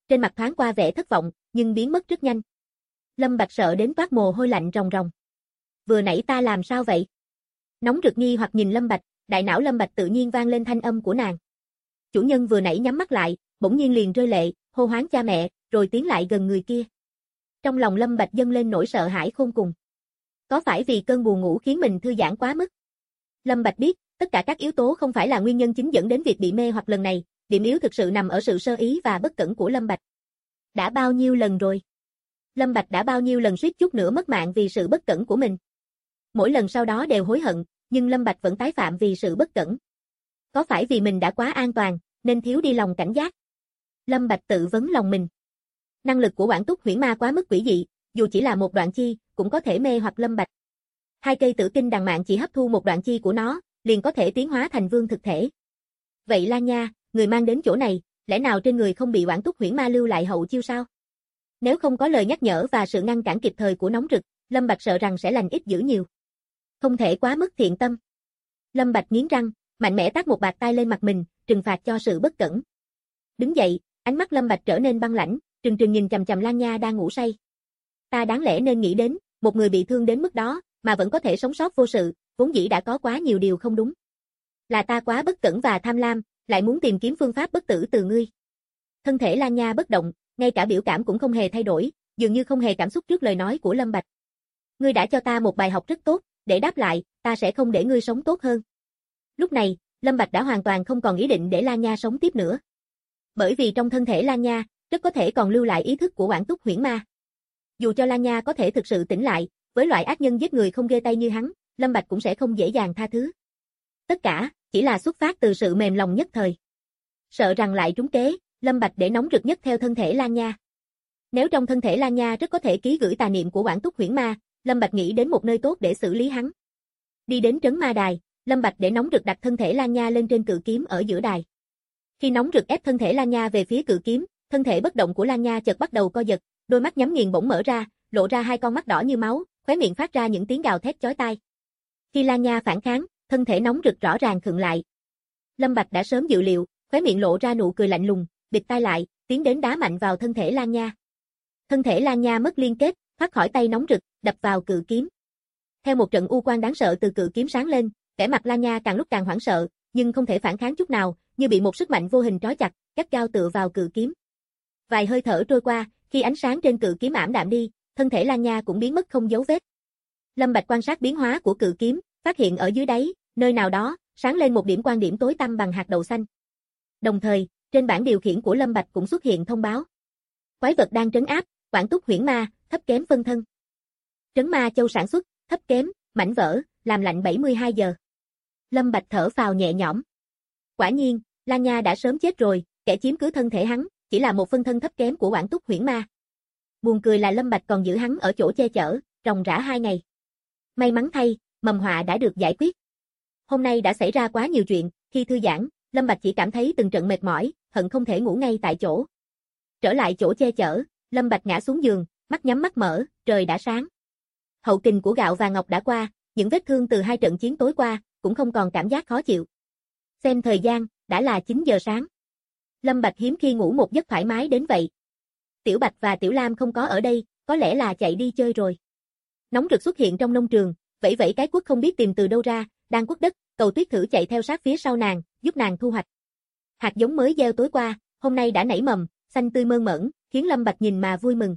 trên mặt thoáng qua vẻ thất vọng, nhưng biến mất rất nhanh. Lâm Bạch sợ đến toát mồ hôi lạnh ròng ròng. Vừa nãy ta làm sao vậy? Nóng rực nghi hoặc nhìn Lâm Bạch, đại não Lâm Bạch tự nhiên vang lên thanh âm của nàng. Chủ nhân vừa nãy nhắm mắt lại, bỗng nhiên liền rơi lệ, hô hoán cha mẹ, rồi tiến lại gần người kia. Trong lòng Lâm Bạch dâng lên nỗi sợ hãi khôn cùng. Có phải vì cơn buồn ngủ khiến mình thư giãn quá mức? Lâm Bạch biết, tất cả các yếu tố không phải là nguyên nhân chính dẫn đến việc bị mê hoặc lần này, điểm yếu thực sự nằm ở sự sơ ý và bất cẩn của Lâm Bạch. Đã bao nhiêu lần rồi? Lâm Bạch đã bao nhiêu lần suýt chút nữa mất mạng vì sự bất cẩn của mình. Mỗi lần sau đó đều hối hận, nhưng Lâm Bạch vẫn tái phạm vì sự bất cẩn. Có phải vì mình đã quá an toàn, nên thiếu đi lòng cảnh giác? Lâm Bạch tự vấn lòng mình. Năng lực của Quản Túc Huyễn Ma quá mức quỷ dị, dù chỉ là một đoạn chi, cũng có thể mê hoặc Lâm Bạch. 2 cây tử kinh đằng mạn chỉ hấp thu một đoạn chi của nó, liền có thể tiến hóa thành vương thực thể. Vậy La Nha, người mang đến chỗ này, lẽ nào trên người không bị Quản Túc Huyễn Ma lưu lại hậu chiêu sao? Nếu không có lời nhắc nhở và sự ngăn cản kịp thời của Nóng Rực, Lâm Bạch sợ rằng sẽ lành ít dữ nhiều. Không thể quá mức thiện tâm. Lâm Bạch nghiến răng, mạnh mẽ tát một bạt tai lên mặt mình, trừng phạt cho sự bất cẩn. Đứng dậy, ánh mắt Lâm Bạch trở nên băng lãnh, trừng trừng nhìn chằm chằm Lan Nha đang ngủ say. Ta đáng lẽ nên nghĩ đến, một người bị thương đến mức đó, mà vẫn có thể sống sót vô sự, vốn dĩ đã có quá nhiều điều không đúng. Là ta quá bất cẩn và tham lam, lại muốn tìm kiếm phương pháp bất tử từ ngươi. Thân thể Lan Nha bất động, ngay cả biểu cảm cũng không hề thay đổi, dường như không hề cảm xúc trước lời nói của Lâm Bạch. Ngươi đã cho ta một bài học rất tốt, để đáp lại, ta sẽ không để ngươi sống tốt hơn. Lúc này, Lâm Bạch đã hoàn toàn không còn ý định để Lan Nha sống tiếp nữa. Bởi vì trong thân thể Lan Nha, rất có thể còn lưu lại ý thức của Quản Túc Huyễn Ma. Dù cho Lan Nha có thể thực sự tỉnh lại, với loại ác nhân giết người không ghê tay như hắn, Lâm Bạch cũng sẽ không dễ dàng tha thứ. Tất cả, chỉ là xuất phát từ sự mềm lòng nhất thời. Sợ rằng lại trúng kế, Lâm Bạch để Nóng Rực nhất theo thân thể Lan Nha. Nếu trong thân thể Lan Nha rất có thể ký gửi tà niệm của Quản Túc Huyễn Ma, Lâm Bạch nghĩ đến một nơi tốt để xử lý hắn. Đi đến trấn ma đài, Lâm Bạch để Nóng Rực đặt thân thể Lan Nha lên trên cự kiếm ở giữa đài. Khi Nóng Rực ép thân thể Lan Nha về phía cự kiếm, thân thể bất động của Lan Nha chợt bắt đầu co giật, đôi mắt nhắm nghiền bỗng mở ra, lộ ra 2 con mắt đỏ như máu, khóe miệng phát ra những tiếng gào thét chói tai. Khi Lan Nha phản kháng, thân thể Nóng Rực rõ ràng khựng lại. Lâm Bạch đã sớm dự liệu, khóe miệng lộ ra nụ cười lạnh lùng, bịt tai lại, tiến đến đá mạnh vào thân thể Lan Nha. Thân thể Lan Nha mất liên kết, thoát khỏi tay Nóng Rực, đập vào cự kiếm. Theo một trận u quang đáng sợ từ cự kiếm sáng lên, vẻ mặt Lan Nha càng lúc càng hoảng sợ, nhưng không thể phản kháng chút nào, như bị một sức mạnh vô hình trói chặt, gắt gao tựa vào cự kiếm. Vài hơi thở trôi qua, khi ánh sáng trên cự kiếm ảm đạm đi, thân thể Lan Nha cũng biến mất không dấu vết. Lâm Bạch quan sát biến hóa của cự kiếm, phát hiện ở dưới đáy, nơi nào đó, sáng lên một điểm quan điểm tối tăm bằng hạt đậu xanh. Đồng thời, trên bảng điều khiển của Lâm Bạch cũng xuất hiện thông báo. Quái vật đang trấn áp, Quản Túc Huyễn Ma, thấp kém phân thân. Trấn Ma Châu sản xuất, thấp kém, mảnh vỡ, làm lạnh 72 giờ. Lâm Bạch thở phào nhẹ nhõm. Quả nhiên, Lan Nha đã sớm chết rồi, kẻ chiếm cứ thân thể hắn, chỉ là một phân thân thấp kém của Quản Túc Huyễn Ma. Buồn cười là Lâm Bạch còn giữ hắn ở chỗ che chở, ròng rã 2 ngày. May mắn thay, mầm họa đã được giải quyết. Hôm nay đã xảy ra quá nhiều chuyện, khi thư giãn, Lâm Bạch chỉ cảm thấy từng trận mệt mỏi, hận không thể ngủ ngay tại chỗ. Trở lại chỗ che chở, Lâm Bạch ngã xuống giường, mắt nhắm mắt mở, trời đã sáng. Hậu kình của gạo và ngọc đã qua, những vết thương từ 2 trận chiến tối qua, cũng không còn cảm giác khó chịu. Xem thời gian, đã là 9 giờ sáng. Lâm Bạch hiếm khi ngủ một giấc thoải mái đến vậy. Tiểu Bạch và Tiểu Lam không có ở đây, có lẽ là chạy đi chơi rồi. Nóng Rực xuất hiện trong nông trường, vẫy vẫy cái cuốc không biết tìm từ đâu ra, đang quất đất, Cầu Tuyết thử chạy theo sát phía sau nàng, giúp nàng thu hoạch. Hạt giống mới gieo tối qua, hôm nay đã nảy mầm, xanh tươi mơn mởn, khiến Lâm Bạch nhìn mà vui mừng.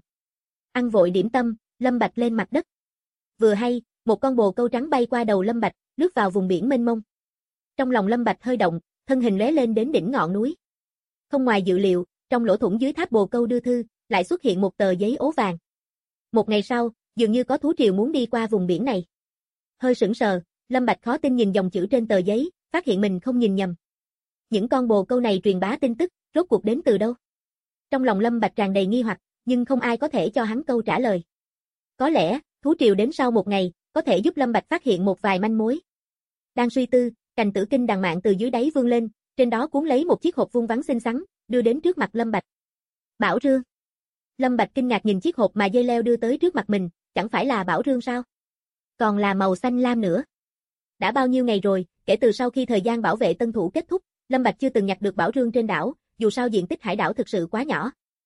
Ăn vội điểm tâm, Lâm Bạch lên mặt đất. Vừa hay, một con bồ câu trắng bay qua đầu Lâm Bạch, lướt vào vùng biển mênh mông. Trong lòng Lâm Bạch hơi động, thân hình lóe lên đến đỉnh ngọn núi. Không ngoài dự liệu, trong lỗ thủng dưới tháp bồ câu đưa thư, lại xuất hiện một tờ giấy ố vàng. Một ngày sau, dường như có thú triều muốn đi qua vùng biển này. Hơi sững sờ, Lâm Bạch khó tin nhìn dòng chữ trên tờ giấy, phát hiện mình không nhìn nhầm. Những con bồ câu này truyền bá tin tức, rốt cuộc đến từ đâu? Trong lòng Lâm Bạch tràn đầy nghi hoặc, nhưng không ai có thể cho hắn câu trả lời. Có lẽ, thú triều đến sau một ngày, có thể giúp Lâm Bạch phát hiện một vài manh mối. Đang suy tư, cành tử kinh đằng mạn từ dưới đáy vươn lên, trên đó cuốn lấy một chiếc hộp vuông vắn xinh xắn, đưa đến trước mặt Lâm Bạch. Bảo rương. Lâm Bạch kinh ngạc nhìn chiếc hộp mà dây leo đưa tới trước mặt mình, chẳng phải là bảo rương sao? Còn là màu xanh lam nữa. Đã bao nhiêu ngày rồi, kể từ sau khi thời gian bảo vệ tân thủ kết thúc, Lâm Bạch chưa từng nhặt được bảo rương trên đảo, dù sao diện tích hải đảo thực sự quá nhỏ.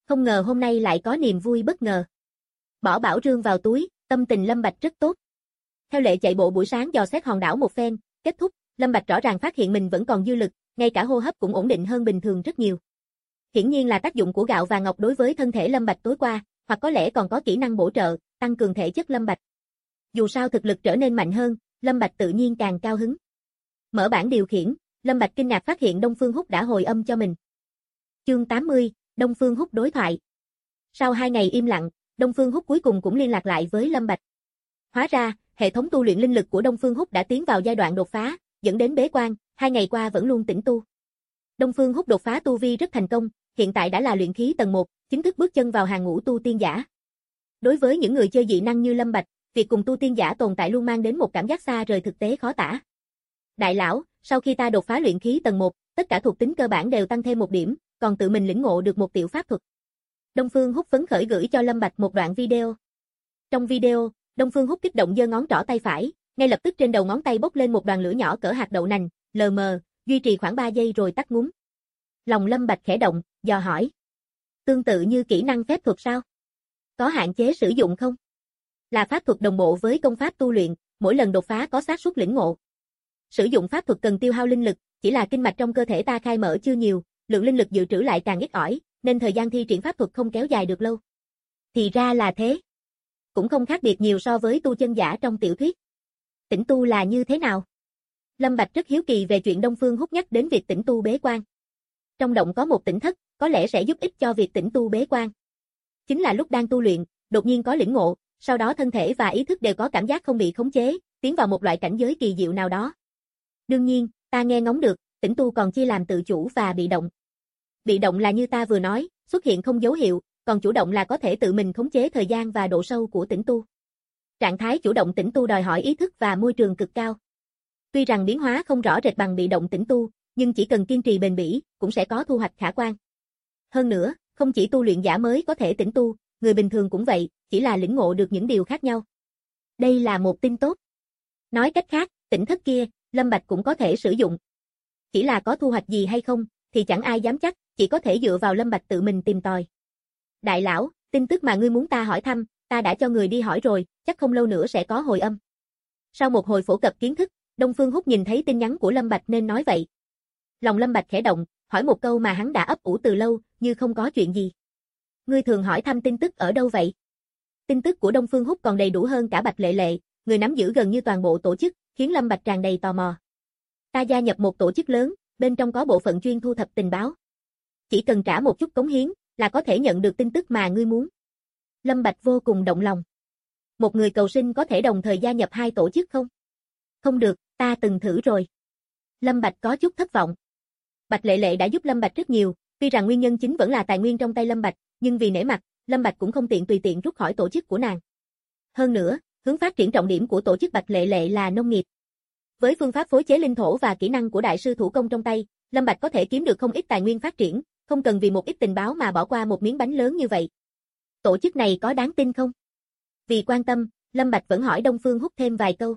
Không ngờ hôm nay lại có niềm vui bất ngờ. Bỏ bảo rương vào túi, tâm tình Lâm Bạch rất tốt. Theo lệ chạy bộ buổi sáng dò xét hòn đảo một phen, kết thúc, Lâm Bạch rõ ràng phát hiện mình vẫn còn dư lực, ngay cả hô hấp cũng ổn định hơn bình thường rất nhiều. Hiển nhiên là tác dụng của gạo và ngọc đối với thân thể Lâm Bạch tối qua, hoặc có lẽ còn có kỹ năng bổ trợ, tăng cường thể chất Lâm Bạch. Dù sao thực lực trở nên mạnh hơn, Lâm Bạch tự nhiên càng cao hứng. Mở bảng điều khiển, Lâm Bạch kinh ngạc phát hiện Đông Phương Húc đã hồi âm cho mình. Chương 80, Đông Phương Húc đối thoại. Sau 2 ngày im lặng, Đông Phương Húc cuối cùng cũng liên lạc lại với Lâm Bạch. Hóa ra, hệ thống tu luyện linh lực của Đông Phương Húc đã tiến vào giai đoạn đột phá, dẫn đến bế quan, 2 ngày qua vẫn luôn tĩnh tu. Đông Phương Húc đột phá tu vi rất thành công, hiện tại đã là luyện khí tầng 1, chính thức bước chân vào hàng ngũ tu tiên giả. Đối với những người chơi dị năng như Lâm Bạch, việc cùng tu tiên giả tồn tại luôn mang đến một cảm giác xa rời thực tế khó tả. Đại lão, sau khi ta đột phá luyện khí tầng 1, tất cả thuộc tính cơ bản đều tăng thêm 1 điểm, còn tự mình lĩnh ngộ được một tiểu pháp thuật. Đông Phương Húc phấn khởi gửi cho Lâm Bạch một đoạn video. Trong video, Đông Phương Húc kích động giơ ngón trỏ tay phải, ngay lập tức trên đầu ngón tay bốc lên một đoàn lửa nhỏ cỡ hạt đậu nành, lờ mờ, duy trì khoảng 3 giây rồi tắt ngúm. Lòng Lâm Bạch khẽ động, dò hỏi. Tương tự như kỹ năng phép thuật sao? Có hạn chế sử dụng không? Là pháp thuật đồng bộ với công pháp tu luyện, mỗi lần đột phá có xác suất lĩnh ngộ. Sử dụng pháp thuật cần tiêu hao linh lực, chỉ là kinh mạch trong cơ thể ta khai mở chưa nhiều, lượng linh lực dự trữ lại càng ít ỏi, nên thời gian thi triển pháp thuật không kéo dài được lâu. Thì ra là thế. Cũng không khác biệt nhiều so với tu chân giả trong tiểu thuyết. Tĩnh tu là như thế nào? Lâm Bạch rất hiếu kỳ về chuyện Đông Phương Húc nhắc đến việc tĩnh tu bế quan. Trong động có một tỉnh thất, có lẽ sẽ giúp ích cho việc tĩnh tu bế quan. Chính là lúc đang tu luyện, đột nhiên có lĩnh ngộ, sau đó thân thể và ý thức đều có cảm giác không bị khống chế, tiến vào một loại cảnh giới kỳ diệu nào đó. Đương nhiên, ta nghe ngóng được, tĩnh tu còn chia làm tự chủ và bị động. Bị động là như ta vừa nói, xuất hiện không dấu hiệu, còn chủ động là có thể tự mình khống chế thời gian và độ sâu của tĩnh tu. Trạng thái chủ động tĩnh tu đòi hỏi ý thức và môi trường cực cao. Tuy rằng biến hóa không rõ rệt bằng bị động tĩnh tu, nhưng chỉ cần kiên trì bền bỉ, cũng sẽ có thu hoạch khả quan. Hơn nữa, không chỉ tu luyện giả mới có thể tĩnh tu, người bình thường cũng vậy, chỉ là lĩnh ngộ được những điều khác nhau. Đây là một tin tốt. Nói cách khác, tỉnh thất kia, Lâm Bạch cũng có thể sử dụng. Chỉ là có thu hoạch gì hay không, thì chẳng ai dám chắc, chỉ có thể dựa vào Lâm Bạch tự mình tìm tòi. Đại lão, tin tức mà ngươi muốn ta hỏi thăm, ta đã cho người đi hỏi rồi, chắc không lâu nữa sẽ có hồi âm. Sau một hồi phổ cập kiến thức, Đông Phương Húc nhìn thấy tin nhắn của Lâm Bạch nên nói vậy. Lòng Lâm Bạch khẽ động, hỏi một câu mà hắn đã ấp ủ từ lâu, như không có chuyện gì. Ngươi thường hỏi thăm tin tức ở đâu vậy? Tin tức của Đông Phương Húc còn đầy đủ hơn cả Bạch Lệ Lệ, người nắm giữ gần như toàn bộ tổ chức, khiến Lâm Bạch tràn đầy tò mò. Ta gia nhập một tổ chức lớn, bên trong có bộ phận chuyên thu thập tình báo. Chỉ cần trả một chút cống hiến, là có thể nhận được tin tức mà ngươi muốn. Lâm Bạch vô cùng động lòng. Một người cầu sinh có thể đồng thời gia nhập 2 tổ chức không? Không được, ta từng thử rồi. Lâm Bạch có chút thất vọng. Bạch Lệ Lệ đã giúp Lâm Bạch rất nhiều, tuy rằng nguyên nhân chính vẫn là tài nguyên trong tay Lâm Bạch, nhưng vì nể mặt, Lâm Bạch cũng không tiện tùy tiện rút khỏi tổ chức của nàng. Hơn nữa, hướng phát triển trọng điểm của tổ chức Bạch Lệ Lệ là nông nghiệp. Với phương pháp phối chế linh thổ và kỹ năng của đại sư thủ công trong tay, Lâm Bạch có thể kiếm được không ít tài nguyên phát triển, không cần vì một ít tình báo mà bỏ qua một miếng bánh lớn như vậy. Tổ chức này có đáng tin không? Vì quan tâm, Lâm Bạch vẫn hỏi Đông Phương Húc thêm vài câu.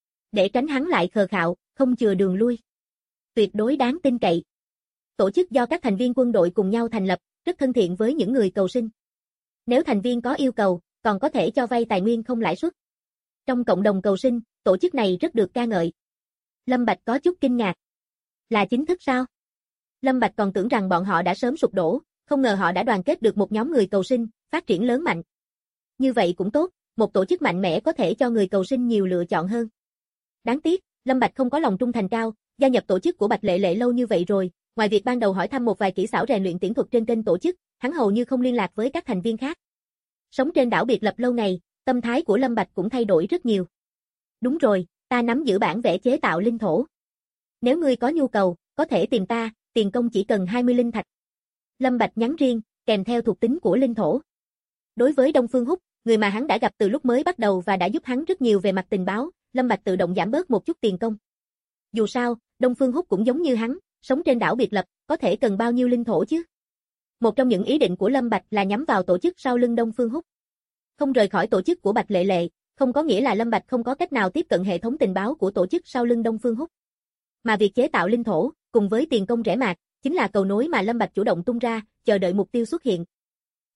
Để tránh hắn lại khờ khạo, không chừa đường lui. Tuyệt đối đáng tin cậy. Tổ chức do các thành viên quân đội cùng nhau thành lập, rất thân thiện với những người cầu sinh. Nếu thành viên có yêu cầu, còn có thể cho vay tài nguyên không lãi suất. Trong cộng đồng cầu sinh, tổ chức này rất được ca ngợi. Lâm Bạch có chút kinh ngạc. Là chính thức sao? Lâm Bạch còn tưởng rằng bọn họ đã sớm sụp đổ, không ngờ họ đã đoàn kết được một nhóm người cầu sinh, phát triển lớn mạnh. Như vậy cũng tốt, một tổ chức mạnh mẽ có thể cho người cầu sinh nhiều lựa chọn hơn. Đáng tiếc, Lâm Bạch không có lòng trung thành cao, gia nhập tổ chức của Bạch Lệ Lệ lâu như vậy rồi, ngoài việc ban đầu hỏi thăm một vài kỹ xảo rèn luyện tiễn thuật trên kênh tổ chức, hắn hầu như không liên lạc với các thành viên khác. Sống trên đảo biệt lập lâu ngày, tâm thái của Lâm Bạch cũng thay đổi rất nhiều. Đúng rồi, ta nắm giữ bản vẽ chế tạo linh thổ. Nếu ngươi có nhu cầu, có thể tìm ta, tiền công chỉ cần 20 linh thạch. Lâm Bạch nhắn riêng, kèm theo thuộc tính của linh thổ. Đối với Đông Phương Húc, người mà hắn đã gặp từ lúc mới bắt đầu và đã giúp hắn rất nhiều về mặt tình báo, Lâm Bạch tự động giảm bớt một chút tiền công. Dù sao, Đông Phương Húc cũng giống như hắn, sống trên đảo biệt lập, có thể cần bao nhiêu linh thổ chứ? Một trong những ý định của Lâm Bạch là nhắm vào tổ chức sau lưng Đông Phương Húc. Không rời khỏi tổ chức của Bạch Lệ Lệ, không có nghĩa là Lâm Bạch không có cách nào tiếp cận hệ thống tình báo của tổ chức sau lưng Đông Phương Húc. Mà việc chế tạo linh thổ, cùng với tiền công rẻ mạt, chính là cầu nối mà Lâm Bạch chủ động tung ra, chờ đợi mục tiêu xuất hiện.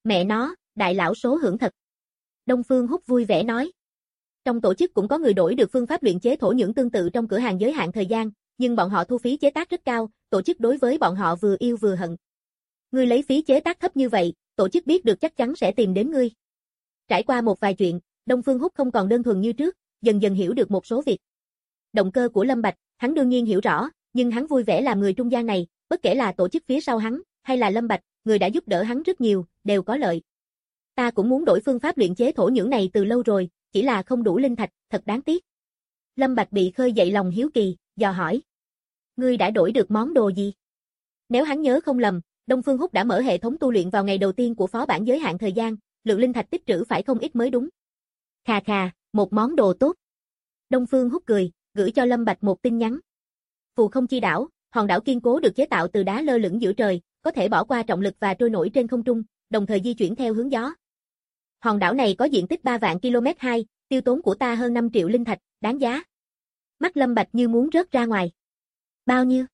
Mẹ nó, đại lão số hưởng thật. Đông Phương Húc vui vẻ nói. Trong tổ chức cũng có người đổi được phương pháp luyện chế thổ nhưỡng tương tự trong cửa hàng giới hạn thời gian, nhưng bọn họ thu phí chế tác rất cao, tổ chức đối với bọn họ vừa yêu vừa hận. Ngươi lấy phí chế tác thấp như vậy, tổ chức biết được chắc chắn sẽ tìm đến ngươi. Trải qua một vài chuyện, Đông Phương Húc không còn đơn thuần như trước, dần dần hiểu được một số việc. Động cơ của Lâm Bạch, hắn đương nhiên hiểu rõ, nhưng hắn vui vẻ làm người trung gian này, bất kể là tổ chức phía sau hắn, hay là Lâm Bạch, người đã giúp đỡ hắn rất nhiều, đều có lợi. Ta cũng muốn đổi phương pháp luyện chế thổ nhưỡng này từ lâu rồi, chỉ là không đủ linh thạch, thật đáng tiếc. Lâm Bạch bị khơi dậy lòng hiếu kỳ, dò hỏi. Ngươi đã đổi được món đồ gì? Nếu hắn nhớ không lầm, Đông Phương Húc đã mở hệ thống tu luyện vào ngày đầu tiên của phó bản giới hạn thời gian, lượng linh thạch tích trữ phải không ít mới đúng. Khà khà, một món đồ tốt. Đông Phương Húc cười, gửi cho Lâm Bạch một tin nhắn. Phù Không Chi Đảo, hòn đảo kiên cố được chế tạo từ đá lơ lửng giữa trời, có thể bỏ qua trọng lực và trôi nổi trên không trung, đồng thời di chuyển theo hướng gió. Hòn đảo này có diện tích 3 vạn km2, tiêu tốn của ta hơn 5 triệu linh thạch, đáng giá. Mắt Lâm Bạch như muốn rớt ra ngoài. Bao nhiêu?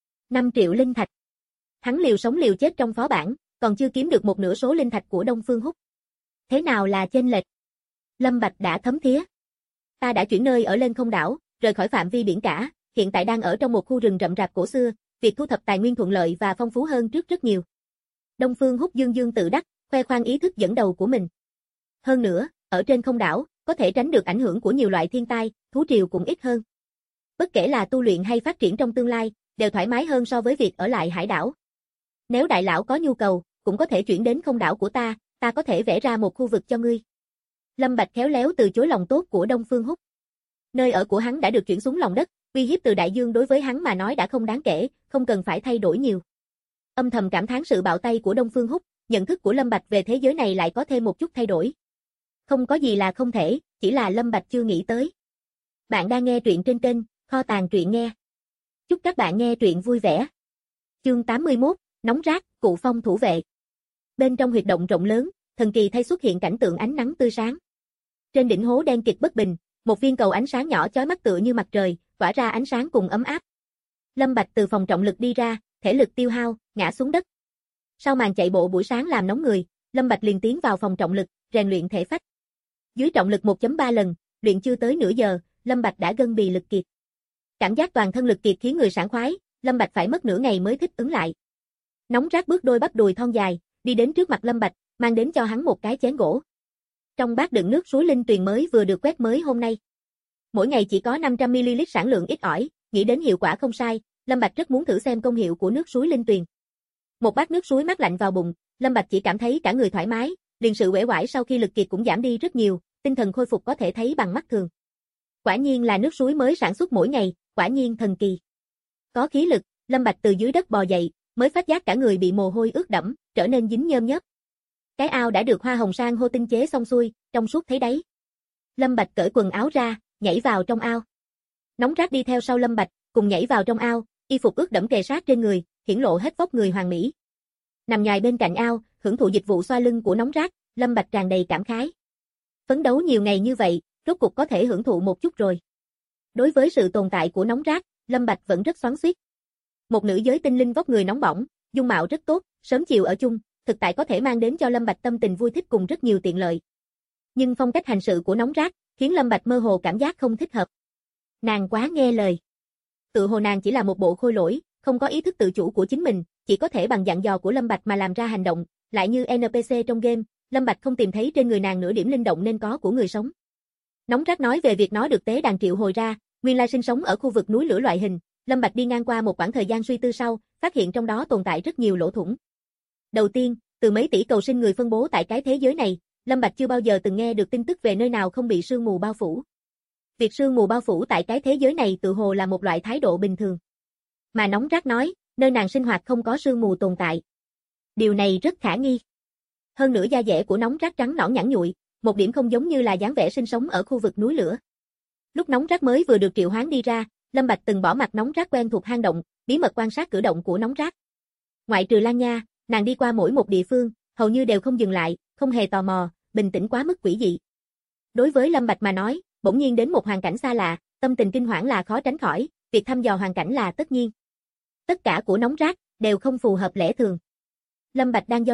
5 triệu linh thạch. Hắn liều sống liều chết trong phó bản, còn chưa kiếm được một nửa số linh thạch của Đông Phương Húc. Thế nào là chênh lệch? Lâm Bạch đã thấm thía. Ta đã chuyển nơi ở lên không đảo, rời khỏi phạm vi biển cả, hiện tại đang ở trong một khu rừng rậm rạp cổ xưa, việc thu thập tài nguyên thuận lợi và phong phú hơn trước rất nhiều. Đông Phương Húc dương dương tự đắc, khoe khoang ý thức dẫn đầu của mình. Hơn nữa, ở trên không đảo, có thể tránh được ảnh hưởng của nhiều loại thiên tai, thú triều cũng ít hơn. Bất kể là tu luyện hay phát triển trong tương lai, đều thoải mái hơn so với việc ở lại hải đảo. Nếu đại lão có nhu cầu, cũng có thể chuyển đến không đảo của ta có thể vẽ ra một khu vực cho ngươi. Lâm Bạch khéo léo từ chối lòng tốt của Đông Phương Húc. Nơi ở của hắn đã được chuyển xuống lòng đất, uy hiếp từ đại dương đối với hắn mà nói đã không đáng kể, không cần phải thay đổi nhiều. Âm thầm cảm thán sự bạo tay của Đông Phương Húc, nhận thức của Lâm Bạch về thế giới này lại có thêm một chút thay đổi. Không có gì là không thể, chỉ là Lâm Bạch chưa nghĩ tới. Bạn đang nghe truyện trên kênh Kho Tàng Truyện Nghe. Chúc các bạn nghe truyện vui vẻ. Chương 81, Nóng rát, Cụ Phong thủ vệ. Bên trong huyệt động rộng lớn, thần kỳ thay xuất hiện cảnh tượng ánh nắng tươi sáng. Trên đỉnh hố đen kịt bất bình, một viên cầu ánh sáng nhỏ chói mắt tựa như mặt trời, tỏa ra ánh sáng cùng ấm áp. Lâm Bạch từ phòng trọng lực đi ra, thể lực tiêu hao, ngã xuống đất. Sau màn chạy bộ buổi sáng làm nóng người, Lâm Bạch liền tiến vào phòng trọng lực, rèn luyện thể phách. Dưới trọng lực 1.3 lần, luyện chưa tới nửa giờ, Lâm Bạch đã gân bì lực kiệt. Cảm giác toàn thân lực kiệt khiến người sảng khoái, Lâm Bạch phải mất nửa ngày mới thích ứng lại. Nóng rát bước đôi bắp đùi thon dài, đi đến trước mặt Lâm Bạch, mang đến cho hắn một cái chén gỗ. Trong bát đựng nước suối linh tuyền mới vừa được quét mới hôm nay. Mỗi ngày chỉ có 500ml sản lượng ít ỏi, nghĩ đến hiệu quả không sai, Lâm Bạch rất muốn thử xem công hiệu của nước suối linh tuyền. Một bát nước suối mát lạnh vào bụng, Lâm Bạch chỉ cảm thấy cả người thoải mái, liền sự uể oải sau khi lực kiệt cũng giảm đi rất nhiều, tinh thần khôi phục có thể thấy bằng mắt thường. Quả nhiên là nước suối mới sản xuất mỗi ngày, quả nhiên thần kỳ. Có khí lực, Lâm Bạch từ dưới đất bò dậy, mới phát giác cả người bị mồ hôi ướt đẫm, trở nên dính nhơm nhớp. Cái ao đã được hoa hồng sang hô tinh chế xong xuôi, trong suốt thấy đáy. Lâm Bạch cởi quần áo ra, nhảy vào trong ao. Nóng rát đi theo sau Lâm Bạch, cùng nhảy vào trong ao, y phục ướt đẫm kề sát trên người, hiển lộ hết vóc người hoàn mỹ. Nằm nhòi bên cạnh ao, hưởng thụ dịch vụ xoa lưng của nóng rát, Lâm Bạch tràn đầy cảm khái. Phấn đấu nhiều ngày như vậy, rốt cục có thể hưởng thụ một chút rồi. Đối với sự tồn tại của nóng rát, Lâm Bạch vẫn rất xoắn xuýt. Một nữ giới tinh linh vóc người nóng bỏng, dung mạo rất tốt, sớm chiều ở chung, thực tại có thể mang đến cho Lâm Bạch tâm tình vui thích cùng rất nhiều tiện lợi. Nhưng phong cách hành sự của nóng rát, khiến Lâm Bạch mơ hồ cảm giác không thích hợp. Nàng quá nghe lời. Tự hồ nàng chỉ là một bộ khôi lỗi, không có ý thức tự chủ của chính mình, chỉ có thể bằng dặn dò của Lâm Bạch mà làm ra hành động, lại như NPC trong game, Lâm Bạch không tìm thấy trên người nàng nửa điểm linh động nên có của người sống. Nóng rát nói về việc nó được tế đàn triệu hồi ra, nguyên lai sinh sống ở khu vực núi lửa loại hình, Lâm Bạch đi ngang qua một khoảng thời gian suy tư sau, phát hiện trong đó tồn tại rất nhiều lỗ thủng. Đầu tiên, từ mấy tỷ cầu sinh người phân bố tại cái thế giới này, Lâm Bạch chưa bao giờ từng nghe được tin tức về nơi nào không bị sương mù bao phủ. Việc sương mù bao phủ tại cái thế giới này tự hồ là một loại thái độ bình thường. Mà nóng rát nói, nơi nàng sinh hoạt không có sương mù tồn tại. Điều này rất khả nghi. Hơn nữa da dẻ của nóng rát trắng nõn nhẵn nhụi, một điểm không giống như là dáng vẻ sinh sống ở khu vực núi lửa. Lúc nóng rát mới vừa được triệu hoán đi ra, Lâm Bạch từng bỏ mặt nóng rát quen thuộc hang động, bí mật quan sát cử động của nóng rát. Ngoại trừ Lan Nha, nàng đi qua mỗi một địa phương, hầu như đều không dừng lại, không hề tò mò, bình tĩnh quá mức quỷ dị. Đối với Lâm Bạch mà nói, bỗng nhiên đến một hoàn cảnh xa lạ, tâm tình kinh hoảng là khó tránh khỏi, việc thăm dò hoàn cảnh là tất nhiên. Tất cả của nóng rát đều không phù hợp lẽ thường. Lâm Bạch đang do dự,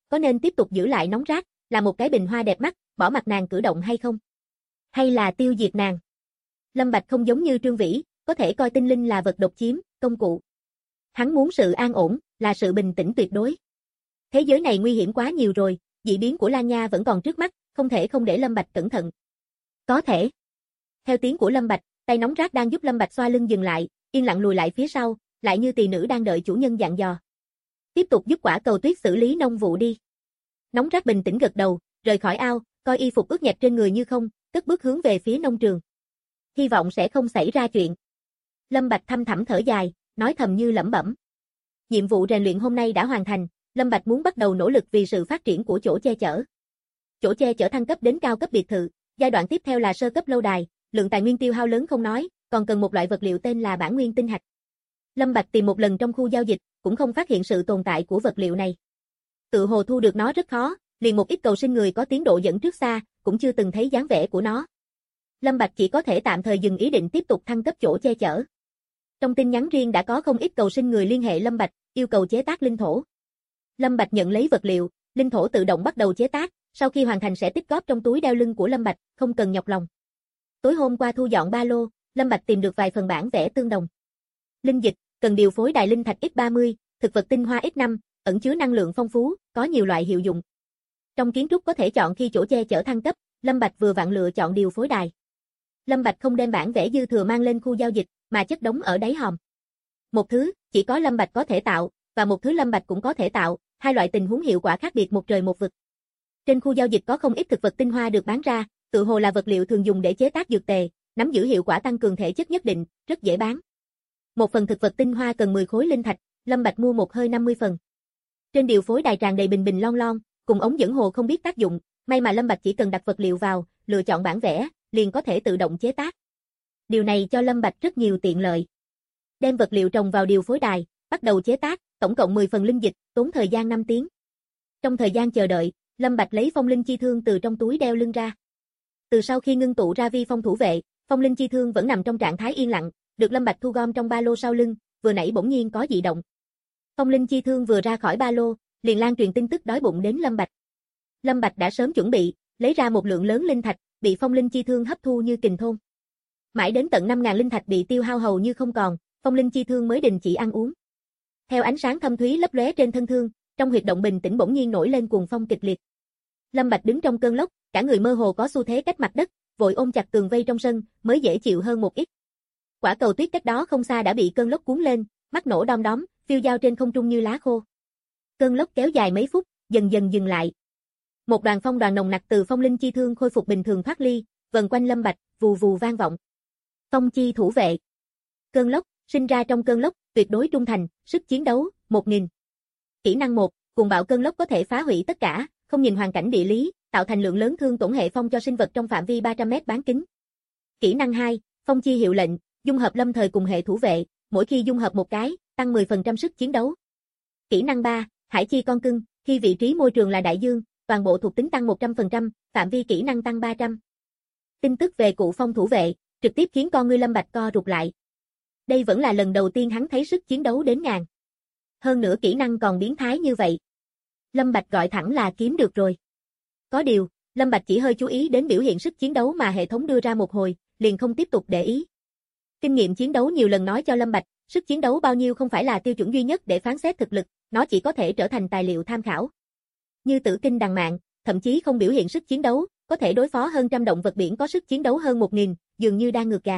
có nên tiếp tục giữ lại nóng rát, là một cái bình hoa đẹp mắt, bỏ mặc nàng cử động hay không? Hay là tiêu diệt nàng? Lâm Bạch không giống như Trương Vĩ, có thể coi tinh linh là vật độc chiếm, công cụ. Hắn muốn sự an ổn, là sự bình tĩnh tuyệt đối. Thế giới này nguy hiểm quá nhiều rồi, dị biến của Lan Nha vẫn còn trước mắt, không thể không để Lâm Bạch cẩn thận. Có thể. Theo tiếng của Lâm Bạch, tay nóng rát đang giúp Lâm Bạch xoa lưng dừng lại, yên lặng lùi lại phía sau, lại như tỳ nữ đang đợi chủ nhân dặn dò. Tiếp tục giúp Quả Cầu Tuyết xử lý nông vụ đi. Nóng rát bình tĩnh gật đầu, rời khỏi ao, coi y phục ướt nhẹp trên người như không, cất bước hướng về phía nông trường. Hy vọng sẽ không xảy ra chuyện. Lâm Bạch thâm thẳm thở dài, nói thầm như lẩm bẩm. Nhiệm vụ rèn luyện hôm nay đã hoàn thành, Lâm Bạch muốn bắt đầu nỗ lực vì sự phát triển của chỗ che chở. Chỗ che chở thăng cấp đến cao cấp biệt thự, giai đoạn tiếp theo là sơ cấp lâu đài, lượng tài nguyên tiêu hao lớn không nói, còn cần một loại vật liệu tên là bản nguyên tinh hạch. Lâm Bạch tìm một lần trong khu giao dịch, cũng không phát hiện sự tồn tại của vật liệu này. Tự hồ thu được nó rất khó, liền một ít cầu sinh người có tiến độ dẫn trước xa, cũng chưa từng thấy dáng vẻ của nó. Lâm Bạch chỉ có thể tạm thời dừng ý định tiếp tục thăng cấp chỗ che chở. Trong tin nhắn riêng đã có không ít cầu sinh người liên hệ Lâm Bạch, yêu cầu chế tác linh thổ. Lâm Bạch nhận lấy vật liệu, linh thổ tự động bắt đầu chế tác, sau khi hoàn thành sẽ tích góp trong túi đeo lưng của Lâm Bạch, không cần nhọc lòng. Tối hôm qua thu dọn ba lô, Lâm Bạch tìm được vài phần bản vẽ tương đồng. Linh dịch, cần điều phối đài linh thạch X30, thực vật tinh hoa X5, ẩn chứa năng lượng phong phú, có nhiều loại hiệu dụng. Trong kiến trúc có thể chọn khi chỗ che chở thăng cấp, Lâm Bạch vừa vặn lựa chọn điều phối đài. Lâm Bạch không đem bản vẽ dư thừa mang lên khu giao dịch, mà chất đống ở đáy hòm. Một thứ, chỉ có Lâm Bạch có thể tạo, và một thứ Lâm Bạch cũng có thể tạo, hai loại tình huống hiệu quả khác biệt một trời một vực. Trên khu giao dịch có không ít thực vật tinh hoa được bán ra, tự hồ là vật liệu thường dùng để chế tác dược tề, nắm giữ hiệu quả tăng cường thể chất nhất định, rất dễ bán. Một phần thực vật tinh hoa cần 10 khối linh thạch, Lâm Bạch mua một hơi 50 phần. Trên điều phối đài tràn đầy bình bình lon lon, cùng ống dẫn hồ không biết tác dụng, may mà Lâm Bạch chỉ cần đặt vật liệu vào, lựa chọn bản vẽ, liền có thể tự động chế tác. Điều này cho Lâm Bạch rất nhiều tiện lợi. Đem vật liệu trồng vào điều phối đài, bắt đầu chế tác, tổng cộng 10 phần linh dịch, tốn thời gian 5 tiếng. Trong thời gian chờ đợi, Lâm Bạch lấy phong linh chi thương từ trong túi đeo lưng ra. Từ sau khi ngưng tụ ra vi phong thủ vệ, phong linh chi thương vẫn nằm trong trạng thái yên lặng, được Lâm Bạch thu gom trong ba lô sau lưng, vừa nãy bỗng nhiên có dị động. Phong linh chi thương vừa ra khỏi ba lô, liền lan truyền tin tức đói bụng đến Lâm Bạch. Lâm Bạch đã sớm chuẩn bị, lấy ra một lượng lớn linh thạch, bị phong linh chi thương hấp thu như kình thôn. Mãi đến tận 5.000 linh thạch bị tiêu hao hầu như không còn, phong linh chi thương mới đình chỉ ăn uống. Theo ánh sáng thâm thúy lấp lóe trên thân thương, trong huyệt động bình tĩnh bỗng nhiên nổi lên cuồng phong kịch liệt. Lâm Bạch đứng trong cơn lốc, cả người mơ hồ có xu thế cách mặt đất, vội ôm chặt tường vây trong sân, mới dễ chịu hơn một ít. Quả cầu tuyết cách đó không xa đã bị cơn lốc cuốn lên, mắt nổ đom đóm, phiêu dao trên không trung như lá khô. Cơn lốc kéo dài mấy phút, dần dần dừng lại. Một đoàn phong đoàn nồng nặc từ phong linh chi thương khôi phục bình thường thoát ly, vần quanh Lâm Bạch, vù vù vang vọng. Phong chi thủ vệ. Cơn lốc, sinh ra trong cơn lốc, tuyệt đối trung thành, sức chiến đấu, 1000. Kỹ năng 1, cuồng bạo cơn lốc có thể phá hủy tất cả, không nhìn hoàn cảnh địa lý, tạo thành lượng lớn thương tổn hệ phong cho sinh vật trong phạm vi 300m bán kính. Kỹ năng 2, phong chi hiệu lệnh, dung hợp lâm thời cùng hệ thủ vệ, mỗi khi dung hợp một cái, tăng 10% sức chiến đấu. Kỹ năng 3, hải chi con cưng, khi vị trí môi trường là đại dương, toàn bộ thuộc tính tăng 100%, phạm vi kỹ năng tăng 300. Tin tức về cụ phong thủ vệ, trực tiếp khiến con ngươi Lâm Bạch co rụt lại. Đây vẫn là lần đầu tiên hắn thấy sức chiến đấu đến ngàn. Hơn nữa kỹ năng còn biến thái như vậy. Lâm Bạch gọi thẳng là kiếm được rồi. Có điều, Lâm Bạch chỉ hơi chú ý đến biểu hiện sức chiến đấu mà hệ thống đưa ra một hồi, liền không tiếp tục để ý. Kinh nghiệm chiến đấu nhiều lần nói cho Lâm Bạch, sức chiến đấu bao nhiêu không phải là tiêu chuẩn duy nhất để phán xét thực lực, nó chỉ có thể trở thành tài liệu tham khảo. Như tử kinh đằng mạn, thậm chí không biểu hiện sức chiến đấu, có thể đối phó hơn trăm động vật biển có sức chiến đấu hơn 1000, dường như đang ngược gà.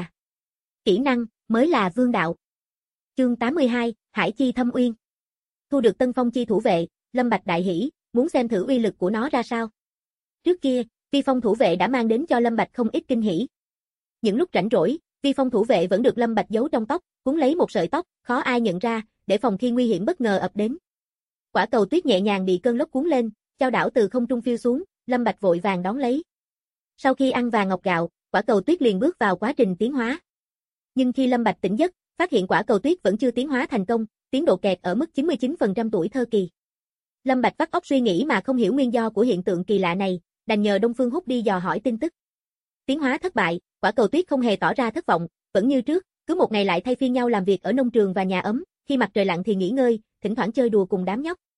Kỹ năng, mới là vương đạo. Chương 82, Hải Chi Thâm Uyên. Thu được tân phong chi thủ vệ, Lâm Bạch đại hỉ, muốn xem thử uy lực của nó ra sao. Trước kia, vi phong thủ vệ đã mang đến cho Lâm Bạch không ít kinh hỉ. Những lúc rảnh rỗi, vi phong thủ vệ vẫn được Lâm Bạch giấu trong tóc, cuốn lấy một sợi tóc, khó ai nhận ra, để phòng khi nguy hiểm bất ngờ ập đến. Quả cầu tuyết nhẹ nhàng bị cơn lốc cuốn lên, chao đảo từ không trung phiêu xuống, Lâm Bạch vội vàng đón lấy. Sau khi ăn vàng ngọc gạo, quả cầu tuyết liền bước vào quá trình tiến hóa. Nhưng khi Lâm Bạch tỉnh giấc, phát hiện quả cầu tuyết vẫn chưa tiến hóa thành công, tiến độ kẹt ở mức 99% tuổi thơ kỳ. Lâm Bạch vắt óc suy nghĩ mà không hiểu nguyên do của hiện tượng kỳ lạ này, đành nhờ Đông Phương Húc đi dò hỏi tin tức. Tiến hóa thất bại, quả cầu tuyết không hề tỏ ra thất vọng, vẫn như trước, cứ một ngày lại thay phiên nhau làm việc ở nông trường và nhà ấm, khi mặt trời lặn thì nghỉ ngơi, thỉnh thoảng chơi đùa cùng đám nhóc.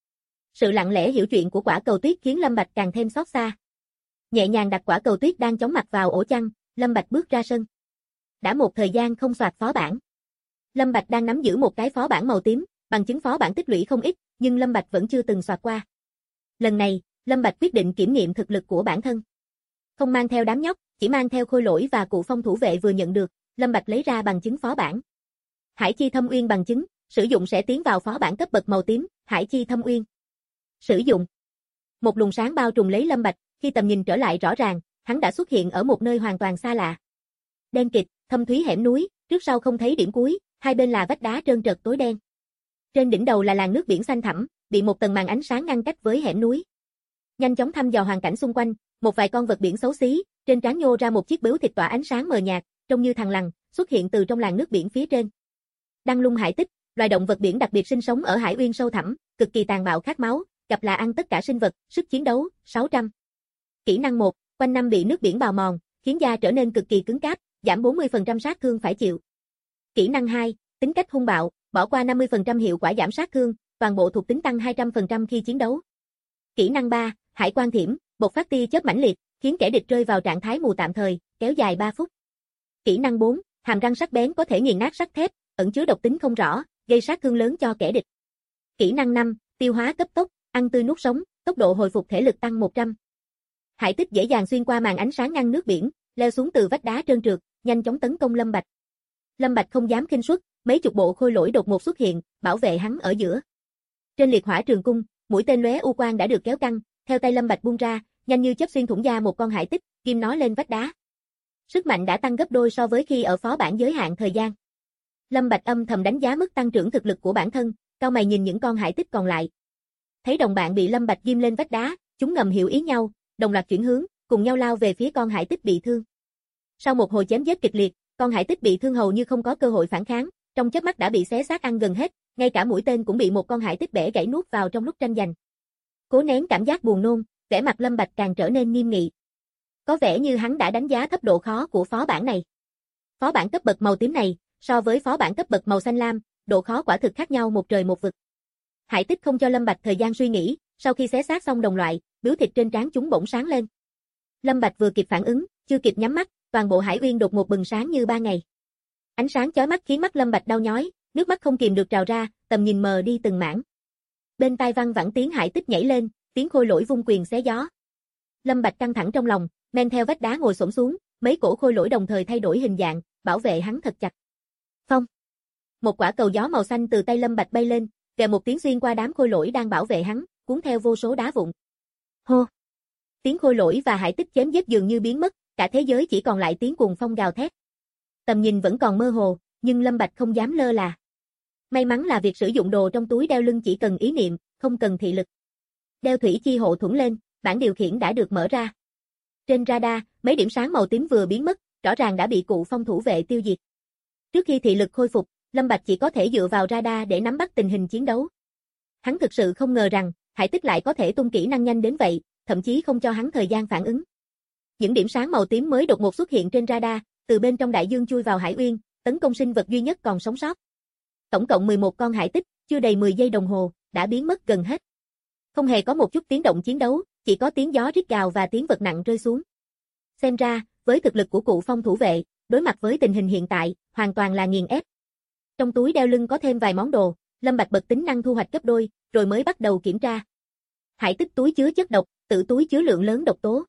Sự lặng lẽ hiểu chuyện của quả cầu tuyết khiến Lâm Bạch càng thêm xót xa. Nhẹ nhàng đặt quả cầu tuyết đang chóng mặt vào ổ chăn, Lâm Bạch bước ra sân. Đã một thời gian không soạt phó bản. Lâm Bạch đang nắm giữ một cái phó bản màu tím, bằng chứng phó bản tích lũy không ít, nhưng Lâm Bạch vẫn chưa từng soạt qua. Lần này, Lâm Bạch quyết định kiểm nghiệm thực lực của bản thân. Không mang theo đám nhóc, chỉ mang theo khôi lỗi và cụ phong thủ vệ vừa nhận được, Lâm Bạch lấy ra bằng chứng phó bản. Hải chi thâm uyên bằng chứng, sử dụng sẽ tiến vào phó bản cấp bậc màu tím, Hải chi thâm uyên. Sử dụng. Một luồng sáng bao trùm lấy Lâm Bạch, khi tầm nhìn trở lại rõ ràng, hắn đã xuất hiện ở một nơi hoàn toàn xa lạ. Đen kịt, thâm thúy hẻm núi, trước sau không thấy điểm cuối, hai bên là vách đá trơn trượt tối đen. Trên đỉnh đầu là làn nước biển xanh thẳm, bị một tầng màn ánh sáng ngăn cách với hẻm núi. Nhanh chóng thăm dò hoàn cảnh xung quanh, một vài con vật biển xấu xí, trên trán nhô ra một chiếc bướu thịt tỏa ánh sáng mờ nhạt, trông như thằn lằn, xuất hiện từ trong làn nước biển phía trên. Đăng lung hải tích, loài động vật biển đặc biệt sinh sống ở hải uyên sâu thẳm, cực kỳ tàn bạo khát máu, gặp là ăn tất cả sinh vật, sức chiến đấu 600. Kỹ năng 1, quanh năm bị nước biển bào mòn, khiến da trở nên cực kỳ cứng cáp, giảm 40% sát thương phải chịu. Kỹ năng 2, tính cách hung bạo, bỏ qua 50% hiệu quả giảm sát thương, toàn bộ thuộc tính tăng 200% khi chiến đấu. Kỹ năng 3, hải quan thiểm, bộc phát tia chớp mãnh liệt, khiến kẻ địch rơi vào trạng thái mù tạm thời, kéo dài 3 phút. Kỹ năng 4, hàm răng sắc bén có thể nghiền nát sắt thép, ẩn chứa độc tính không rõ, gây sát thương lớn cho kẻ địch. Kỹ năng 5, tiêu hóa cấp tốc, ăn tươi nuốt sống, tốc độ hồi phục thể lực tăng 100. Hải tích dễ dàng xuyên qua màn ánh sáng ngăn nước biển, leo xuống từ vách đá trơn trượt, nhanh chóng tấn công Lâm Bạch. Lâm Bạch không dám khinh suất, mấy chục bộ khôi lỗi đột ngột xuất hiện, bảo vệ hắn ở giữa. Trên liệt hỏa trường cung, mũi tên lóe u quang đã được kéo căng, theo tay Lâm Bạch buông ra, nhanh như chớp xuyên thủng da một con hải tích, ghim nó lên vách đá. Sức mạnh đã tăng gấp đôi so với khi ở phó bản giới hạn thời gian. Lâm Bạch âm thầm đánh giá mức tăng trưởng thực lực của bản thân, cau mày nhìn những con hải tích còn lại. Thấy đồng bạn bị Lâm Bạch ghim lên vách đá, chúng ngầm hiểu ý nhau, đồng loạt chuyển hướng, cùng nhau lao về phía con hải tích bị thương. Sau một hồi chém giết kịch liệt, con hải tích bị thương hầu như không có cơ hội phản kháng, trong chớp mắt đã bị xé xác ăn gần hết, ngay cả mũi tên cũng bị một con hải tích bẻ gãy nuốt vào trong lúc tranh giành. Cố nén cảm giác buồn nôn, vẻ mặt Lâm Bạch càng trở nên nghiêm nghị. Có vẻ như hắn đã đánh giá thấp độ khó của phó bản này. Phó bản cấp bậc màu tím này, so với phó bản cấp bậc màu xanh lam, độ khó quả thực khác nhau một trời một vực. Hải tích không cho Lâm Bạch thời gian suy nghĩ, sau khi xé xác xong đồng loại, bướu thịt trên trán chúng bỗng sáng lên. Lâm Bạch vừa kịp phản ứng, chưa kịp nhắm mắt, toàn bộ hải uyên đột ngột bừng sáng như ban ngày. Ánh sáng chói mắt khiến mắt Lâm Bạch đau nhói, nước mắt không kìm được trào ra, tầm nhìn mờ đi từng mảng. Bên tai văng vẳng tiếng hải tích nhảy lên, tiếng khôi lỗi vung quyền xé gió. Lâm Bạch căng thẳng trong lòng, men theo vách đá ngồi xổm xuống, mấy cổ khôi lỗi đồng thời thay đổi hình dạng, bảo vệ hắn thật chặt. Phong. Một quả cầu gió màu xanh từ tay Lâm Bạch bay lên, kèo một tiếng xuyên qua đám khôi lỗi đang bảo vệ hắn, cuốn theo vô số đá vụn. Hô. Tiếng khôi lỗi và hải tích chém giết dường như biến mất, cả thế giới chỉ còn lại tiếng cuồng phong gào thét. Tầm nhìn vẫn còn mơ hồ, nhưng Lâm Bạch không dám lơ là. May mắn là việc sử dụng đồ trong túi đeo lưng chỉ cần ý niệm, không cần thị lực. Đeo thủy chi hộ thuẫn lên, bảng điều khiển đã được mở ra. Trên radar, mấy điểm sáng màu tím vừa biến mất, rõ ràng đã bị cụ phong thủ vệ tiêu diệt. Trước khi thị lực khôi phục, Lâm Bạch chỉ có thể dựa vào radar để nắm bắt tình hình chiến đấu. Hắn thực sự không ngờ rằng, hải tích lại có thể tung kỹ năng nhanh đến vậy, thậm chí không cho hắn thời gian phản ứng. Những điểm sáng màu tím mới đột ngột xuất hiện trên radar, từ bên trong đại dương chui vào hải uyên, tấn công sinh vật duy nhất còn sống sót. Tổng cộng 11 con hải tích, chưa đầy 10 giây đồng hồ, đã biến mất gần hết. Không hề có một chút tiếng động chiến đấu, chỉ có tiếng gió rít gào và tiếng vật nặng rơi xuống. Xem ra, với thực lực của cụ phong thủ vệ, đối mặt với tình hình hiện tại, hoàn toàn là nghiền ép. Trong túi đeo lưng có thêm vài món đồ, Lâm Bạch bật tính năng thu hoạch gấp đôi, rồi mới bắt đầu kiểm tra. Hải tích túi chứa chất độc, tử túi chứa lượng lớn độc tố.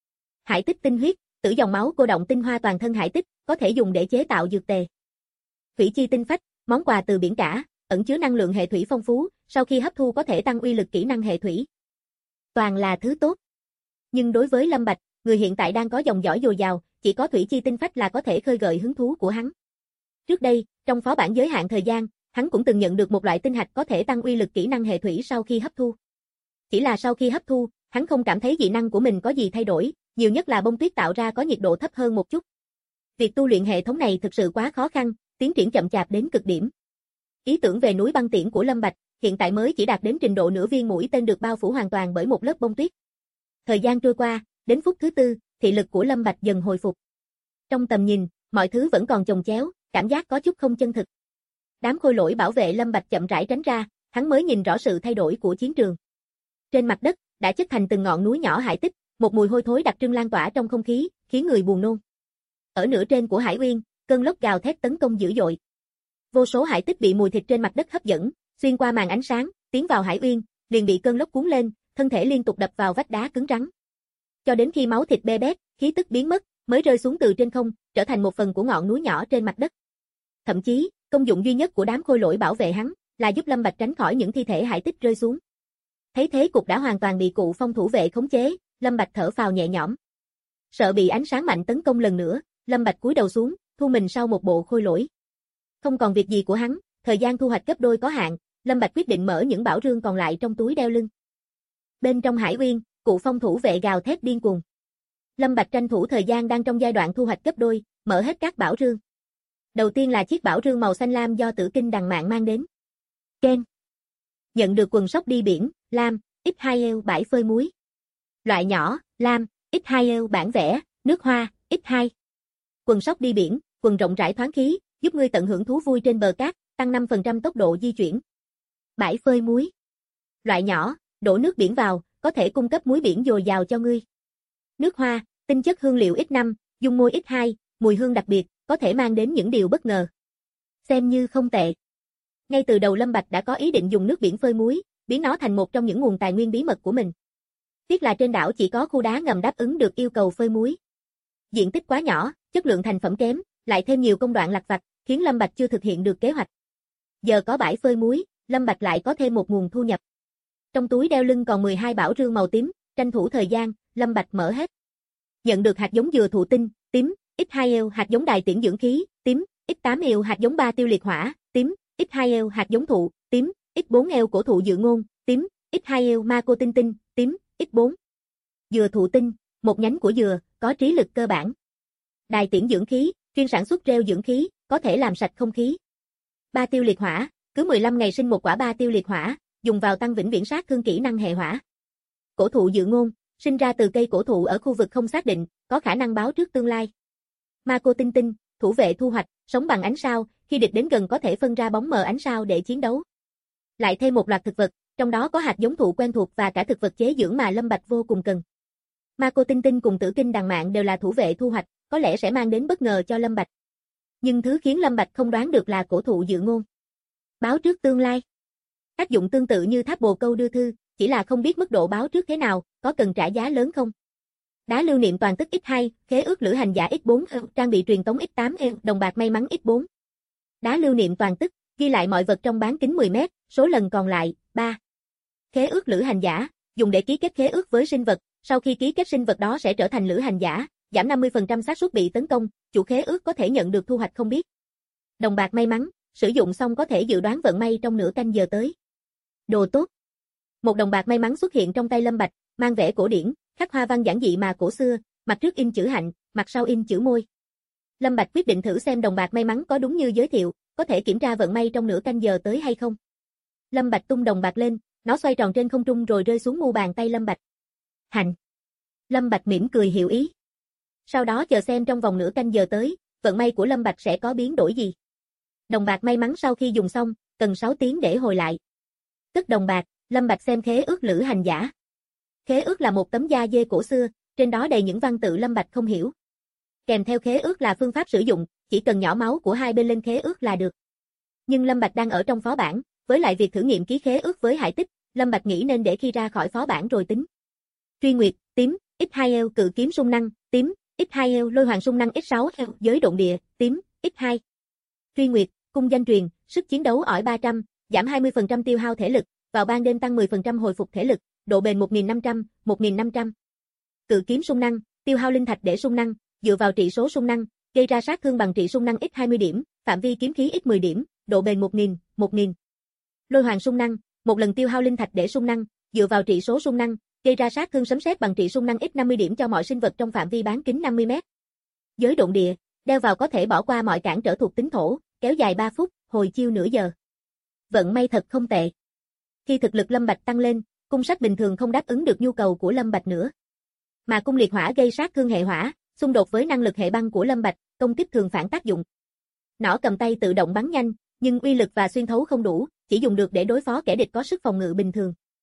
Hải tích tinh huyết, tử dòng máu cô động tinh hoa toàn thân hải tích, có thể dùng để chế tạo dược tề. Thủy chi tinh phách, món quà từ biển cả, ẩn chứa năng lượng hệ thủy phong phú, sau khi hấp thu có thể tăng uy lực kỹ năng hệ thủy. Toàn là thứ tốt. Nhưng đối với Lâm Bạch, người hiện tại đang có dòng dõi dồi dào, chỉ có thủy chi tinh phách là có thể khơi gợi hứng thú của hắn. Trước đây, trong phó bản giới hạn thời gian, hắn cũng từng nhận được một loại tinh hạch có thể tăng uy lực kỹ năng hệ thủy sau khi hấp thu. Chỉ là sau khi hấp thu, hắn không cảm thấy dị năng của mình có gì thay đổi, nhiều nhất là bông tuyết tạo ra có nhiệt độ thấp hơn một chút. Việc tu luyện hệ thống này thực sự quá khó khăn, tiến triển chậm chạp đến cực điểm. Ý tưởng về núi băng tiễn của Lâm Bạch, hiện tại mới chỉ đạt đến trình độ nửa viên mũi tên được bao phủ hoàn toàn bởi một lớp bông tuyết. Thời gian trôi qua, đến phút thứ tư, thị lực của Lâm Bạch dần hồi phục. Trong tầm nhìn, mọi thứ vẫn còn chồng chéo, cảm giác có chút không chân thực. Đám khôi lỗi bảo vệ Lâm Bạch chậm rãi tránh ra, hắn mới nhìn rõ sự thay đổi của chiến trường. Trên mặt đất đã chất thành từng ngọn núi nhỏ hải tích, một mùi hôi thối đặc trưng lan tỏa trong không khí, khiến người buồn nôn. Ở nửa trên của hải uyên, cơn lốc gào thét tấn công dữ dội. Vô số hải tích bị mùi thịt trên mặt đất hấp dẫn, xuyên qua màn ánh sáng, tiến vào hải uyên, liền bị cơn lốc cuốn lên, thân thể liên tục đập vào vách đá cứng rắn. Cho đến khi máu thịt be bét, khí tức biến mất, mới rơi xuống từ trên không, trở thành một phần của ngọn núi nhỏ trên mặt đất. Thậm chí, công dụng duy nhất của đám khôi lỗi bảo vệ hắn là giúp Lâm Bạch tránh khỏi những thi thể hải tích rơi xuống. Thấy thế cục đã hoàn toàn bị Cụ Phong thủ vệ khống chế, Lâm Bạch thở phào nhẹ nhõm. Sợ bị ánh sáng mạnh tấn công lần nữa, Lâm Bạch cúi đầu xuống, thu mình sau một bộ khôi lỗi. Không còn việc gì của hắn, thời gian thu hoạch gấp đôi có hạn, Lâm Bạch quyết định mở những bảo rương còn lại trong túi đeo lưng. Bên trong hải uyên, Cụ Phong thủ vệ gào thét điên cuồng. Lâm Bạch tranh thủ thời gian đang trong giai đoạn thu hoạch gấp đôi, mở hết các bảo rương. Đầu tiên là chiếc bảo rương màu xanh lam do Tử Kinh Đằng Mạn mang đến. Ken. Nhận được quần sóc đi biển, lam, X2L bãi phơi muối. Loại nhỏ, lam, X2L bản vẽ, nước hoa, X2. Quần sóc đi biển, quần rộng rãi thoáng khí, giúp ngươi tận hưởng thú vui trên bờ cát, tăng 5% tốc độ di chuyển. Bãi phơi muối. Loại nhỏ, đổ nước biển vào, có thể cung cấp muối biển dồi dào cho ngươi. Nước hoa, tinh chất hương liệu X5, dung môi X2, mùi hương đặc biệt, có thể mang đến những điều bất ngờ. Xem như không tệ. Ngay từ đầu Lâm Bạch đã có ý định dùng nước biển phơi muối, biến nó thành một trong những nguồn tài nguyên bí mật của mình. Tiếc là trên đảo chỉ có khu đá ngầm đáp ứng được yêu cầu phơi muối. Diện tích quá nhỏ, chất lượng thành phẩm kém, lại thêm nhiều công đoạn lặt vặt, khiến Lâm Bạch chưa thực hiện được kế hoạch. Giờ có bãi phơi muối, Lâm Bạch lại có thêm một nguồn thu nhập. Trong túi đeo lưng còn 12 bảo rương màu tím, tranh thủ thời gian, Lâm Bạch mở hết. Nhận được hạt giống dừa thụ tinh, tím, X2L hạt giống đài tiễn dưỡng khí, tím, X8L hạt giống ba tiêu liệt hỏa, tím, X2L hạt giống thụ, tím, X4L cổ thụ dự ngôn, tím, X2L ma cô tinh tinh, tím, X4. Dừa thụ tinh, một nhánh của dừa, có trí lực cơ bản. Đài tiễn dưỡng khí, chuyên sản xuất rêu dưỡng khí, có thể làm sạch không khí. Ba tiêu liệt hỏa, cứ 15 ngày sinh một quả ba tiêu liệt hỏa, dùng vào tăng vĩnh viễn sát thương kỹ năng hệ hỏa. Cổ thụ dự ngôn, sinh ra từ cây cổ thụ ở khu vực không xác định, có khả năng báo trước tương lai. Ma cô tinh tinh, thủ vệ thu hoạch, sống bằng ánh sao, khi địch đến gần có thể phân ra bóng mờ ánh sao để chiến đấu. Lại thêm một loạt thực vật, trong đó có hạt giống thụ quen thuộc và cả thực vật chế dưỡng mà Lâm Bạch vô cùng cần. Ma cô tinh tinh cùng Tử Kinh Đằng Mạn đều là thủ vệ thu hoạch, có lẽ sẽ mang đến bất ngờ cho Lâm Bạch. Nhưng thứ khiến Lâm Bạch không đoán được là cổ thụ dự ngôn. Báo trước tương lai. Tác dụng tương tự như tháp bồ câu đưa thư, chỉ là không biết mức độ báo trước thế nào, có cần trả giá lớn không? Đá lưu niệm toàn tức X2, khế ước lữ hành giả X4, trang bị truyền tống X8, đồng bạc may mắn X4. Đá lưu niệm toàn tức, ghi lại mọi vật trong bán kính 10 m, số lần còn lại, 3. Khế ước lữ hành giả, dùng để ký kết khế ước với sinh vật, sau khi ký kết sinh vật đó sẽ trở thành lữ hành giả, giảm 50% xác suất bị tấn công, chủ khế ước có thể nhận được thu hoạch không biết. Đồng bạc may mắn, sử dụng xong có thể dự đoán vận may trong nửa canh giờ tới. Đồ tốt. Một đồng bạc may mắn xuất hiện trong tay Lâm Bạch, mang vẻ cổ điển, khắc hoa văn giản dị mà cổ xưa, mặt trước in chữ hạnh, mặt sau in chữ môi. Lâm Bạch quyết định thử xem đồng bạc may mắn có đúng như giới thiệu, có thể kiểm tra vận may trong nửa canh giờ tới hay không. Lâm Bạch tung đồng bạc lên, nó xoay tròn trên không trung rồi rơi xuống mu bàn tay Lâm Bạch. Hành. Lâm Bạch mỉm cười hiểu ý. Sau đó chờ xem trong vòng nửa canh giờ tới, vận may của Lâm Bạch sẽ có biến đổi gì. Đồng bạc may mắn sau khi dùng xong, cần 6 tiếng để hồi lại. Cất đồng bạc, Lâm Bạch xem khế ước lữ hành giả. Khế ước là một tấm da dê cổ xưa, trên đó đầy những văn tự Lâm Bạch không hiểu. Kèm theo khế ước là phương pháp sử dụng, chỉ cần nhỏ máu của hai bên lên khế ước là được. Nhưng Lâm Bạch đang ở trong phó bản, với lại việc thử nghiệm ký khế ước với hải tích, Lâm Bạch nghĩ nên để khi ra khỏi phó bản rồi tính. Truy Nguyệt, tím, X2L cự kiếm sung năng, tím, X2L lôi hoàng sung năng X6L giới độn địa, tím, X2. Truy Nguyệt, cung danh truyền, sức chiến đấu ỏi 300, giảm 20% tiêu hao thể lực, vào ban đêm tăng 10% hồi phục thể lực, độ bền 1500, 1500. Cự kiếm sung năng, tiêu hao linh thạch để sung năng, dựa vào trị số sung năng, gây ra sát thương bằng trị sung năng x20 điểm, phạm vi kiếm khí x10 điểm, độ bền 1000, 1000. Lôi hoàng sung năng, một lần tiêu hao linh thạch để sung năng, dựa vào trị số sung năng, gây ra sát thương sấm sét bằng trị sung năng x50 điểm cho mọi sinh vật trong phạm vi bán kính 50 m. Giới độn địa, đeo vào có thể bỏ qua mọi cản trở thuộc tính thổ, kéo dài 3 phút, hồi chiêu nửa giờ. Vận may thật không tệ. Khi thực lực Lâm Bạch tăng lên, cung sách bình thường không đáp ứng được nhu cầu của Lâm Bạch nữa. Mà cung liệt hỏa gây sát thương hệ hỏa, xung đột với năng lực hệ băng của Lâm Bạch, công kích thường phản tác dụng. Nỏ cầm tay tự động bắn nhanh, nhưng uy lực và xuyên thấu không đủ, chỉ dùng được để đối phó kẻ địch có sức phòng ngự bình thường.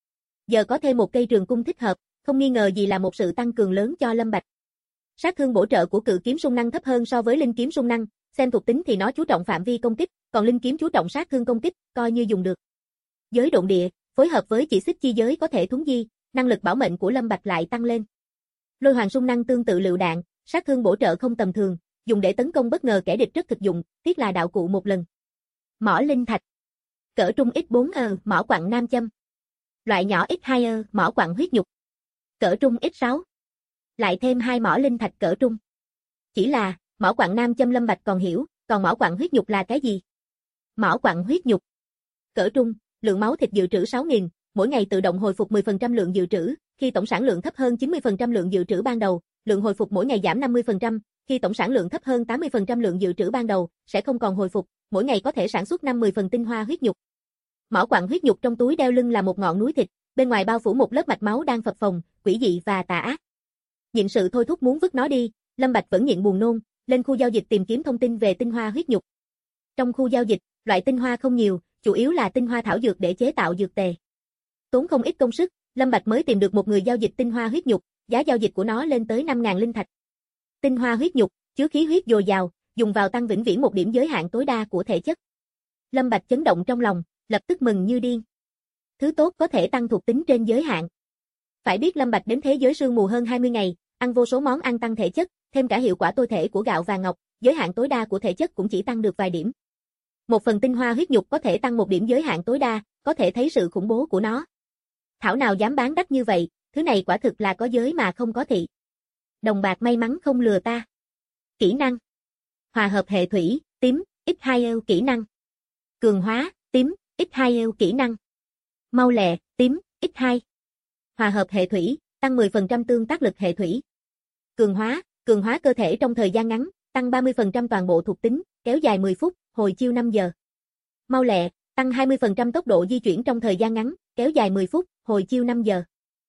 giờ có thêm một cây trường cung thích hợp, không nghi ngờ gì là một sự tăng cường lớn cho Lâm Bạch. Sát thương bổ trợ của cự kiếm xung năng thấp hơn so với linh kiếm xung năng, xem thuộc tính thì nó chú trọng phạm vi công kích, còn linh kiếm chú trọng sát thương công kích, coi như dùng được. Giới độn địa, phối hợp với chỉ xích chi giới có thể thuấn di, năng lực bảo mệnh của Lâm Bạch lại tăng lên. Lôi hoàng xung năng tương tự lựu đạn, sát thương bổ trợ không tầm thường, dùng để tấn công bất ngờ kẻ địch rất thực dụng, tiếc là đạo cụ một lần. Mỏ linh thạch. Cỡ trung X4 mỏ quặng nam châm. Loại nhỏ X2 mỏ quặng huyết nhục. Cỡ trung X6. Lại thêm 2 mỏ linh thạch cỡ trung. Chỉ là, mỏ quặng nam châm Lâm Bạch còn hiểu, còn mỏ quặng huyết nhục là cái gì? Mỏ quặng huyết nhục. Cỡ trung, lượng máu thịt dự trữ 6.000, mỗi ngày tự động hồi phục 10% lượng dự trữ, khi tổng sản lượng thấp hơn 90% lượng dự trữ ban đầu, lượng hồi phục mỗi ngày giảm 50%, khi tổng sản lượng thấp hơn 80% lượng dự trữ ban đầu, sẽ không còn hồi phục, mỗi ngày có thể sản xuất 50 phần tinh hoa huyết nhục. Mỏ quặng huyết nhục trong túi đeo lưng là một ngọn núi thịt, bên ngoài bao phủ một lớp mạch máu đang phập phồng, quỷ dị và tà ác. Nhịn sự thôi thúc muốn vứt nó đi, Lâm Bạch vẫn nhịn buồn nôn, lên khu giao dịch tìm kiếm thông tin về tinh hoa huyết nhục. Trong khu giao dịch, loại tinh hoa không nhiều, chủ yếu là tinh hoa thảo dược để chế tạo dược tề. Tốn không ít công sức, Lâm Bạch mới tìm được một người giao dịch tinh hoa huyết nhục, giá giao dịch của nó lên tới 5.000 linh thạch. Tinh hoa huyết nhục, chứa khí huyết dồi dào, dùng vào tăng vĩnh viễn một điểm giới hạn tối đa của thể chất. Lâm Bạch chấn động trong lòng, lập tức mừng như điên. Thứ tốt có thể tăng thuộc tính trên giới hạn. Phải biết Lâm Bạch đến thế giới sương mù hơn 20 ngày, ăn vô số món ăn tăng thể chất, thêm cả hiệu quả tôi thể của gạo và ngọc, giới hạn tối đa của thể chất cũng chỉ tăng được vài điểm. Một phần tinh hoa huyết nhục có thể tăng một điểm giới hạn tối đa, có thể thấy sự khủng bố của nó. Thảo nào dám bán đắt như vậy, thứ này quả thực là có giới mà không có thị. Đồng bạc may mắn không lừa ta. Kỹ năng. Hòa hợp hệ thủy, tím, X2 kỹ năng. Cường hóa, tím, X2 kỹ năng. Mau lẹ, tím, X2. Hòa hợp hệ thủy, tăng 10% tương tác lực hệ thủy. Cường hóa cơ thể trong thời gian ngắn, tăng 30% toàn bộ thuộc tính, kéo dài 10 phút, hồi chiêu 5 giờ. Mau lẹ, tăng 20% tốc độ di chuyển trong thời gian ngắn, kéo dài 10 phút, hồi chiêu 5 giờ.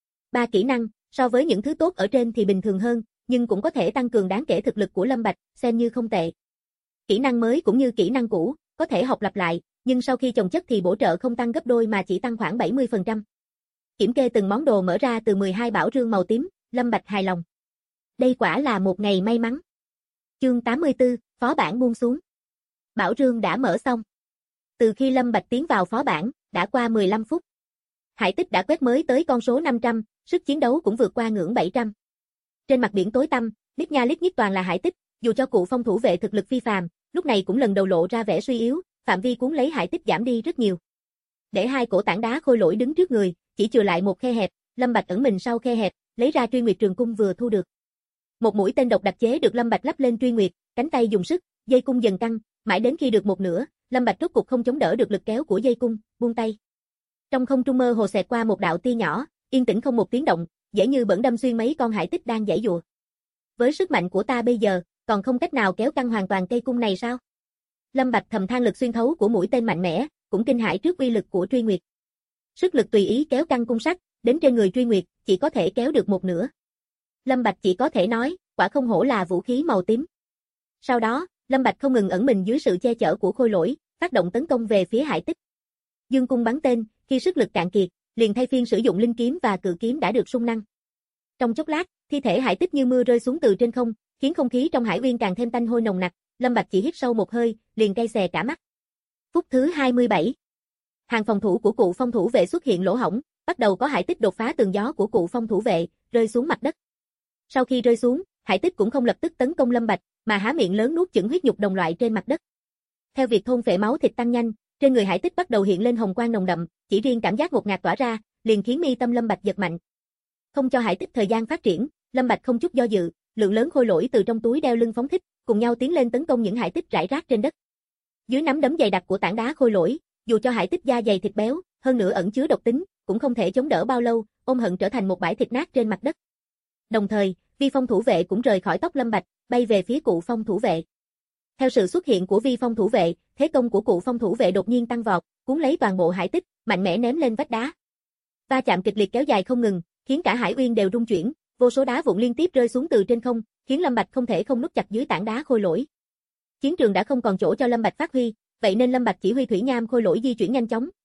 3 kỹ năng, so với những thứ tốt ở trên thì bình thường hơn, nhưng cũng có thể tăng cường đáng kể thực lực của Lâm Bạch, xem như không tệ. Kỹ năng mới cũng như kỹ năng cũ, có thể học lặp lại, nhưng sau khi chồng chất thì bổ trợ không tăng gấp đôi mà chỉ tăng khoảng 70%. Kiểm kê từng món đồ mở ra từ 12 bảo rương màu tím, Lâm Bạch hài lòng. Đây quả là một ngày may mắn. Chương 84, phó bản buông xuống. Bảo rương đã mở xong. Từ khi Lâm Bạch tiến vào phó bản, đã qua 15 phút. Hải tích đã quét mới tới con số 500, sức chiến đấu cũng vượt qua ngưỡng 700. Trên mặt biển tối tăm, lít nha lít nhít toàn là hải tích, dù cho cụ phong thủ vệ thực lực phi phàm, lúc này cũng lần đầu lộ ra vẻ suy yếu, phạm vi cuốn lấy hải tích giảm đi rất nhiều. Để 2 cổ tảng đá khôi lỗi đứng trước người, chỉ chừa lại một khe hẹp, Lâm Bạch ẩn mình sau khe hẹp, lấy ra Truy Nguyệt trường cung vừa thu được. Một mũi tên độc đặc chế được Lâm Bạch lắp lên Truy Nguyệt, cánh tay dùng sức, dây cung dần căng, mãi đến khi được một nửa, Lâm Bạch rốt cục không chống đỡ được lực kéo của dây cung, buông tay. Trong không trung mơ hồ xẹt qua một đạo tia nhỏ, yên tĩnh không một tiếng động, dễ như bẩn đâm xuyên mấy con hải tích đang giãy giụa. Với sức mạnh của ta bây giờ, còn không cách nào kéo căng hoàn toàn cây cung này sao? Lâm Bạch thầm than lực xuyên thấu của mũi tên mạnh mẽ, cũng kinh hãi trước uy lực của Truy Nguyệt. Sức lực tùy ý kéo căng cung sắt, đến trên người Truy Nguyệt, chỉ có thể kéo được một nửa. Lâm Bạch chỉ có thể nói, quả không hổ là vũ khí màu tím. Sau đó, Lâm Bạch không ngừng ẩn mình dưới sự che chở của khôi lỗi, phát động tấn công về phía hải tích. Dương cung bắn tên, khi sức lực cạn kiệt, liền thay phiên sử dụng linh kiếm và cự kiếm đã được sung năng. Trong chốc lát, thi thể hải tích như mưa rơi xuống từ trên không, khiến không khí trong hải uyên càng thêm tanh hôi nồng nặc. Lâm Bạch chỉ hít sâu một hơi, liền cay xè cả mắt. Phút thứ 27. Hàng phòng thủ của cụ phong thủ vệ xuất hiện lỗ hổng, bắt đầu có hải tích đột phá tường gió của cụ phong thủ vệ, rơi xuống mặt đất. Sau khi rơi xuống, hải tích cũng không lập tức tấn công Lâm Bạch, mà há miệng lớn nuốt chửng huyết nhục đồng loại trên mặt đất. Theo việc thôn phệ máu thịt tăng nhanh, trên người hải tích bắt đầu hiện lên hồng quang nồng đậm, chỉ riêng cảm giác ngột ngạt tỏa ra, liền khiến mi tâm Lâm Bạch giật mạnh. Không cho hải tích thời gian phát triển, Lâm Bạch không chút do dự, lượng lớn khôi lỗi từ trong túi đeo lưng phóng thích, cùng nhau tiến lên tấn công những hải tích rải rác trên đất. Dưới nắm đấm dày đặc của tảng đá khôi lỗi, dù cho hải tích da dày thịt béo, hơn nữa ẩn chứa độc tính, cũng không thể chống đỡ bao lâu, ôm hận trở thành một bãi thịt nát trên mặt đất. Đồng thời, Vi Phong thủ vệ cũng rời khỏi tóc Lâm Bạch, bay về phía cụ Phong thủ vệ. Theo sự xuất hiện của Vi Phong thủ vệ, thế công của cụ Phong thủ vệ đột nhiên tăng vọt, cuốn lấy toàn bộ hải tích, mạnh mẽ ném lên vách đá. Va chạm kịch liệt kéo dài không ngừng, khiến cả hải uyên đều rung chuyển, vô số đá vụn liên tiếp rơi xuống từ trên không, khiến Lâm Bạch không thể không núp chặt dưới tảng đá khôi lỗi. Chiến trường đã không còn chỗ cho Lâm Bạch phát huy, vậy nên Lâm Bạch chỉ huy thủy nham khôi lỗi di chuyển nhanh chóng,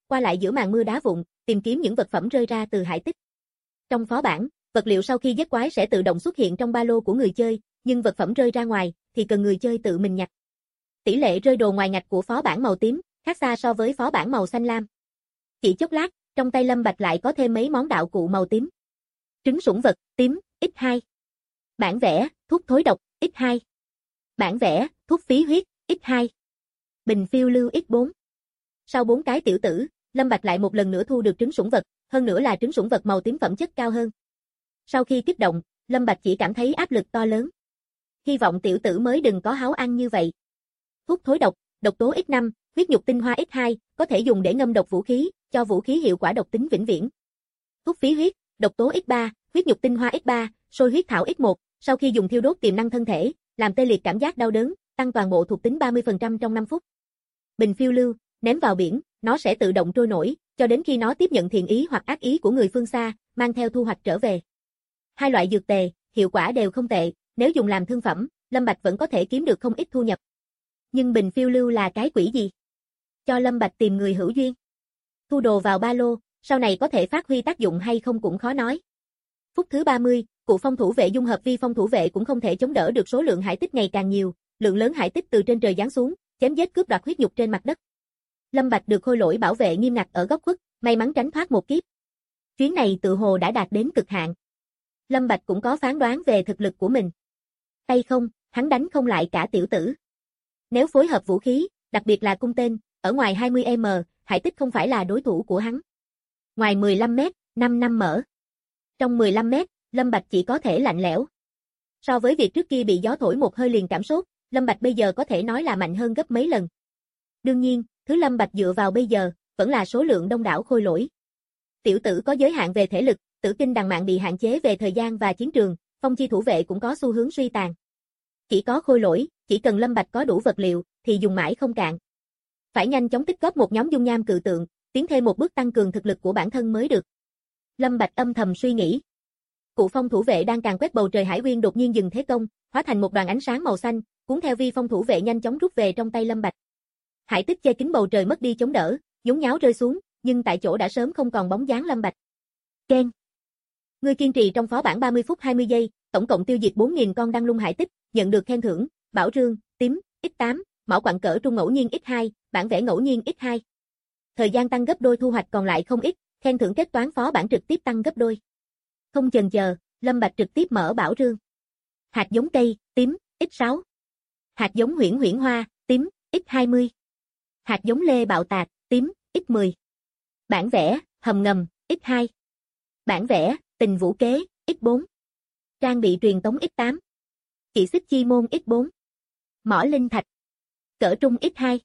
qua lại giữa màn mưa đá vụn, tìm kiếm những vật phẩm rơi ra từ hải tích. Trong phó bản, vật liệu sau khi giết quái sẽ tự động xuất hiện trong ba lô của người chơi, nhưng vật phẩm rơi ra ngoài thì cần người chơi tự mình nhặt. Tỷ lệ rơi đồ ngoài ngạch của phó bản màu tím khác xa so với phó bản màu xanh lam. Chỉ chốc lát, trong tay Lâm Bạch lại có thêm mấy món đạo cụ màu tím. Trứng sủng vật, tím, x2. Bản vẽ, thuốc thối độc, x2. Bản vẽ, thuốc phí huyết, x2. Bình phiêu lưu x4. Sau 4 cái tiểu tử, Lâm Bạch lại một lần nữa thu được trứng sủng vật, hơn nữa là trứng sủng vật màu tím phẩm chất cao hơn. Sau khi kích động, Lâm Bạch chỉ cảm thấy áp lực to lớn. Hy vọng tiểu tử mới đừng có háo ăn như vậy. Thuốc thối độc, độc tố x5, huyết nhục tinh hoa x2, có thể dùng để ngâm độc vũ khí, cho vũ khí hiệu quả độc tính vĩnh viễn. Thuốc phí huyết, độc tố x3, huyết nhục tinh hoa x3, sôi huyết thảo x1, sau khi dùng thiêu đốt tiềm năng thân thể, làm tê liệt cảm giác đau đớn, tăng toàn bộ thuộc tính 30% trong 5 phút. Bình phiêu lưu, ném vào biển, nó sẽ tự động trôi nổi, cho đến khi nó tiếp nhận thiện ý hoặc ác ý của người phương xa, mang theo thu hoạch trở về. Hai loại dược tề, hiệu quả đều không tệ, nếu dùng làm thương phẩm, Lâm Bạch vẫn có thể kiếm được không ít thu nhập. Nhưng bình phiêu lưu là cái quỷ gì? Cho Lâm Bạch tìm người hữu duyên. Thu đồ vào ba lô, sau này có thể phát huy tác dụng hay không cũng khó nói. Phút thứ 30, cụ phong thủ vệ dung hợp vi phong thủ vệ cũng không thể chống đỡ được số lượng hải tích ngày càng nhiều, lượng lớn hải tích từ trên trời giáng xuống, chém giết cướp đoạt huyết nhục trên mặt đất. Lâm Bạch được khôi lỗi bảo vệ nghiêm ngặt ở góc khuất, may mắn tránh thoát một kiếp. Chuyến này tự hồ đã đạt đến cực hạn. Lâm Bạch cũng có phán đoán về thực lực của mình. Tay không, hắn đánh không lại cả tiểu tử. Nếu phối hợp vũ khí, đặc biệt là cung tên, ở ngoài 20m, hải tích không phải là đối thủ của hắn. Ngoài 15m, 5 năm mở. Trong 15m, Lâm Bạch chỉ có thể lạnh lẽo. So với việc trước kia bị gió thổi một hơi liền cảm sốt, Lâm Bạch bây giờ có thể nói là mạnh hơn gấp mấy lần. Đương nhiên, thứ Lâm Bạch dựa vào bây giờ, vẫn là số lượng đông đảo khôi lỗi. Tiểu tử có giới hạn về thể lực, tử kinh đằng mạn bị hạn chế về thời gian và chiến trường, phong chi thủ vệ cũng có xu hướng suy tàn. Chỉ có khôi lỗi, chỉ cần Lâm Bạch có đủ vật liệu, thì dùng mãi không cạn. Phải nhanh chóng tích góp một nhóm dung nham cự tượng, tiến thêm một bước tăng cường thực lực của bản thân mới được. Lâm Bạch âm thầm suy nghĩ. Cụ phong thủ vệ đang càn quét bầu trời hải uyên đột nhiên dừng thế công, hóa thành một đoàn ánh sáng màu xanh, cuốn theo vi phong thủ vệ nhanh chóng rút về trong tay Lâm Bạch. Hải tích che kín bầu trời mất đi chống đỡ, nhốn nháo rơi xuống, nhưng tại chỗ đã sớm không còn bóng dáng Lâm Bạch. Ken. Ngươi kiên trì trong phó bản 30 phút 20 giây, tổng cộng tiêu diệt 4.000 con đăng lung hải tích, nhận được khen thưởng, bảo rương, tím, x8, mỏ quặng cỡ trung ngẫu nhiên x2, bản vẽ ngẫu nhiên x2. Thời gian tăng gấp đôi thu hoạch còn lại không ít, khen thưởng kết toán phó bản trực tiếp tăng gấp đôi. Không chần chờ, Lâm Bạch trực tiếp mở bảo rương. Hạt giống cây, tím, x6. Hạt giống huyễn huyễn hoa, tím, x20. Hạt giống lê bạo tạc, tím, x10. Bản vẽ, hầm ngầm, x2. Bản vẽ, tình vũ kế, x4. Trang bị truyền tống x8. Chỉ xích chi môn x4. Mỏ linh thạch. Cỡ trung x2.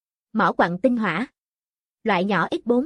Mỏ quặng tinh hỏa. Loại nhỏ x4.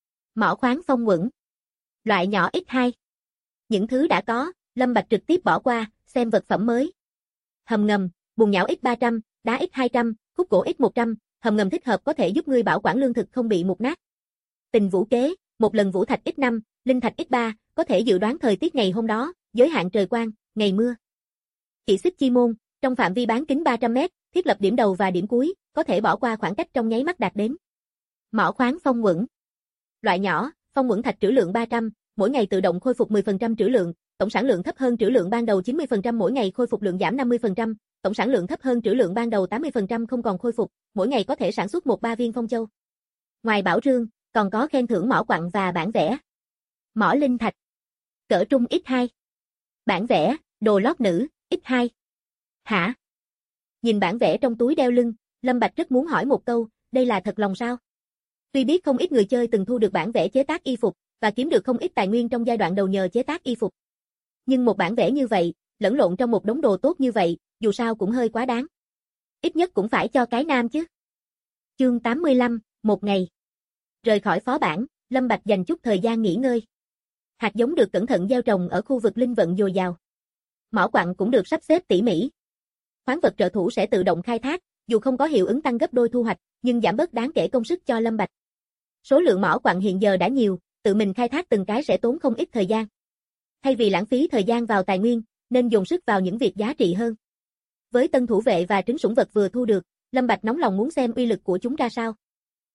Mỏ khoáng phong quẩn. Loại nhỏ x2. Những thứ đã có, Lâm Bạch trực tiếp bỏ qua, xem vật phẩm mới. Hầm ngầm, bùn nhão x300, đá x200, khúc gỗ x100, hầm ngầm thích hợp có thể giúp ngươi bảo quản lương thực không bị mục nát. Tình vũ kế, một lần vũ thạch x5, linh thạch x3, có thể dự đoán thời tiết ngày hôm đó, giới hạn trời quang, ngày mưa. Chỉ xích chi môn, trong phạm vi bán kính 300m, thiết lập điểm đầu và điểm cuối, có thể bỏ qua khoảng cách trong nháy mắt đạt đến. Mỏ khoáng phong quẩn. Loại nhỏ, phong quẩn thạch trữ lượng 300, mỗi ngày tự động khôi phục 10% trữ lượng, tổng sản lượng thấp hơn trữ lượng ban đầu 90%, mỗi ngày khôi phục lượng giảm 50%, tổng sản lượng thấp hơn trữ lượng ban đầu 80% không còn khôi phục, mỗi ngày có thể sản xuất 1-3 viên phong châu. Ngoài bảo rương, còn có khen thưởng mỏ quặng và bản vẽ. Mỏ linh thạch. Cỡ trung x2. Bản vẽ, đồ lót nữ, x2. Hả? Nhìn bản vẽ trong túi đeo lưng, Lâm Bạch rất muốn hỏi một câu, đây là thật lòng sao? Tuy biết không ít người chơi từng thu được bản vẽ chế tác y phục, và kiếm được không ít tài nguyên trong giai đoạn đầu nhờ chế tác y phục. Nhưng một bản vẽ như vậy, lẫn lộn trong một đống đồ tốt như vậy, dù sao cũng hơi quá đáng. Ít nhất cũng phải cho cái nam chứ. Chương 85, một ngày. Rời khỏi phó bản, Lâm Bạch dành chút thời gian nghỉ ngơi. Hạt giống được cẩn thận gieo trồng ở khu vực linh vận dồi dào. Mỏ quặng cũng được sắp xếp tỉ mỉ. Khoáng vật trợ thủ sẽ tự động khai thác, dù không có hiệu ứng tăng gấp đôi thu hoạch, nhưng giảm bớt đáng kể công sức cho Lâm Bạch. Số lượng mỏ quặng hiện giờ đã nhiều, tự mình khai thác từng cái sẽ tốn không ít thời gian. Thay vì lãng phí thời gian vào tài nguyên, nên dồn sức vào những việc giá trị hơn. Với tân thủ vệ và trứng sủng vật vừa thu được, Lâm Bạch nóng lòng muốn xem uy lực của chúng ra sao.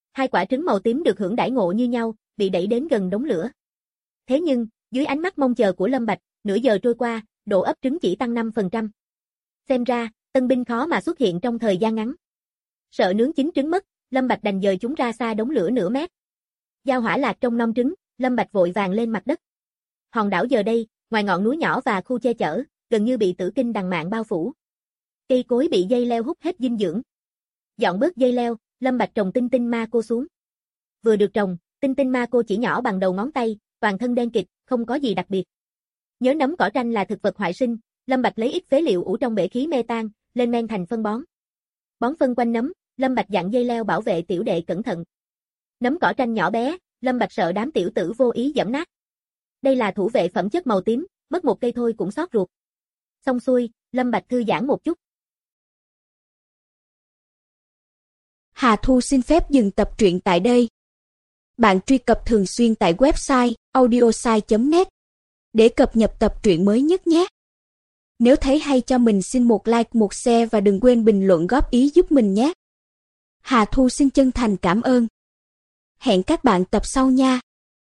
Hai quả trứng màu tím được hưởng đãi ngộ như nhau, bị đẩy đến gần đống lửa. Thế nhưng, dưới ánh mắt mong chờ của Lâm Bạch, nửa giờ trôi qua, độ ấp trứng chỉ tăng 5%. Xem ra, tân binh khó mà xuất hiện trong thời gian ngắn. Sợ nướng chín trứng mất, Lâm Bạch đành dời chúng ra xa đống lửa nửa mét. Dao hỏa lạc trong non trứng, Lâm Bạch vội vàng lên mặt đất. Hòn đảo giờ đây, ngoài ngọn núi nhỏ và khu che chở, gần như bị tử kinh đằng mạn bao phủ. Cây cối bị dây leo hút hết dinh dưỡng. Dọn bớt dây leo, Lâm Bạch trồng tinh tinh ma cô xuống. Vừa được trồng, tinh tinh ma cô chỉ nhỏ bằng đầu ngón tay, toàn thân đen kịt, không có gì đặc biệt. Nhớ nấm cỏ tranh là thực vật hoại sinh, Lâm Bạch lấy ít phế liệu ủ trong bể khí mê tan, lên men thành phân bón. Bón phân quanh nấm, Lâm Bạch dặn dây leo bảo vệ tiểu đệ cẩn thận. Nấm cỏ tranh nhỏ bé, Lâm Bạch sợ đám tiểu tử vô ý giẫm nát. Đây là thủ vệ phẩm chất màu tím, mất một cây thôi cũng xót ruột. Xong xuôi, Lâm Bạch thư giãn một chút. Hà Thu xin phép dừng tập truyện tại đây. Bạn truy cập thường xuyên tại website audiosai.net để cập nhật tập truyện mới nhất nhé. Nếu thấy hay cho mình xin một like, một share và đừng quên bình luận góp ý giúp mình nhé. Hà Thu xin chân thành cảm ơn. Hẹn các bạn tập sau nha.